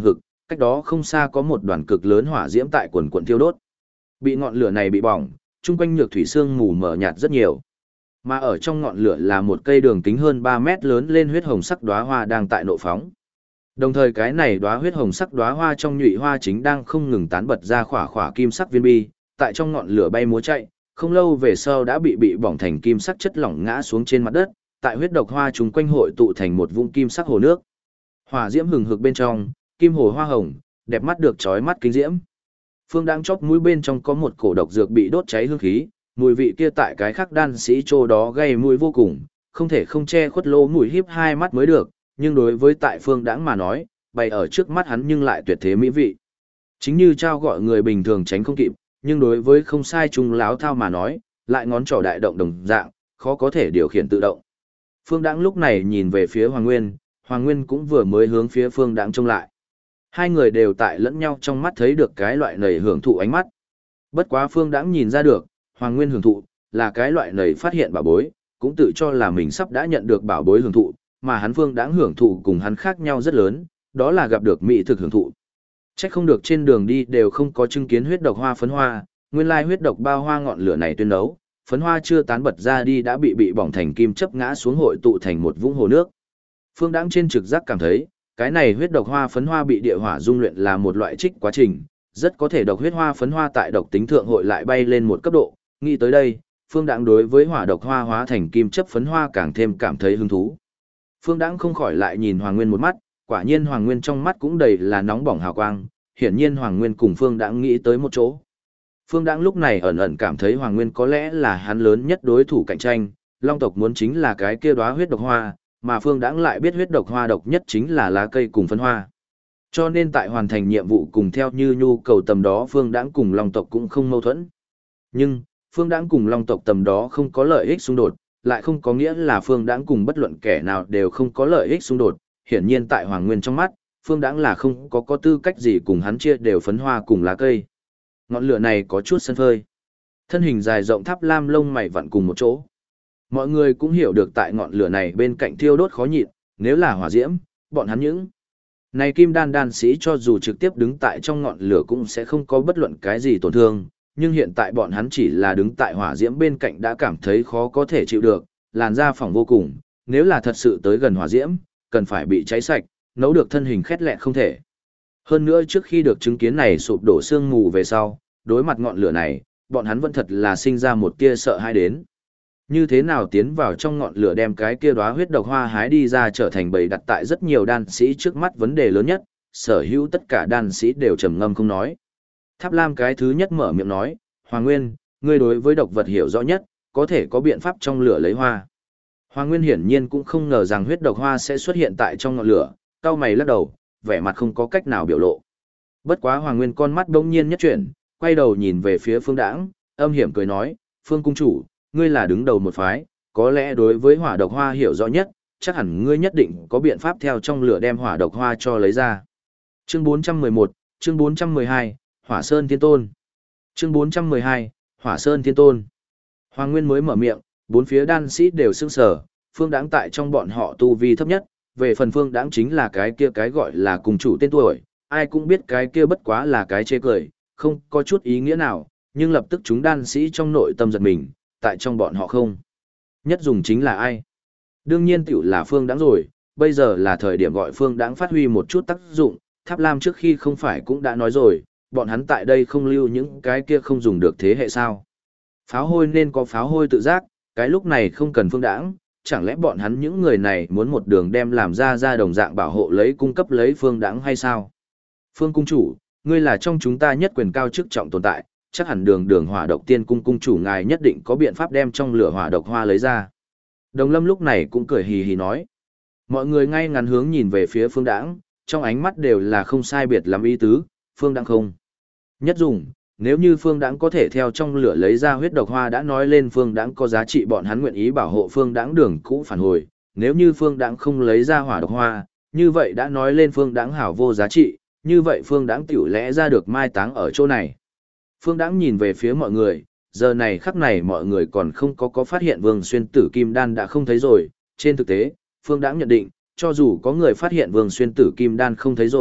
cách đó không xa có một đoàn cực lớn hỏa diễm tại quần quần thiêu đốt. Bị ngọn lửa này bị bỏng, chung quanh nhược thủy sương mù mờ nhạt rất nhiều. Mà ở trong ngọn lửa là một cây đường kính hơn 3 mét lớn lên huyết hồng sắc đóa hoa đang tại nộ phóng. Đồng thời cái này đóa huyết hồng sắc đóa hoa trong nhụy hoa chính đang không ngừng tán bật ra khỏa khỏa kim sắc viên bi, tại trong ngọn lửa bay múa chạy, không lâu về sau đã bị bỏng thành kim sắc chất lỏng ngã xuống trên mặt đất, tại huyết độc hoa chúng quanh hội tụ thành một vũng kim sắc hồ nước. Hỏa diễm hừng hực bên trong, kim hồ hoa hồng, đẹp mắt được chói mắt kinh diễm. Phương đang chóp mũi bên trong có một cổ độc dược bị đốt cháy hương khí, mùi vị kia tại cái khắc đan sĩ chỗ đó gây mùi vô cùng, không thể không che khuất lỗ mũi híp hai mắt mới được, nhưng đối với tại Phương Đãng mà nói, bày ở trước mắt hắn nhưng lại tuyệt thế mỹ vị. Chính như trao gọi người bình thường tránh không kịp, nhưng đối với không sai trung láo thao mà nói, lại ngón trỏ đại động đồng dạng, khó có thể điều khiển tự động. Phương Đãng lúc này nhìn về phía Hoàng Nguyên cũng vừa mới hướng phía Phương Đãng trông lại. Hai người đều tại lẫn nhau trong mắt thấy được cái loại nầy hưởng thụ ánh mắt. Bất quá Phương Đãng nhìn ra được, Hoàng Nguyên hưởng thụ, là cái loại nầy phát hiện bảo bối, cũng tự cho là mình sắp đã nhận được bảo bối hưởng thụ, mà hắn Phương Đãng hưởng thụ cùng hắn khác nhau rất lớn, đó là gặp được mỹ thực hưởng thụ. Chắc không được trên đường đi đều không có chứng kiến huyết độc hoa phấn hoa, nguyên lai huyết độc bao hoa ngọn lửa này tuyên đấu, phấn hoa chưa tán bật ra đi đã bị bỏng thành kim chấp ngã xuống hội tụ thành một vũng hồ nước. Phương Đãng trên trực giác cảm thấy, cái này huyết độc hoa phấn hoa bị địa hỏa dung luyện là một loại trích quá trình, rất có thể độc huyết hoa phấn hoa tại độc tính thượng hội lại bay lên một cấp độ, nghĩ tới đây, Phương Đãng đối với hỏa độc hoa hóa thành kim chấp phấn hoa càng thêm cảm thấy hứng thú. Phương Đãng không khỏi lại nhìn Hoàng Nguyên một mắt, quả nhiên Hoàng Nguyên trong mắt cũng đầy là nóng bỏng hào quang, hiển nhiên Hoàng Nguyên cùng Phương Đãng nghĩ tới một chỗ. Phương Đãng lúc này ẩn ẩn cảm thấy Hoàng Nguyên có lẽ là hắn lớn nhất đối thủ cạnh tranh, Long tộc muốn chính là cái kia đóa huyết độc hoa, mà Phương Đãng lại biết huyết độc hoa độc nhất chính là lá cây cùng phấn hoa. Cho nên tại hoàn thành nhiệm vụ cùng theo như nhu cầu tầm đó Phương Đãng cùng Long tộc cũng không mâu thuẫn. Nhưng, Phương Đãng cùng Long tộc tầm đó không có lợi ích xung đột, lại không có nghĩa là Phương Đãng cùng bất luận kẻ nào đều không có lợi ích xung đột. Hiển nhiên tại Hoàng Nguyên trong mắt, Phương Đãng là không có tư cách gì cùng hắn chia đều phấn hoa cùng lá cây. Ngọn lửa này có chút sân phơi. Thân hình dài rộng tháp lam lông mày vặn cùng một chỗ. Mọi người cũng hiểu được tại ngọn lửa này bên cạnh thiêu đốt khó nhịn, nếu là hỏa diễm, bọn hắn những này kim đan sĩ cho dù trực tiếp đứng tại trong ngọn lửa cũng sẽ không có bất luận cái gì tổn thương, nhưng hiện tại bọn hắn chỉ là đứng tại hỏa diễm bên cạnh đã cảm thấy khó có thể chịu được, làn da phỏng vô cùng, nếu là thật sự tới gần hỏa diễm, cần phải bị cháy sạch, nấu được thân hình khét lẹt không thể. Hơn nữa trước khi được chứng kiến này sụp đổ sương mù về sau, đối mặt ngọn lửa này, bọn hắn vẫn thật là sinh ra một tia sợ hãi đến. Như thế nào tiến vào trong ngọn lửa đem cái kia đóa huyết độc hoa hái đi ra trở thành bầy đặt tại rất nhiều đan sĩ trước mắt vấn đề lớn nhất, sở hữu tất cả đan sĩ đều trầm ngâm không nói. Tháp Lam cái thứ nhất mở miệng nói, Hoàng Nguyên, ngươi đối với độc vật hiểu rõ nhất, có thể có biện pháp trong lửa lấy hoa. Hoàng Nguyên hiển nhiên cũng không ngờ rằng huyết độc hoa sẽ xuất hiện tại trong ngọn lửa, cau mày lắc đầu, vẻ mặt không có cách nào biểu lộ. Bất quá Hoàng Nguyên con mắt bỗng nhiên nhất chuyển, quay đầu nhìn về phía Phương Đãng, âm hiểm cười nói, Phương cung chủ, ngươi là đứng đầu một phái, có lẽ đối với hỏa độc hoa hiểu rõ nhất, chắc hẳn ngươi nhất định có biện pháp theo trong lửa đem hỏa độc hoa cho lấy ra. Chương 411, chương 412, Hỏa Sơn Thiên Tôn. Chương 412, Hỏa Sơn Thiên Tôn. Hoàng Nguyên mới mở miệng, bốn phía đan sĩ đều sững sờ, Phương Đãng tại trong bọn họ tu vi thấp nhất, về phần Phương Đãng chính là cái kia cái gọi là cùng chủ tên tuổi, ai cũng biết cái kia bất quá là cái chê cười, không có chút ý nghĩa nào, nhưng lập tức chúng đan sĩ trong nội tâm giật mình, tại trong bọn họ không. Nhất dùng chính là ai? Đương nhiên tiểu là Phương Đãng rồi, bây giờ là thời điểm gọi Phương Đãng phát huy một chút tác dụng, Tháp Lam trước khi không phải cũng đã nói rồi, bọn hắn tại đây không lưu những cái kia không dùng được thế hệ sao. Pháo hôi nên có pháo hôi tự giác, cái lúc này không cần Phương Đãng, chẳng lẽ bọn hắn những người này muốn một đường đem làm ra đồng dạng bảo hộ lấy cung cấp lấy Phương Đãng hay sao? Phương cung chủ, ngươi là trong chúng ta nhất quyền cao chức trọng tồn tại, chắc hẳn đường hỏa độc tiên cung cung chủ ngài nhất định có biện pháp đem trong lửa hỏa độc hoa lấy ra. Đồng Lâm lúc này cũng cười hì hì nói. Mọi người ngay ngắn hướng nhìn về phía Phương Đãng, trong ánh mắt đều là không sai biệt lắm ý tứ, Phương Đãng không. Nhất dùng, nếu như Phương Đãng có thể theo trong lửa lấy ra huyết độc hoa đã nói lên Phương Đãng có giá trị bọn hắn nguyện ý bảo hộ Phương Đãng đường cũ phản hồi, nếu như Phương Đãng không lấy ra hỏa độc hoa, như vậy đã nói lên Phương Đãng hảo vô giá trị, như vậy Phương Đãng tiểu lẽ ra được mai táng ở chỗ này. Phương Đãng nhìn về phía mọi người, giờ này khắc này mọi người còn không có phát hiện Vương Xuyên Tử Kim Đan đã không thấy rồi, trên thực tế, Phương Đãng nhận định, cho dù có người phát hiện Vương Xuyên Tử Kim Đan không thấy rồi,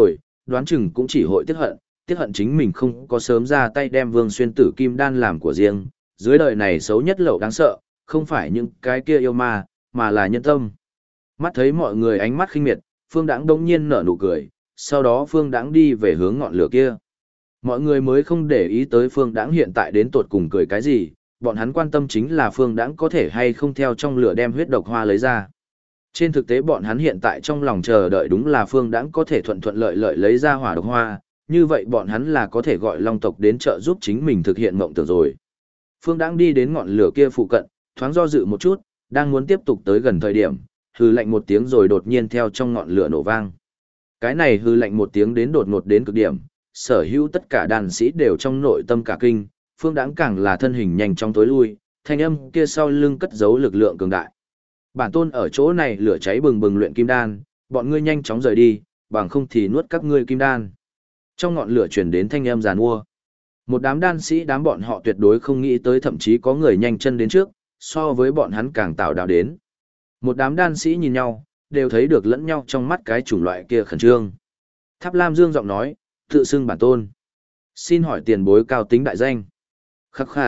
đoán chừng cũng chỉ hội tiếc hận chính mình không có sớm ra tay đem Vương Xuyên tử kim đan làm của riêng, dưới đời này xấu nhất lậu đáng sợ, không phải những cái kia yêu ma, mà là nhân tâm. Mắt thấy mọi người ánh mắt khinh miệt, Phương Đãng đống nhiên nở nụ cười, sau đó Phương Đãng đi về hướng ngọn lửa kia. Mọi người mới không để ý tới Phương Đãng hiện tại đến tột cùng cười cái gì, bọn hắn quan tâm chính là Phương Đãng có thể hay không theo trong lửa đem huyết độc hoa lấy ra. Trên thực tế bọn hắn hiện tại trong lòng chờ đợi đúng là Phương Đãng có thể thuận thuận lợi lợi lấy ra hỏa độc hoa, như vậy bọn hắn là có thể gọi Long tộc đến trợ giúp chính mình thực hiện mộng tưởng rồi. Phương Đãng đi đến ngọn lửa kia phụ cận, thoáng do dự một chút, đang muốn tiếp tục tới gần thời điểm, hừ lạnh một tiếng rồi đột nhiên theo trong ngọn lửa nổ vang. Cái này hừ lạnh một tiếng đến đột ngột đến cực điểm, sở hữu tất cả đàn sĩ đều trong nội tâm cả kinh, Phương Đãng càng là thân hình nhanh chóng tối lui, thanh âm kia sau lưng cất giấu lực lượng cường đại. Bản tôn ở chỗ này lửa cháy bừng bừng luyện kim đan, bọn ngươi nhanh chóng rời đi, bằng không thì nuốt các ngươi kim đan. Trong ngọn lửa truyền đến thanh âm giàn mua. Một đám đan sĩ đám bọn họ tuyệt đối không nghĩ tới thậm chí có người nhanh chân đến trước, so với bọn hắn càng tạo đạo đến. Một đám đan sĩ nhìn nhau, đều thấy được lẫn nhau trong mắt cái chủng loại kia khẩn trương. Tháp Lam dương giọng nói, tự xưng bản tôn. Xin hỏi tiền bối cao tính đại danh. Khắc khà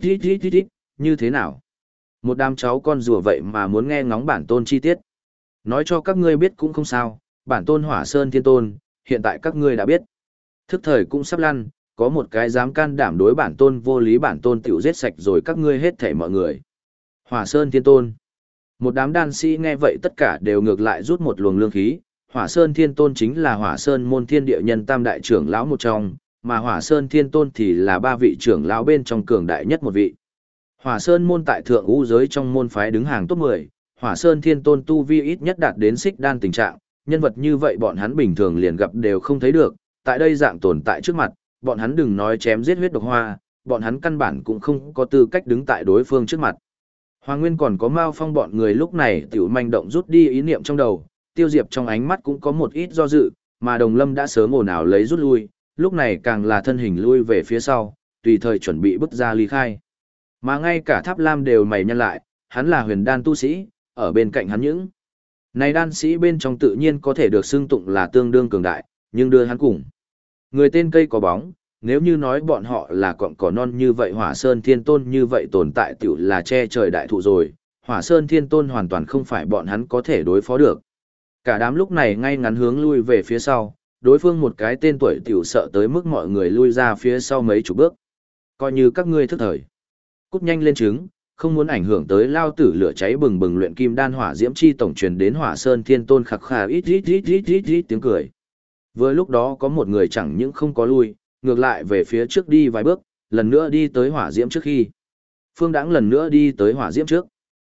ít, như thế nào? Một đám cháu con rùa vậy mà muốn nghe ngóng bản tôn chi tiết. Nói cho các ngươi biết cũng không sao, bản tôn Hỏa Sơn Thiên Tôn, hiện tại các ngươi đã biết. Thức thời cũng sắp lăn, có một cái dám can đảm đối bản tôn vô lý bản tôn tiểu giết sạch rồi các ngươi hết thảy mọi người. Hỏa Sơn Thiên Tôn. Một đám đan sĩ nghe vậy tất cả đều ngược lại rút một luồng lương khí. Hỏa Sơn Thiên Tôn chính là Hỏa Sơn môn thiên địa nhân tam đại trưởng lão một trong, mà Hỏa Sơn Thiên Tôn thì là ba vị trưởng lão bên trong cường đại nhất một vị. Hỏa Sơn môn tại thượng u giới trong môn phái đứng hàng top 10, Hỏa Sơn Thiên Tôn tu vi ít nhất đạt đến xích đan tình trạng, nhân vật như vậy bọn hắn bình thường liền gặp đều không thấy được, tại đây dạng tồn tại trước mặt, bọn hắn đừng nói chém giết huyết độc hoa, bọn hắn căn bản cũng không có tư cách đứng tại đối phương trước mặt. Hoàng Nguyên còn có Mao Phong bọn người lúc này tiểu manh động rút đi ý niệm trong đầu, Tiêu Diệp trong ánh mắt cũng có một ít do dự, mà Đồng Lâm đã sớm ồn ào lấy rút lui, lúc này càng là thân hình lui về phía sau, tùy thời chuẩn bị bước ra ly khai. Mà ngay cả Tháp Lam đều mày nhăn lại, hắn là huyền đan tu sĩ, ở bên cạnh hắn những này đan sĩ bên trong tự nhiên có thể được xưng tụng là tương đương cường đại, nhưng đưa hắn cùng người tên cây có bóng, nếu như nói bọn họ là cọng cỏ non như vậy Hỏa Sơn Thiên Tôn như vậy tồn tại tiểu là che trời đại thụ rồi, Hỏa Sơn Thiên Tôn hoàn toàn không phải bọn hắn có thể đối phó được. Cả đám lúc này ngay ngắn hướng lui về phía sau, đối phương một cái tên tuổi tiểu sợ tới mức mọi người lui ra phía sau mấy chục bước. Coi như các ngươi thức thời. Cút nhanh lên trứng, không muốn ảnh hưởng tới lao tử lửa cháy bừng bừng luyện kim đan hỏa diễm chi tổng truyền đến Hỏa Sơn Thiên Tôn khặc khà ít tiếng cười. Vừa lúc đó có một người chẳng những không có lui, ngược lại về phía trước đi vài bước, lần nữa đi tới hỏa diễm trước khi. Phương Đãng lần nữa đi tới hỏa diễm trước.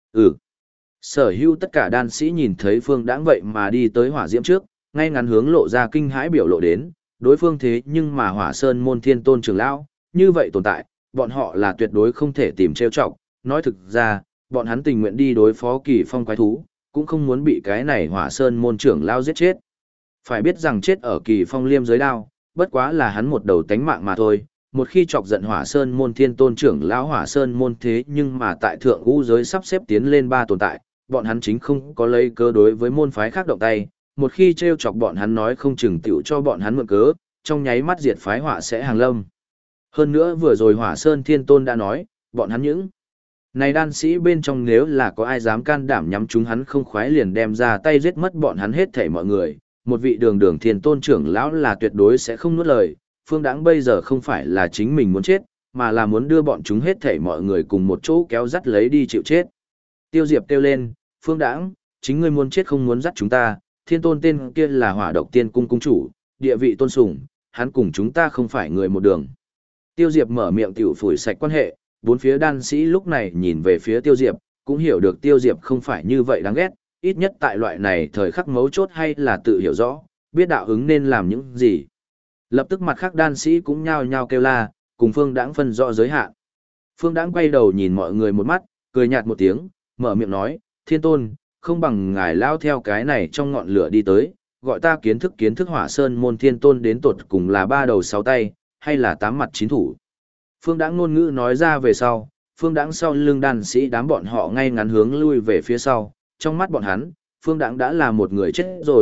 Sở hữu tất cả đan sĩ nhìn thấy Phương Đãng vậy mà đi tới hỏa diễm trước, ngay ngắn hướng lộ ra kinh hãi biểu lộ đến, đối phương thế nhưng mà Hỏa Sơn môn Thiên Tôn trưởng lão, như vậy tồn tại, bọn họ là tuyệt đối không thể tìm trêu chọc, nói thực ra, bọn hắn tình nguyện đi đối phó Kỳ Phong quái thú, cũng không muốn bị cái này Hỏa Sơn môn trưởng lão giết chết. Phải biết rằng chết ở Kỳ Phong liêm giới đao, bất quá là hắn một đầu tánh mạng mà thôi, một khi chọc giận Hỏa Sơn môn Thiên Tôn trưởng lão Hỏa Sơn môn thế nhưng mà tại thượng u giới sắp xếp tiến lên 3 tồn tại, bọn hắn chính không có lấy cớ đối với môn phái khác động tay, một khi trêu chọc bọn hắn nói không chừng tiểu cho bọn hắn mượn cớ, trong nháy mắt diệt phái hỏa sẽ hàng lâm. Hơn nữa vừa rồi Hỏa Sơn Thiên Tôn đã nói, bọn hắn những này đan sĩ bên trong nếu là có ai dám can đảm nhắm chúng hắn không khoái liền đem ra tay giết mất bọn hắn hết thảy mọi người, một vị đường đường Thiên Tôn trưởng lão là tuyệt đối sẽ không nuốt lời. Phương Đãng bây giờ không phải là chính mình muốn chết, mà là muốn đưa bọn chúng hết thảy mọi người cùng một chỗ kéo dắt lấy đi chịu chết. Tiêu Diệp kêu lên, Phương Đãng, chính ngươi muốn chết không muốn dắt chúng ta, Thiên Tôn tên kia là Hỏa Độc Tiên cung cung chủ, địa vị tôn sùng, hắn cùng chúng ta không phải người một đường. Tiêu Diệp mở miệng tiểu phủi sạch quan hệ, bốn phía đan sĩ lúc này nhìn về phía Tiêu Diệp, cũng hiểu được Tiêu Diệp không phải như vậy đáng ghét, ít nhất tại loại này thời khắc mấu chốt hay là tự hiểu rõ, biết đạo ứng nên làm những gì. Lập tức mặt khác đan sĩ cũng nhao nhao kêu la, cùng Phương Đãng phân rõ giới hạn. Phương Đãng quay đầu nhìn mọi người một mắt, cười nhạt một tiếng, mở miệng nói, Thiên Tôn, không bằng ngài lao theo cái này trong ngọn lửa đi tới, gọi ta kiến thức Hỏa Sơn môn Thiên Tôn đến tột cùng là 3 đầu 6 tay, hay là 8 mặt 9 thủ. Phương Đãng ngôn ngữ nói ra về sau, Phương Đãng sau lưng đan sĩ đám bọn họ ngay ngắn hướng lui về phía sau, trong mắt bọn hắn, Phương Đãng đã là một người chết rồi,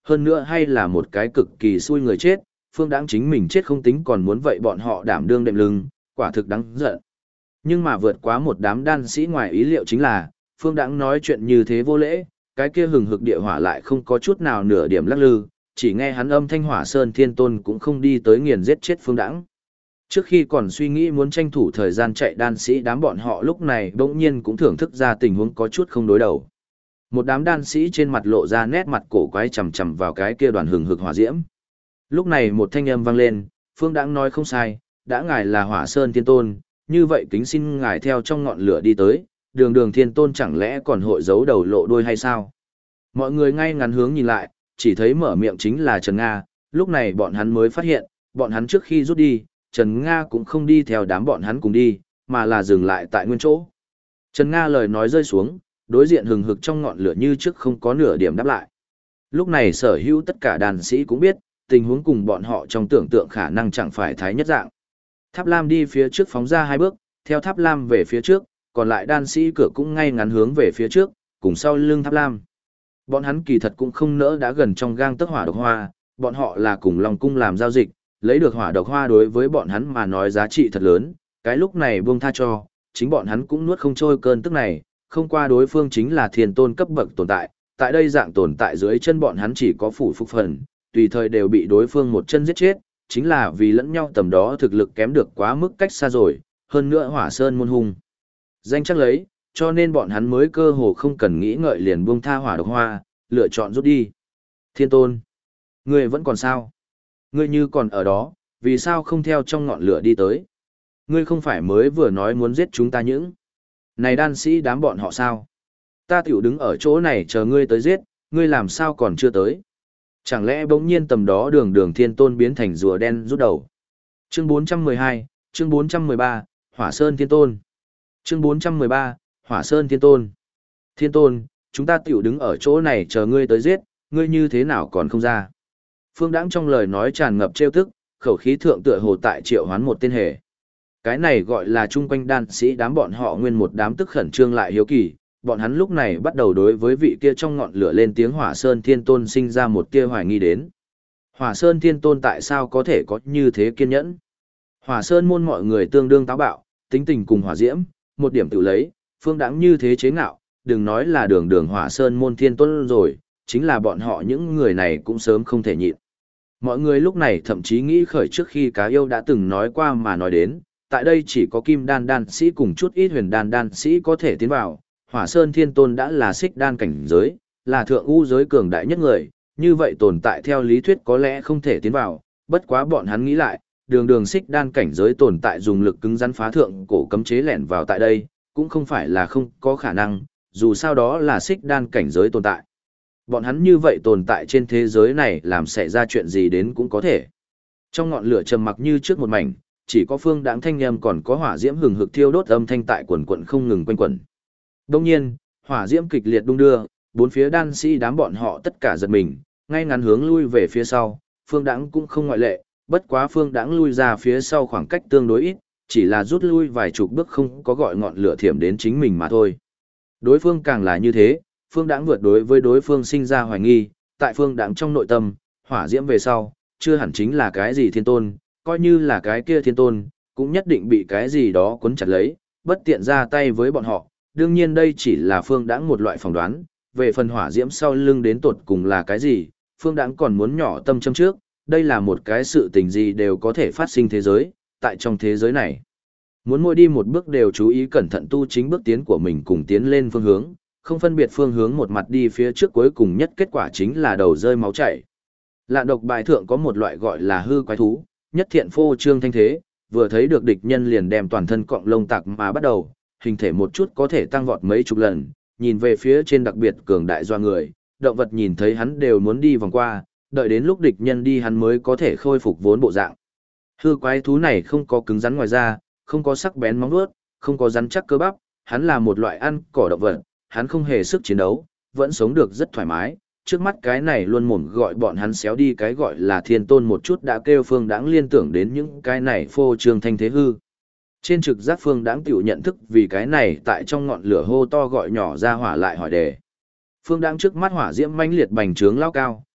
hơn nữa hay là một cái cực kỳ xui người chết, Phương Đãng chính mình chết không tính còn muốn vậy bọn họ đảm đương đệm lưng, quả thực đáng giận. Nhưng mà vượt quá một đám đan sĩ ngoài ý liệu chính là, Phương Đãng nói chuyện như thế vô lễ, cái kia hừng hực địa hỏa lại không có chút nào nửa điểm lắc lư, chỉ nghe hắn âm thanh Hỏa Sơn Thiên Tôn cũng không đi tới nghiền giết chết Phương Đãng. Trước khi còn suy nghĩ muốn tranh thủ thời gian chạy đan sĩ đám bọn họ lúc này bỗng nhiên cũng thưởng thức ra tình huống có chút không đối đầu. Một đám đan sĩ trên mặt lộ ra nét mặt cổ quái chằm chằm vào cái kia đoàn hừng hực hỏa diễm. Lúc này một thanh âm vang lên, Phương Đãng nói không sai, đã ngài là Hỏa Sơn Thiên Tôn, như vậy kính xin ngài theo trong ngọn lửa đi tới, đường đường Thiên Tôn chẳng lẽ còn hội giấu đầu lộ đuôi hay sao? Mọi người ngay ngắn hướng nhìn lại, chỉ thấy mở miệng chính là Trần Nga, lúc này bọn hắn mới phát hiện, bọn hắn trước khi rút đi, Trần Nga cũng không đi theo đám bọn hắn cùng đi, mà là dừng lại tại nguyên chỗ. Trần Nga lời nói rơi xuống, đối diện hừng hực trong ngọn lửa như trước không có nửa điểm đáp lại. Lúc này sở hữu tất cả đàn sĩ cũng biết, tình huống cùng bọn họ trong tưởng tượng khả năng chẳng phải thái nhất dạng. Tháp Lam đi phía trước phóng ra 2 bước, theo Tháp Lam về phía trước, còn lại đan sĩ cửa cũng ngay ngắn hướng về phía trước, cùng sau lưng Tháp Lam. Bọn hắn kỳ thật cũng không nỡ đã gần trong gang tấc hỏa độc hoa, bọn họ là cùng Long Cung làm giao dịch, lấy được hỏa độc hoa đối với bọn hắn mà nói giá trị thật lớn, cái lúc này buông tha cho, chính bọn hắn cũng nuốt không trôi cơn tức này, không qua đối phương chính là Thiên Tôn cấp bậc tồn tại, tại đây dạng tồn tại dưới chân bọn hắn chỉ có phủ phục phần, tùy thời đều bị đối phương một chân giết chết, chính là vì lẫn nhau tầm đó thực lực kém được quá mức cách xa rồi, hơn nữa Hỏa Sơn môn hung. Danh chắc lấy, cho nên bọn hắn mới cơ hồ không cần nghĩ ngợi liền buông tha hỏa độc hoa, lựa chọn rút đi. Thiên Tôn, ngươi vẫn còn sao? Ngươi như còn ở đó, vì sao không theo trong ngọn lửa đi tới? Ngươi không phải mới vừa nói muốn giết chúng ta những? Này đan sĩ đám bọn họ sao? Ta tiểu đứng ở chỗ này chờ ngươi tới giết, ngươi làm sao còn chưa tới? Chẳng lẽ bỗng nhiên tầm đó đường đường Thiên Tôn biến thành rùa đen rút đầu? Chương 412, chương 413, Hỏa Sơn Thiên Tôn. Chương 413, Hỏa Sơn Thiên Tôn. Thiên Tôn, chúng ta tiểu đứng ở chỗ này chờ ngươi tới giết, ngươi như thế nào còn không ra? Phương Đãng trong lời nói tràn ngập trêu tức, khẩu khí thượng tựa hồ tại triệu hoán một tên hề. Cái này gọi là chung quanh đan sĩ đám bọn họ nguyên một đám tức khẩn trương lại hiếu kỳ, bọn hắn lúc này bắt đầu đối với vị kia trong ngọn lửa lên tiếng Hỏa Sơn Thiên Tôn sinh ra một tia hoài nghi đến. Hỏa Sơn Thiên Tôn tại sao có thể có như thế kiên nhẫn? Hỏa Sơn môn mọi người tương đương táo bạo, tính tình cùng hỏa diễm, một điểm tự lấy, Phương Đãng như thế chế ngạo, đừng nói là đường đường Hỏa Sơn môn Thiên Tôn rồi, chính là bọn họ những người này cũng sớm không thể nhịn. Mọi người lúc này thậm chí nghĩ khởi trước khi cá yêu đã từng nói qua mà nói đến, tại đây chỉ có kim đan đan sĩ cùng chút ít huyền đan đan sĩ có thể tiến vào, Hỏa Sơn Thiên Tôn đã là xích đan cảnh giới, là thượng u giới cường đại nhất người, như vậy tồn tại theo lý thuyết có lẽ không thể tiến vào, bất quá bọn hắn nghĩ lại, đường đường xích đan cảnh giới tồn tại dùng lực cứng rắn phá thượng cổ cấm chế lẻn vào tại đây, cũng không phải là không có khả năng, dù sao đó là xích đan cảnh giới tồn tại. Bọn hắn như vậy tồn tại trên thế giới này làm xảy ra chuyện gì đến cũng có thể. Trong ngọn lửa trầm mặc như trước một mảnh, chỉ có Phương Đãng thanh âm còn có hỏa diễm hừng hực thiêu đốt âm thanh tại quần quần không ngừng quanh quẩn. Đương nhiên, hỏa diễm kịch liệt đung đưa, bốn phía đan sĩ đám bọn họ tất cả giật mình, ngay ngắn hướng lui về phía sau, Phương Đãng cũng không ngoại lệ, bất quá Phương Đãng lui ra phía sau khoảng cách tương đối ít, chỉ là rút lui vài chục bước không có gọi ngọn lửa thiểm đến chính mình mà thôi. Đối phương càng là như thế, Phương Đãng vượt đối với đối phương sinh ra hoài nghi, tại Phương Đãng trong nội tâm, hỏa diễm về sau, chưa hẳn chính là cái gì Thiên Tôn, coi như là cái kia Thiên Tôn, cũng nhất định bị cái gì đó cuốn chặt lấy, bất tiện ra tay với bọn họ. Đương nhiên đây chỉ là Phương Đãng một loại phỏng đoán, về phần hỏa diễm sau lưng đến tột cùng là cái gì, Phương Đãng còn muốn nhỏ tâm châm trước, đây là một cái sự tình gì đều có thể phát sinh thế giới, tại trong thế giới này. Muốn mỗi đi một bước đều chú ý cẩn thận tu chính bước tiến của mình cùng tiến lên phương hướng, không phân biệt phương hướng một mặt đi phía trước cuối cùng nhất kết quả chính là đầu rơi máu chảy. Lạn độc bài thượng có một loại gọi là hư quái thú, nhất thiện phô trương thanh thế, vừa thấy được địch nhân liền đem toàn thân cọng lông tạc mà bắt đầu, hình thể một chút có thể tăng vọt mấy chục lần, nhìn về phía trên đặc biệt cường đại doa người, động vật nhìn thấy hắn đều muốn đi vòng qua, đợi đến lúc địch nhân đi hắn mới có thể khôi phục vốn bộ dạng. Hư quái thú này không có cứng rắn ngoài da, không có sắc bén móng vuốt, không có rắn chắc cơ bắp, hắn là một loại ăn cỏ động vật, hắn không hề sức chiến đấu, vẫn sống được rất thoải mái. Trước mắt cái này luôn mồm gọi bọn hắn xéo đi cái gọi là Thiên Tôn một chút đã kêu Phương Đãng liên tưởng đến những cái này phô trương thanh thế hư. Trên trực giác Phương Đãng tiểu nhận thức vì cái này tại trong ngọn lửa hô to gọi nhỏ ra hỏa lại hỏi đề. Phương Đãng trước mắt hỏa diễm mãnh liệt bành trướng lao cao,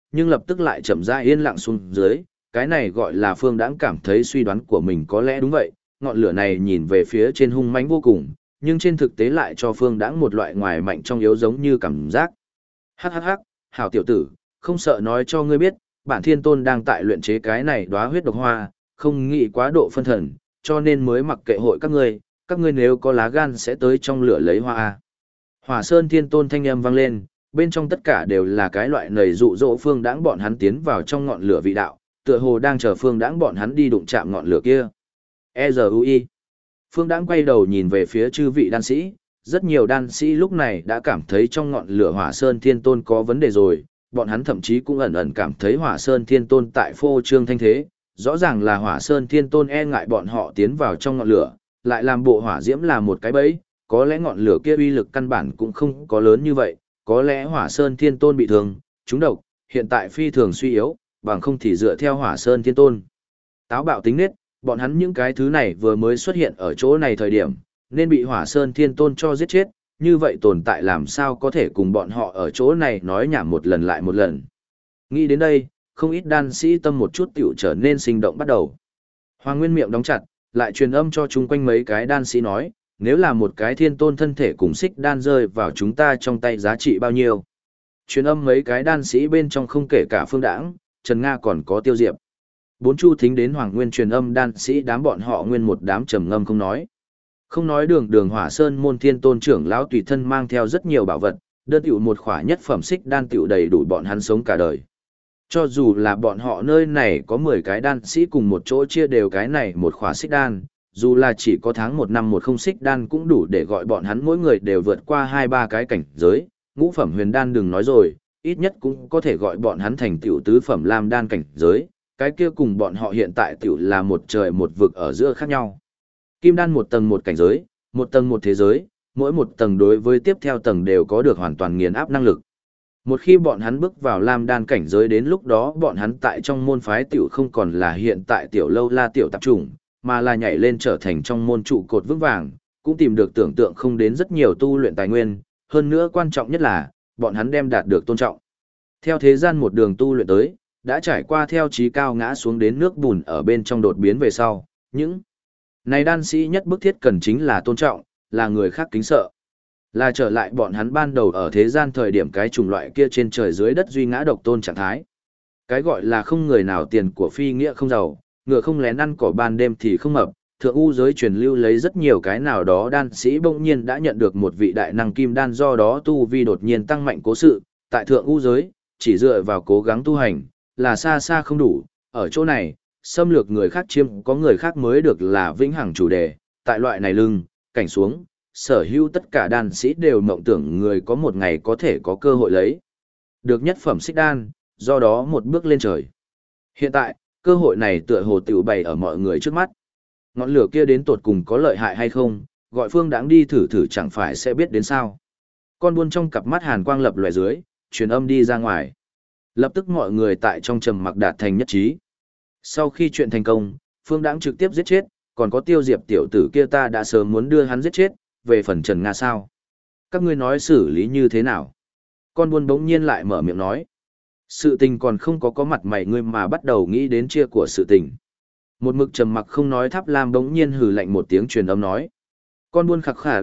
nhưng lập tức lại chậm rãi yên lặng xuống dưới, cái này gọi là Phương Đãng cảm thấy suy đoán của mình có lẽ đúng vậy, ngọn lửa này nhìn về phía trên hung mãnh vô cùng, nhưng trên thực tế lại cho Phương Đãng một loại ngoài mạnh trong yếu giống như cảm giác. Hắc hắc hắc, hảo tiểu tử, không sợ nói cho ngươi biết, bản thiên tôn đang tại luyện chế cái này đóa huyết độc hoa, không nghĩ quá độ phân thần, cho nên mới mặc kệ hội các ngươi nếu có lá gan sẽ tới trong lửa lấy hoa a. Hỏa Sơn Thiên Tôn thanh âm vang lên, bên trong tất cả đều là cái loại nầy dụ dỗ Phương Đãng bọn hắn tiến vào trong ngọn lửa vị đạo, tựa hồ đang chờ Phương Đãng bọn hắn đi đụng chạm ngọn lửa kia. E-Z-U-I. Phương Đãng quay đầu nhìn về phía chư vị đan sĩ, rất nhiều đan sĩ lúc này đã cảm thấy trong ngọn lửa Hỏa Sơn Thiên Tôn có vấn đề rồi, bọn hắn thậm chí cũng ẩn ẩn cảm thấy Hỏa Sơn Thiên Tôn tại phô trương thanh thế, rõ ràng là Hỏa Sơn Thiên Tôn e ngại bọn họ tiến vào trong ngọn lửa, lại làm bộ hỏa diễm là một cái bẫy, có lẽ ngọn lửa kia uy lực căn bản cũng không có lớn như vậy, có lẽ Hỏa Sơn Thiên Tôn bị thương, trúng độc, hiện tại phi thường suy yếu, bằng không thì dựa theo Hỏa Sơn Thiên Tôn táo bạo tính nết, bọn hắn những cái thứ này vừa mới xuất hiện ở chỗ này thời điểm, nên bị Hỏa Sơn Thiên Tôn cho giết chết, như vậy tồn tại làm sao có thể cùng bọn họ ở chỗ này nói nhảm một lần lại một lần. Nghĩ đến đây, không ít đan sĩ tâm một chút tiểu trở nên sinh động bắt đầu. Hoàng Nguyên miệng đóng chặt, lại truyền âm cho chung quanh mấy cái đan sĩ nói, nếu là một cái thiên tôn thân thể cùng xích đan rơi vào chúng ta trong tay giá trị bao nhiêu. Truyền âm mấy cái đan sĩ bên trong không kể cả Phương Đãng, Trần Nga còn có Tiêu Diệp. Bốn chu thính đến Hoàng Nguyên truyền âm đan sĩ đám bọn họ nguyên một đám trầm ngâm không nói. Không nói đường Hỏa Sơn môn thiên tôn trưởng lão tùy thân mang theo rất nhiều bảo vật, đơn tiểu một khỏa nhất phẩm xích đan tiểu đầy đủ bọn hắn sống cả đời. Cho dù là bọn họ nơi này có 10 cái đan sĩ cùng một chỗ chia đều cái này một khỏa xích đan, dù là chỉ có tháng 1 năm 10 xích đan cũng đủ để gọi bọn hắn mỗi người đều vượt qua 2-3 cái cảnh giới, ngũ phẩm huyền đan đừng nói rồi, ít nhất cũng có thể gọi bọn hắn thành tiểu tứ phẩm lam đan cảnh giới, cái kia cùng bọn họ hiện tại tiểu là một trời một vực ở giữa khác nhau. Kim đan một tầng một cảnh giới, một tầng một thế giới, mỗi một tầng đối với tiếp theo tầng đều có được hoàn toàn nghiền áp năng lực. Một khi bọn hắn bước vào lam đan cảnh giới đến lúc đó bọn hắn tại trong môn phái tiểu không còn là hiện tại tiểu lâu la tiểu tạp chủng, mà là nhảy lên trở thành trong môn trụ cột vững vàng, cũng tìm được tưởng tượng không đến rất nhiều tu luyện tài nguyên, hơn nữa quan trọng nhất là, bọn hắn đem đạt được tôn trọng. Theo thế gian một đường tu luyện tới, đã trải qua theo trí cao ngã xuống đến nước bùn ở bên trong đột biến về sau, những này đan sĩ nhất bức thiết cần chính là tôn trọng, là người khác kính sợ. Là trở lại bọn hắn ban đầu ở thế gian thời điểm cái chủng loại kia trên trời dưới đất duy ngã độc tôn trạng thái. Cái gọi là không người nào tiền của phi nghĩa không giàu, ngựa không lén ăn cỏ ban đêm thì không mập, thượng u giới truyền lưu lấy rất nhiều cái nào đó đan sĩ bỗng nhiên đã nhận được một vị đại năng kim đan do đó tu vi đột nhiên tăng mạnh cố sự, tại thượng u giới, chỉ dựa vào cố gắng tu hành, là xa xa không đủ, ở chỗ này, xâm lược người khác chiếm có người khác mới được là vĩnh hằng chủ đề, tại loại này lưng, cảnh xuống, sở hữu tất cả đan sĩ đều mộng tưởng người có một ngày có thể có cơ hội lấy được nhất phẩm xích đan, do đó một bước lên trời. Hiện tại, cơ hội này tựa hồ tiểu bày ở mọi người trước mắt. Ngọn lửa kia đến tột cùng có lợi hại hay không, gọi Phương Đãng đi thử thử chẳng phải sẽ biết đến sao. Con buôn trong cặp mắt hàn quang lập lòe dưới, truyền âm đi ra ngoài. Lập tức mọi người tại trong trầm mặc đạt thành nhất trí. Sau khi chuyện thành công, Phương Đãng trực tiếp giết chết, còn có Tiêu Diệp tiểu tử kia ta đã sớm muốn đưa hắn giết chết, về phần Trần Nga sao? Các ngươi nói xử lý như thế nào? Con buôn bỗng nhiên lại mở miệng nói. Sự tình còn không có mặt mày ngươi mà bắt đầu nghĩ đến chia của sự tình. Một mực trầm mặc không nói Tháp Lam bỗng nhiên hừ lạnh một tiếng truyền âm nói. Con buôn khặc khả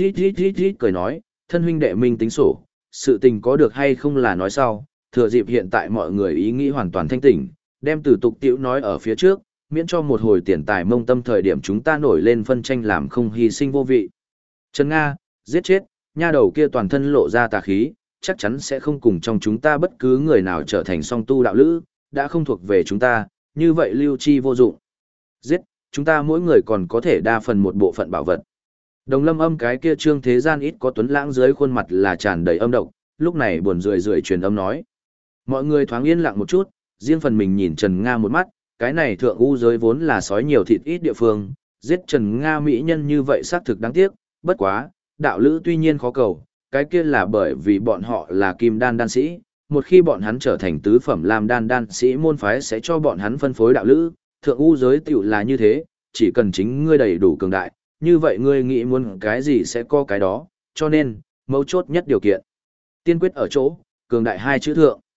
ít cười nói, thân huynh đệ minh tính sổ, sự tình có được hay không là nói sau, thừa dịp hiện tại mọi người ý nghĩ hoàn toàn thanh tỉnh, đem từ tục tiểu nói ở phía trước, miễn cho một hồi tiền tài mông tâm thời điểm chúng ta nổi lên phân tranh làm không hy sinh vô vị. Trần Nga, giết chết, nha đầu kia toàn thân lộ ra tà khí, chắc chắn sẽ không cùng trong chúng ta bất cứ người nào trở thành song tu đạo lữ, đã không thuộc về chúng ta, như vậy lưu chi vô dụng. Giết, chúng ta mỗi người còn có thể đa phần một bộ phận bảo vật. Đồng Lâm Âm cái kia trương thế gian ít có tuấn lãng dưới khuôn mặt là tràn đầy âm độc, lúc này buồn rười truyền âm nói. Mọi người thoáng yên lặng một chút, riêng phần mình nhìn Trần Nga một mắt, cái này thượng u giới vốn là sói nhiều thịt ít địa phương, giết Trần Nga mỹ nhân như vậy xác thực đáng tiếc, bất quá, đạo lữ tuy nhiên khó cầu, cái kia là bởi vì bọn họ là kim đan đan sĩ, một khi bọn hắn trở thành tứ phẩm làm đan đan sĩ môn phái sẽ cho bọn hắn phân phối đạo lữ, thượng u giới tiểu là như thế, chỉ cần chính ngươi đầy đủ cường đại, như vậy ngươi nghĩ muốn cái gì sẽ có cái đó, cho nên, mấu chốt nhất điều kiện. Tiên quyết ở chỗ, cường đại hai chữ thượng.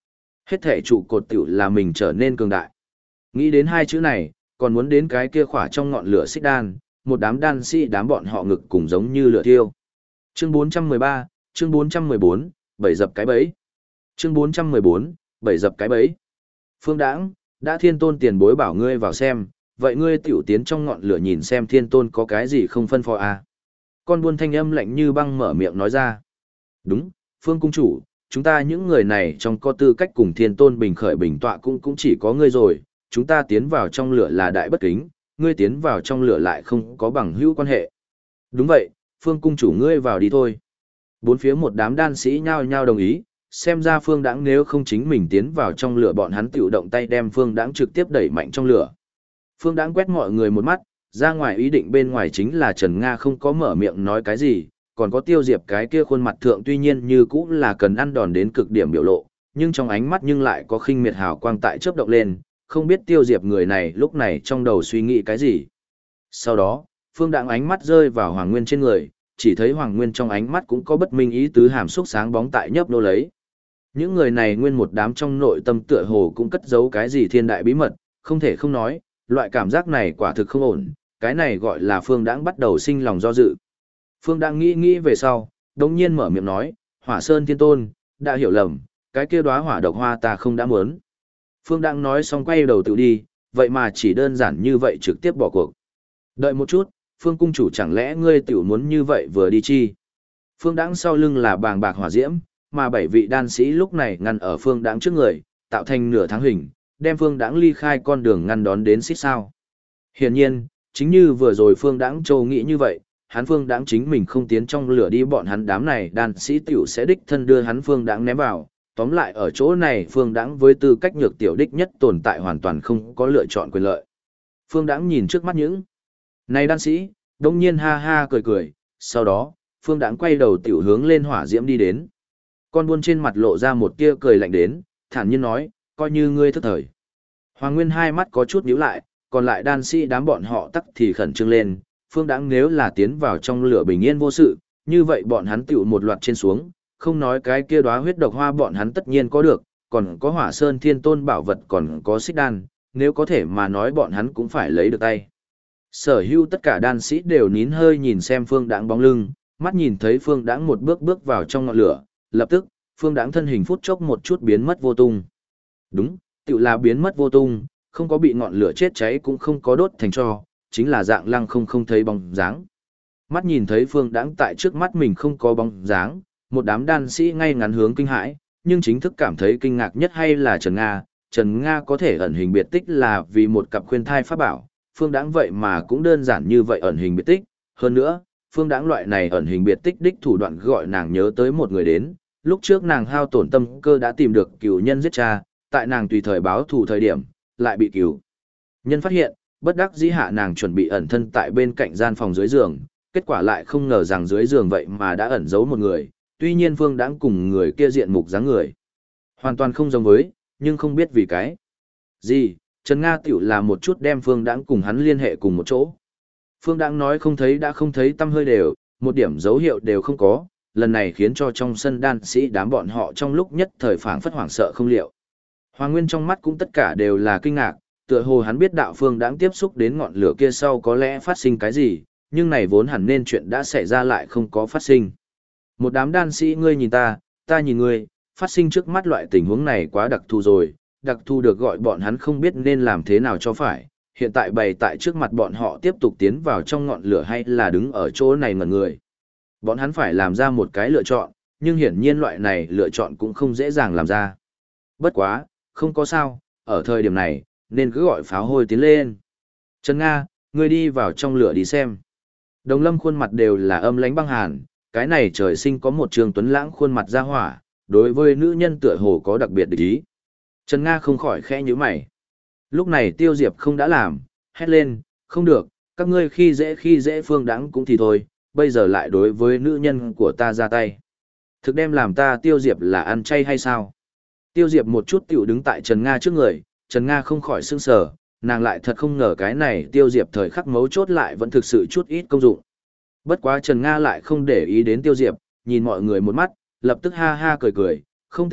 Hết thể trụ cột tiểu là mình trở nên cường đại. Nghĩ đến hai chữ này, còn muốn đến cái kia khỏa trong ngọn lửa xích đan, một đám đan sĩ đám bọn họ ngực cùng giống như lửa thiêu. Chương 413, chương 414, bảy dập cái bẫy. Chương 414, bảy dập cái bẫy. Phương Đãng, đã Thiên Tôn tiền bối bảo ngươi vào xem, vậy ngươi tiểu tiến trong ngọn lửa nhìn xem Thiên Tôn có cái gì không phân phó à. Con buôn thanh âm lạnh như băng mở miệng nói ra. Đúng, Phương Cung Chủ, chúng ta những người này trong có tư cách cùng Thiên Tôn bình khởi bình tọa cũng chỉ có ngươi rồi, chúng ta tiến vào trong lửa là đại bất kính, ngươi tiến vào trong lửa lại không có bằng hữu quan hệ. Đúng vậy, Phương Cung Chủ ngươi vào đi thôi. Bốn phía một đám đan sĩ nhao nhao đồng ý, xem ra Phương Đãng nếu không chính mình tiến vào trong lửa bọn hắn tự động tay đem Phương Đãng trực tiếp đẩy mạnh trong lửa. Phương Đãng quét mọi người một mắt, ra ngoài ý định bên ngoài chính là Trần Nga không có mở miệng nói cái gì, còn có Tiêu Diệp cái kia khuôn mặt thượng tuy nhiên như cũ là cần ăn đòn đến cực điểm biểu lộ, nhưng trong ánh mắt nhưng lại có khinh miệt hào quang tại chớp động lên, không biết Tiêu Diệp người này lúc này trong đầu suy nghĩ cái gì. Sau đó, Phương Đãng ánh mắt rơi vào Hoàng Nguyên trên người, chỉ thấy Hoàng Nguyên trong ánh mắt cũng có bất minh ý tứ hàm xúc sáng bóng tại nhấp nô lấy. Những người này nguyên một đám trong nội tâm tựa hồ cũng cất giấu cái gì thiên đại bí mật, không thể không nói, loại cảm giác này quả thực không ổn, cái này gọi là Phương Đãng bắt đầu sinh lòng do dự. Phương Đãng nghĩ về sau, đống nhiên mở miệng nói, Hỏa Sơn Thiên Tôn, đã hiểu lầm, cái kia đóa hỏa độc hoa ta không đã muốn. Phương Đãng nói xong quay đầu tự đi, vậy mà chỉ đơn giản như vậy trực tiếp bỏ cuộc. Đợi một chút, Phương Cung Chủ chẳng lẽ ngươi tiểu muốn như vậy vừa đi chi? Phương Đãng sau lưng là bàng bạc hỏa diễm, mà bảy vị đan sĩ lúc này ngăn ở Phương Đãng trước người, tạo thành nửa tháng hình, đem Phương Đãng ly khai con đường ngăn đón đến xít sao. Hiển nhiên, chính như vừa rồi Phương Đãng châu nghĩ như vậy, hắn Phương Đãng chính mình không tiến trong lửa đi bọn hắn đám này đan sĩ tiểu sẽ đích thân đưa hắn Phương Đãng ném vào. Tóm lại ở chỗ này Phương Đãng với tư cách nhược tiểu đích nhất tồn tại hoàn toàn không có lựa chọn quyền lợi. Phương Đãng nhìn trước mắt những này đan sĩ, đông nhiên ha ha cười cười, sau đó, Phương Đãng quay đầu tiểu hướng lên hỏa diễm đi đến. Con buôn trên mặt lộ ra một tia cười lạnh đến, thản nhiên nói, coi như ngươi thức thời. Hoàng Nguyên hai mắt có chút nhíu lại, còn lại đan sĩ đám bọn họ tắc thì khẩn trương lên, Phương Đãng nếu là tiến vào trong lửa bình yên vô sự, như vậy bọn hắn tiểu một loạt trên xuống, không nói cái kia đóa huyết độc hoa bọn hắn tất nhiên có được, còn có Hỏa Sơn Thiên Tôn bảo vật còn có xích đan, nếu có thể mà nói bọn hắn cũng phải lấy được tay. Sở hữu tất cả đan sĩ đều nín hơi nhìn xem Phương Đãng bóng lưng, mắt nhìn thấy Phương Đãng một bước bước vào trong ngọn lửa, lập tức, Phương Đãng thân hình phút chốc một chút biến mất vô tung. Đúng, tựu là biến mất vô tung, không có bị ngọn lửa chết cháy cũng không có đốt thành tro, chính là dạng lăng không thấy bóng dáng. Mắt nhìn thấy Phương Đãng tại trước mắt mình không có bóng dáng, một đám đan sĩ ngay ngắn hướng kinh hãi, nhưng chính thức cảm thấy kinh ngạc nhất hay là Trần Nga. Trần Nga có thể ẩn hình biệt tích là vì một cặp khuyên thai pháp bảo, Phương Đãng vậy mà cũng đơn giản như vậy ẩn hình biệt tích. Hơn nữa, Phương Đãng loại này ẩn hình biệt tích đích thủ đoạn gọi nàng nhớ tới một người đến, lúc trước nàng hao tổn tâm cơ đã tìm được cửu nhân giết cha, tại nàng tùy thời báo thù thời điểm, lại bị cửu nhân phát hiện, bất đắc dĩ hạ nàng chuẩn bị ẩn thân tại bên cạnh gian phòng dưới giường, kết quả lại không ngờ rằng dưới giường vậy mà đã ẩn giấu một người, tuy nhiên Phương Đãng cùng người kia diện mục dáng người hoàn toàn không giống với, nhưng không biết vì cái gì, Trần Nga tiểu là một chút đem Phương Đãng cùng hắn liên hệ cùng một chỗ. Phương Đãng nói không thấy đã không thấy tăm hơi đều, một điểm dấu hiệu đều không có, lần này khiến cho trong sân đan sĩ đám bọn họ trong lúc nhất thời phảng phất hoảng sợ không liệu. Hoàng Nguyên trong mắt cũng tất cả đều là kinh ngạc, tựa hồ hắn biết đạo Phương Đãng tiếp xúc đến ngọn lửa kia sau có lẽ phát sinh cái gì, nhưng này vốn hẳn nên chuyện đã xảy ra lại không có phát sinh. Một đám đan sĩ ngươi nhìn ta nhìn ngươi, phát sinh trước mắt loại tình huống này quá đặc thù rồi, đặc thù được gọi bọn hắn không biết nên làm thế nào cho phải, hiện tại bày tại trước mặt bọn họ tiếp tục tiến vào trong ngọn lửa hay là đứng ở chỗ này ngẩn người. Bọn hắn phải làm ra một cái lựa chọn, nhưng hiển nhiên loại này lựa chọn cũng không dễ dàng làm ra. Bất quá, không có sao, ở thời điểm này, nên cứ gọi pháo hôi tiến lên. Trần Nga, ngươi đi vào trong lửa đi xem. Đồng Lâm khuôn mặt đều là âm lãnh băng hàn, cái này trời sinh có một trường tuấn lãng khuôn mặt ra hỏa, đối với nữ nhân tựa hồ có đặc biệt địch ý. Trần Nga không khỏi khẽ nhíu mày. Lúc này Tiêu Diệp không đã làm, hét lên, không được, các ngươi khi dễ Phương Đãng cũng thì thôi, bây giờ lại đối với nữ nhân của ta ra tay. Thực đem làm ta Tiêu Diệp là ăn chay hay sao? Tiêu Diệp một chút tiểu đứng tại Trần Nga trước người, Trần Nga không khỏi sững sờ, nàng lại thật không ngờ cái này Tiêu Diệp thời khắc mấu chốt lại vẫn thực sự chút ít công dụng. Bất quá Trần Nga lại không để ý đến Tiêu Diệp, nhìn mọi người một mắt, lập tức ha ha cười cười, không tệ,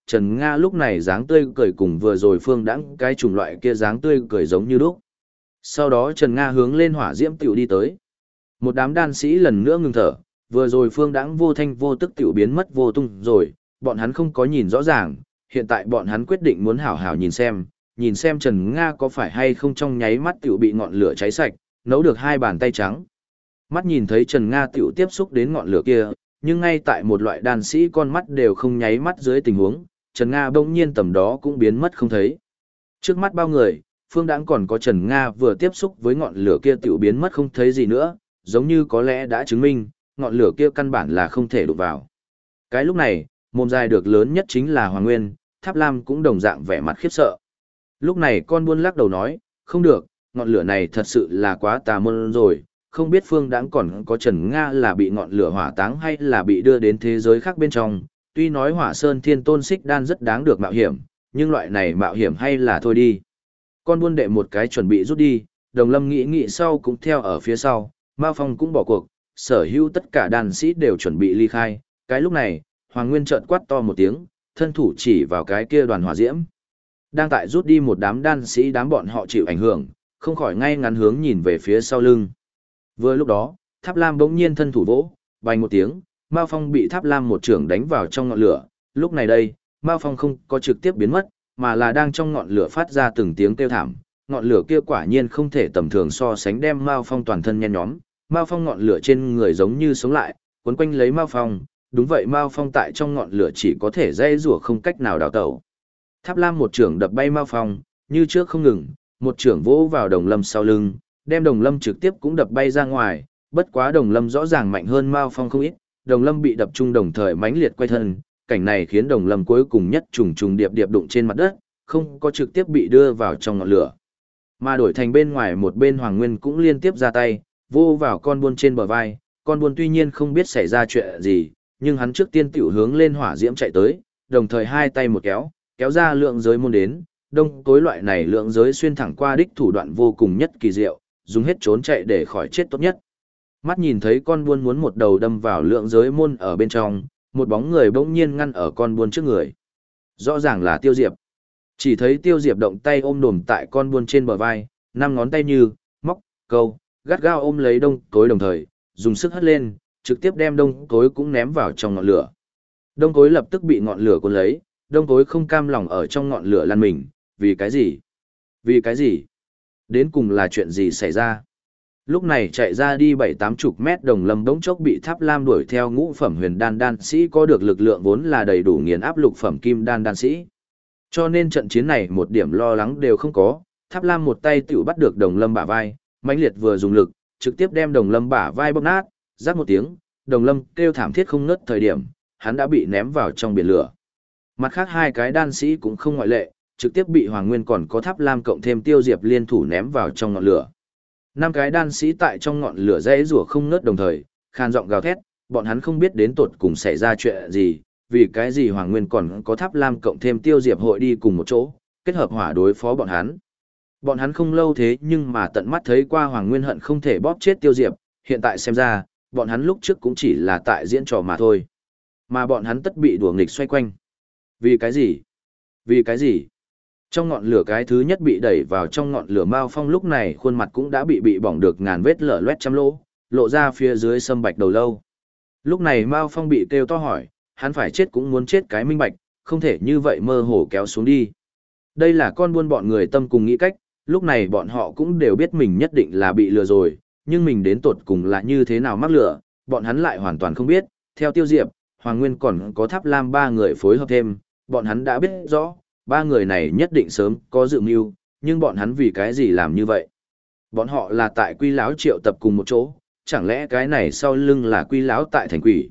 Trần Nga lúc này dáng tươi cười cùng vừa rồi Phương Đãng cái chủng loại kia dáng tươi cười giống như lúc. Sau đó Trần Nga hướng lên hỏa diễm tiểu đi tới. Một đám đan sĩ lần nữa ngừng thở, vừa rồi Phương Đãng vô thanh vô tức tiểu biến mất vô tung rồi, bọn hắn không có nhìn rõ ràng, hiện tại bọn hắn quyết định muốn hảo hảo nhìn xem Trần Nga có phải hay không trong nháy mắt tiểu bị ngọn lửa cháy sạch, nấu được hai bàn tay trắng. Mắt nhìn thấy Trần Nga tiểu tiếp xúc đến ngọn lửa kia, nhưng ngay tại một loại đan sĩ con mắt đều không nháy mắt dưới tình huống, Trần Nga bỗng nhiên tầm đó cũng biến mất không thấy. Trước mắt bao người, Phương Đãng còn có Trần Nga vừa tiếp xúc với ngọn lửa kia tiểu biến mất không thấy gì nữa, giống như có lẽ đã chứng minh, ngọn lửa kia căn bản là không thể đụng vào. Cái lúc này, mồm dài được lớn nhất chính là Hoàng Nguyên, Tháp Lam cũng đồng dạng vẻ mặt khiếp sợ. Lúc này con buôn lắc đầu nói, không được, ngọn lửa này thật sự là quá tà môn rồi, không biết Phương Đãng còn có Trần Nga là bị ngọn lửa hỏa táng hay là bị đưa đến thế giới khác bên trong. Tuy nói Hỏa Sơn Thiên Tôn Xích Đan rất đáng được mạo hiểm, nhưng loại này mạo hiểm hay là thôi đi. Con buôn đệ một cái chuẩn bị rút đi, Đồng Lâm nghĩ sau cũng theo ở phía sau, Mao Phong cũng bỏ cuộc, sở hữu tất cả đàn sĩ đều chuẩn bị ly khai. Cái lúc này, Hoàng Nguyên trợn quát to một tiếng, thân thủ chỉ vào cái kia đoàn hỏa diễm. Đang tại rút đi một đám đan sĩ, đám bọn họ chịu ảnh hưởng, không khỏi ngay ngắn hướng nhìn về phía sau lưng. Vừa lúc đó, Tháp Lam bỗng nhiên thân thủ vỗ, bành một tiếng, Mao Phong bị Tháp Lam một chưởng đánh vào trong ngọn lửa. Lúc này đây, Mao Phong không có trực tiếp biến mất, mà là đang trong ngọn lửa phát ra từng tiếng kêu thảm. Ngọn lửa kia quả nhiên không thể tầm thường so sánh đem Mao Phong toàn thân nhen nhóm. Mao Phong ngọn lửa trên người giống như sống lại, quấn quanh lấy Mao Phong. Đúng vậy, Mao Phong tại trong ngọn lửa chỉ có thể dây rủa không cách nào đào tẩu. Tháp Lam một chưởng đập bay Mao Phong, như trước không ngừng, một chưởng vỗ vào Đồng Lâm sau lưng, đem Đồng Lâm trực tiếp cũng đập bay ra ngoài. Bất quá Đồng Lâm rõ ràng mạnh hơn Mao Phong không ít, Đồng Lâm bị đập trung đồng thời mãnh liệt quay thân, cảnh này khiến Đồng Lâm cuối cùng nhất trùng điệp đụng trên mặt đất, không có trực tiếp bị đưa vào trong ngọn lửa. Mà đổi thành bên ngoài một bên Hoàng Nguyên cũng liên tiếp ra tay, vô vào con buôn trên bờ vai, con buôn tuy nhiên không biết xảy ra chuyện gì, nhưng hắn trước tiên tiểu hướng lên hỏa diễm chạy tới, đồng thời hai tay một kéo ra lượng giới môn đến, đông tối loại này lượng giới xuyên thẳng qua đích thủ đoạn vô cùng nhất kỳ diệu, dùng hết trốn chạy để khỏi chết tốt nhất. Mắt nhìn thấy con buôn muốn một đầu đâm vào lượng giới môn ở bên trong, một bóng người bỗng nhiên ngăn ở con buôn trước người. Rõ ràng là Tiêu Diệp. Chỉ thấy Tiêu Diệp động tay ôm đồm tại con buôn trên bờ vai, năm ngón tay như móc, câu, gắt gao ôm lấy đông tối đồng thời, dùng sức hất lên, trực tiếp đem đông tối cũng ném vào trong ngọn lửa. Đông tối lập tức bị ngọn lửa cuốn lấy, đông tối không cam lòng ở trong ngọn lửa lăn mình, vì cái gì? Vì cái gì? Đến cùng là chuyện gì xảy ra? Lúc này chạy ra đi 7-80 mét Đồng Lâm bỗng chốc bị Tháp Lam đuổi theo ngũ phẩm huyền đan đan sĩ có được lực lượng vốn là đầy đủ nghiền áp lục phẩm kim đan đan sĩ. Cho nên trận chiến này một điểm lo lắng đều không có, Tháp Lam một tay tiểu bắt được Đồng Lâm bả vai, mãnh liệt vừa dùng lực, trực tiếp đem Đồng Lâm bả vai bóp nát, rắc một tiếng, Đồng Lâm kêu thảm thiết không ngớt thời điểm, hắn đã bị ném vào trong biển lửa. Mặt khác hai cái đan sĩ cũng không ngoại lệ, trực tiếp bị Hoàng Nguyên còn có Tháp Lam cộng thêm Tiêu Diệp liên thủ ném vào trong ngọn lửa. Năm cái đan sĩ tại trong ngọn lửa rẽ rủa không ngớt đồng thời, khan giọng gào thét, bọn hắn không biết đến tột cùng xảy ra chuyện gì, vì cái gì Hoàng Nguyên còn có Tháp Lam cộng thêm Tiêu Diệp hội đi cùng một chỗ, kết hợp hỏa đối phó bọn hắn. Bọn hắn không lâu thế nhưng mà tận mắt thấy qua Hoàng Nguyên hận không thể bóp chết Tiêu Diệp, hiện tại xem ra, bọn hắn lúc trước cũng chỉ là tại diễn trò mà thôi. Mà bọn hắn tất bị đùa nghịch xoay quanh. Vì cái gì? Vì cái gì? Trong ngọn lửa cái thứ nhất bị đẩy vào trong ngọn lửa Mao Phong lúc này khuôn mặt cũng đã bị bỏng được ngàn vết lở loét trăm lỗ, lộ ra phía dưới sâm bạch đầu lâu. Lúc này Mao Phong bị kêu to hỏi, hắn phải chết cũng muốn chết cái minh bạch, không thể như vậy mơ hồ kéo xuống đi. Đây là con buôn bọn người tâm cùng nghĩ cách, lúc này bọn họ cũng đều biết mình nhất định là bị lừa rồi, nhưng mình đến tột cùng là như thế nào mắc lừa, bọn hắn lại hoàn toàn không biết. Theo Tiêu Diệp, Hoàng Nguyên còn có Tháp Lam ba người phối hợp thêm, bọn hắn đã biết rõ, ba người này nhất định sớm có dự mưu, nhưng bọn hắn vì cái gì làm như vậy? Bọn họ là tại Quy lão triệu tập cùng một chỗ, chẳng lẽ cái này sau lưng là Quy lão tại thành quỷ?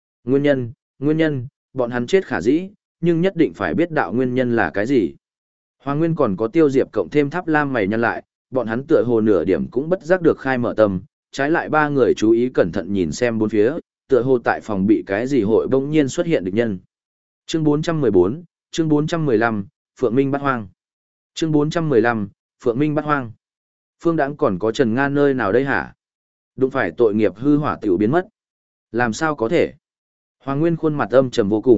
Nguyên nhân, bọn hắn chết khả dĩ, nhưng nhất định phải biết đạo nguyên nhân là cái gì? Hoàng Nguyên còn có Tiêu Diệp cộng thêm Tháp Lam mày nhăn lại, bọn hắn tựa hồ nửa điểm cũng bất giác được khai mở tâm, trái lại ba người chú ý cẩn thận nhìn xem bốn phía, tựa hồ tại phòng bị cái gì hội bỗng nhiên xuất hiện địch nhân. Chương 414, chương 415, Phượng Minh bắt hoang. Chương 415, Phượng Minh bắt hoang. Phương Đãng còn có Trần Nga nơi nào đây hả? Đụng phải tội nghiệp hư hỏa tiểu biến mất. Làm sao có thể? Hoàng Nguyên khuôn mặt âm trầm vô cùng,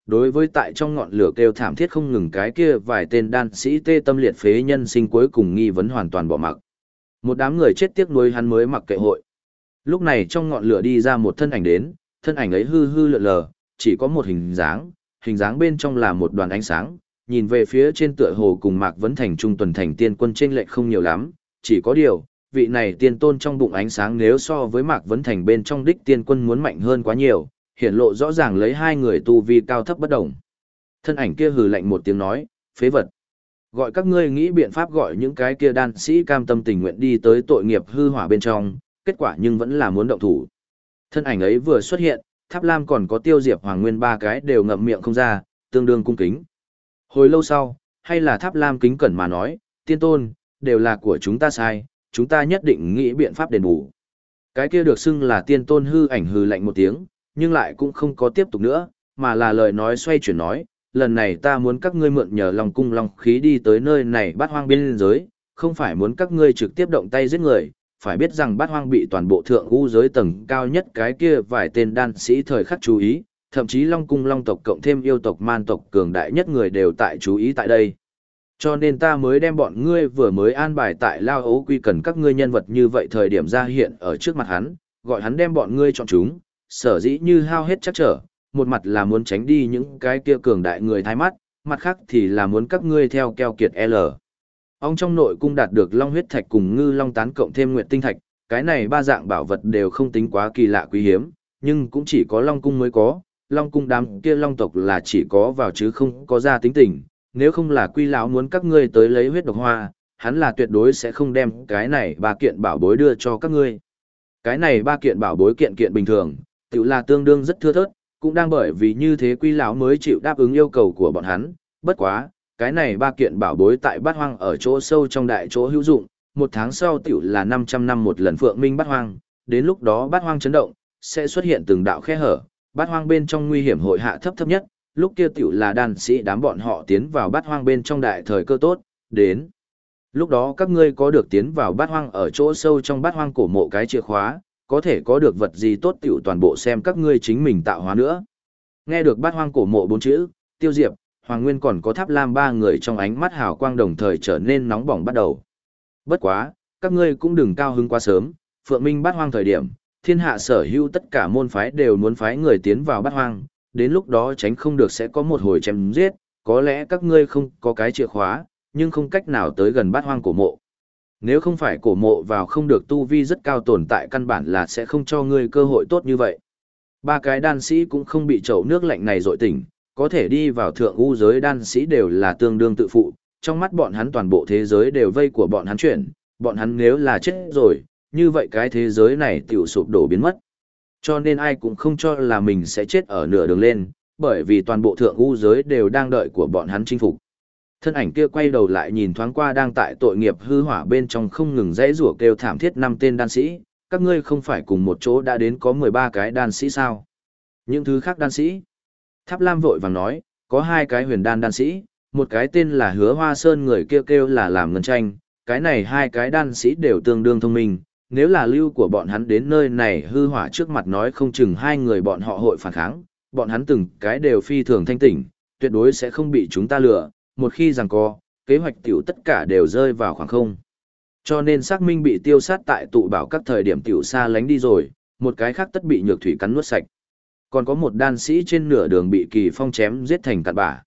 Đối với tại trong ngọn lửa kêu thảm thiết không ngừng cái kia vài tên đan sĩ tê tâm liệt phế nhân sinh cuối cùng nghi vấn hoàn toàn bỏ mặc. Một đám người chết tiếc nuối hắn mới mặc kệ hội. Lúc này trong ngọn lửa đi ra một thân ảnh đến, thân ảnh ấy hư hư lượn lờ, chỉ có một hình dáng bên trong là một đoàn ánh sáng, nhìn về phía trên tựa hồ cùng Mạc Vấn Thành trung tuần thành tiên quân chênh lệch không nhiều lắm, chỉ có điều, vị này tiên tôn trong bụng ánh sáng nếu so với Mạc Vấn Thành bên trong đích tiên quân muốn mạnh hơn quá nhiều, hiển lộ rõ ràng lấy hai người tu vi cao thấp bất đồng. Thân ảnh kia hừ lạnh một tiếng nói, phế vật. Gọi các ngươi nghĩ biện pháp gọi những cái kia đan sĩ cam tâm tình nguyện đi tới tội nghiệp hư hỏa bên trong, kết quả nhưng vẫn là muốn động thủ. Thân ảnh ấy vừa xuất hiện, Tháp Lam còn có Tiêu Diệp Hoàng Nguyên ba cái đều ngậm miệng không ra, tương đương cung kính. Hồi lâu sau, hay là Tháp Lam kính cẩn mà nói, tiên tôn, đều là của chúng ta sai, chúng ta nhất định nghĩ biện pháp đền bù. Cái kia được xưng là tiên tôn hư ảnh hừ lạnh một tiếng, nhưng lại cũng không có tiếp tục nữa, mà là lời nói xoay chuyển nói, lần này ta muốn các ngươi mượn nhờ lòng cung long khí đi tới nơi này Bát Hoang biên giới, không phải muốn các ngươi trực tiếp động tay giết người, phải biết rằng Bát Hoang bị toàn bộ thượng u giới tầng cao nhất cái kia vài tên đan sĩ thời khắc chú ý, thậm chí Long cung long tộc cộng thêm yêu tộc man tộc cường đại nhất người đều tại chú ý tại đây. Cho nên ta mới đem bọn ngươi vừa mới an bài tại Lao Ấu Quy cần các ngươi nhân vật như vậy thời điểm ra hiện ở trước mặt hắn, gọi hắn đem bọn ngươi chọn chúng, sở dĩ như hao hết chắc trở, một mặt là muốn tránh đi những cái kia cường đại người thái mắt, mặt khác thì là muốn các ngươi theo keo kiệt L. Ông trong nội cung đạt được long huyết thạch cùng ngư long tán cộng thêm nguyệt tinh thạch, cái này ba dạng bảo vật đều không tính quá kỳ lạ quý hiếm, nhưng cũng chỉ có long cung mới có, long cung đám kia long tộc là chỉ có vào chứ không có ra tính tình, nếu không là Quy lão muốn các ngươi tới lấy huyết độc hoa, hắn là tuyệt đối sẽ không đem cái này ba kiện bảo bối đưa cho các ngươi. Cái này ba kiện bảo bối kiện kiện bình thường, tự là tương đương rất thưa thớt, cũng đang bởi vì như thế Quy lão mới chịu đáp ứng yêu cầu của bọn hắn, bất quá, cái này ba kiện bảo bối tại Bát Hoang ở chỗ sâu trong đại chỗ hữu dụng, một tháng sau tiểu là 500 năm một lần Phượng Minh Bát Hoang, đến lúc đó Bát Hoang chấn động, sẽ xuất hiện từng đạo khe hở, Bát Hoang bên trong nguy hiểm hội hạ thấp thấp nhất, lúc kia tiểu là đan sĩ đám bọn họ tiến vào Bát Hoang bên trong đại thời cơ tốt, đến. Lúc đó các ngươi có được tiến vào Bát Hoang ở chỗ sâu trong Bát Hoang cổ mộ cái chìa khóa, có thể có được vật gì tốt tiểu toàn bộ xem các ngươi chính mình tạo hóa nữa. Nghe được Bát Hoang cổ mộ bốn chữ, Tiêu Diệp, Hoàng Nguyên còn có Tháp Lam ba người trong ánh mắt hào quang đồng thời trở nên nóng bỏng bắt đầu. Bất quá, các ngươi cũng đừng cao hứng quá sớm, Phượng Minh Bát Hoang thời điểm, thiên hạ sở hữu tất cả môn phái đều muốn phái người tiến vào Bát Hoang, đến lúc đó tránh không được sẽ có một hồi chém giết, có lẽ các ngươi không có cái chìa khóa, nhưng không cách nào tới gần Bát Hoang cổ mộ. Nếu không phải cổ mộ vào không được tu vi rất cao tồn tại căn bản là sẽ không cho ngươi cơ hội tốt như vậy. Ba cái đan sĩ cũng không bị chậu nước lạnh này dội tỉnh, có thể đi vào thượng u giới đan sĩ đều là tương đương tự phụ, trong mắt bọn hắn toàn bộ thế giới đều vây của bọn hắn chuyển, bọn hắn nếu là chết rồi, như vậy cái thế giới này tiểu sụp đổ biến mất. Cho nên ai cũng không cho là mình sẽ chết ở nửa đường lên, bởi vì toàn bộ thượng u giới đều đang đợi của bọn hắn chinh phục. Thân ảnh kia quay đầu lại nhìn thoáng qua đang tại tội nghiệp hư hỏa bên trong không ngừng dãy rủa kêu thảm thiết năm tên đan sĩ, các ngươi không phải cùng một chỗ đã đến có 13 cái đan sĩ sao? Những thứ khác đan sĩ? Tháp Lam vội vàng nói, có 2 cái huyền đan đan sĩ, một cái tên là Hứa Hoa Sơn người kêu kêu là làm ngân tranh, cái này 2 cái đan sĩ đều tương đương thông minh, nếu là lưu của bọn hắn đến nơi này hư hỏa trước mặt nói không chừng 2 người bọn họ hội phản kháng, bọn hắn từng cái đều phi thường thanh tỉnh, tuyệt đối sẽ không bị chúng ta lừa, một khi giằng co, kế hoạch tiểu tất cả đều rơi vào khoảng không. Cho nên xác minh bị tiêu sát tại tụ bảo các thời điểm tiểu xa lánh đi rồi, một cái khác tất bị nhược thủy cắn nuốt sạch. Còn có một đan sĩ trên nửa đường bị Kỳ Phong chém giết thành cặn bã.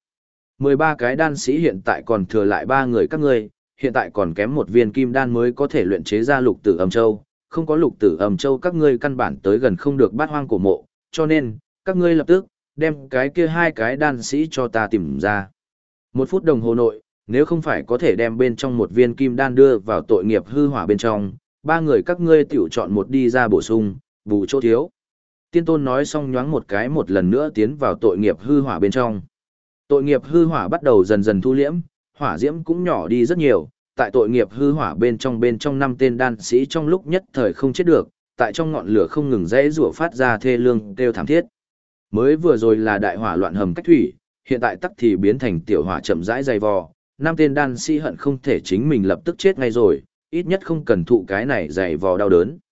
13 cái đan sĩ hiện tại còn thừa lại 3 người các ngươi, hiện tại còn kém một viên kim đan mới có thể luyện chế ra lục tử âm châu, không có lục tử âm châu các ngươi căn bản tới gần không được Bát Hoang cổ mộ, cho nên, các ngươi lập tức, đem cái kia 2 cái đan sĩ cho ta tìm ra. 1 phút đồng hồ nội, nếu không phải có thể đem bên trong một viên kim đan đưa vào tội nghiệp hư hỏa bên trong, 3 người các ngươi tiểu chọn một đi ra bổ sung, bù chỗ thiếu. Tiên tôn nói xong nhoáng một cái một lần nữa tiến vào tội nghiệp hư hỏa bên trong. Tội nghiệp hư hỏa bắt đầu dần dần thu liễm, hỏa diễm cũng nhỏ đi rất nhiều, tại tội nghiệp hư hỏa bên trong 5 tên đan sĩ trong lúc nhất thời không chết được, tại trong ngọn lửa không ngừng rẽ rủa phát ra thê lương kêu thảm thiết. Mới vừa rồi là đại hỏa loạn hầm cách thủy, hiện tại tắc thì biến thành tiểu hỏa chậm rãi dày vò, 5 tên đan sĩ hận không thể chính mình lập tức chết ngay rồi, ít nhất không cần thụ cái này dày vò đau đớn.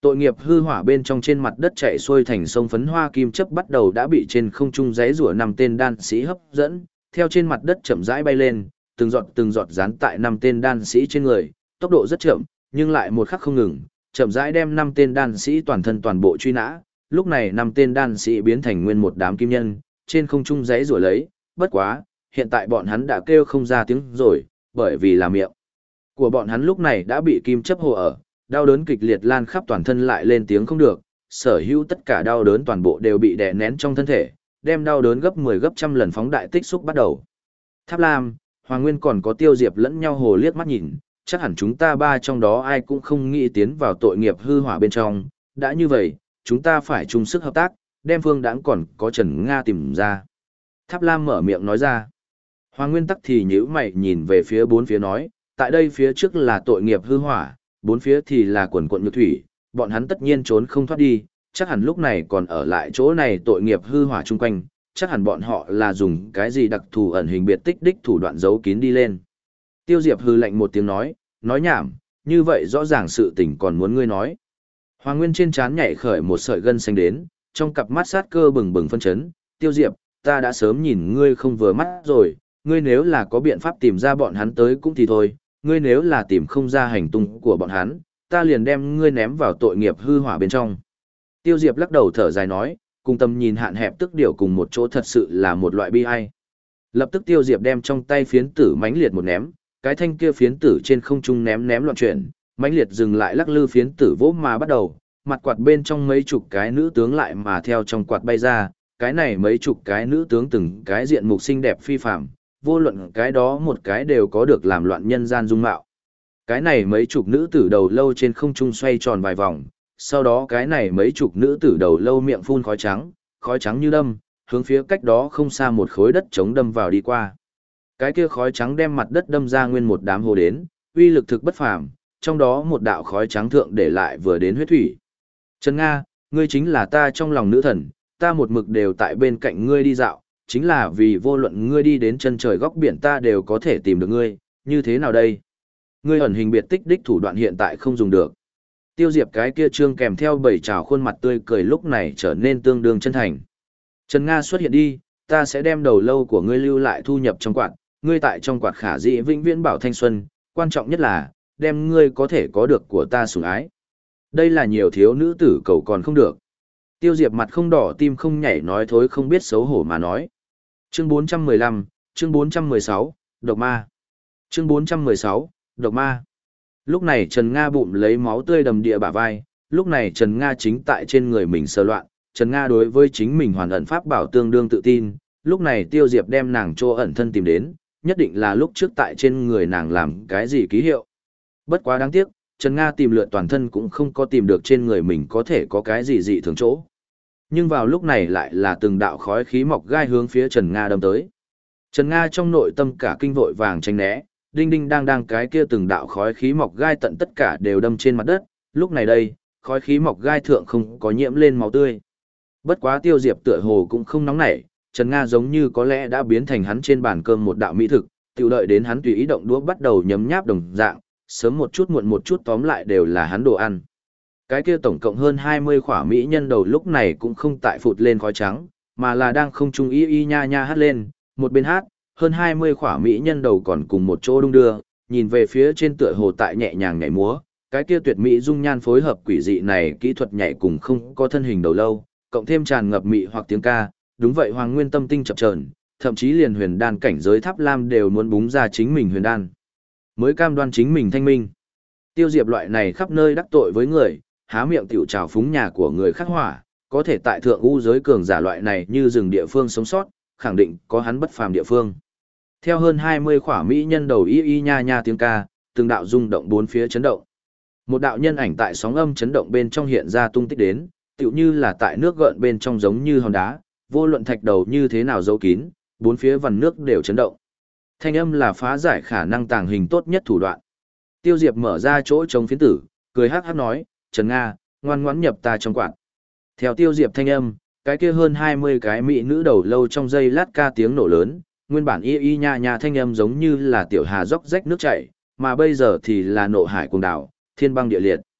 Tội nghiệp hư hỏa bên trong trên mặt đất chạy xuôi thành sông phấn hoa kim chấp bắt đầu đã bị trên không trung giấy rủa 5 tên đan sĩ hấp dẫn, theo trên mặt đất chậm rãi bay lên, từng giọt dán tại 5 tên đan sĩ trên người, tốc độ rất chậm, nhưng lại một khắc không ngừng, chậm rãi đem 5 tên đan sĩ toàn thân toàn bộ truy nã. Lúc này 5 tên đan sĩ biến thành nguyên một đám kim nhân, trên không trung giấy rủa lấy, bất quá, hiện tại bọn hắn đã kêu không ra tiếng rồi, bởi vì là miệng của bọn hắn lúc này đã bị kim chấp hồ ở, đau đớn kịch liệt lan khắp toàn thân lại lên tiếng không được, sở hữu tất cả đau đớn toàn bộ đều bị đè nén trong thân thể, đem đau đớn gấp 10 gấp trăm lần phóng đại tích xúc bắt đầu. Tháp Lam, Hoàng Nguyên còn có Tiêu Diệp lẫn nhau hồ liếc mắt nhìn, chắc hẳn chúng ta ba trong đó ai cũng không nghĩ tiến vào tội nghiệp hư hỏa bên trong, đã như vậy, chúng ta phải chung sức hợp tác, đem Phương Đãng còn có Trần Nga tìm ra. Tháp Lam mở miệng nói ra. Hoàng Nguyên tắc thì nhíu mày nhìn về phía bốn phía nói, tại đây phía trước là tội nghiệp hư hỏa, bốn phía thì là quần quận nhược thủy, bọn hắn tất nhiên trốn không thoát đi, chắc hẳn lúc này còn ở lại chỗ này tội nghiệp hư hỏa chung quanh, chắc hẳn bọn họ là dùng cái gì đặc thù ẩn hình biệt tích đích thủ đoạn giấu kín đi lên. Tiêu Diệp hư lạnh một tiếng nói nhảm, như vậy rõ ràng sự tình còn muốn ngươi nói. Hoàng Nguyên trên trán nhảy khởi một sợi gân xanh đến, trong cặp mắt sát cơ bừng bừng phân chấn, Tiêu Diệp, ta đã sớm nhìn ngươi không vừa mắt rồi, ngươi nếu là có biện pháp tìm ra bọn hắn tới cũng thì thôi, ngươi nếu là tìm không ra hành tung của bọn hắn, ta liền đem ngươi ném vào tội nghiệp hư hỏa bên trong. Tiêu Diệp lắc đầu thở dài nói, cùng tầm nhìn hạn hẹp tức điều cùng một chỗ thật sự là một loại bi ai. Lập tức Tiêu Diệp đem trong tay phiến tử mãnh liệt một ném, cái thanh kia phiến tử trên không trung ném loạn chuyển, mãnh liệt dừng lại lắc lư phiến tử vỗ mà bắt đầu, mặt quạt bên trong mấy chục cái nữ tướng lại mà theo trong quạt bay ra, cái này mấy chục cái nữ tướng từng cái diện mục xinh đẹp phi phàm, vô luận cái đó một cái đều có được làm loạn nhân gian dung mạo. Cái này mấy chục nữ tử đầu lâu trên không trung xoay tròn vài vòng, sau đó cái này mấy chục nữ tử đầu lâu miệng phun khói trắng như đâm, hướng phía cách đó không xa một khối đất trống đâm vào đi qua. Cái kia khói trắng đem mặt đất đâm ra nguyên một đám hồ đến, uy lực thực bất phàm, trong đó một đạo khói trắng thượng để lại vừa đến huyết thủy. Trần Nga, ngươi chính là ta trong lòng nữ thần, ta một mực đều tại bên cạnh ngươi đi dạo, chính là vì vô luận ngươi đi đến chân trời góc biển ta đều có thể tìm được ngươi, như thế nào đây? Ngươi ẩn hình biệt tích đích thủ đoạn hiện tại không dùng được. Tiêu Diệp cái kia trương kèm theo bảy trào khuôn mặt tươi cười lúc này trở nên tương đương chân thành. Trần Nga xuất hiện đi, ta sẽ đem đầu lâu của ngươi lưu lại thu nhập trong quạt, ngươi tại trong quạt khả dĩ vĩnh viễn bảo thanh xuân, quan trọng nhất là, đem ngươi có thể có được của ta sủng ái. Đây là nhiều thiếu nữ tử cầu còn không được. Tiêu Diệp mặt không đỏ tim không nhảy nói thối không biết xấu hổ mà nói. Chương 415, chương 416, Độc Ma. Chương 416, Độc Ma. Lúc này Trần Nga bụng lấy máu tươi đầm địa bả vai, lúc này Trần Nga chính tại trên người mình sờ loạn, Trần Nga đối với chính mình hoàn ẩn pháp bảo tương đương tự tin, lúc này Tiêu Diệp đem nàng chỗ ẩn thân tìm đến, nhất định là lúc trước tại trên người nàng làm cái gì ký hiệu. Bất quá đáng tiếc, Trần Nga tìm lượn toàn thân cũng không có tìm được trên người mình có thể có cái gì dị thường chỗ. Nhưng vào lúc này lại là từng đạo khói khí mọc gai hướng phía Trần Nga đâm tới. Trần Nga trong nội tâm cả kinh vội vàng tránh né, đinh đinh đang cái kia từng đạo khói khí mọc gai tận tất cả đều đâm trên mặt đất, lúc này đây, khói khí mọc gai thượng không có nhiễm lên máu tươi. Bất quá Tiêu Diệp tựa hồ cũng không nóng nảy, Trần Nga giống như có lẽ đã biến thành hắn trên bàn cơm một đạo mỹ thực, tiểu đợi đến hắn tùy ý động đũa bắt đầu nhấm nháp đồng dạng, sớm một chút muộn một chút tóm lại đều là hắn đồ ăn. Cái kia tổng cộng hơn 20 khỏa mỹ nhân đầu lúc này cũng không tại phụt lên khói trắng, mà là đang không trung y nha nha hát lên, một bên hát, hơn 20 khỏa mỹ nhân đầu còn cùng một chỗ đung đưa, nhìn về phía trên tựa hồ tại nhẹ nhàng nhảy múa, cái kia tuyệt mỹ dung nhan phối hợp quỷ dị này kỹ thuật nhảy cùng không có thân hình đầu lâu, cộng thêm tràn ngập mị hoặc tiếng ca, đúng vậy Hoàng Nguyên tâm tinh chập chờn, thậm chí liền huyền đan cảnh giới Tháp Lam đều muốn búng ra chính mình huyền đan, mới cam đoan chính mình thanh minh. Tiêu Diệp loại này khắp nơi đắc tội với người, há miệng tiểu trào phúng nhà của người khắc hỏa, có thể tại thượng u giới cường giả loại này như rừng địa phương sống sót, khẳng định có hắn bất phàm địa phương. Theo hơn 20 khỏa mỹ nhân đầu y nha nha tiếng ca, từng đạo rung động bốn phía chấn động. Một đạo nhân ảnh tại sóng âm chấn động bên trong hiện ra tung tích đến, tựu như là tại nước gợn bên trong giống như hòn đá, vô luận thạch đầu như thế nào giấu kín, bốn phía vằn nước đều chấn động. Thanh âm là phá giải khả năng tàng hình tốt nhất thủ đoạn. Tiêu Diệp mở ra chỗ trống phiến tử, cười hắc hắc nói, Trần Nga, ngoan ngoãn nhập ta trong quạt. Theo Tiêu Diệp thanh âm, cái kia hơn 20 cái mỹ nữ đầu lâu trong giây lát ca tiếng nổ lớn, nguyên bản y nha nha thanh âm giống như là tiểu hà róc rách nước chảy, mà bây giờ thì là nộ hải cuồng đảo, thiên băng địa liệt.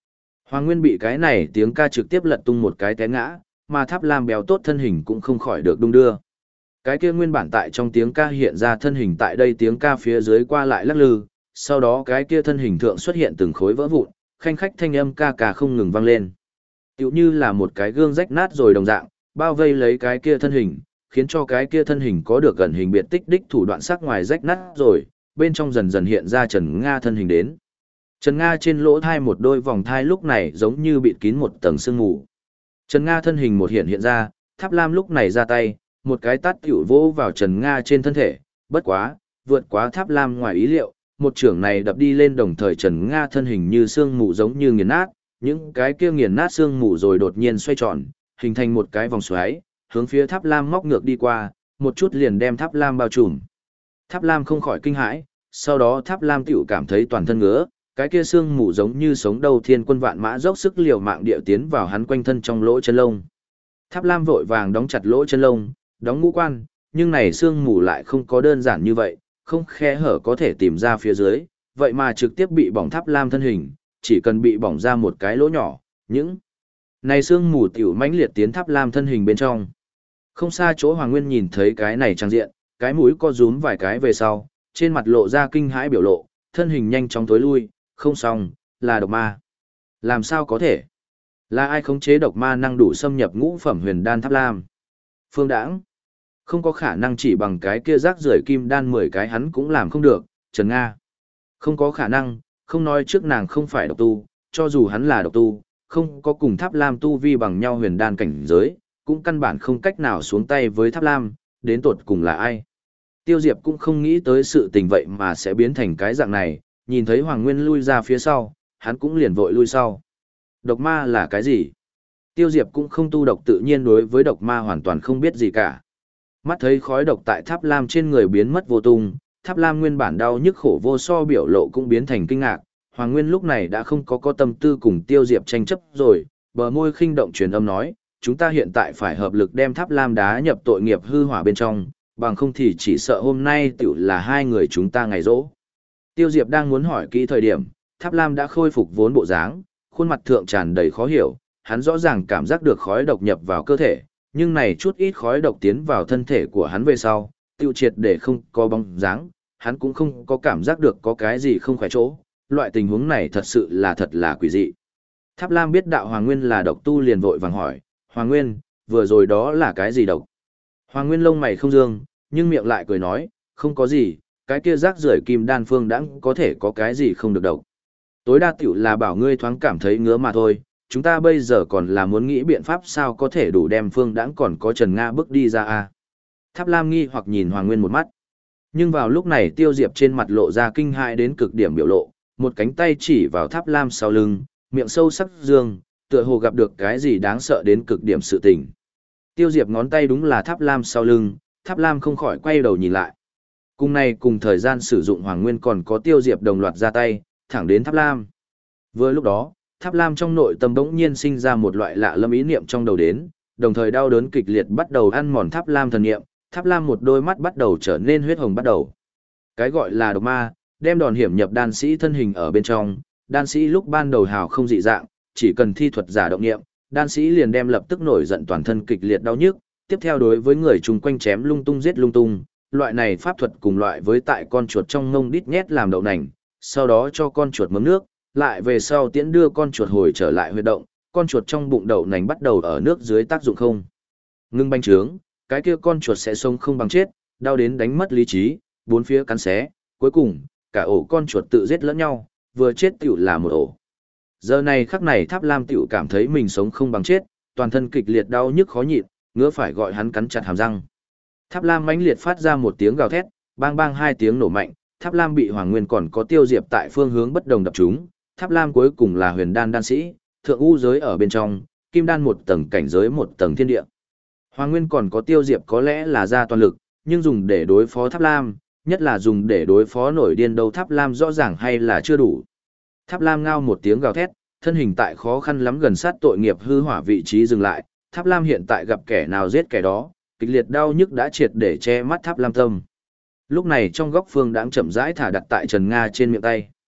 Hoàng Nguyên bị cái này tiếng ca trực tiếp lật tung một cái té ngã, mà Tháp Lam béo tốt thân hình cũng không khỏi được đung đưa. Cái kia nguyên bản tại trong tiếng ca hiện ra thân hình tại đây tiếng ca phía dưới qua lại lắc lư, sau đó cái kia thân hình thượng xuất hiện từng khối vỡ vụn, khanh khách thanh âm ca ca không ngừng vang lên. Tựu như là một cái gương rách nát rồi đồng dạng, bao vây lấy cái kia thân hình, khiến cho cái kia thân hình có được gần hình biệt tích đích thủ đoạn sắc ngoài rách nát rồi, bên trong dần dần hiện ra Trần Nga thân hình đến. Trần Nga trên lỗ thai một đôi vòng thai lúc này giống như bịt kín một tầng sương mù. Trần Nga thân hình một hiện ra, Tháp Lam lúc này ra tay, một cái tát tiểu vỗ vào Trần Nga trên thân thể, bất quá, vượt quá Tháp Lam ngoài ý liệu, một trưởng này đập đi lên đồng thời Trần Nga thân hình như sương mù giống như nghiền nát, những cái kia nghiền nát sương mù rồi đột nhiên xoay tròn, hình thành một cái vòng xoáy, hướng phía Tháp Lam móc ngược đi qua, một chút liền đem Tháp Lam bao trùm. Tháp Lam không khỏi kinh hãi, sau đó Tháp Lam tiểu cảm thấy toàn thân ngứa, cái kia sương mù giống như sống đầu thiên quân vạn mã dốc sức liều mạng địa tiến vào hắn quanh thân trong lỗ chân lông. Tháp Lam vội vàng đóng chặt lỗ chân lông, đóng ngũ quan, nhưng này sương mù lại không có đơn giản như vậy, không khe hở có thể tìm ra phía dưới, vậy mà trực tiếp bị bỏng Tháp Lam thân hình, chỉ cần bị bỏng ra một cái lỗ nhỏ, những này sương mù tiểu mãnh liệt tiến Tháp Lam thân hình bên trong. Không xa chỗ Hoàng Nguyên nhìn thấy cái này trang diện, cái mũi co rúm vài cái về sau, trên mặt lộ ra kinh hãi biểu lộ, thân hình nhanh chóng tối lui, không xong, là độc ma. Làm sao có thể? Là ai khống chế độc ma năng đủ xâm nhập ngũ phẩm huyền đan Tháp Lam? Phương Đãng. Không có khả năng chỉ bằng cái kia rác rưởi kim đan 10 cái hắn cũng làm không được, Trần Nga. Không có khả năng, không nói trước nàng không phải độc tu, cho dù hắn là độc tu, không có cùng Tháp Lam tu vi bằng nhau huyền đan cảnh giới, cũng căn bản không cách nào xuống tay với Tháp Lam, đến tột cùng là ai. Tiêu Diệp cũng không nghĩ tới sự tình vậy mà sẽ biến thành cái dạng này, nhìn thấy Hoàng Nguyên lui ra phía sau, hắn cũng liền vội lui sau. Độc ma là cái gì? Tiêu Diệp cũng không tu độc tự nhiên đối với độc ma hoàn toàn không biết gì cả. Mắt thấy khói độc tại Tháp Lam trên người biến mất vô tung, Tháp Lam nguyên bản đau nhức khổ vô so biểu lộ cũng biến thành kinh ngạc. Hoàng Nguyên lúc này đã không có tâm tư cùng Tiêu Diệp tranh chấp rồi, bờ môi khinh động truyền âm nói, chúng ta hiện tại phải hợp lực đem Tháp Lam đá nhập tội nghiệp hư hỏa bên trong, bằng không thì chỉ sợ hôm nay tiểu là hai người chúng ta ngày rỗ. Tiêu Diệp đang muốn hỏi kỹ thời điểm, Tháp Lam đã khôi phục vốn bộ dáng, khuôn mặt thượng tràn đầy khó hiểu, hắn rõ ràng cảm giác được khói độc nhập vào cơ thể, nhưng này chút ít khói độc tiến vào thân thể của hắn về sau, tiêu triệt để không có bóng dáng, hắn cũng không có cảm giác được có cái gì không khỏe chỗ, loại tình huống này thật là quỷ dị. Tháp Lam biết đạo Hoàng Nguyên là độc tu liền vội vàng hỏi, Hoàng Nguyên, vừa rồi đó là cái gì độc? Hoàng Nguyên lông mày không dương, nhưng miệng lại cười nói, không có gì, cái kia rác rưởi kim đan phương đãng có thể có cái gì không được độc. Tối đa tiểu là bảo ngươi thoáng cảm thấy ngứa mà thôi, chúng ta bây giờ còn là muốn nghĩ biện pháp sao có thể đủ đem phương đãng còn có Trần Nga bước đi ra a. Tháp Lam nghi hoặc nhìn Hoàng Nguyên một mắt. Nhưng vào lúc này Tiêu Diệp trên mặt lộ ra kinh hãi đến cực điểm biểu lộ, một cánh tay chỉ vào Tháp Lam sau lưng, miệng sâu sắc dương, tựa hồ gặp được cái gì đáng sợ đến cực điểm sự tình. Tiêu Diệp ngón tay đúng là Tháp Lam sau lưng, Tháp Lam không khỏi quay đầu nhìn lại. Cùng này cùng thời gian sử dụng Hoàng Nguyên còn có Tiêu Diệp đồng loạt ra tay, thẳng đến Tháp Lam. Vừa lúc đó, Tháp Lam trong nội tâm bỗng nhiên sinh ra một loại lạ lâm ý niệm trong đầu đến, đồng thời đau đớn kịch liệt bắt đầu ăn mòn Tháp Lam thần niệm, Tháp Lam một đôi mắt bắt đầu trở nên huyết hồng bắt đầu. Cái gọi là độc ma, đem đòn hiểm nhập đan sĩ thân hình ở bên trong, đan sĩ lúc ban đầu hào không dị dạng, chỉ cần thi thuật giả động niệm, đan sĩ liền đem lập tức nổi giận toàn thân kịch liệt đau nhức, tiếp theo đối với người chung quanh chém lung tung giết lung tung, loại này pháp thuật cùng loại với tại con chuột trong ngông đít nhét làm đậu nành, sau đó cho con chuột mớm nước, lại về sau tiễn đưa con chuột hồi trở lại huyệt động, con chuột trong bụng đậu nành bắt đầu ở nước dưới tác dụng không ngưng bành trướng, cái kia con chuột sẽ sống không bằng chết, đau đến đánh mất lý trí, bốn phía cắn xé, cuối cùng cả ổ con chuột tự giết lẫn nhau, vừa chết tiểu là một ổ. Giờ này khắc này Tháp Lam tiểu cảm thấy mình sống không bằng chết, toàn thân kịch liệt đau nhức khó nhịn, ngứa phải gọi hắn cắn chặt hàm răng. Tháp Lam mãnh liệt phát ra một tiếng gào thét, bang bang hai tiếng nổ mạnh, Tháp Lam bị Hoàng Nguyên còn có Tiêu Diệp tại phương hướng bất đồng đập trúng. Tháp Lam cuối cùng là huyền đan đan sĩ, thượng u giới ở bên trong, kim đan một tầng cảnh giới một tầng thiên địa. Hoàng Nguyên còn có Tiêu Diệp có lẽ là ra toàn lực, nhưng dùng để đối phó Tháp Lam, nhất là dùng để đối phó nổi điên đâu Tháp Lam rõ ràng hay là chưa đủ. Tháp Lam ngao một tiếng gào thét, thân hình tại khó khăn lắm gần sát tội nghiệp hư hỏa vị trí dừng lại, Tháp Lam hiện tại gặp kẻ nào giết kẻ đó, kịch liệt đau nhức đã triệt để che mắt Tháp Lam tâm. Lúc này trong góc Phương Đãng chậm rãi thả đặt tại Trần Nga trên miệng tay.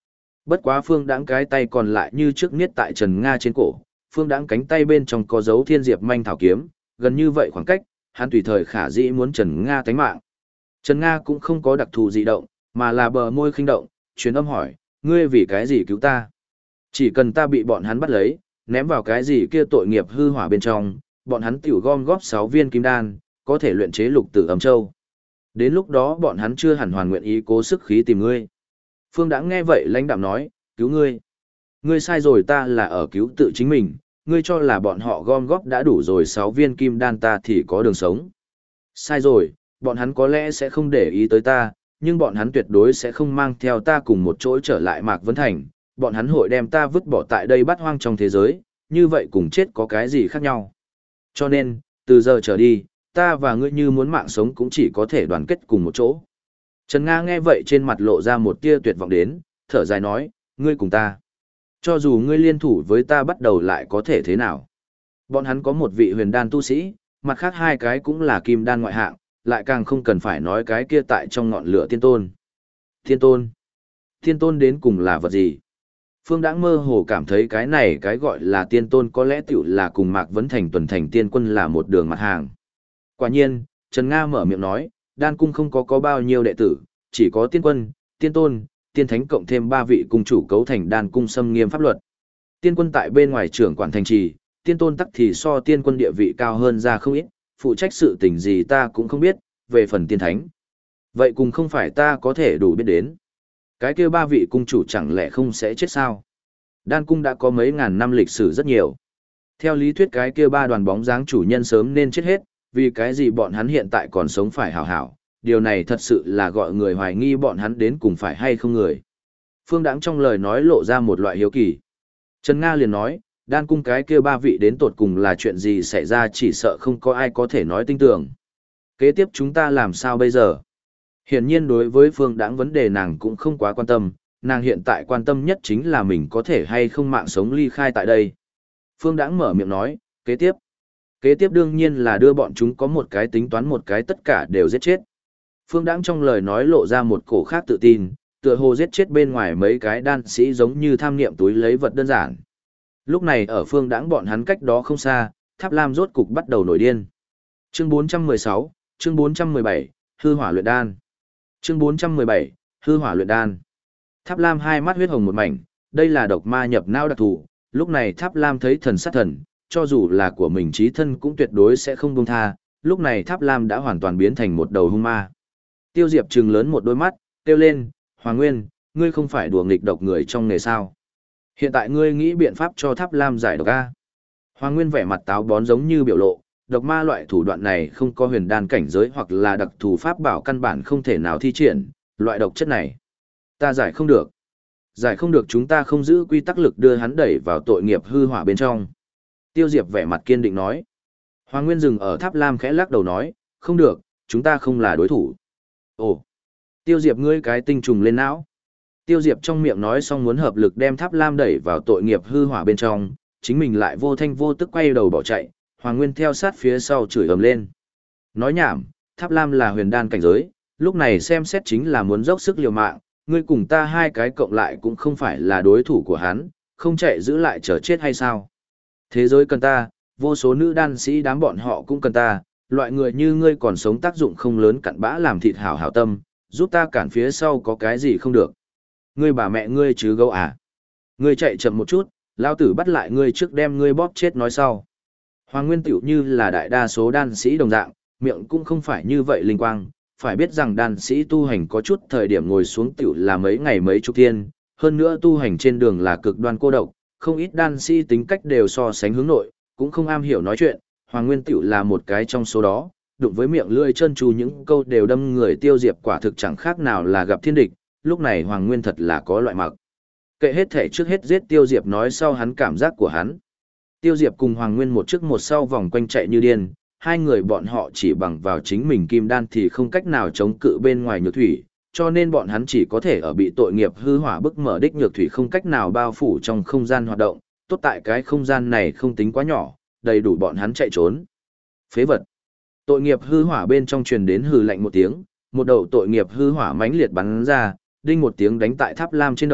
Bất quá Phương Đãng cái tay còn lại như trước niết tại Trần Nga trên cổ, Phương Đãng cánh tay bên trong có dấu thiên diệp manh thảo kiếm, gần như vậy khoảng cách, hắn tùy thời khả dĩ muốn Trần Nga tánh mạng. Trần Nga cũng không có đặc thù dị động, mà là bờ môi khinh động, truyền âm hỏi, ngươi vì cái gì cứu ta? Chỉ cần ta bị bọn hắn bắt lấy, ném vào cái gì kia tội nghiệp hư hỏa bên trong, bọn hắn tiểu gom góp 6 viên kim đan, có thể luyện chế lục tử âm châu. Đến lúc đó bọn hắn chưa hẳn hoàn nguyện ý cố sức khí tìm ngươi. Phương đã nghe vậy lãnh đạm nói, cứu ngươi. Ngươi sai rồi, ta là ở cứu tự chính mình, ngươi cho là bọn họ gom góp đã đủ rồi 6 viên kim đan ta thì có đường sống. Sai rồi, bọn hắn có lẽ sẽ không để ý tới ta, nhưng bọn hắn tuyệt đối sẽ không mang theo ta cùng một chỗ trở lại Mạc Vấn Thành, bọn hắn hội đem ta vứt bỏ tại đây bát hoang trong thế giới, như vậy cùng chết có cái gì khác nhau. Cho nên, từ giờ trở đi, ta và ngươi như muốn mạng sống cũng chỉ có thể đoàn kết cùng một chỗ. Trần Nga nghe vậy trên mặt lộ ra một tia tuyệt vọng đến, thở dài nói, ngươi cùng ta. Cho dù ngươi liên thủ với ta bắt đầu lại có thể thế nào. Bọn hắn có một vị huyền đan tu sĩ, mặt khác hai cái cũng là kim đan ngoại hạng, lại càng không cần phải nói cái kia tại trong ngọn lửa tiên tôn. Tiên tôn? Tiên tôn đến cùng là vật gì? Phương Đãng mơ hồ cảm thấy cái này cái gọi là tiên tôn có lẽ tiểu là cùng Mạc Vấn Thành tuần thành tiên quân là một đường mặt hàng. Quả nhiên, Trần Nga mở miệng nói, đan cung không có bao nhiêu đệ tử, chỉ có tiên quân, tiên tôn, tiên thánh cộng thêm 3 vị cung chủ cấu thành đan cung xâm nghiêm pháp luật. Tiên quân tại bên ngoài trưởng quản thành trì, tiên tôn tắc thì so tiên quân địa vị cao hơn ra không ít, phụ trách sự tình gì ta cũng không biết, về phần tiên thánh. Vậy cùng không phải ta có thể đủ biết đến. Cái kia 3 vị cung chủ chẳng lẽ không sẽ chết sao? Đan cung đã có mấy ngàn năm lịch sử rất nhiều. Theo lý thuyết cái kia 3 đoàn bóng dáng chủ nhân sớm nên chết hết, vì cái gì bọn hắn hiện tại còn sống phải hảo hảo, điều này thật sự là gọi người hoài nghi bọn hắn đến cùng phải hay không người. Phương Đãng trong lời nói lộ ra một loại hiếu kỳ. Trần Nga liền nói, đan cung cái kia 3 vị đến tột cùng là chuyện gì xảy ra chỉ sợ không có ai có thể nói tin tưởng. Kế tiếp chúng ta làm sao bây giờ? Hiển nhiên đối với Phương Đãng vấn đề nàng cũng không quá quan tâm, nàng hiện tại quan tâm nhất chính là mình có thể hay không mạng sống ly khai tại đây. Phương Đãng mở miệng nói, kế tiếp. Kế tiếp đương nhiên là đưa bọn chúng có một cái tính toán một cái tất cả đều giết chết. Phương Đãng trong lời nói lộ ra một cổ khác tự tin, tựa hồ giết chết bên ngoài mấy cái đan sĩ giống như tham niệm túi lấy vật đơn giản. Lúc này ở Phương Đãng bọn hắn cách đó không xa, Tháp Lam rốt cục bắt đầu nổi điên. Chương 416, chương 417, hư hỏa luyện đan. Chương 417, hư hỏa luyện đan. Tháp Lam hai mắt huyết hồng một mảnh, đây là độc ma nhập não đặc thù, lúc này Tháp Lam thấy thần sát thần, cho dù là của mình chí thân cũng tuyệt đối sẽ không buông tha, lúc này Tháp Lam đã hoàn toàn biến thành một đầu hung ma. Tiêu Diệp trừng lớn một đôi mắt, kêu lên, Hoàng Nguyên, ngươi không phải đùa nghịch độc người trong nghề sao? Hiện tại ngươi nghĩ biện pháp cho Tháp Lam giải độc a? Hoàng Nguyên vẻ mặt táo bón giống như biểu lộ, độc ma loại thủ đoạn này không có huyền đan cảnh giới hoặc là đặc thù pháp bảo căn bản không thể nào thi triển, loại độc chất này. Ta giải không được. Giải không được chúng ta không giữ quy tắc lực đưa hắn đẩy vào tội nghiệp hư hỏa bên trong. Tiêu Diệp vẻ mặt kiên định nói. Hoàng Nguyên dừng ở Tháp Lam khẽ lắc đầu nói, không được, chúng ta không là đối thủ. Ồ, Tiêu Diệp ngươi cái tinh trùng lên não. Tiêu Diệp trong miệng nói xong muốn hợp lực đem Tháp Lam đẩy vào tội nghiệp hư hỏa bên trong, chính mình lại vô thanh vô tức quay đầu bỏ chạy, Hoàng Nguyên theo sát phía sau chửi ầm lên. Nói nhảm, Tháp Lam là huyền đan cảnh giới, lúc này xem xét chính là muốn dốc sức liều mạng, ngươi cùng ta hai cái cộng lại cũng không phải là đối thủ của hắn, không chạy giữ lại chờ chết hay sao? Thế giới cần ta, vô số nữ đan sĩ đám bọn họ cũng cần ta, loại người như ngươi còn sống tác dụng không lớn cặn bã làm thịt hảo hảo tâm, giúp ta cản phía sau có cái gì không được. Ngươi bà mẹ ngươi chứ gấu à? Ngươi chạy chậm một chút, lao tử bắt lại ngươi trước đem ngươi bóp chết nói sau. Hoàng Nguyên tiểu như là đại đa số đan sĩ đồng dạng, miệng cũng không phải như vậy linh quang, phải biết rằng đan sĩ tu hành có chút thời điểm ngồi xuống tiểu là mấy ngày mấy chục thiên, hơn nữa tu hành trên đường là cực đoan cô độc, không ít đan sĩ tính cách đều so sánh hướng nội, cũng không am hiểu nói chuyện, Hoàng Nguyên tiểu là một cái trong số đó, đụng với miệng lưỡi chân chu những câu đều đâm người Tiêu Diệp quả thực chẳng khác nào là gặp thiên địch, lúc này Hoàng Nguyên thật là có loại mặc. Kệ hết thể trước hết giết Tiêu Diệp nói sau hắn cảm giác của hắn. Tiêu Diệp cùng Hoàng Nguyên một trước một sau vòng quanh chạy như điên, hai người bọn họ chỉ bằng vào chính mình kim đan thì không cách nào chống cự bên ngoài nhược thủy, cho nên bọn hắn chỉ có thể ở bị tội nghiệp hư hỏa bức mở đích nhược thủy không cách nào bao phủ trong không gian hoạt động, tốt tại cái không gian này không tính quá nhỏ, đầy đủ bọn hắn chạy trốn. Phế vật. Tội nghiệp hư hỏa bên trong truyền đến hừ lạnh một tiếng, một đầu tội nghiệp hư hỏa mãnh liệt bắn ra, đinh một tiếng đánh tại Tháp Lam trên đầu,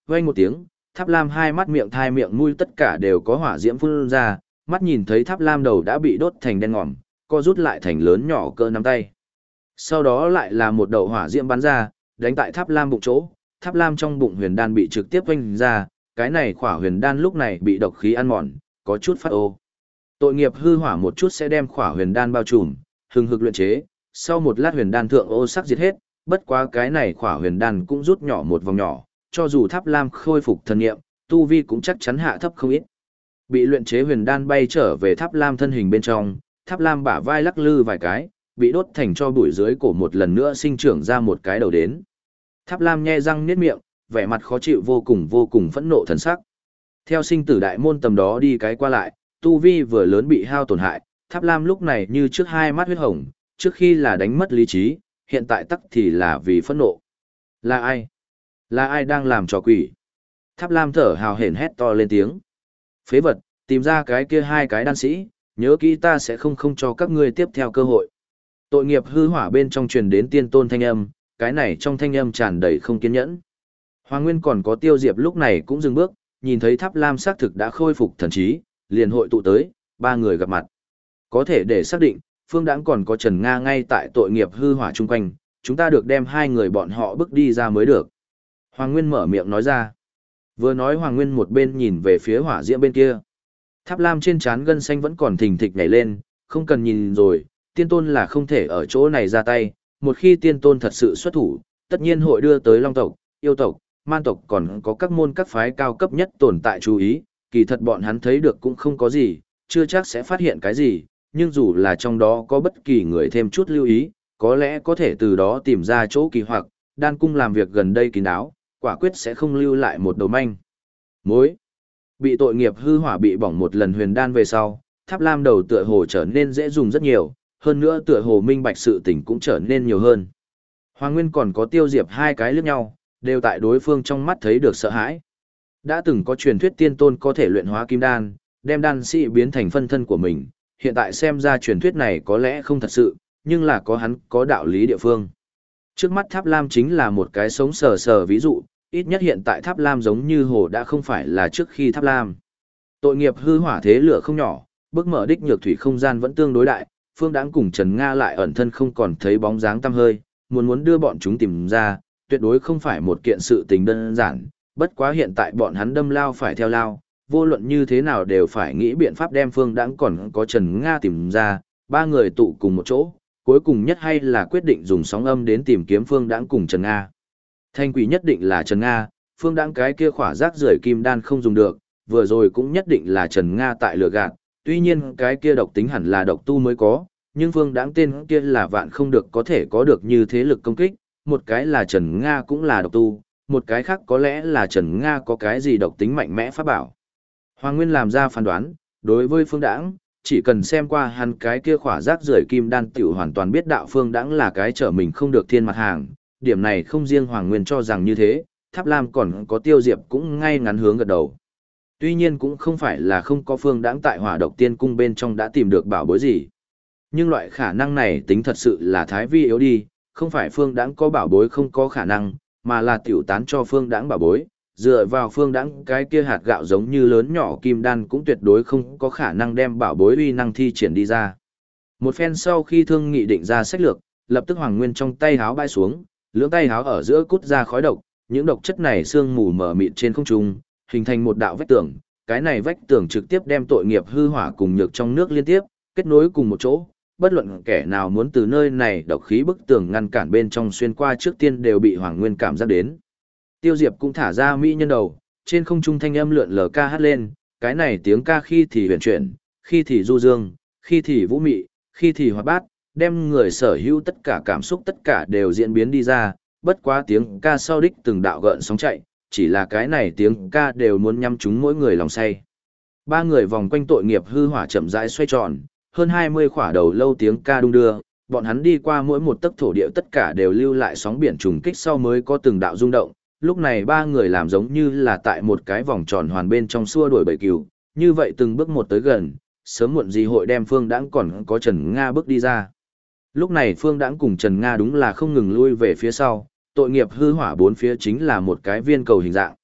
vang một tiếng, Tháp Lam hai mắt miệng thai miệng mũi tất cả đều có hỏa diễm phun ra, mắt nhìn thấy Tháp Lam đầu đã bị đốt thành đen ngòm, co rút lại thành lớn nhỏ cỡ nắm tay. Sau đó lại là một đầu hỏa diễm bắn ra, đánh tại Tháp Lam bụng chỗ, Tháp Lam trong bụng huyền đan bị trực tiếp vênh ra, cái này khỏa huyền đan lúc này bị độc khí ăn mòn, có chút phát ô. Tội nghiệp hư hỏa một chút sẽ đem khỏa huyền đan bao trùm, hừng hực luyện chế, sau một lát huyền đan thượng ô sắc diệt hết, bất quá cái này khỏa huyền đan cũng rút nhỏ một vòng nhỏ, cho dù Tháp Lam khôi phục thần nghiệm, tu vi cũng chắc chắn hạ thấp không ít. Bị luyện chế huyền đan bay trở về Tháp Lam thân hình bên trong, Tháp Lam bả vai lắc lư vài cái, bị đốt thành cho bụi dưới cổ một lần nữa sinh trưởng ra một cái đầu đến. Tháp Lam nhe răng niết miệng, vẻ mặt khó chịu vô cùng phẫn nộ thần sắc. Theo sinh tử đại môn tầm đó đi cái qua lại, tu vi vừa lớn bị hao tổn hại, Tháp Lam lúc này như trước hai mắt huyết hồng, trước khi là đánh mất lý trí, hiện tại tắc thì là vì phẫn nộ. Là ai? Là ai đang làm trò quỷ? Tháp Lam thở hào hển hét to lên tiếng. Phế vật, tìm ra cái kia hai cái đan sĩ, nhớ kỹ ta sẽ không cho các ngươi tiếp theo cơ hội. Tội nghiệp hư hỏa bên trong truyền đến tiên tôn thanh âm, cái này trong thanh âm tràn đầy không kiên nhẫn. Hoàng Nguyên còn có Tiêu Diệp lúc này cũng dừng bước, nhìn thấy Tháp Lam xác thực đã khôi phục thần trí, liền hội tụ tới, ba người gặp mặt. Có thể để xác định, Phương Đãng còn có Trần Nga ngay tại tội nghiệp hư hỏa chung quanh, chúng ta được đem hai người bọn họ bước đi ra mới được. Hoàng Nguyên mở miệng nói ra. Vừa nói Hoàng Nguyên một bên nhìn về phía hỏa diễm bên kia. Tháp Lam trên trán gân xanh vẫn còn thình thịch nhảy lên, không cần nhìn rồi, tiên tôn là không thể ở chỗ này ra tay, một khi tiên tôn thật sự xuất thủ, tất nhiên hội đưa tới long tộc, yêu tộc, man tộc còn có các môn các phái cao cấp nhất tồn tại chú ý, kỳ thật bọn hắn thấy được cũng không có gì, chưa chắc sẽ phát hiện cái gì, nhưng dù là trong đó có bất kỳ người thêm chút lưu ý, có lẽ có thể từ đó tìm ra chỗ kỳ hoặc, đan cung làm việc gần đây kín đáo, quả quyết sẽ không lưu lại một đầu manh mối. Bị tội nghiệp hư hỏa bị bỏng một lần huyền đan về sau, Tháp Lam đầu tựa hồ trở nên dễ dùng rất nhiều, hơn nữa tựa hồ minh bạch sự tình cũng trở nên nhiều hơn. Hoàng Nguyên còn có Tiêu Diệp hai cái liếc nhau, đều tại đối phương trong mắt thấy được sợ hãi. Đã từng có truyền thuyết tiên tôn có thể luyện hóa kim đan, đem đan sĩ biến thành phân thân của mình, hiện tại xem ra truyền thuyết này có lẽ không thật sự, nhưng là có hắn có đạo lý địa phương. Trước mắt Tháp Lam chính là một cái sống sờ sờ ví dụ, ít nhất hiện tại Tháp Lam giống như hồ đã không phải là trước khi Tháp Lam. Tội nghiệp hư hỏa thế lửa không nhỏ, bước mở đích nhược thủy không gian vẫn tương đối đại, Phương Đãng cùng Trần Nga lại ẩn thân không còn thấy bóng dáng tăm hơi, muốn đưa bọn chúng tìm ra, tuyệt đối không phải một kiện sự tình đơn giản, bất quá hiện tại bọn hắn đâm lao phải theo lao, vô luận như thế nào đều phải nghĩ biện pháp đem Phương Đãng còn có Trần Nga tìm ra, ba người tụ cùng một chỗ, cuối cùng nhất hay là quyết định dùng sóng âm đến tìm kiếm Phương Đãng cùng Trần Nga. Thanh quỷ nhất định là Trần Nga, Phương Đãng cái kia khỏa rác rưởi kim đan không dùng được, vừa rồi cũng nhất định là Trần Nga tại lừa gạt, tuy nhiên cái kia độc tính hẳn là độc tu mới có, nhưng Phương Đãng tên kia là vạn không được có thể có được như thế lực công kích, một cái là Trần Nga cũng là độc tu, một cái khác có lẽ là Trần Nga có cái gì độc tính mạnh mẽ pháp bảo. Hoàng Nguyên làm ra phán đoán, đối với Phương Đãng, chỉ cần xem qua hắn cái kia khỏa rác rưởi kim đan tiểu hoàn toàn biết đạo Phương Đãng là cái trở mình không được thiên mặt hàng, điểm này không riêng Hoàng Nguyên cho rằng như thế, Tháp Lam còn có Tiêu Diệp cũng ngay ngắn hướng gật đầu. Tuy nhiên cũng không phải là không có Phương Đãng tại Hỏa Độc Tiên Cung bên trong đã tìm được bảo bối gì. Nhưng loại khả năng này tính thật sự là thái vi yếu đi, không phải Phương Đãng có bảo bối không có khả năng, mà là tiểu tán cho Phương Đãng bảo bối, dựa vào Phương Đãng cái kia hạt gạo giống như lớn nhỏ kim đan cũng tuyệt đối không có khả năng đem bảo bối uy năng thi triển đi ra. Một phen sau khi thương nghị định ra sách lược, lập tức Hoàng Nguyên trong tay háo bay xuống, lưỡng tay háo ở giữa cút ra khói độc, những độc chất này sương mù mờ mịt trên không trung, hình thành một đạo vách tường, cái này vách tường trực tiếp đem tội nghiệp hư hỏa cùng nhược trong nước liên tiếp, kết nối cùng một chỗ, bất luận kẻ nào muốn từ nơi này độc khí bức tường ngăn cản bên trong xuyên qua trước tiên đều bị Hoàng Nguyên cảm giác đến. Tiêu Diệp cũng thả ra mỹ nhân đầu, trên không trung thanh âm lượn lờ ca hát lên, cái này tiếng ca khi thì huyền chuyển, khi thì du dương, khi thì vũ mị, khi thì hoạt bát, đem người sở hữu tất cả cảm xúc tất cả đều diễn biến đi ra, bất quá tiếng ca sau đích từng đạo gợn sóng chạy, chỉ là cái này tiếng ca đều muốn nhắm trúng mỗi người lòng say. Ba người vòng quanh tội nghiệp hư hỏa chậm rãi xoay tròn, hơn 20 khỏa đầu lâu tiếng ca đung đưa, bọn hắn đi qua mỗi một tấc thổ địa tất cả đều lưu lại sóng biển trùng kích sau mới có từng đạo rung động. Lúc này ba người làm giống như là tại một cái vòng tròn hoàn bên trong xua đuổi bầy cừu, như vậy từng bước một tới gần, sớm muộn gì hội đem Phương Đãng còn có Trần Nga bước đi ra. Lúc này Phương Đãng cùng Trần Nga đúng là không ngừng lui về phía sau, tội nghiệp hư hỏa bốn phía chính là một cái viên cầu hình dạng.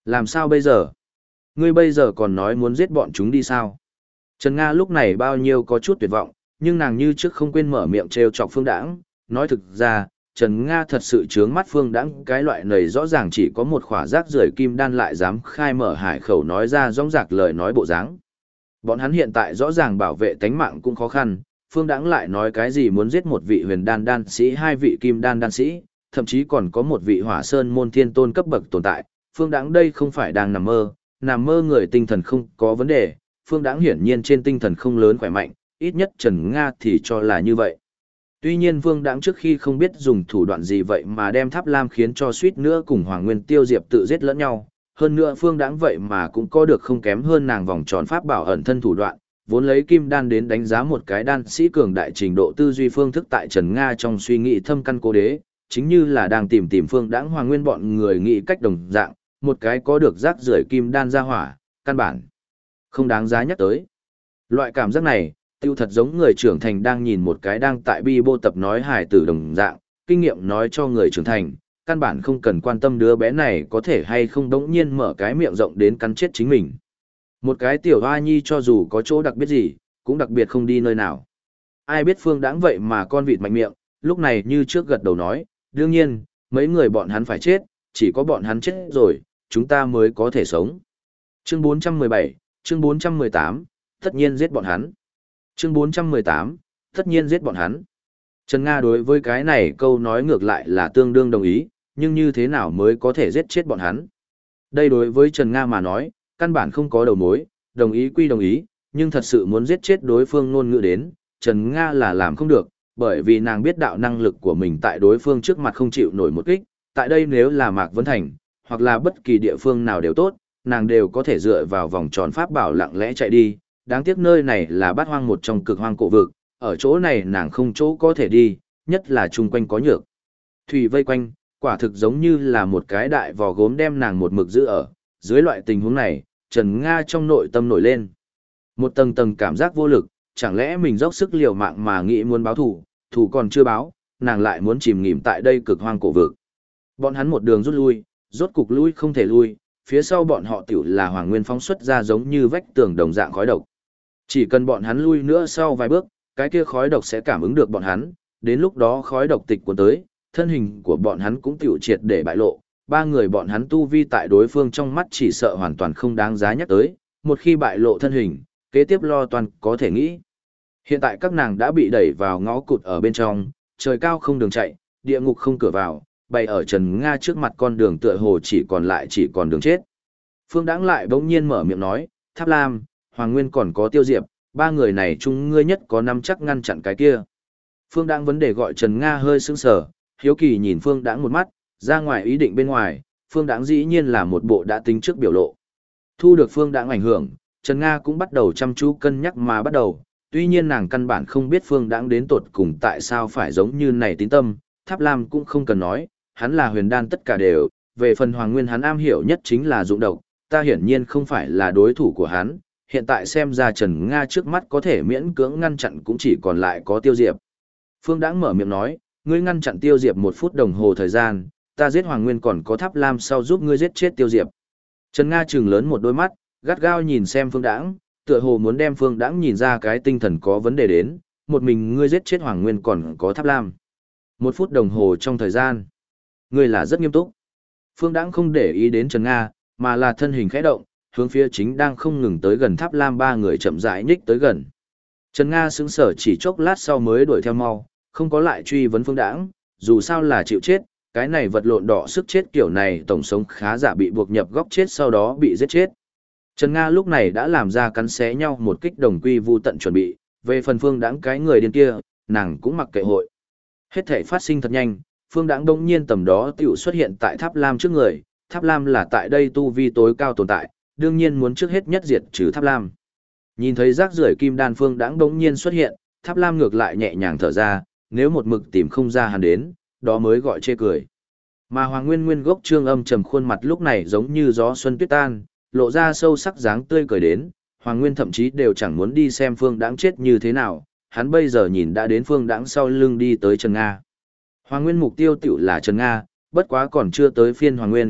Làm sao bây giờ? Ngươi bây giờ còn nói muốn giết bọn chúng đi sao? Trần Nga lúc này bao nhiêu có chút tuyệt vọng, nhưng nàng như trước không quên mở miệng trêu chọc Phương Đãng, nói thực ra, Trần Nga thật sự chướng mắt Phương Đãng, cái loại này rõ ràng chỉ có một khỏa rác rưởi kim đan lại dám khai mở hải khẩu nói ra rõng rạc lời nói bộ dáng. Bọn hắn hiện tại rõ ràng bảo vệ tánh mạng cũng khó khăn, Phương Đãng lại nói cái gì muốn giết một vị huyền đan đan sĩ, hai vị kim đan đan sĩ, thậm chí còn có một vị hỏa sơn môn thiên tôn cấp bậc tồn tại. Phương Đãng đây không phải đang nằm mơ người tinh thần không có vấn đề, Phương Đãng hiển nhiên trên tinh thần không lớn khỏe mạnh, ít nhất Trần Nga thì cho là như vậy. Tuy nhiên Phương Đãng trước khi không biết dùng thủ đoạn gì vậy mà đem Tháp Lam khiến cho suýt nữa cùng Hoàng Nguyên Tiêu Diệp tự giết lẫn nhau, hơn nữa Phương Đãng vậy mà cũng có được không kém hơn nàng vòng tròn pháp bảo ẩn thân thủ đoạn, vốn lấy kim đan đến đánh giá một cái đan sĩ cường đại trình độ tư duy phương thức tại Trần Nga trong suy nghĩ thâm căn cố đế, chính như là đang tìm Phương Đãng Hoàng Nguyên bọn người nghĩ cách đồng dạng, một cái có được rác rưởi kim đan ra hỏa, căn bản không đáng giá nhắc tới. Loại cảm giác này, tiêu thật giống người trưởng thành đang nhìn một cái đang tại bi bô tập nói hài tử đồng dạng, kinh nghiệm nói cho người trưởng thành, căn bản không cần quan tâm đứa bé này có thể hay không đống nhiên mở cái miệng rộng đến cắn chết chính mình. Một cái tiểu hoa nhi cho dù có chỗ đặc biệt gì, cũng đặc biệt không đi nơi nào. Ai biết Phương Đãng vậy mà con vịt mạnh miệng, lúc này như trước gật đầu nói, đương nhiên, mấy người bọn hắn phải chết, chỉ có bọn hắn chết rồi, chúng ta mới có thể sống. Chương 417, chương 418, tất nhiên giết bọn hắn. Chương 418, tất nhiên giết bọn hắn. Trần Nga đối với cái này câu nói ngược lại là tương đương đồng ý, nhưng như thế nào mới có thể giết chết bọn hắn? Đây đối với Trần Nga mà nói, căn bản không có đầu mối, đồng ý quy đồng ý, nhưng thật sự muốn giết chết đối phương ngôn ngữ đến, Trần Nga là làm không được, bởi vì nàng biết đạo năng lực của mình tại đối phương trước mặt không chịu nổi một kích, tại đây nếu là Mạc Vân Thành, hoặc là bất kỳ địa phương nào đều tốt, nàng đều có thể dựa vào vòng tròn pháp bảo lặng lẽ chạy đi, đáng tiếc nơi này là bát hoang một trong cực hoang cổ vực, ở chỗ này nàng không chỗ có thể đi, nhất là chung quanh có nhược thủy vây quanh, quả thực giống như là một cái đại vò gốm đem nàng một mực giữ ở. Dưới loại tình huống này, Trần Nga trong nội tâm nổi lên một tầng tầng cảm giác vô lực, chẳng lẽ mình dốc sức liều mạng mà nghĩ muốn báo thù, thù còn chưa báo, nàng lại muốn chìm nghỉm tại đây cực hoang cổ vực. Bọn hắn một đường rút lui, rốt cục lui không thể lui, phía sau bọn họ tiểu là Hoàng Nguyên phóng xuất ra giống như vách tường đồng dạng khói độc. Chỉ cần bọn hắn lui nữa sau vài bước, cái kia khói độc sẽ cảm ứng được bọn hắn, đến lúc đó khói độc tịch cuốn tới, thân hình của bọn hắn cũng tiểu triệt để bại lộ, ba người bọn hắn tu vi tại đối phương trong mắt chỉ sợ hoàn toàn không đáng giá nhắc tới, một khi bại lộ thân hình, kế tiếp lo toàn có thể nghĩ. Hiện tại các nàng đã bị đẩy vào ngõ cụt ở bên trong, trời cao không đường chạy, địa ngục không cửa vào, bày ở Trần Nga trước mặt con đường tựa hồ chỉ còn đường chết. Phương Đãng lại bỗng nhiên mở miệng nói, Tháp Lam, Hoàng Nguyên còn có Tiêu Diệp, ba người này chung ngươi nhất có nắm chắc ngăn chặn cái kia. Phương Đãng vấn đề gọi Trần Nga hơi sững sờ, hiếu kỳ nhìn Phương Đãng một mắt, ra ngoài ý định bên ngoài, Phương Đãng dĩ nhiên là một bộ đã tính trước biểu lộ. Thu được Phương Đãng ảnh hưởng, Trần Nga cũng bắt đầu chăm chú cân nhắc mà bắt đầu, tuy nhiên nàng căn bản không biết Phương Đãng đến tột cùng tại sao phải giống như này tín tâm, Tháp Lam cũng không cần nói, hắn là huyền đan tất cả đều, về phần Hoàng Nguyên hắn am hiểu nhất chính là dụng độc, ta hiển nhiên không phải là đối thủ của hắn, hiện tại xem ra Trần Nga trước mắt có thể miễn cưỡng ngăn chặn cũng chỉ còn lại có Tiêu Diệp. Phương Đãng mở miệng nói, ngươi ngăn chặn Tiêu Diệp 1 phút đồng hồ thời gian, ta giết Hoàng Nguyên còn có Tháp Lam sau giúp ngươi giết chết Tiêu Diệp. Trần Nga trừng lớn một đôi mắt, gắt gao nhìn xem Phương Đãng, tựa hồ muốn đem Phương Đãng nhìn ra cái tinh thần có vấn đề đến, một mình ngươi giết chết Hoàng Nguyên còn có Tháp Lam. 1 phút đồng hồ trong thời gian. Ngươi là rất nghiêm túc. Phương Đãng không để ý đến Trần Nga, mà là thân hình khẽ động, hướng phía chính đang không ngừng tới gần Tháp Lam ba người chậm rãi nhích tới gần. Trần Nga sững sờ chỉ chốc lát sau mới đuổi theo mau, không có lại truy vấn Phương Đãng, dù sao là chịu chết, cái này vật lộn đỏ sức chết kiểu này tổng sống khá giả bị buộc nhập góc chết sau đó bị giết chết. Trần Nga lúc này đã làm ra cắn xé nhau một kích đồng quy vu tận chuẩn bị, về phần Phương Đãng cái người điên kia, nàng cũng mặc kệ hội. Hết thảy phát sinh thật nhanh, Phương Đãng đông nhiên tầm đó tiểu xuất hiện tại Tháp Lam trước người, Tháp Lam là tại đây tu vi tối cao tồn tại, đương nhiên muốn trước hết nhất diệt trừ Tháp Lam. Nhìn thấy rác rưởi kim đan Phương Đãng đông nhiên xuất hiện, Tháp Lam ngược lại nhẹ nhàng thở ra, nếu một mực tìm không ra hắn đến, đó mới gọi chê cười. Mà Hoàng Nguyên Nguyên gốc trương âm trầm khuôn mặt lúc này giống như gió xuân tuyết tan, lộ ra sâu sắc dáng tươi cười đến, Hoàng Nguyên thậm chí đều chẳng muốn đi xem Phương Đãng chết như thế nào, hắn bây giờ nhìn đã đến Phương Đãng sau lưng đi tới Trần Nga. Hoàng Nguyên mục tiêu tiểu là Trần Nga, bất quá còn chưa tới phiên Hoàng Nguyên,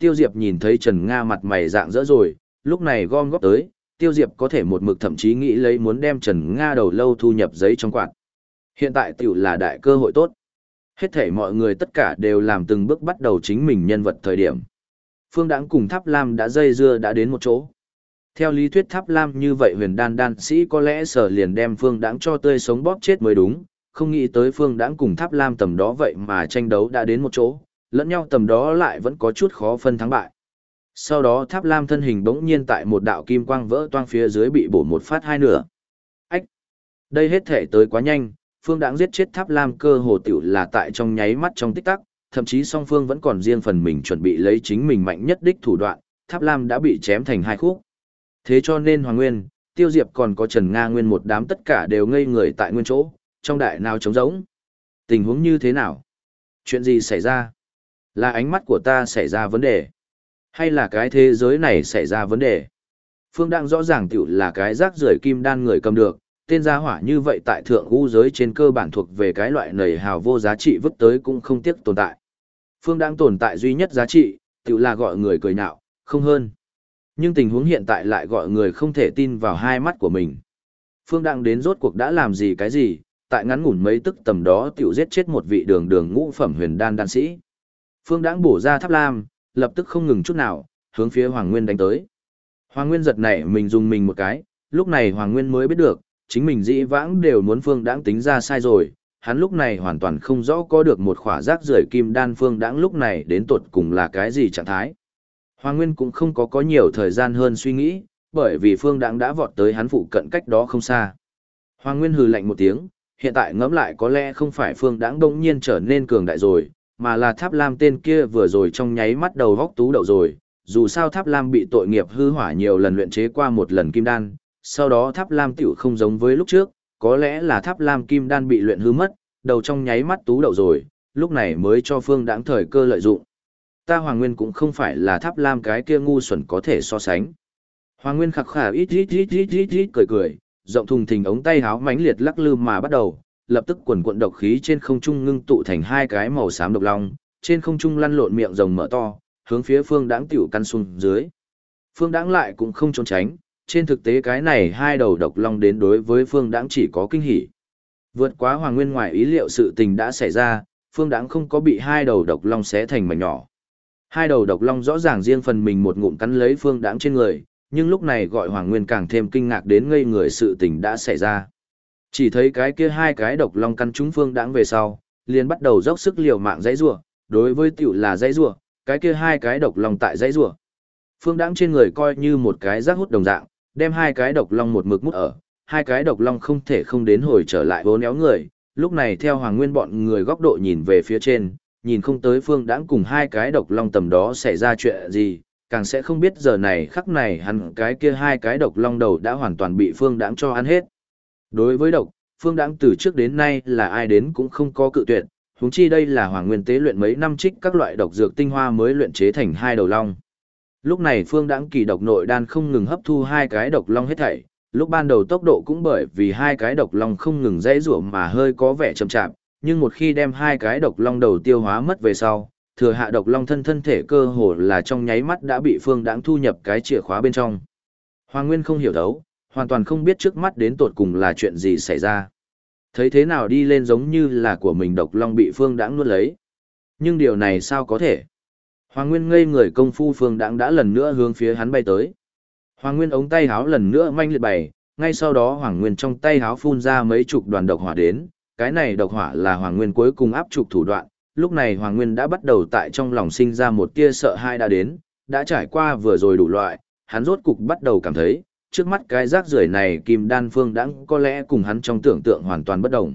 Tiêu Diệp nhìn thấy Trần Nga mặt mày rạng rỡ rồi, lúc này gom góp tới, Tiêu Diệp có thể một mực thậm chí nghĩ lấy muốn đem Trần Nga đầu lâu thu nhập giấy trong quạt. Hiện tại tiểu là đại cơ hội tốt. Hết thảy mọi người tất cả đều làm từng bước bắt đầu chính mình nhân vật thời điểm. Phương Đãng cùng Tháp Lam đã dây dưa đã đến một chỗ. Theo lý thuyết Tháp Lam như vậy huyền đan sĩ có lẽ sở liền đem Phương Đãng cho tươi sống bóp chết mới đúng, không nghĩ tới Phương Đãng cùng Tháp Lam tầm đó vậy mà tranh đấu đã đến một chỗ, lẫn nhau tầm đó lại vẫn có chút khó phân thắng bại. Sau đó Tháp Lam thân hình bỗng nhiên tại một đạo kim quang vỡ toang phía dưới bị bổ một phát hai nửa. Ách! Đây hết thể tới quá nhanh, Phương Đãng giết chết Tháp Lam cơ hồ tiểu là tại trong nháy mắt trong tích tắc, thậm chí song phương vẫn còn riêng phần mình chuẩn bị lấy chính mình mạnh nhất đích thủ đoạn, Tháp Lam đã bị chém thành hai khúc. Thế cho nên Hoàng Nguyên, Tiêu Diệp còn có Trần Nga Nguyên một đám tất cả đều ngây người tại nguyên chỗ, trong đại nào trống rỗng. Tình huống như thế nào? Chuyện gì xảy ra? Là ánh mắt của ta xảy ra vấn đề? Hay là cái thế giới này xảy ra vấn đề? Phương Đãng rõ ràng tiểu là cái rác rưởi kim đan người cầm được, tên gia hỏa như vậy tại thượng u giới trên cơ bản thuộc về cái loại nầy hào vô giá trị vứt tới cũng không tiếc tồn tại. Phương Đãng tồn tại duy nhất giá trị, tiểu là gọi người cười nhạo, không hơn. Nhưng tình huống hiện tại lại gọi người không thể tin vào hai mắt của mình. Phương Đãng đến rốt cuộc đã làm gì cái gì, tại ngắn ngủn mấy tức tầm đó tiểu giết chết một vị đường ngũ phẩm huyền đan sĩ. Phương Đãng bổ ra Tháp Lam, lập tức không ngừng chút nào, hướng phía Hoàng Nguyên đánh tới. Hoàng Nguyên giật nảy mình dùng mình một cái, lúc này Hoàng Nguyên mới biết được, chính mình dĩ vãng đều muốn Phương Đãng tính ra sai rồi, hắn lúc này hoàn toàn không rõ có được một khỏa rác rưởi kim đan Phương Đãng lúc này đến tột cùng là cái gì trạng thái. Hoàng Nguyên cũng không có nhiều thời gian hơn suy nghĩ, bởi vì Phương Đãng đã vọt tới hắn phụ cận cách đó không xa. Hoàng Nguyên hừ lạnh một tiếng, hiện tại ngẫm lại có lẽ không phải Phương Đãng đột nhiên trở nên cường đại rồi, mà là Tháp Lam tên kia vừa rồi trong nháy mắt đầu vóc tú đậu rồi, dù sao Tháp Lam bị tội nghiệp hư hỏa nhiều lần luyện chế qua một lần kim đan, sau đó Tháp Lam tiểu không giống với lúc trước, có lẽ là Tháp Lam kim đan bị luyện hư mất, đầu trong nháy mắt tú đậu rồi, lúc này mới cho Phương Đãng thời cơ lợi dụng. Ta Hoàng Nguyên cũng không phải là Tháp Lam cái kia ngu xuẩn có thể so sánh. Hoàng Nguyên khặc khà ít cười cười, rộng thùng thình ống tay háo mãnh liệt lắc lư mà bắt đầu, lập tức quần cuộn độc khí trên không trung ngưng tụ thành hai cái màu xám độc long, trên không trung lăn lộn miệng rồng mở to, hướng phía Phương Đãng tiểu căn xuống dưới. Phương Đãng lại cũng không trốn tránh, trên thực tế cái này hai đầu độc long đến đối với Phương Đãng chỉ có kinh hỉ. Vượt quá Hoàng Nguyên ngoài ý liệu sự tình đã xảy ra, Phương Đãng không có bị hai đầu độc long xé thành mảnh nhỏ. Hai đầu độc long rõ ràng riêng phần mình một ngụm cắn lấy Phương Đãng trên người, nhưng lúc này gọi Hoàng Nguyên càng thêm kinh ngạc đến ngây người sự tình đã xảy ra. Chỉ thấy cái kia hai cái độc long cắn trúng Phương Đãng về sau, liền bắt đầu dốc sức liều mạng giãy giụa, đối với tiểu là giãy giụa, cái kia hai cái độc long tại giãy giụa. Phương Đãng trên người coi như một cái rác hút đồng dạng, đem hai cái độc long một mực mút ở, hai cái độc long không thể không đến hồi trở lại vốn éo người, lúc này theo Hoàng Nguyên bọn người góc độ nhìn về phía trên, nhìn không tới Phương Đãng cùng hai cái độc long tầm đó xảy ra chuyện gì, càng sẽ không biết giờ này khắc này hắn cái kia hai cái độc long đầu đã hoàn toàn bị Phương Đãng cho ăn hết. Đối với độc, Phương Đãng từ trước đến nay là ai đến cũng không có cự tuyệt, huống chi đây là Hoàng Nguyên tế luyện mấy năm trích các loại độc dược tinh hoa mới luyện chế thành hai đầu long. Lúc này Phương Đãng kỳ độc nội đan không ngừng hấp thu hai cái độc long hết thảy, lúc ban đầu tốc độ cũng bởi vì hai cái độc long không ngừng giãy giụa mà hơi có vẻ chậm chạp, nhưng một khi đem hai cái độc long đầu tiêu hóa mất về sau, thừa hạ độc long thân thể cơ hồ là trong nháy mắt đã bị Phương Đãng thu nhập cái chìa khóa bên trong. Hoàng Nguyên không hiểu đấu, hoàn toàn không biết trước mắt đến tột cùng là chuyện gì xảy ra. Thấy thế nào đi lên giống như là của mình độc long bị Phương Đãng nuốt lấy. Nhưng điều này sao có thể? Hoàng Nguyên ngây người công phu Phương Đãng đã lần nữa hướng phía hắn bay tới. Hoàng Nguyên ống tay háo lần nữa manh liệt bày, ngay sau đó Hoàng Nguyên trong tay háo phun ra mấy chục đoàn độc hỏa đến, cái này độc hỏa là Hoàng Nguyên cuối cùng áp trục thủ đoạn, lúc này Hoàng Nguyên đã bắt đầu tại trong lòng sinh ra một tia sợ hãi đã đến, đã trải qua vừa rồi đủ loại, hắn rốt cục bắt đầu cảm thấy, trước mắt cái rác rưởi này Kim Đan Phương Đãng có lẽ cùng hắn trong tưởng tượng hoàn toàn bất đồng.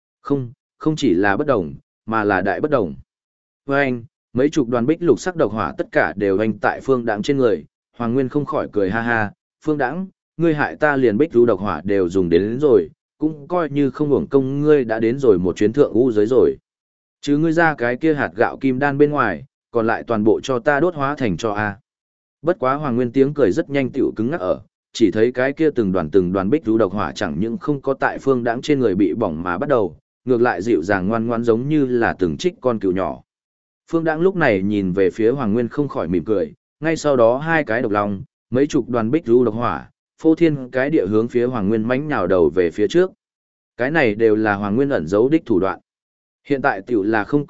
Không chỉ là bất đồng, mà là đại bất đồng. Với anh, mấy chục đoàn bích lục sắc độc hỏa tất cả đều anh tại Phương Đãng trên người, Hoàng Nguyên không khỏi cười ha ha, Phương Đãng, ngươi hại ta liền bích lục độc hỏa đều dùng đến rồi, cũng coi như không hưởng công ngươi đã đến rồi một chuyến thượng u giới rồi. Chứ ngươi ra cái kia hạt gạo kim đan bên ngoài, còn lại toàn bộ cho ta đốt hóa thành cho a. Bất quá Hoàng Nguyên tiếng cười rất nhanh tựu cứng ngắc ở, chỉ thấy cái kia từng đoàn bích lục độc hỏa chẳng những không có tại Phương Đãng trên người bị bỏng mà bắt đầu, ngược lại dịu dàng ngoan ngoãn giống như là từng trích con cừu nhỏ. Phương Đãng lúc này nhìn về phía Hoàng Nguyên không khỏi mỉm cười, ngay sau đó hai cái độc long, mấy chục đoàn bích ru độc hỏa, phô thiên cái địa hướng phía Hoàng Nguyên mãnh nhào đầu về phía trước. Cái này đều là Hoàng Nguyên ẩn giấu đích thủ đoạn. Hiện tại tiểu là không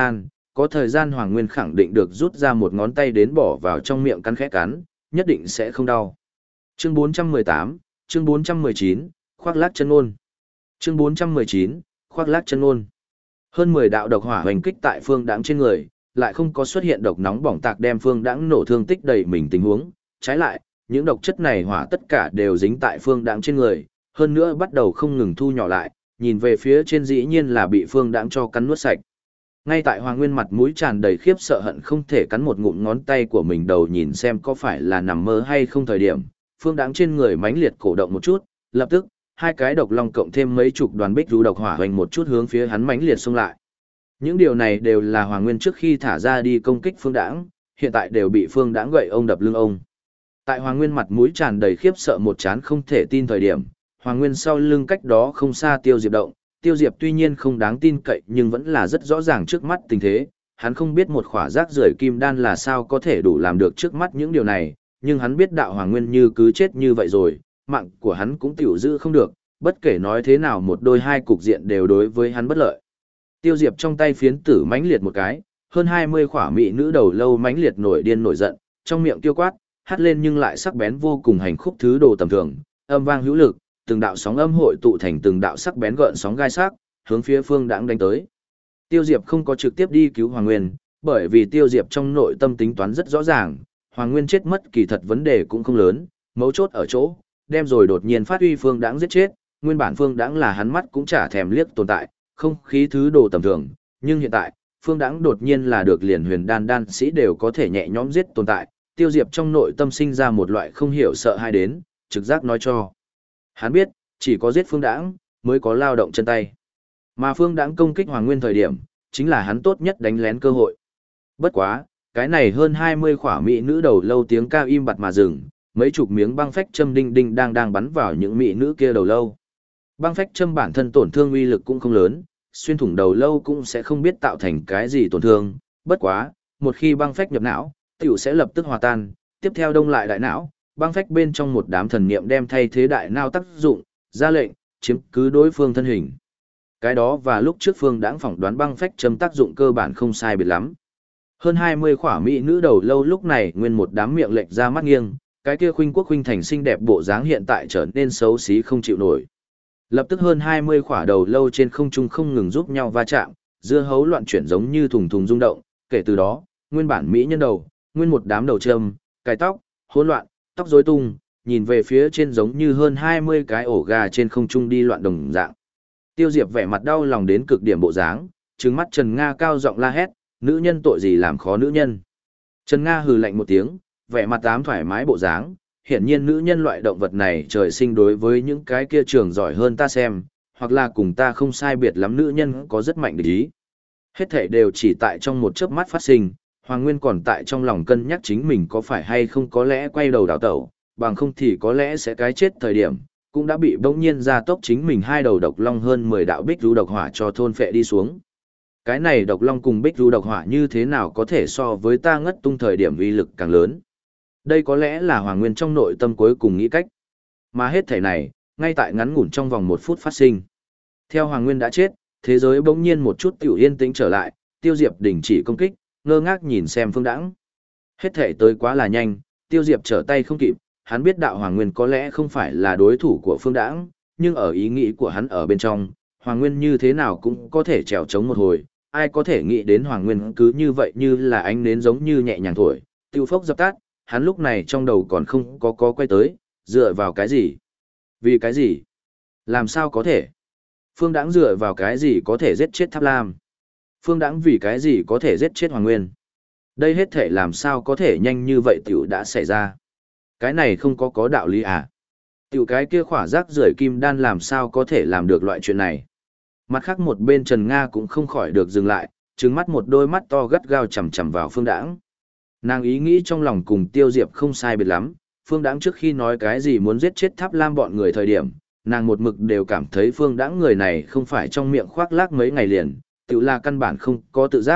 có thời gian Hoàng Nguyên khẳng định được rút ra một ngón tay đến bỏ vào trong miệng cắn khẽ cắn, nhất định sẽ không đau. Chương 418, chương 419, khoác lác chân ôn. Chương 419, khoác lác chân ôn. Hơn 10 đạo độc hỏa hoành kích tại Phương Đãng trên người, lại không có xuất hiện độc nóng bỏng tạc đem Phương Đãng nổ thương tích đầy mình tình huống, trái lại, những độc chất này hỏa tất cả đều dính tại Phương Đãng trên người, hơn nữa bắt đầu không ngừng thu nhỏ lại, nhìn về phía trên dĩ nhiên là bị Phương Đãng cho cắn nuốt sạch. Ngay tại Hoàng Nguyên mặt mũi tràn đầy khiếp sợ hận không thể cắn một ngụm ngón tay của mình đầu nhìn xem có phải là nằm mơ hay không thời điểm, Phương Đãng trên người mãnh liệt cổ động một chút, lập tức, hai cái độc long cộng thêm mấy chục đoàn bích ru độc hỏa hoành một chút hướng phía hắn mãnh liệt xông lại. Những điều này đều là Hoàng Nguyên trước khi thả ra đi công kích Phương Đãng, hiện tại đều bị Phương Đãng gậy ông đập lưng ông. Tại Hoàng Nguyên mặt mũi tràn đầy khiếp sợ một chán không thể tin thời điểm, Hoàng Nguyên sau lưng cách đó không xa Tiêu Diệp động, Tiêu Diệp tuy nhiên không đáng tin cậy nhưng vẫn là rất rõ ràng trước mắt tình thế, hắn không biết một khỏa rác rưởi kim đan là sao có thể đủ làm được trước mắt những điều này, nhưng hắn biết đạo Hoàng Nguyên như cứ chết như vậy rồi, mạng của hắn cũng tiểu giữ không được, bất kể nói thế nào một đôi hai cục diện đều đối với hắn bất lợi. Tiêu Diệp trong tay phiến tử mãnh liệt một cái, hơn 20 khỏa mỹ nữ đầu lâu mãnh liệt nổi điên nổi giận, trong miệng tiêu quát, hát lên nhưng lại sắc bén vô cùng hành khúc thứ đồ tầm thường, âm vang hữu lực, từng đạo sóng âm hội tụ thành từng đạo sắc bén gợn sóng gai sắc, hướng phía Phương Đãng đánh tới. Tiêu Diệp không có trực tiếp đi cứu Hoàng Nguyên, bởi vì Tiêu Diệp trong nội tâm tính toán rất rõ ràng, Hoàng Nguyên chết mất kỳ thật vấn đề cũng không lớn, mấu chốt ở chỗ, đem rồi đột nhiên phát huy Phương Đãng giết chết, nguyên bản Phương Đãng là hắn mắt cũng chả thèm liếc tồn tại, không khí thứ đồ tầm thường, nhưng hiện tại, Phương Đãng đột nhiên là được liền huyền đan sĩ đều có thể nhẹ nhõm giết tồn tại, Tiêu Diệp trong nội tâm sinh ra một loại không hiểu sợ hãi đến, trực giác nói cho. Hắn biết, chỉ có giết Phương Đãng mới có lao động chân tay. Mà Phương Đãng công kích Hoàng Nguyên thời điểm, chính là hắn tốt nhất đánh lén cơ hội. Bất quá, cái này hơn 20 khỏa mỹ nữ đầu lâu tiếng ca im bặt mà dừng, mấy chục miếng băng phách châm đinh đinh đang bắn vào những mỹ nữ kia đầu lâu. Băng phách châm bản thân tổn thương uy lực cũng không lớn, xuyên thủng đầu lâu cũng sẽ không biết tạo thành cái gì tổn thương, bất quá, một khi băng phách nhập não, tiểu sẽ lập tức hòa tan, tiếp theo đông lại đại não, băng phách bên trong một đám thần niệm đem thay thế đại não tác dụng, ra lệnh, chiếm cứ đối phương thân hình. Cái đó và lúc trước Phương Đãng phỏng đoán băng phách châm tác dụng cơ bản không sai biệt lắm. Hơn 20 khỏa mỹ nữ đầu lâu lúc này nguyên một đám miệng lệch ra mắt nghiêng, cái kia khuynh quốc khuynh thành xinh đẹp bộ dáng hiện tại trở nên xấu xí không chịu nổi. Lập tức hơn 20 khỏa đầu lâu trên không trung không ngừng giúp nhau va chạm, dưa hấu loạn chuyển giống như thùng thùng rung động, kể từ đó, nguyên bản mỹ nhân đầu, nguyên một đám đầu trâm, cài tóc, hỗn loạn, tóc rối tung, nhìn về phía trên giống như hơn 20 cái ổ gà trên không trung đi loạn đồng dạng. Tiêu Diệp vẻ mặt đau lòng đến cực điểm bộ dáng, trừng mắt Trần Nga cao giọng la hét, nữ nhân tội gì làm khó nữ nhân. Trần Nga hừ lạnh một tiếng, vẻ mặt ám thoải mái bộ dáng, hiển nhiên nữ nhân loại động vật này trời sinh đối với những cái kia trường giỏi hơn ta xem, hoặc là cùng ta không sai biệt lắm nữ nhân có rất mạnh địch ý. Hết thảy đều chỉ tại trong một chớp mắt phát sinh, Hoàng Nguyên còn tại trong lòng cân nhắc chính mình có phải hay không có lẽ quay đầu đảo tẩu, bằng không thì có lẽ sẽ cái chết thời điểm, cũng đã bị bỗng nhiên ra tốc chính mình hai đầu độc long hơn 10 đạo bích ru độc hỏa cho thôn phệ đi xuống. Cái này độc long cùng bích ru độc hỏa như thế nào có thể so với ta ngất tung thời điểm uy lực càng lớn. Đây có lẽ là Hoàng Nguyên trong nội tâm cuối cùng nghĩ cách. Mà hết thảy này, ngay tại ngắn ngủn trong vòng 1 phút phát sinh. Theo Hoàng Nguyên đã chết, thế giới bỗng nhiên một chút tiểu yên tĩnh trở lại, Tiêu Diệp đình chỉ công kích, ngơ ngác nhìn xem Phương Đãng. Hết thảy tới quá là nhanh, Tiêu Diệp trở tay không kịp, hắn biết đạo Hoàng Nguyên có lẽ không phải là đối thủ của Phương Đãng, nhưng ở ý nghĩ của hắn ở bên trong, Hoàng Nguyên như thế nào cũng có thể trèo chống một hồi, ai có thể nghĩ đến Hoàng Nguyên cứ như vậy như là ánh nến giống như nhẹ nhàng thổi, tiêu phốc dập tắt, hắn lúc này trong đầu còn không có quay tới, dựa vào cái gì? Vì cái gì? Làm sao có thể? Phương Đãng dựa vào cái gì có thể giết chết Tháp Lam? Phương Đãng vì cái gì có thể giết chết Hoàng Nguyên? Đây hết thể làm sao có thể nhanh như vậy tiểu đã xảy ra? Cái này không có đạo lý à? Tiểu cái kia khỏa rác rưởi kim đan làm sao có thể làm được loại chuyện này? Mặt khác một bên Trần Nga cũng không khỏi được dừng lại, trừng mắt một đôi mắt to gắt gao chằm chằm vào Phương Đãng. Nàng ý nghĩ trong lòng cùng Tiêu Diệp không sai biệt lắm, Phương Đãng trước khi nói cái gì muốn giết chết Tháp Lam bọn người thời điểm, nàng một mực đều cảm thấy Phương Đãng người này không phải trong miệng khoác lác mấy ngày liền, tự là căn bản không có tự giác,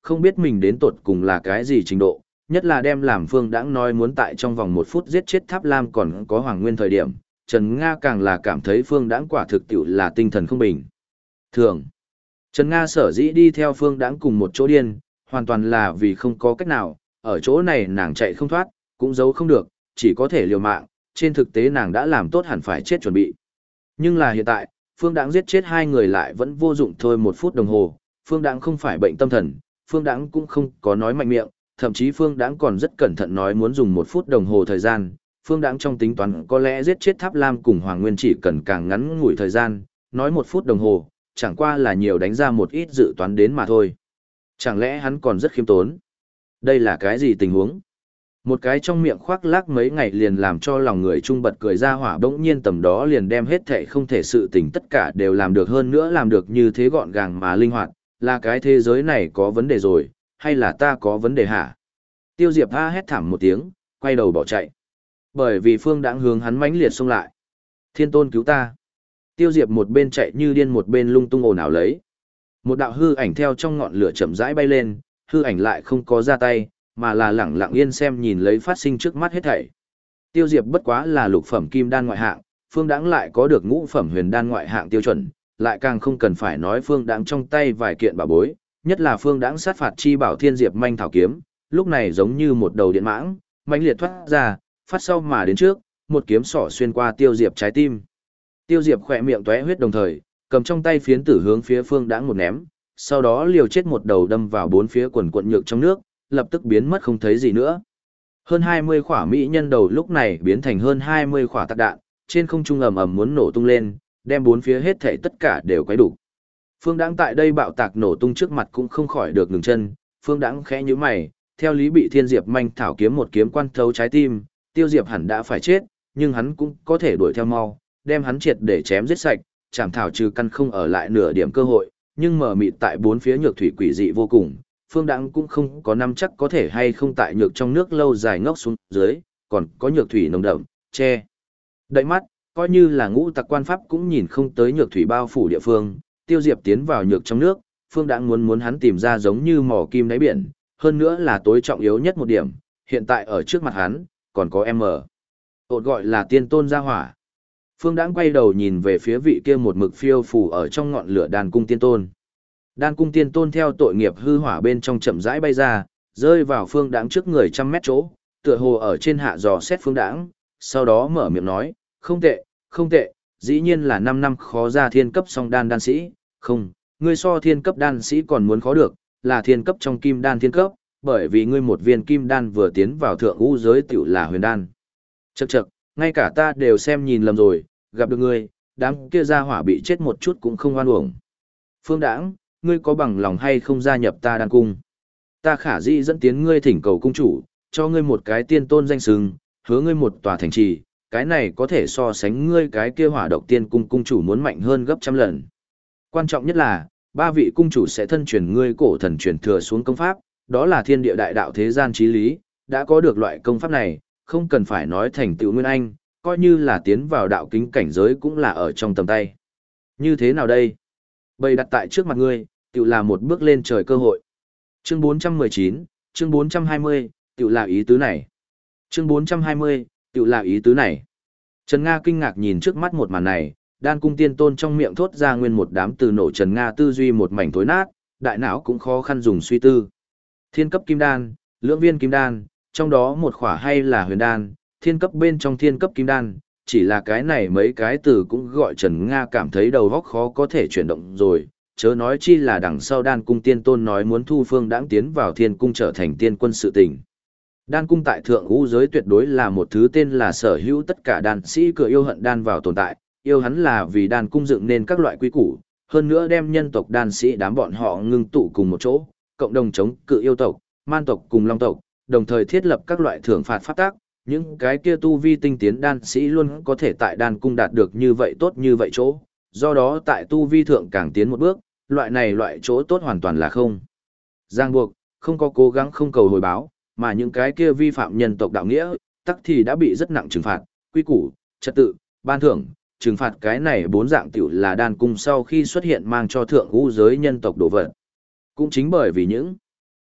không biết mình đến tột cùng là cái gì trình độ, nhất là đem làm Phương Đãng nói muốn tại trong vòng 1 phút giết chết Tháp Lam còn có Hoàng Nguyên thời điểm, Trần Nga càng là cảm thấy Phương Đãng quả thực tiệu là tinh thần không bình thường. Trần Nga sở dĩ đi theo Phương Đãng cùng một chỗ điên, hoàn toàn là vì không có cách nào, ở chỗ này nàng chạy không thoát, cũng giấu không được, chỉ có thể liều mạng, trên thực tế nàng đã làm tốt hẳn phải chết chuẩn bị. Nhưng là hiện tại, Phương Đãng giết chết 2 người lại vẫn vô dụng thôi 1 phút đồng hồ, Phương Đãng không phải bệnh tâm thần, Phương Đãng cũng không có nói mạnh miệng, thậm chí Phương Đãng còn rất cẩn thận nói muốn dùng 1 phút đồng hồ thời gian, Phương Đãng trong tính toán có lẽ giết chết Tháp Lam cùng Hoàng Nguyên chỉ cần càng ngắn ngủi thời gian, nói 1 phút đồng hồ, chẳng qua là nhiều đánh ra một ít dự toán đến mà thôi. Chẳng lẽ hắn còn rất khiêm tốn? Đây là cái gì tình huống? Một cái trong miệng khoác lác mấy ngày liền làm cho lòng người trung bật cười ra hỏa bỗng nhiên tầm đó liền đem hết thệ không thể sự tình tất cả đều làm được hơn nữa làm được như thế gọn gàng mà linh hoạt, là cái thế giới này có vấn đề rồi, hay là ta có vấn đề hả? Tiêu Diệp a hét thảm một tiếng, quay đầu bỏ chạy. Bởi vì Phương Đãng hướng hắn mãnh liệt xông lại. Thiên Tôn cứu ta. Tiêu Diệp một bên chạy như điên một bên lung tung ồn ào lấy. Một đạo hư ảnh theo trong ngọn lửa chậm rãi bay lên, hư ảnh lại không có ra tay, mà là lẳng lặng yên xem nhìn lấy phát sinh trước mắt hết thảy. Tiêu Diệp bất quá là lục phẩm kim đan ngoại hạng, Phương Đãng lại có được ngũ phẩm huyền đan ngoại hạng tiêu chuẩn, lại càng không cần phải nói Phương Đãng trong tay vài kiện bảo bối, nhất là Phương Đãng sát phạt chi bảo Thiên Diệp manh thảo kiếm, lúc này giống như một đầu điện mãng, mãnh liệt thoát ra, phát sau mà đến trước, một kiếm sỏ xuyên qua Tiêu Diệp trái tim. Tiêu Diệp khỏe miệng tóe huyết đồng thời, cầm trong tay phiến tử hướng phía Phương Đãng một ném, sau đó liều chết một đầu đâm vào bốn phía quần quận nhược trong nước, lập tức biến mất không thấy gì nữa. Hơn 20 khỏa mỹ nhân đầu lúc này biến thành hơn 20 khỏa tạc đạn, trên không trung ầm ầm muốn nổ tung lên, đem bốn phía hết thảy tất cả đều quấy đủ. Phương Đãng tại đây bạo tạc nổ tung trước mặt cũng không khỏi được ngừng chân, Phương Đãng khẽ nhíu mày, theo lý bị Thiên Diệp manh thảo kiếm một kiếm quan thấu trái tim, Tiêu Diệp hẳn đã phải chết, nhưng hắn cũng có thể đuổi theo mau, đem hắn triệt để chém giết sạch, chảm thảo trừ căn không ở lại nửa điểm cơ hội, nhưng mở mịt tại bốn phía nhược thủy quỷ dị vô cùng, Phương Đãng cũng không có nắm chắc có thể hay không tại nhược trong nước lâu dài ngốc xuống dưới, còn có nhược thủy nồng đậm, che đậy mắt, coi như là ngũ tặc quan pháp cũng nhìn không tới nhược thủy bao phủ địa phương, Tiêu Diệp tiến vào nhược trong nước, Phương Đãng muốn hắn tìm ra giống như mỏ kim đáy biển, hơn nữa là tối trọng yếu nhất một điểm, hiện tại ở trước mặt hắn, còn có M. Ột gọi là tiên tôn gia hỏa. Phương Đãng quay đầu nhìn về phía vị kia một mực phiêu phù ở trong ngọn lửa đàn cung tiên tôn. Đan cung tiên tôn theo tội nghiệp hư hỏa bên trong chậm rãi bay ra, rơi vào Phương Đãng trước người 100 mét chỗ, tựa hồ ở trên hạ dò xét Phương Đãng, sau đó mở miệng nói, không tệ, không tệ, dĩ nhiên là 5 năm khó ra thiên cấp song đan đan sĩ, không, ngươi so thiên cấp đan sĩ còn muốn khó được, là thiên cấp trong kim đan thiên cấp, bởi vì ngươi một viên kim đan vừa tiến vào thượng u giới tiểu là huyền đan. Chậc chậc, ngay cả ta đều xem nhìn lầm rồi, gặp được ngươi, đám kia ra hỏa bị chết một chút cũng không oan uổng. Phương Đãng, ngươi có bằng lòng hay không gia nhập ta đan cung? Ta khả dĩ dẫn tiến ngươi thỉnh cầu cung chủ, cho ngươi một cái tiên tôn danh xưng, hứa ngươi một tòa thành trì, cái này có thể so sánh ngươi cái kia hỏa độc tiên cung cung chủ muốn mạnh hơn gấp trăm lần. Quan trọng nhất là, 3 vị cung chủ sẽ thân truyền ngươi cổ thần truyền thừa xuống công pháp, đó là thiên địa đại đạo thế gian chí lý, đã có được loại công pháp này, không cần phải nói thành tựu nguyên anh, coi như là tiến vào đạo kính cảnh giới cũng là ở trong tầm tay. Như thế nào đây? Bày đặt tại trước mặt ngươi, tựu là một bước lên trời cơ hội. Chương 419, chương 420, tựu là ý tứ này. Chương 420, tựu là ý tứ này. Trần Nga kinh ngạc nhìn trước mắt một màn này, đan cung tiên tôn trong miệng thốt ra nguyên một đám từ nổ Trần Nga tư duy một mảnh thối nát, đại não cũng khó khăn dùng suy tư. Thiên cấp kim đan, lưỡng viên kim đan, trong đó một khỏa hay là huyền đan, thiên cấp bên trong thiên cấp kim đan, chỉ là cái này mấy cái từ cũng gọi Trần Nga cảm thấy đầu óc khó có thể chuyển động rồi, chớ nói chi là đằng sau đan cung tiên tôn nói muốn thu Phương Đãng tiến vào thiên cung trở thành tiên quân sự tình. Đan cung tại thượng ngũ giới tuyệt đối là một thứ tên là sở hữu tất cả đan sĩ cửa yêu hận đan vào tồn tại, yêu hắn là vì đan cung dựng nên các loại quy củ, hơn nữa đem nhân tộc đan sĩ đám bọn họ ngưng tụ cùng một chỗ, cộng đồng chống cự yêu tộc, man tộc cùng long tộc, đồng thời thiết lập các loại thưởng phạt pháp tác, những cái kia tu vi tinh tiến đan sĩ luôn có thể tại đan cung đạt được như vậy tốt như vậy chỗ, do đó tại tu vi thượng càng tiến một bước, loại chỗ tốt hoàn toàn là không ràng buộc, không có cố gắng không cầu hồi báo, mà những cái kia vi phạm nhân tộc đạo nghĩa, tắc thì đã bị rất nặng trừng phạt, quy củ, trật tự, ban thưởng, trừng phạt cái này 4 dạng tiểu là đan cung sau khi xuất hiện mang cho thượng ngũ giới nhân tộc đồ vật. Cũng chính bởi vì những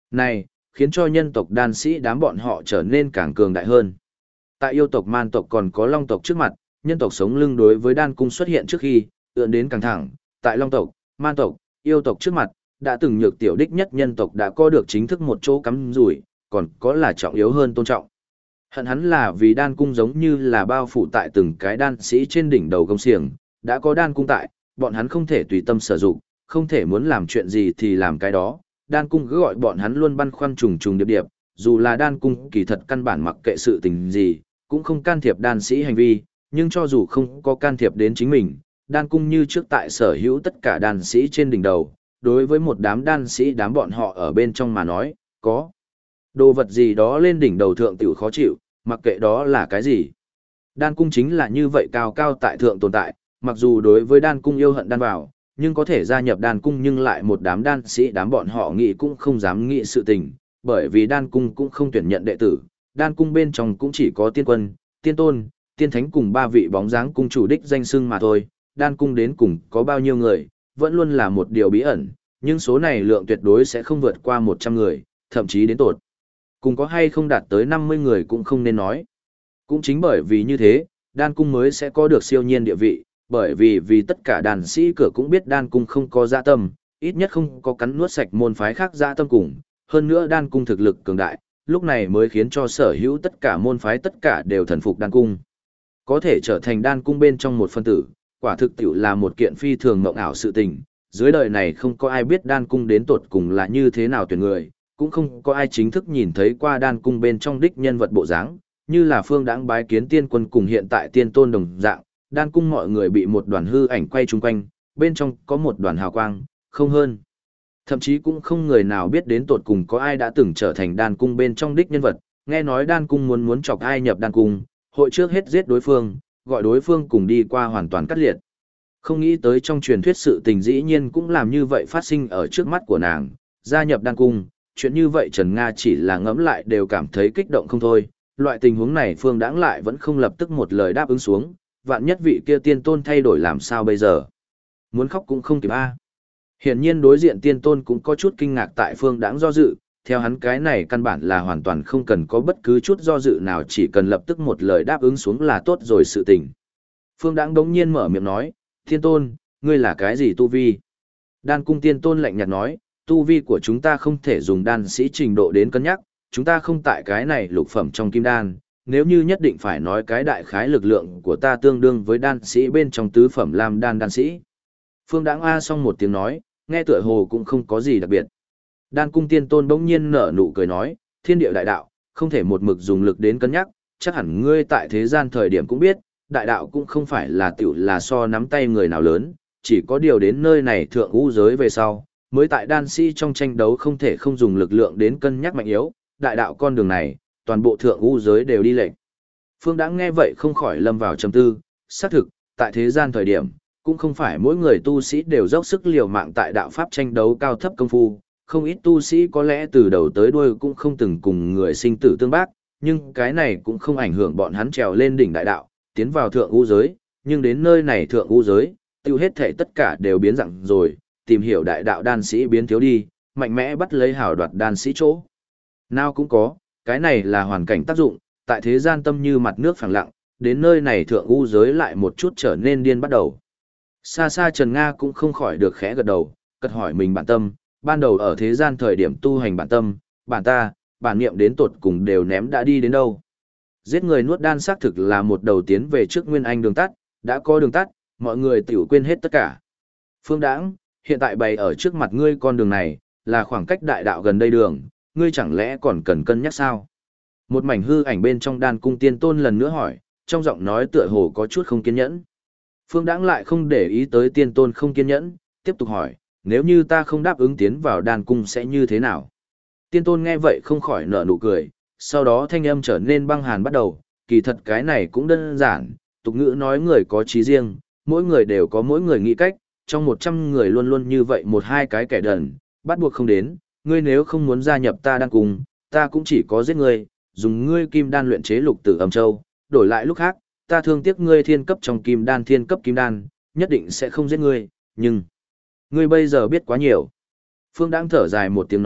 Này, khiến cho nhân tộc đan sĩ đám bọn họ trở nên càng cường đại hơn. Tại yêu tộc man tộc còn có long tộc trước mặt, nhân tộc sống lưng đối với đan cung xuất hiện trước khi, ưỡn đến càng thẳng, tại long tộc, man tộc, yêu tộc trước mặt, đã từng nhược tiểu đích nhất nhân tộc đã có được chính thức một chỗ cắm rủi, còn có là trọng yếu hơn tôn trọng. Hận hắn là vì đan cung giống như là bao phủ tại từng cái đan sĩ trên đỉnh đầu gông xiềng, đã có đan cung tại, bọn hắn không thể tùy tâm sử dụng, không thể muốn làm chuyện gì thì làm cái đó. Đan cung cứ gọi bọn hắn luôn băn khoăn trùng trùng điệp điệp, dù là đan cung kỳ thật căn bản mặc kệ sự tình gì, cũng không can thiệp đan sĩ hành vi, nhưng cho dù không có can thiệp đến chính mình, đan cung như trước tại sở hữu tất cả đan sĩ trên đỉnh đầu, đối với một đám đan sĩ đám bọn họ ở bên trong mà nói, có đồ vật gì đó lên đỉnh đầu thượng tiểu khó chịu, mặc kệ đó là cái gì. Đan cung chính là như vậy cao cao tại thượng tồn tại, mặc dù đối với đan cung yêu hận đan vào, nhưng có thể gia nhập đan cung nhưng lại một đám đan sĩ đám bọn họ nghĩ cũng không dám nghĩ sự tình, bởi vì đan cung cũng không tuyển nhận đệ tử, đan cung bên trong cũng chỉ có tiên quân, tiên tôn, tiên thánh cùng 3 vị bóng dáng cung chủ đích danh xưng mà thôi, đan cung đến cùng có bao nhiêu người, vẫn luôn là một điều bí ẩn, nhưng số này lượng tuyệt đối sẽ không vượt qua 100 người, thậm chí đến tột. Cùng có hay không đạt tới 50 người cũng không nên nói. Cũng chính bởi vì như thế, đan cung mới sẽ có được siêu nhiên địa vị, bởi vì tất cả đàn sĩ cửa cũng biết đan cung không có dạ tâm, ít nhất không có cắn nuốt sạch môn phái khác dạ tâm cùng, hơn nữa đan cung thực lực cường đại, lúc này mới khiến cho sở hữu tất cả môn phái tất cả đều thần phục đan cung. Có thể trở thành đan cung bên trong một phân tử, quả thực tiểu là một kiện phi thường mộng ảo sự tình, dưới đời này không có ai biết đan cung đến tột cùng là như thế nào tuyển người, cũng không có ai chính thức nhìn thấy qua đan cung bên trong đích nhân vật bộ dáng, như là Phương Đãng bái kiến tiên quân cùng hiện tại tiên tôn đồng dạng, đan cung mọi người bị một đoàn hư ảnh quay chung quanh, bên trong có một đoàn hào quang, không hơn. Thậm chí cũng không người nào biết đến tột cùng có ai đã từng trở thành đan cung bên trong đích nhân vật, nghe nói đan cung muốn chọc ai nhập đan cung, hội trước hết giết đối phương, gọi đối phương cùng đi qua hoàn toàn cắt liệt. Không nghĩ tới trong truyền thuyết sự tình dĩ nhiên cũng làm như vậy phát sinh ở trước mắt của nàng, gia nhập đan cung, chuyện như vậy Trần Nga chỉ là ngẫm lại đều cảm thấy kích động không thôi, loại tình huống này Phương Đãng lại vẫn không lập tức một lời đáp ứng xuống, vạn nhất vị kia tiên tôn thay đổi làm sao bây giờ. Muốn khóc cũng không kịp a. Hiển nhiên đối diện tiên tôn cũng có chút kinh ngạc tại Phương Đãng do dự, theo hắn cái này căn bản là hoàn toàn không cần có bất cứ chút do dự nào, chỉ cần lập tức một lời đáp ứng xuống là tốt rồi sự tình. Phương Đãng đống nhiên mở miệng nói, tiên tôn, ngươi là cái gì tu vi? Đan cung tiên tôn lạnh nhạt nói, tu vi của chúng ta không thể dùng đan sĩ trình độ đến cân nhắc, chúng ta không tại cái này lục phẩm trong kim đan, nếu như nhất định phải nói cái đại khái lực lượng của ta tương đương với đan sĩ bên trong tứ phẩm lam đan đan sĩ. Phương Đãng a xong một tiếng nói, nghe tựa hồ cũng không có gì đặc biệt. Đan cung tiên tôn bỗng nhiên nở nụ cười nói, thiên địa đại đạo, không thể một mực dùng lực đến cân nhắc, chắc hẳn ngươi tại thế gian thời điểm cũng biết, đại đạo cũng không phải là tiểu là so nắm tay người nào lớn, chỉ có điều đến nơi này thượng u giới về sau, mới tại đan sĩ trong tranh đấu không thể không dùng lực lượng đến cân nhắc mạnh yếu, đại đạo con đường này, toàn bộ thượng u giới đều đi lệch. Phương Đãng nghe vậy không khỏi lâm vào trầm tư, xác thực, tại thế gian thời điểm, cũng không phải mỗi người tu sĩ đều dốc sức liều mạng tại đạo pháp tranh đấu cao thấp công phu, không ít tu sĩ có lẽ từ đầu tới đuôi cũng không từng cùng người sinh tử tương bác, nhưng cái này cũng không ảnh hưởng bọn hắn trèo lên đỉnh đại đạo, tiến vào thượng u giới, nhưng đến nơi này thượng u giới, tiêu hết thể tất cả đều biến dạng rồi, tìm hiểu đại đạo đan sĩ biến thiếu đi, mạnh mẽ bắt lấy hào đoạt đan sĩ chỗ. Nào cũng có, cái này là hoàn cảnh tác dụng, tại thế gian tâm như mặt nước phẳng lặng, đến nơi này thượng u giới lại một chút trở nên điên bắt đầu. Xa xa Trần Nga cũng không khỏi được khẽ gật đầu, cật hỏi mình bản tâm, ban đầu ở thế gian thời điểm tu hành bản tâm, bản ta, bản niệm đến tột cùng đều ném đã đi đến đâu. Giết người nuốt đan xác thực là một đầu tiến về trước nguyên anh đường tắt, đã có đường tắt, mọi người tiểu quên hết tất cả. Phương Đãng, hiện tại bày ở trước mặt ngươi con đường này, là khoảng cách đại đạo gần đây đường, ngươi chẳng lẽ còn cần cân nhắc sao? Một mảnh hư ảnh bên trong đan cung tiên tôn lần nữa hỏi, trong giọng nói tựa hồ có chút không kiên nhẫn. Phương Đãng lại không để ý tới tiên tôn không kiên nhẫn, tiếp tục hỏi, nếu như ta không đáp ứng tiến vào đan cung sẽ như thế nào? Tiên tôn nghe vậy không khỏi nở nụ cười, sau đó thanh âm trở nên băng hàn bắt đầu, kỳ thật cái này cũng đơn giản, tục ngữ nói người có trí riêng, mỗi người đều có mỗi người nghĩ cách, trong 100 người luôn luôn như vậy một hai cái kẻ đần, bắt buộc không đến, ngươi nếu không muốn gia nhập ta đan cung, ta cũng chỉ có giết ngươi, dùng ngươi kim đan luyện chế lục tử âm châu, đổi lại lúc khác, ta thương tiếc ngươi thiên cấp trong kim đan thiên cấp kim đan, nhất định sẽ không giết ngươi, nhưng ngươi bây giờ biết quá nhiều. Phương Đãng thở dài một tiếng nói,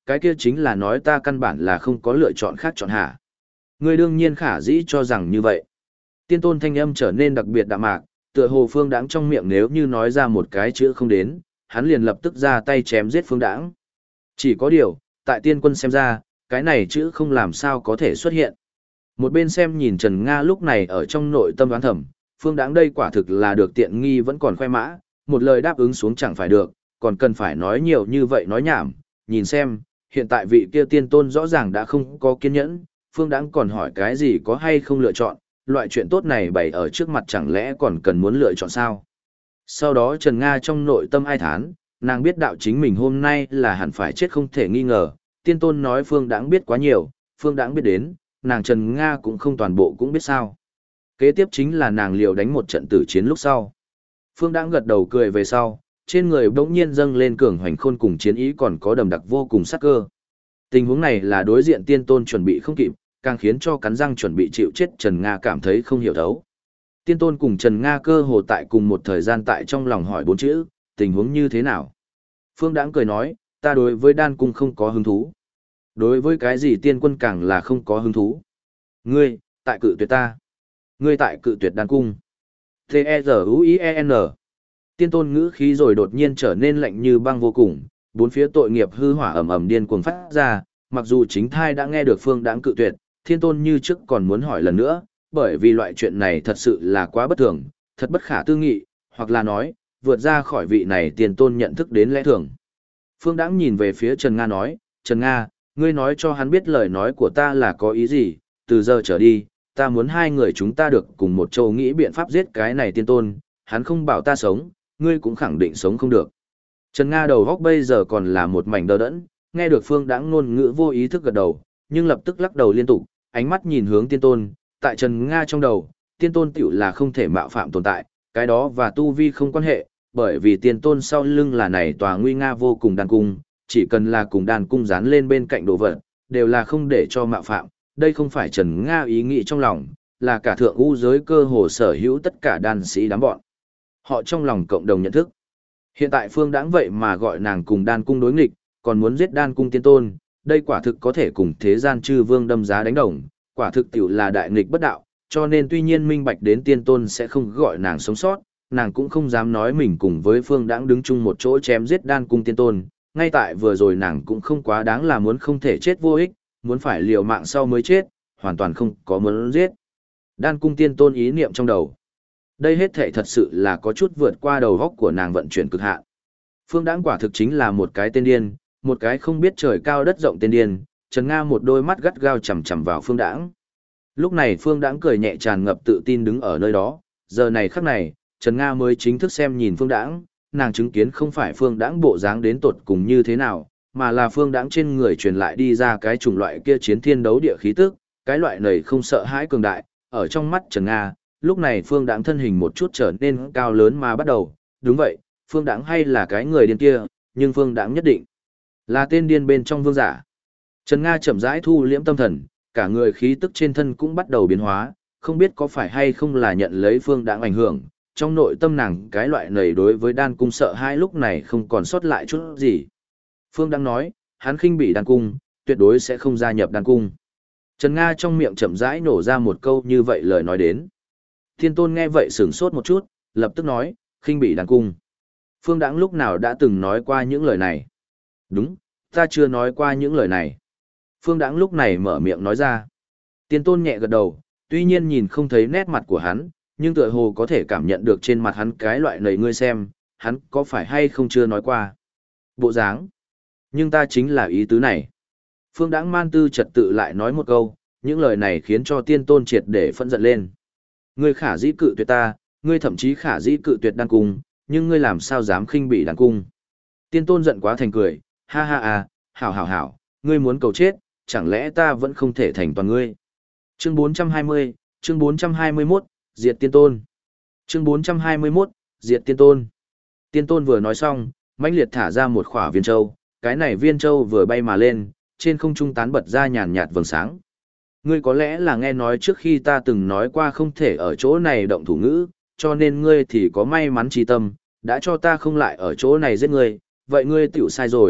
cái kia chính là nói ta căn bản là không có lựa chọn khác chọn hả. Ngươi đương nhiên khả dĩ cho rằng như vậy. Tiên tôn thanh âm trở nên đặc biệt đạm mạc, tựa hồ Phương Đãng trong miệng nếu như nói ra một cái chữ không đến, hắn liền lập tức ra tay chém giết Phương Đãng. Chỉ có điều, tại tiên quân xem ra, cái này chữ không làm sao có thể xuất hiện. Một bên xem nhìn Trần Nga lúc này ở trong nội tâm đoán thầm, Phương Đãng đây quả thực là được tiện nghi vẫn còn khoe mã, một lời đáp ứng xuống chẳng phải được, còn cần phải nói nhiều như vậy nói nhảm, nhìn xem, hiện tại vị kia tiên tôn rõ ràng đã không có kiên nhẫn, Phương Đãng còn hỏi cái gì có hay không lựa chọn, loại chuyện tốt này bày ở trước mặt chẳng lẽ còn cần muốn lựa chọn sao. Sau đó Trần Nga trong nội tâm ai thán, nàng biết đạo chính mình hôm nay là hẳn phải chết không thể nghi ngờ, tiên tôn nói Phương Đãng biết quá nhiều, Phương Đãng biết đến, nàng Trần Nga cũng không toàn bộ cũng biết sao. Kế tiếp chính là nàng liều đánh một trận tử chiến lúc sau. Phương Đãng gật đầu cười về sau, trên người bỗng nhiên dâng lên cường hoành khôn cùng chiến ý còn có đầm đặc vô cùng sắc cơ. Tình huống này là đối diện tiên tôn chuẩn bị không kịp, càng khiến cho cắn răng chuẩn bị chịu chết Trần Nga cảm thấy không hiểu thấu. Tiên tôn cùng Trần Nga cơ hồ tại cùng một thời gian tại trong lòng hỏi 4 chữ, tình huống như thế nào? Phương Đãng cười nói, ta đối với đan cung không có hứng thú. Đối với cái gì tiên quân càng là không có hứng thú. Ngươi, tại cự tuyệt ta. Ngươi tại cự tuyệt đan cung. T-E-Z-U-I-E-N. Tiên tôn ngữ khí rồi đột nhiên trở nên lạnh như băng vô cùng, bốn phía tội nghiệp hư hỏa ầm ầm điên cuồng phát ra, mặc dù chính thai đã nghe được Phương Đãng cự tuyệt, thiên tôn như trước còn muốn hỏi lần nữa, bởi vì loại chuyện này thật sự là quá bất thường, thật bất khả tư nghị, hoặc là nói, vượt ra khỏi vị này tiên tôn nhận thức đến lẽ thường. Phương Đãng nhìn về phía Trần Nga nói, Trần Nga, ngươi nói cho hắn biết lời nói của ta là có ý gì, từ giờ trở đi, ta muốn hai người chúng ta được cùng một châu nghĩ biện pháp giết cái này tiên tôn, hắn không bảo ta sống, ngươi cũng khẳng định sống không được. Trần Nga đầu góc bây giờ còn là một mảnh đờ đẫn, nghe được Phương Đãng ngôn ngữ vô ý thức gật đầu, nhưng lập tức lắc đầu liên tục, ánh mắt nhìn hướng tiên tôn, tại Trần Nga trong đầu, tiên tôn tiểu là không thể mạo phạm tồn tại, cái đó và tu vi không quan hệ, bởi vì tiên tôn sau lưng là này tòa nguy nga vô cùng đan cung, chỉ cần là cùng đan cung dán lên bên cạnh đồ vật, đều là không để cho mạo phạm, đây không phải Trần Nga ý nghĩ trong lòng, là cả thượng u giới cơ hồ sở hữu tất cả đan sĩ đám bọn. Họ trong lòng cộng đồng nhận thức. Hiện tại Phương Đãng vậy mà gọi nàng cùng đan cung đối nghịch, còn muốn giết đan cung tiên tôn, đây quả thực có thể cùng thế gian chư vương đâm giá đánh đồng, quả thực tiểu là đại nghịch bất đạo, cho nên tuy nhiên minh bạch đến tiên tôn sẽ không gọi nàng sống sót, nàng cũng không dám nói mình cùng với Phương Đãng đứng chung một chỗ chém giết đan cung tiên tôn, ngay tại vừa rồi nàng cũng không quá đáng là muốn không thể chết vô ích, muốn phải liều mạng sau mới chết, hoàn toàn không có muốn giết. Đan cung tiên tôn ý niệm trong đầu. Đây hết thảy thật sự là có chút vượt qua đầu góc của nàng vận chuyển cực hạn. Phương Đãng quả thực chính là một cái tên điên, một cái không biết trời cao đất rộng tên điên, Trần Nga một đôi mắt gắt gao chằm chằm vào Phương Đãng. Lúc này Phương Đãng cười nhẹ tràn ngập tự tin đứng ở nơi đó, giờ này khắc này, Trần Nga mới chính thức xem nhìn Phương Đãng, nàng chứng kiến không phải Phương Đãng bộ dáng đến tột cùng như thế nào, mà là Phương Đãng trên người truyền lại đi ra cái chủng loại kia chiến thiên đấu địa khí tức, cái loại này không sợ hãi cường đại, ở trong mắt Trần Nga, lúc này Phương Đãng thân hình một chút trở nên cao lớn mà bắt đầu, đúng vậy, Phương Đãng hay là cái người điên kia, nhưng Phương Đãng nhất định là tên điên bên trong vương giả. Trần Nga chậm rãi thu liễm tâm thần, cả người khí tức trên thân cũng bắt đầu biến hóa, không biết có phải hay không là nhận lấy Phương Đãng ảnh hưởng, trong nội tâm nàng cái loại này đối với đan cung sợ hai lúc này không còn sót lại chút gì. Phương Đãng nói, hắn khinh bỉ đan cung, tuyệt đối sẽ không gia nhập đan cung. Trần Nga trong miệng chậm rãi nổ ra một câu như vậy lời nói đến. Thiên tôn nghe vậy sửng sốt một chút, lập tức nói, khinh bỉ đan cung. Phương Đãng lúc nào đã từng nói qua những lời này? Đúng, ta chưa nói qua những lời này. Phương Đãng lúc này mở miệng nói ra. Tiên tôn nhẹ gật đầu, tuy nhiên nhìn không thấy nét mặt của hắn, nhưng tựa hồ có thể cảm nhận được trên mặt hắn cái loại nầy ngươi xem, hắn có phải hay không chưa nói qua. Bộ dáng. Nhưng ta chính là ý tứ này. Phương Đãng man tư trật tự lại nói một câu, những lời này khiến cho tiên tôn triệt để phẫn giận lên. Ngươi khả dĩ cự tuyệt ta, ngươi thậm chí khả dĩ cự tuyệt đan cung, nhưng ngươi làm sao dám khinh bỉ đan cung. Tiên tôn giận quá thành cười, ha ha ha, hảo hảo hảo, ngươi muốn cầu chết, chẳng lẽ ta vẫn không thể thành toàn ngươi. Chương 420, chương 421, diệt tiên tôn. Chương 421, diệt tiên tôn. Tiên tôn vừa nói xong, mãnh liệt thả ra một khỏa viên châu, cái này viên châu vừa bay mà lên, trên không trung tán bật ra nhàn nhạt vầng sáng. Ngươi có lẽ là nghe nói trước khi ta từng nói qua không thể ở chỗ này động thủ ngữ, cho nên ngươi thì có may mắn trí tâm, đã cho ta không lại ở chỗ này giết ngươi, vậy ngươi tiểu sai rồi,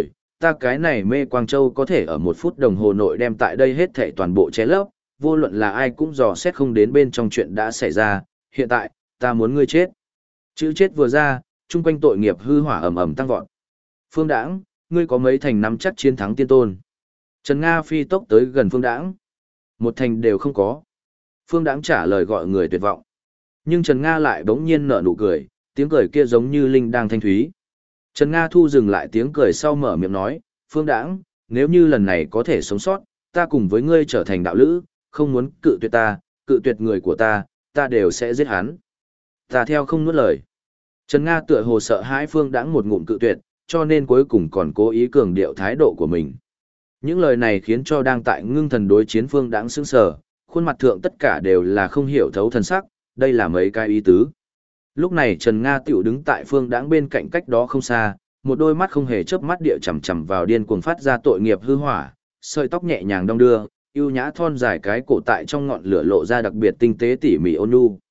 ta cái này mê quang châu có thể ở 1 phút đồng hồ nội đem tại đây hết thảy toàn bộ che lấp, vô luận là ai cũng dò xét không đến bên trong chuyện đã xảy ra, hiện tại, ta muốn ngươi chết. Chữ chết vừa ra, chung quanh tội nghiệp hư hỏa ầm ầm tăng vọt. Phương Đãng, ngươi có mấy thành nắm chắc chiến thắng tiên tôn? Trần Nga phi tốc tới gần Phương Đãng. 1 thành đều không có. Phương Đãng trả lời gọi người tuyệt vọng. Nhưng Trần Nga lại bỗng nhiên nở nụ cười, tiếng cười kia giống như linh đang thanh thúy. Trần Nga thu dừng lại tiếng cười sau mở miệng nói, Phương Đãng, nếu như lần này có thể sống sót, ta cùng với ngươi trở thành đạo lữ, không muốn cự tuyệt ta, cự tuyệt người của ta đều sẽ giết hắn. Ta theo không nuốt lời. Trần Nga tựa hồ sợ hãi Phương Đãng một ngụm cự tuyệt, cho nên cuối cùng còn cố ý cường điệu thái độ của mình. Những lời này khiến cho đang tại ngưng thần đối chiến Phương Đãng sững sờ, khuôn mặt thượng tất cả đều là không hiểu thấu thần sắc, đây là mấy cái ý tứ. Lúc này Trần Nga tiểu đứng tại Phương Đãng bên cạnh cách đó không xa, một đôi mắt không hề chớp mắt địa chằm chằm vào điên cuồng phát ra tội nghiệp hư hỏa, sợi tóc nhẹ nhàng đong đưa, ưu nhã thon dài cái cổ tại trong ngọn lửa lộ ra đặc biệt tinh tế tỉ mỉ ôn nhu.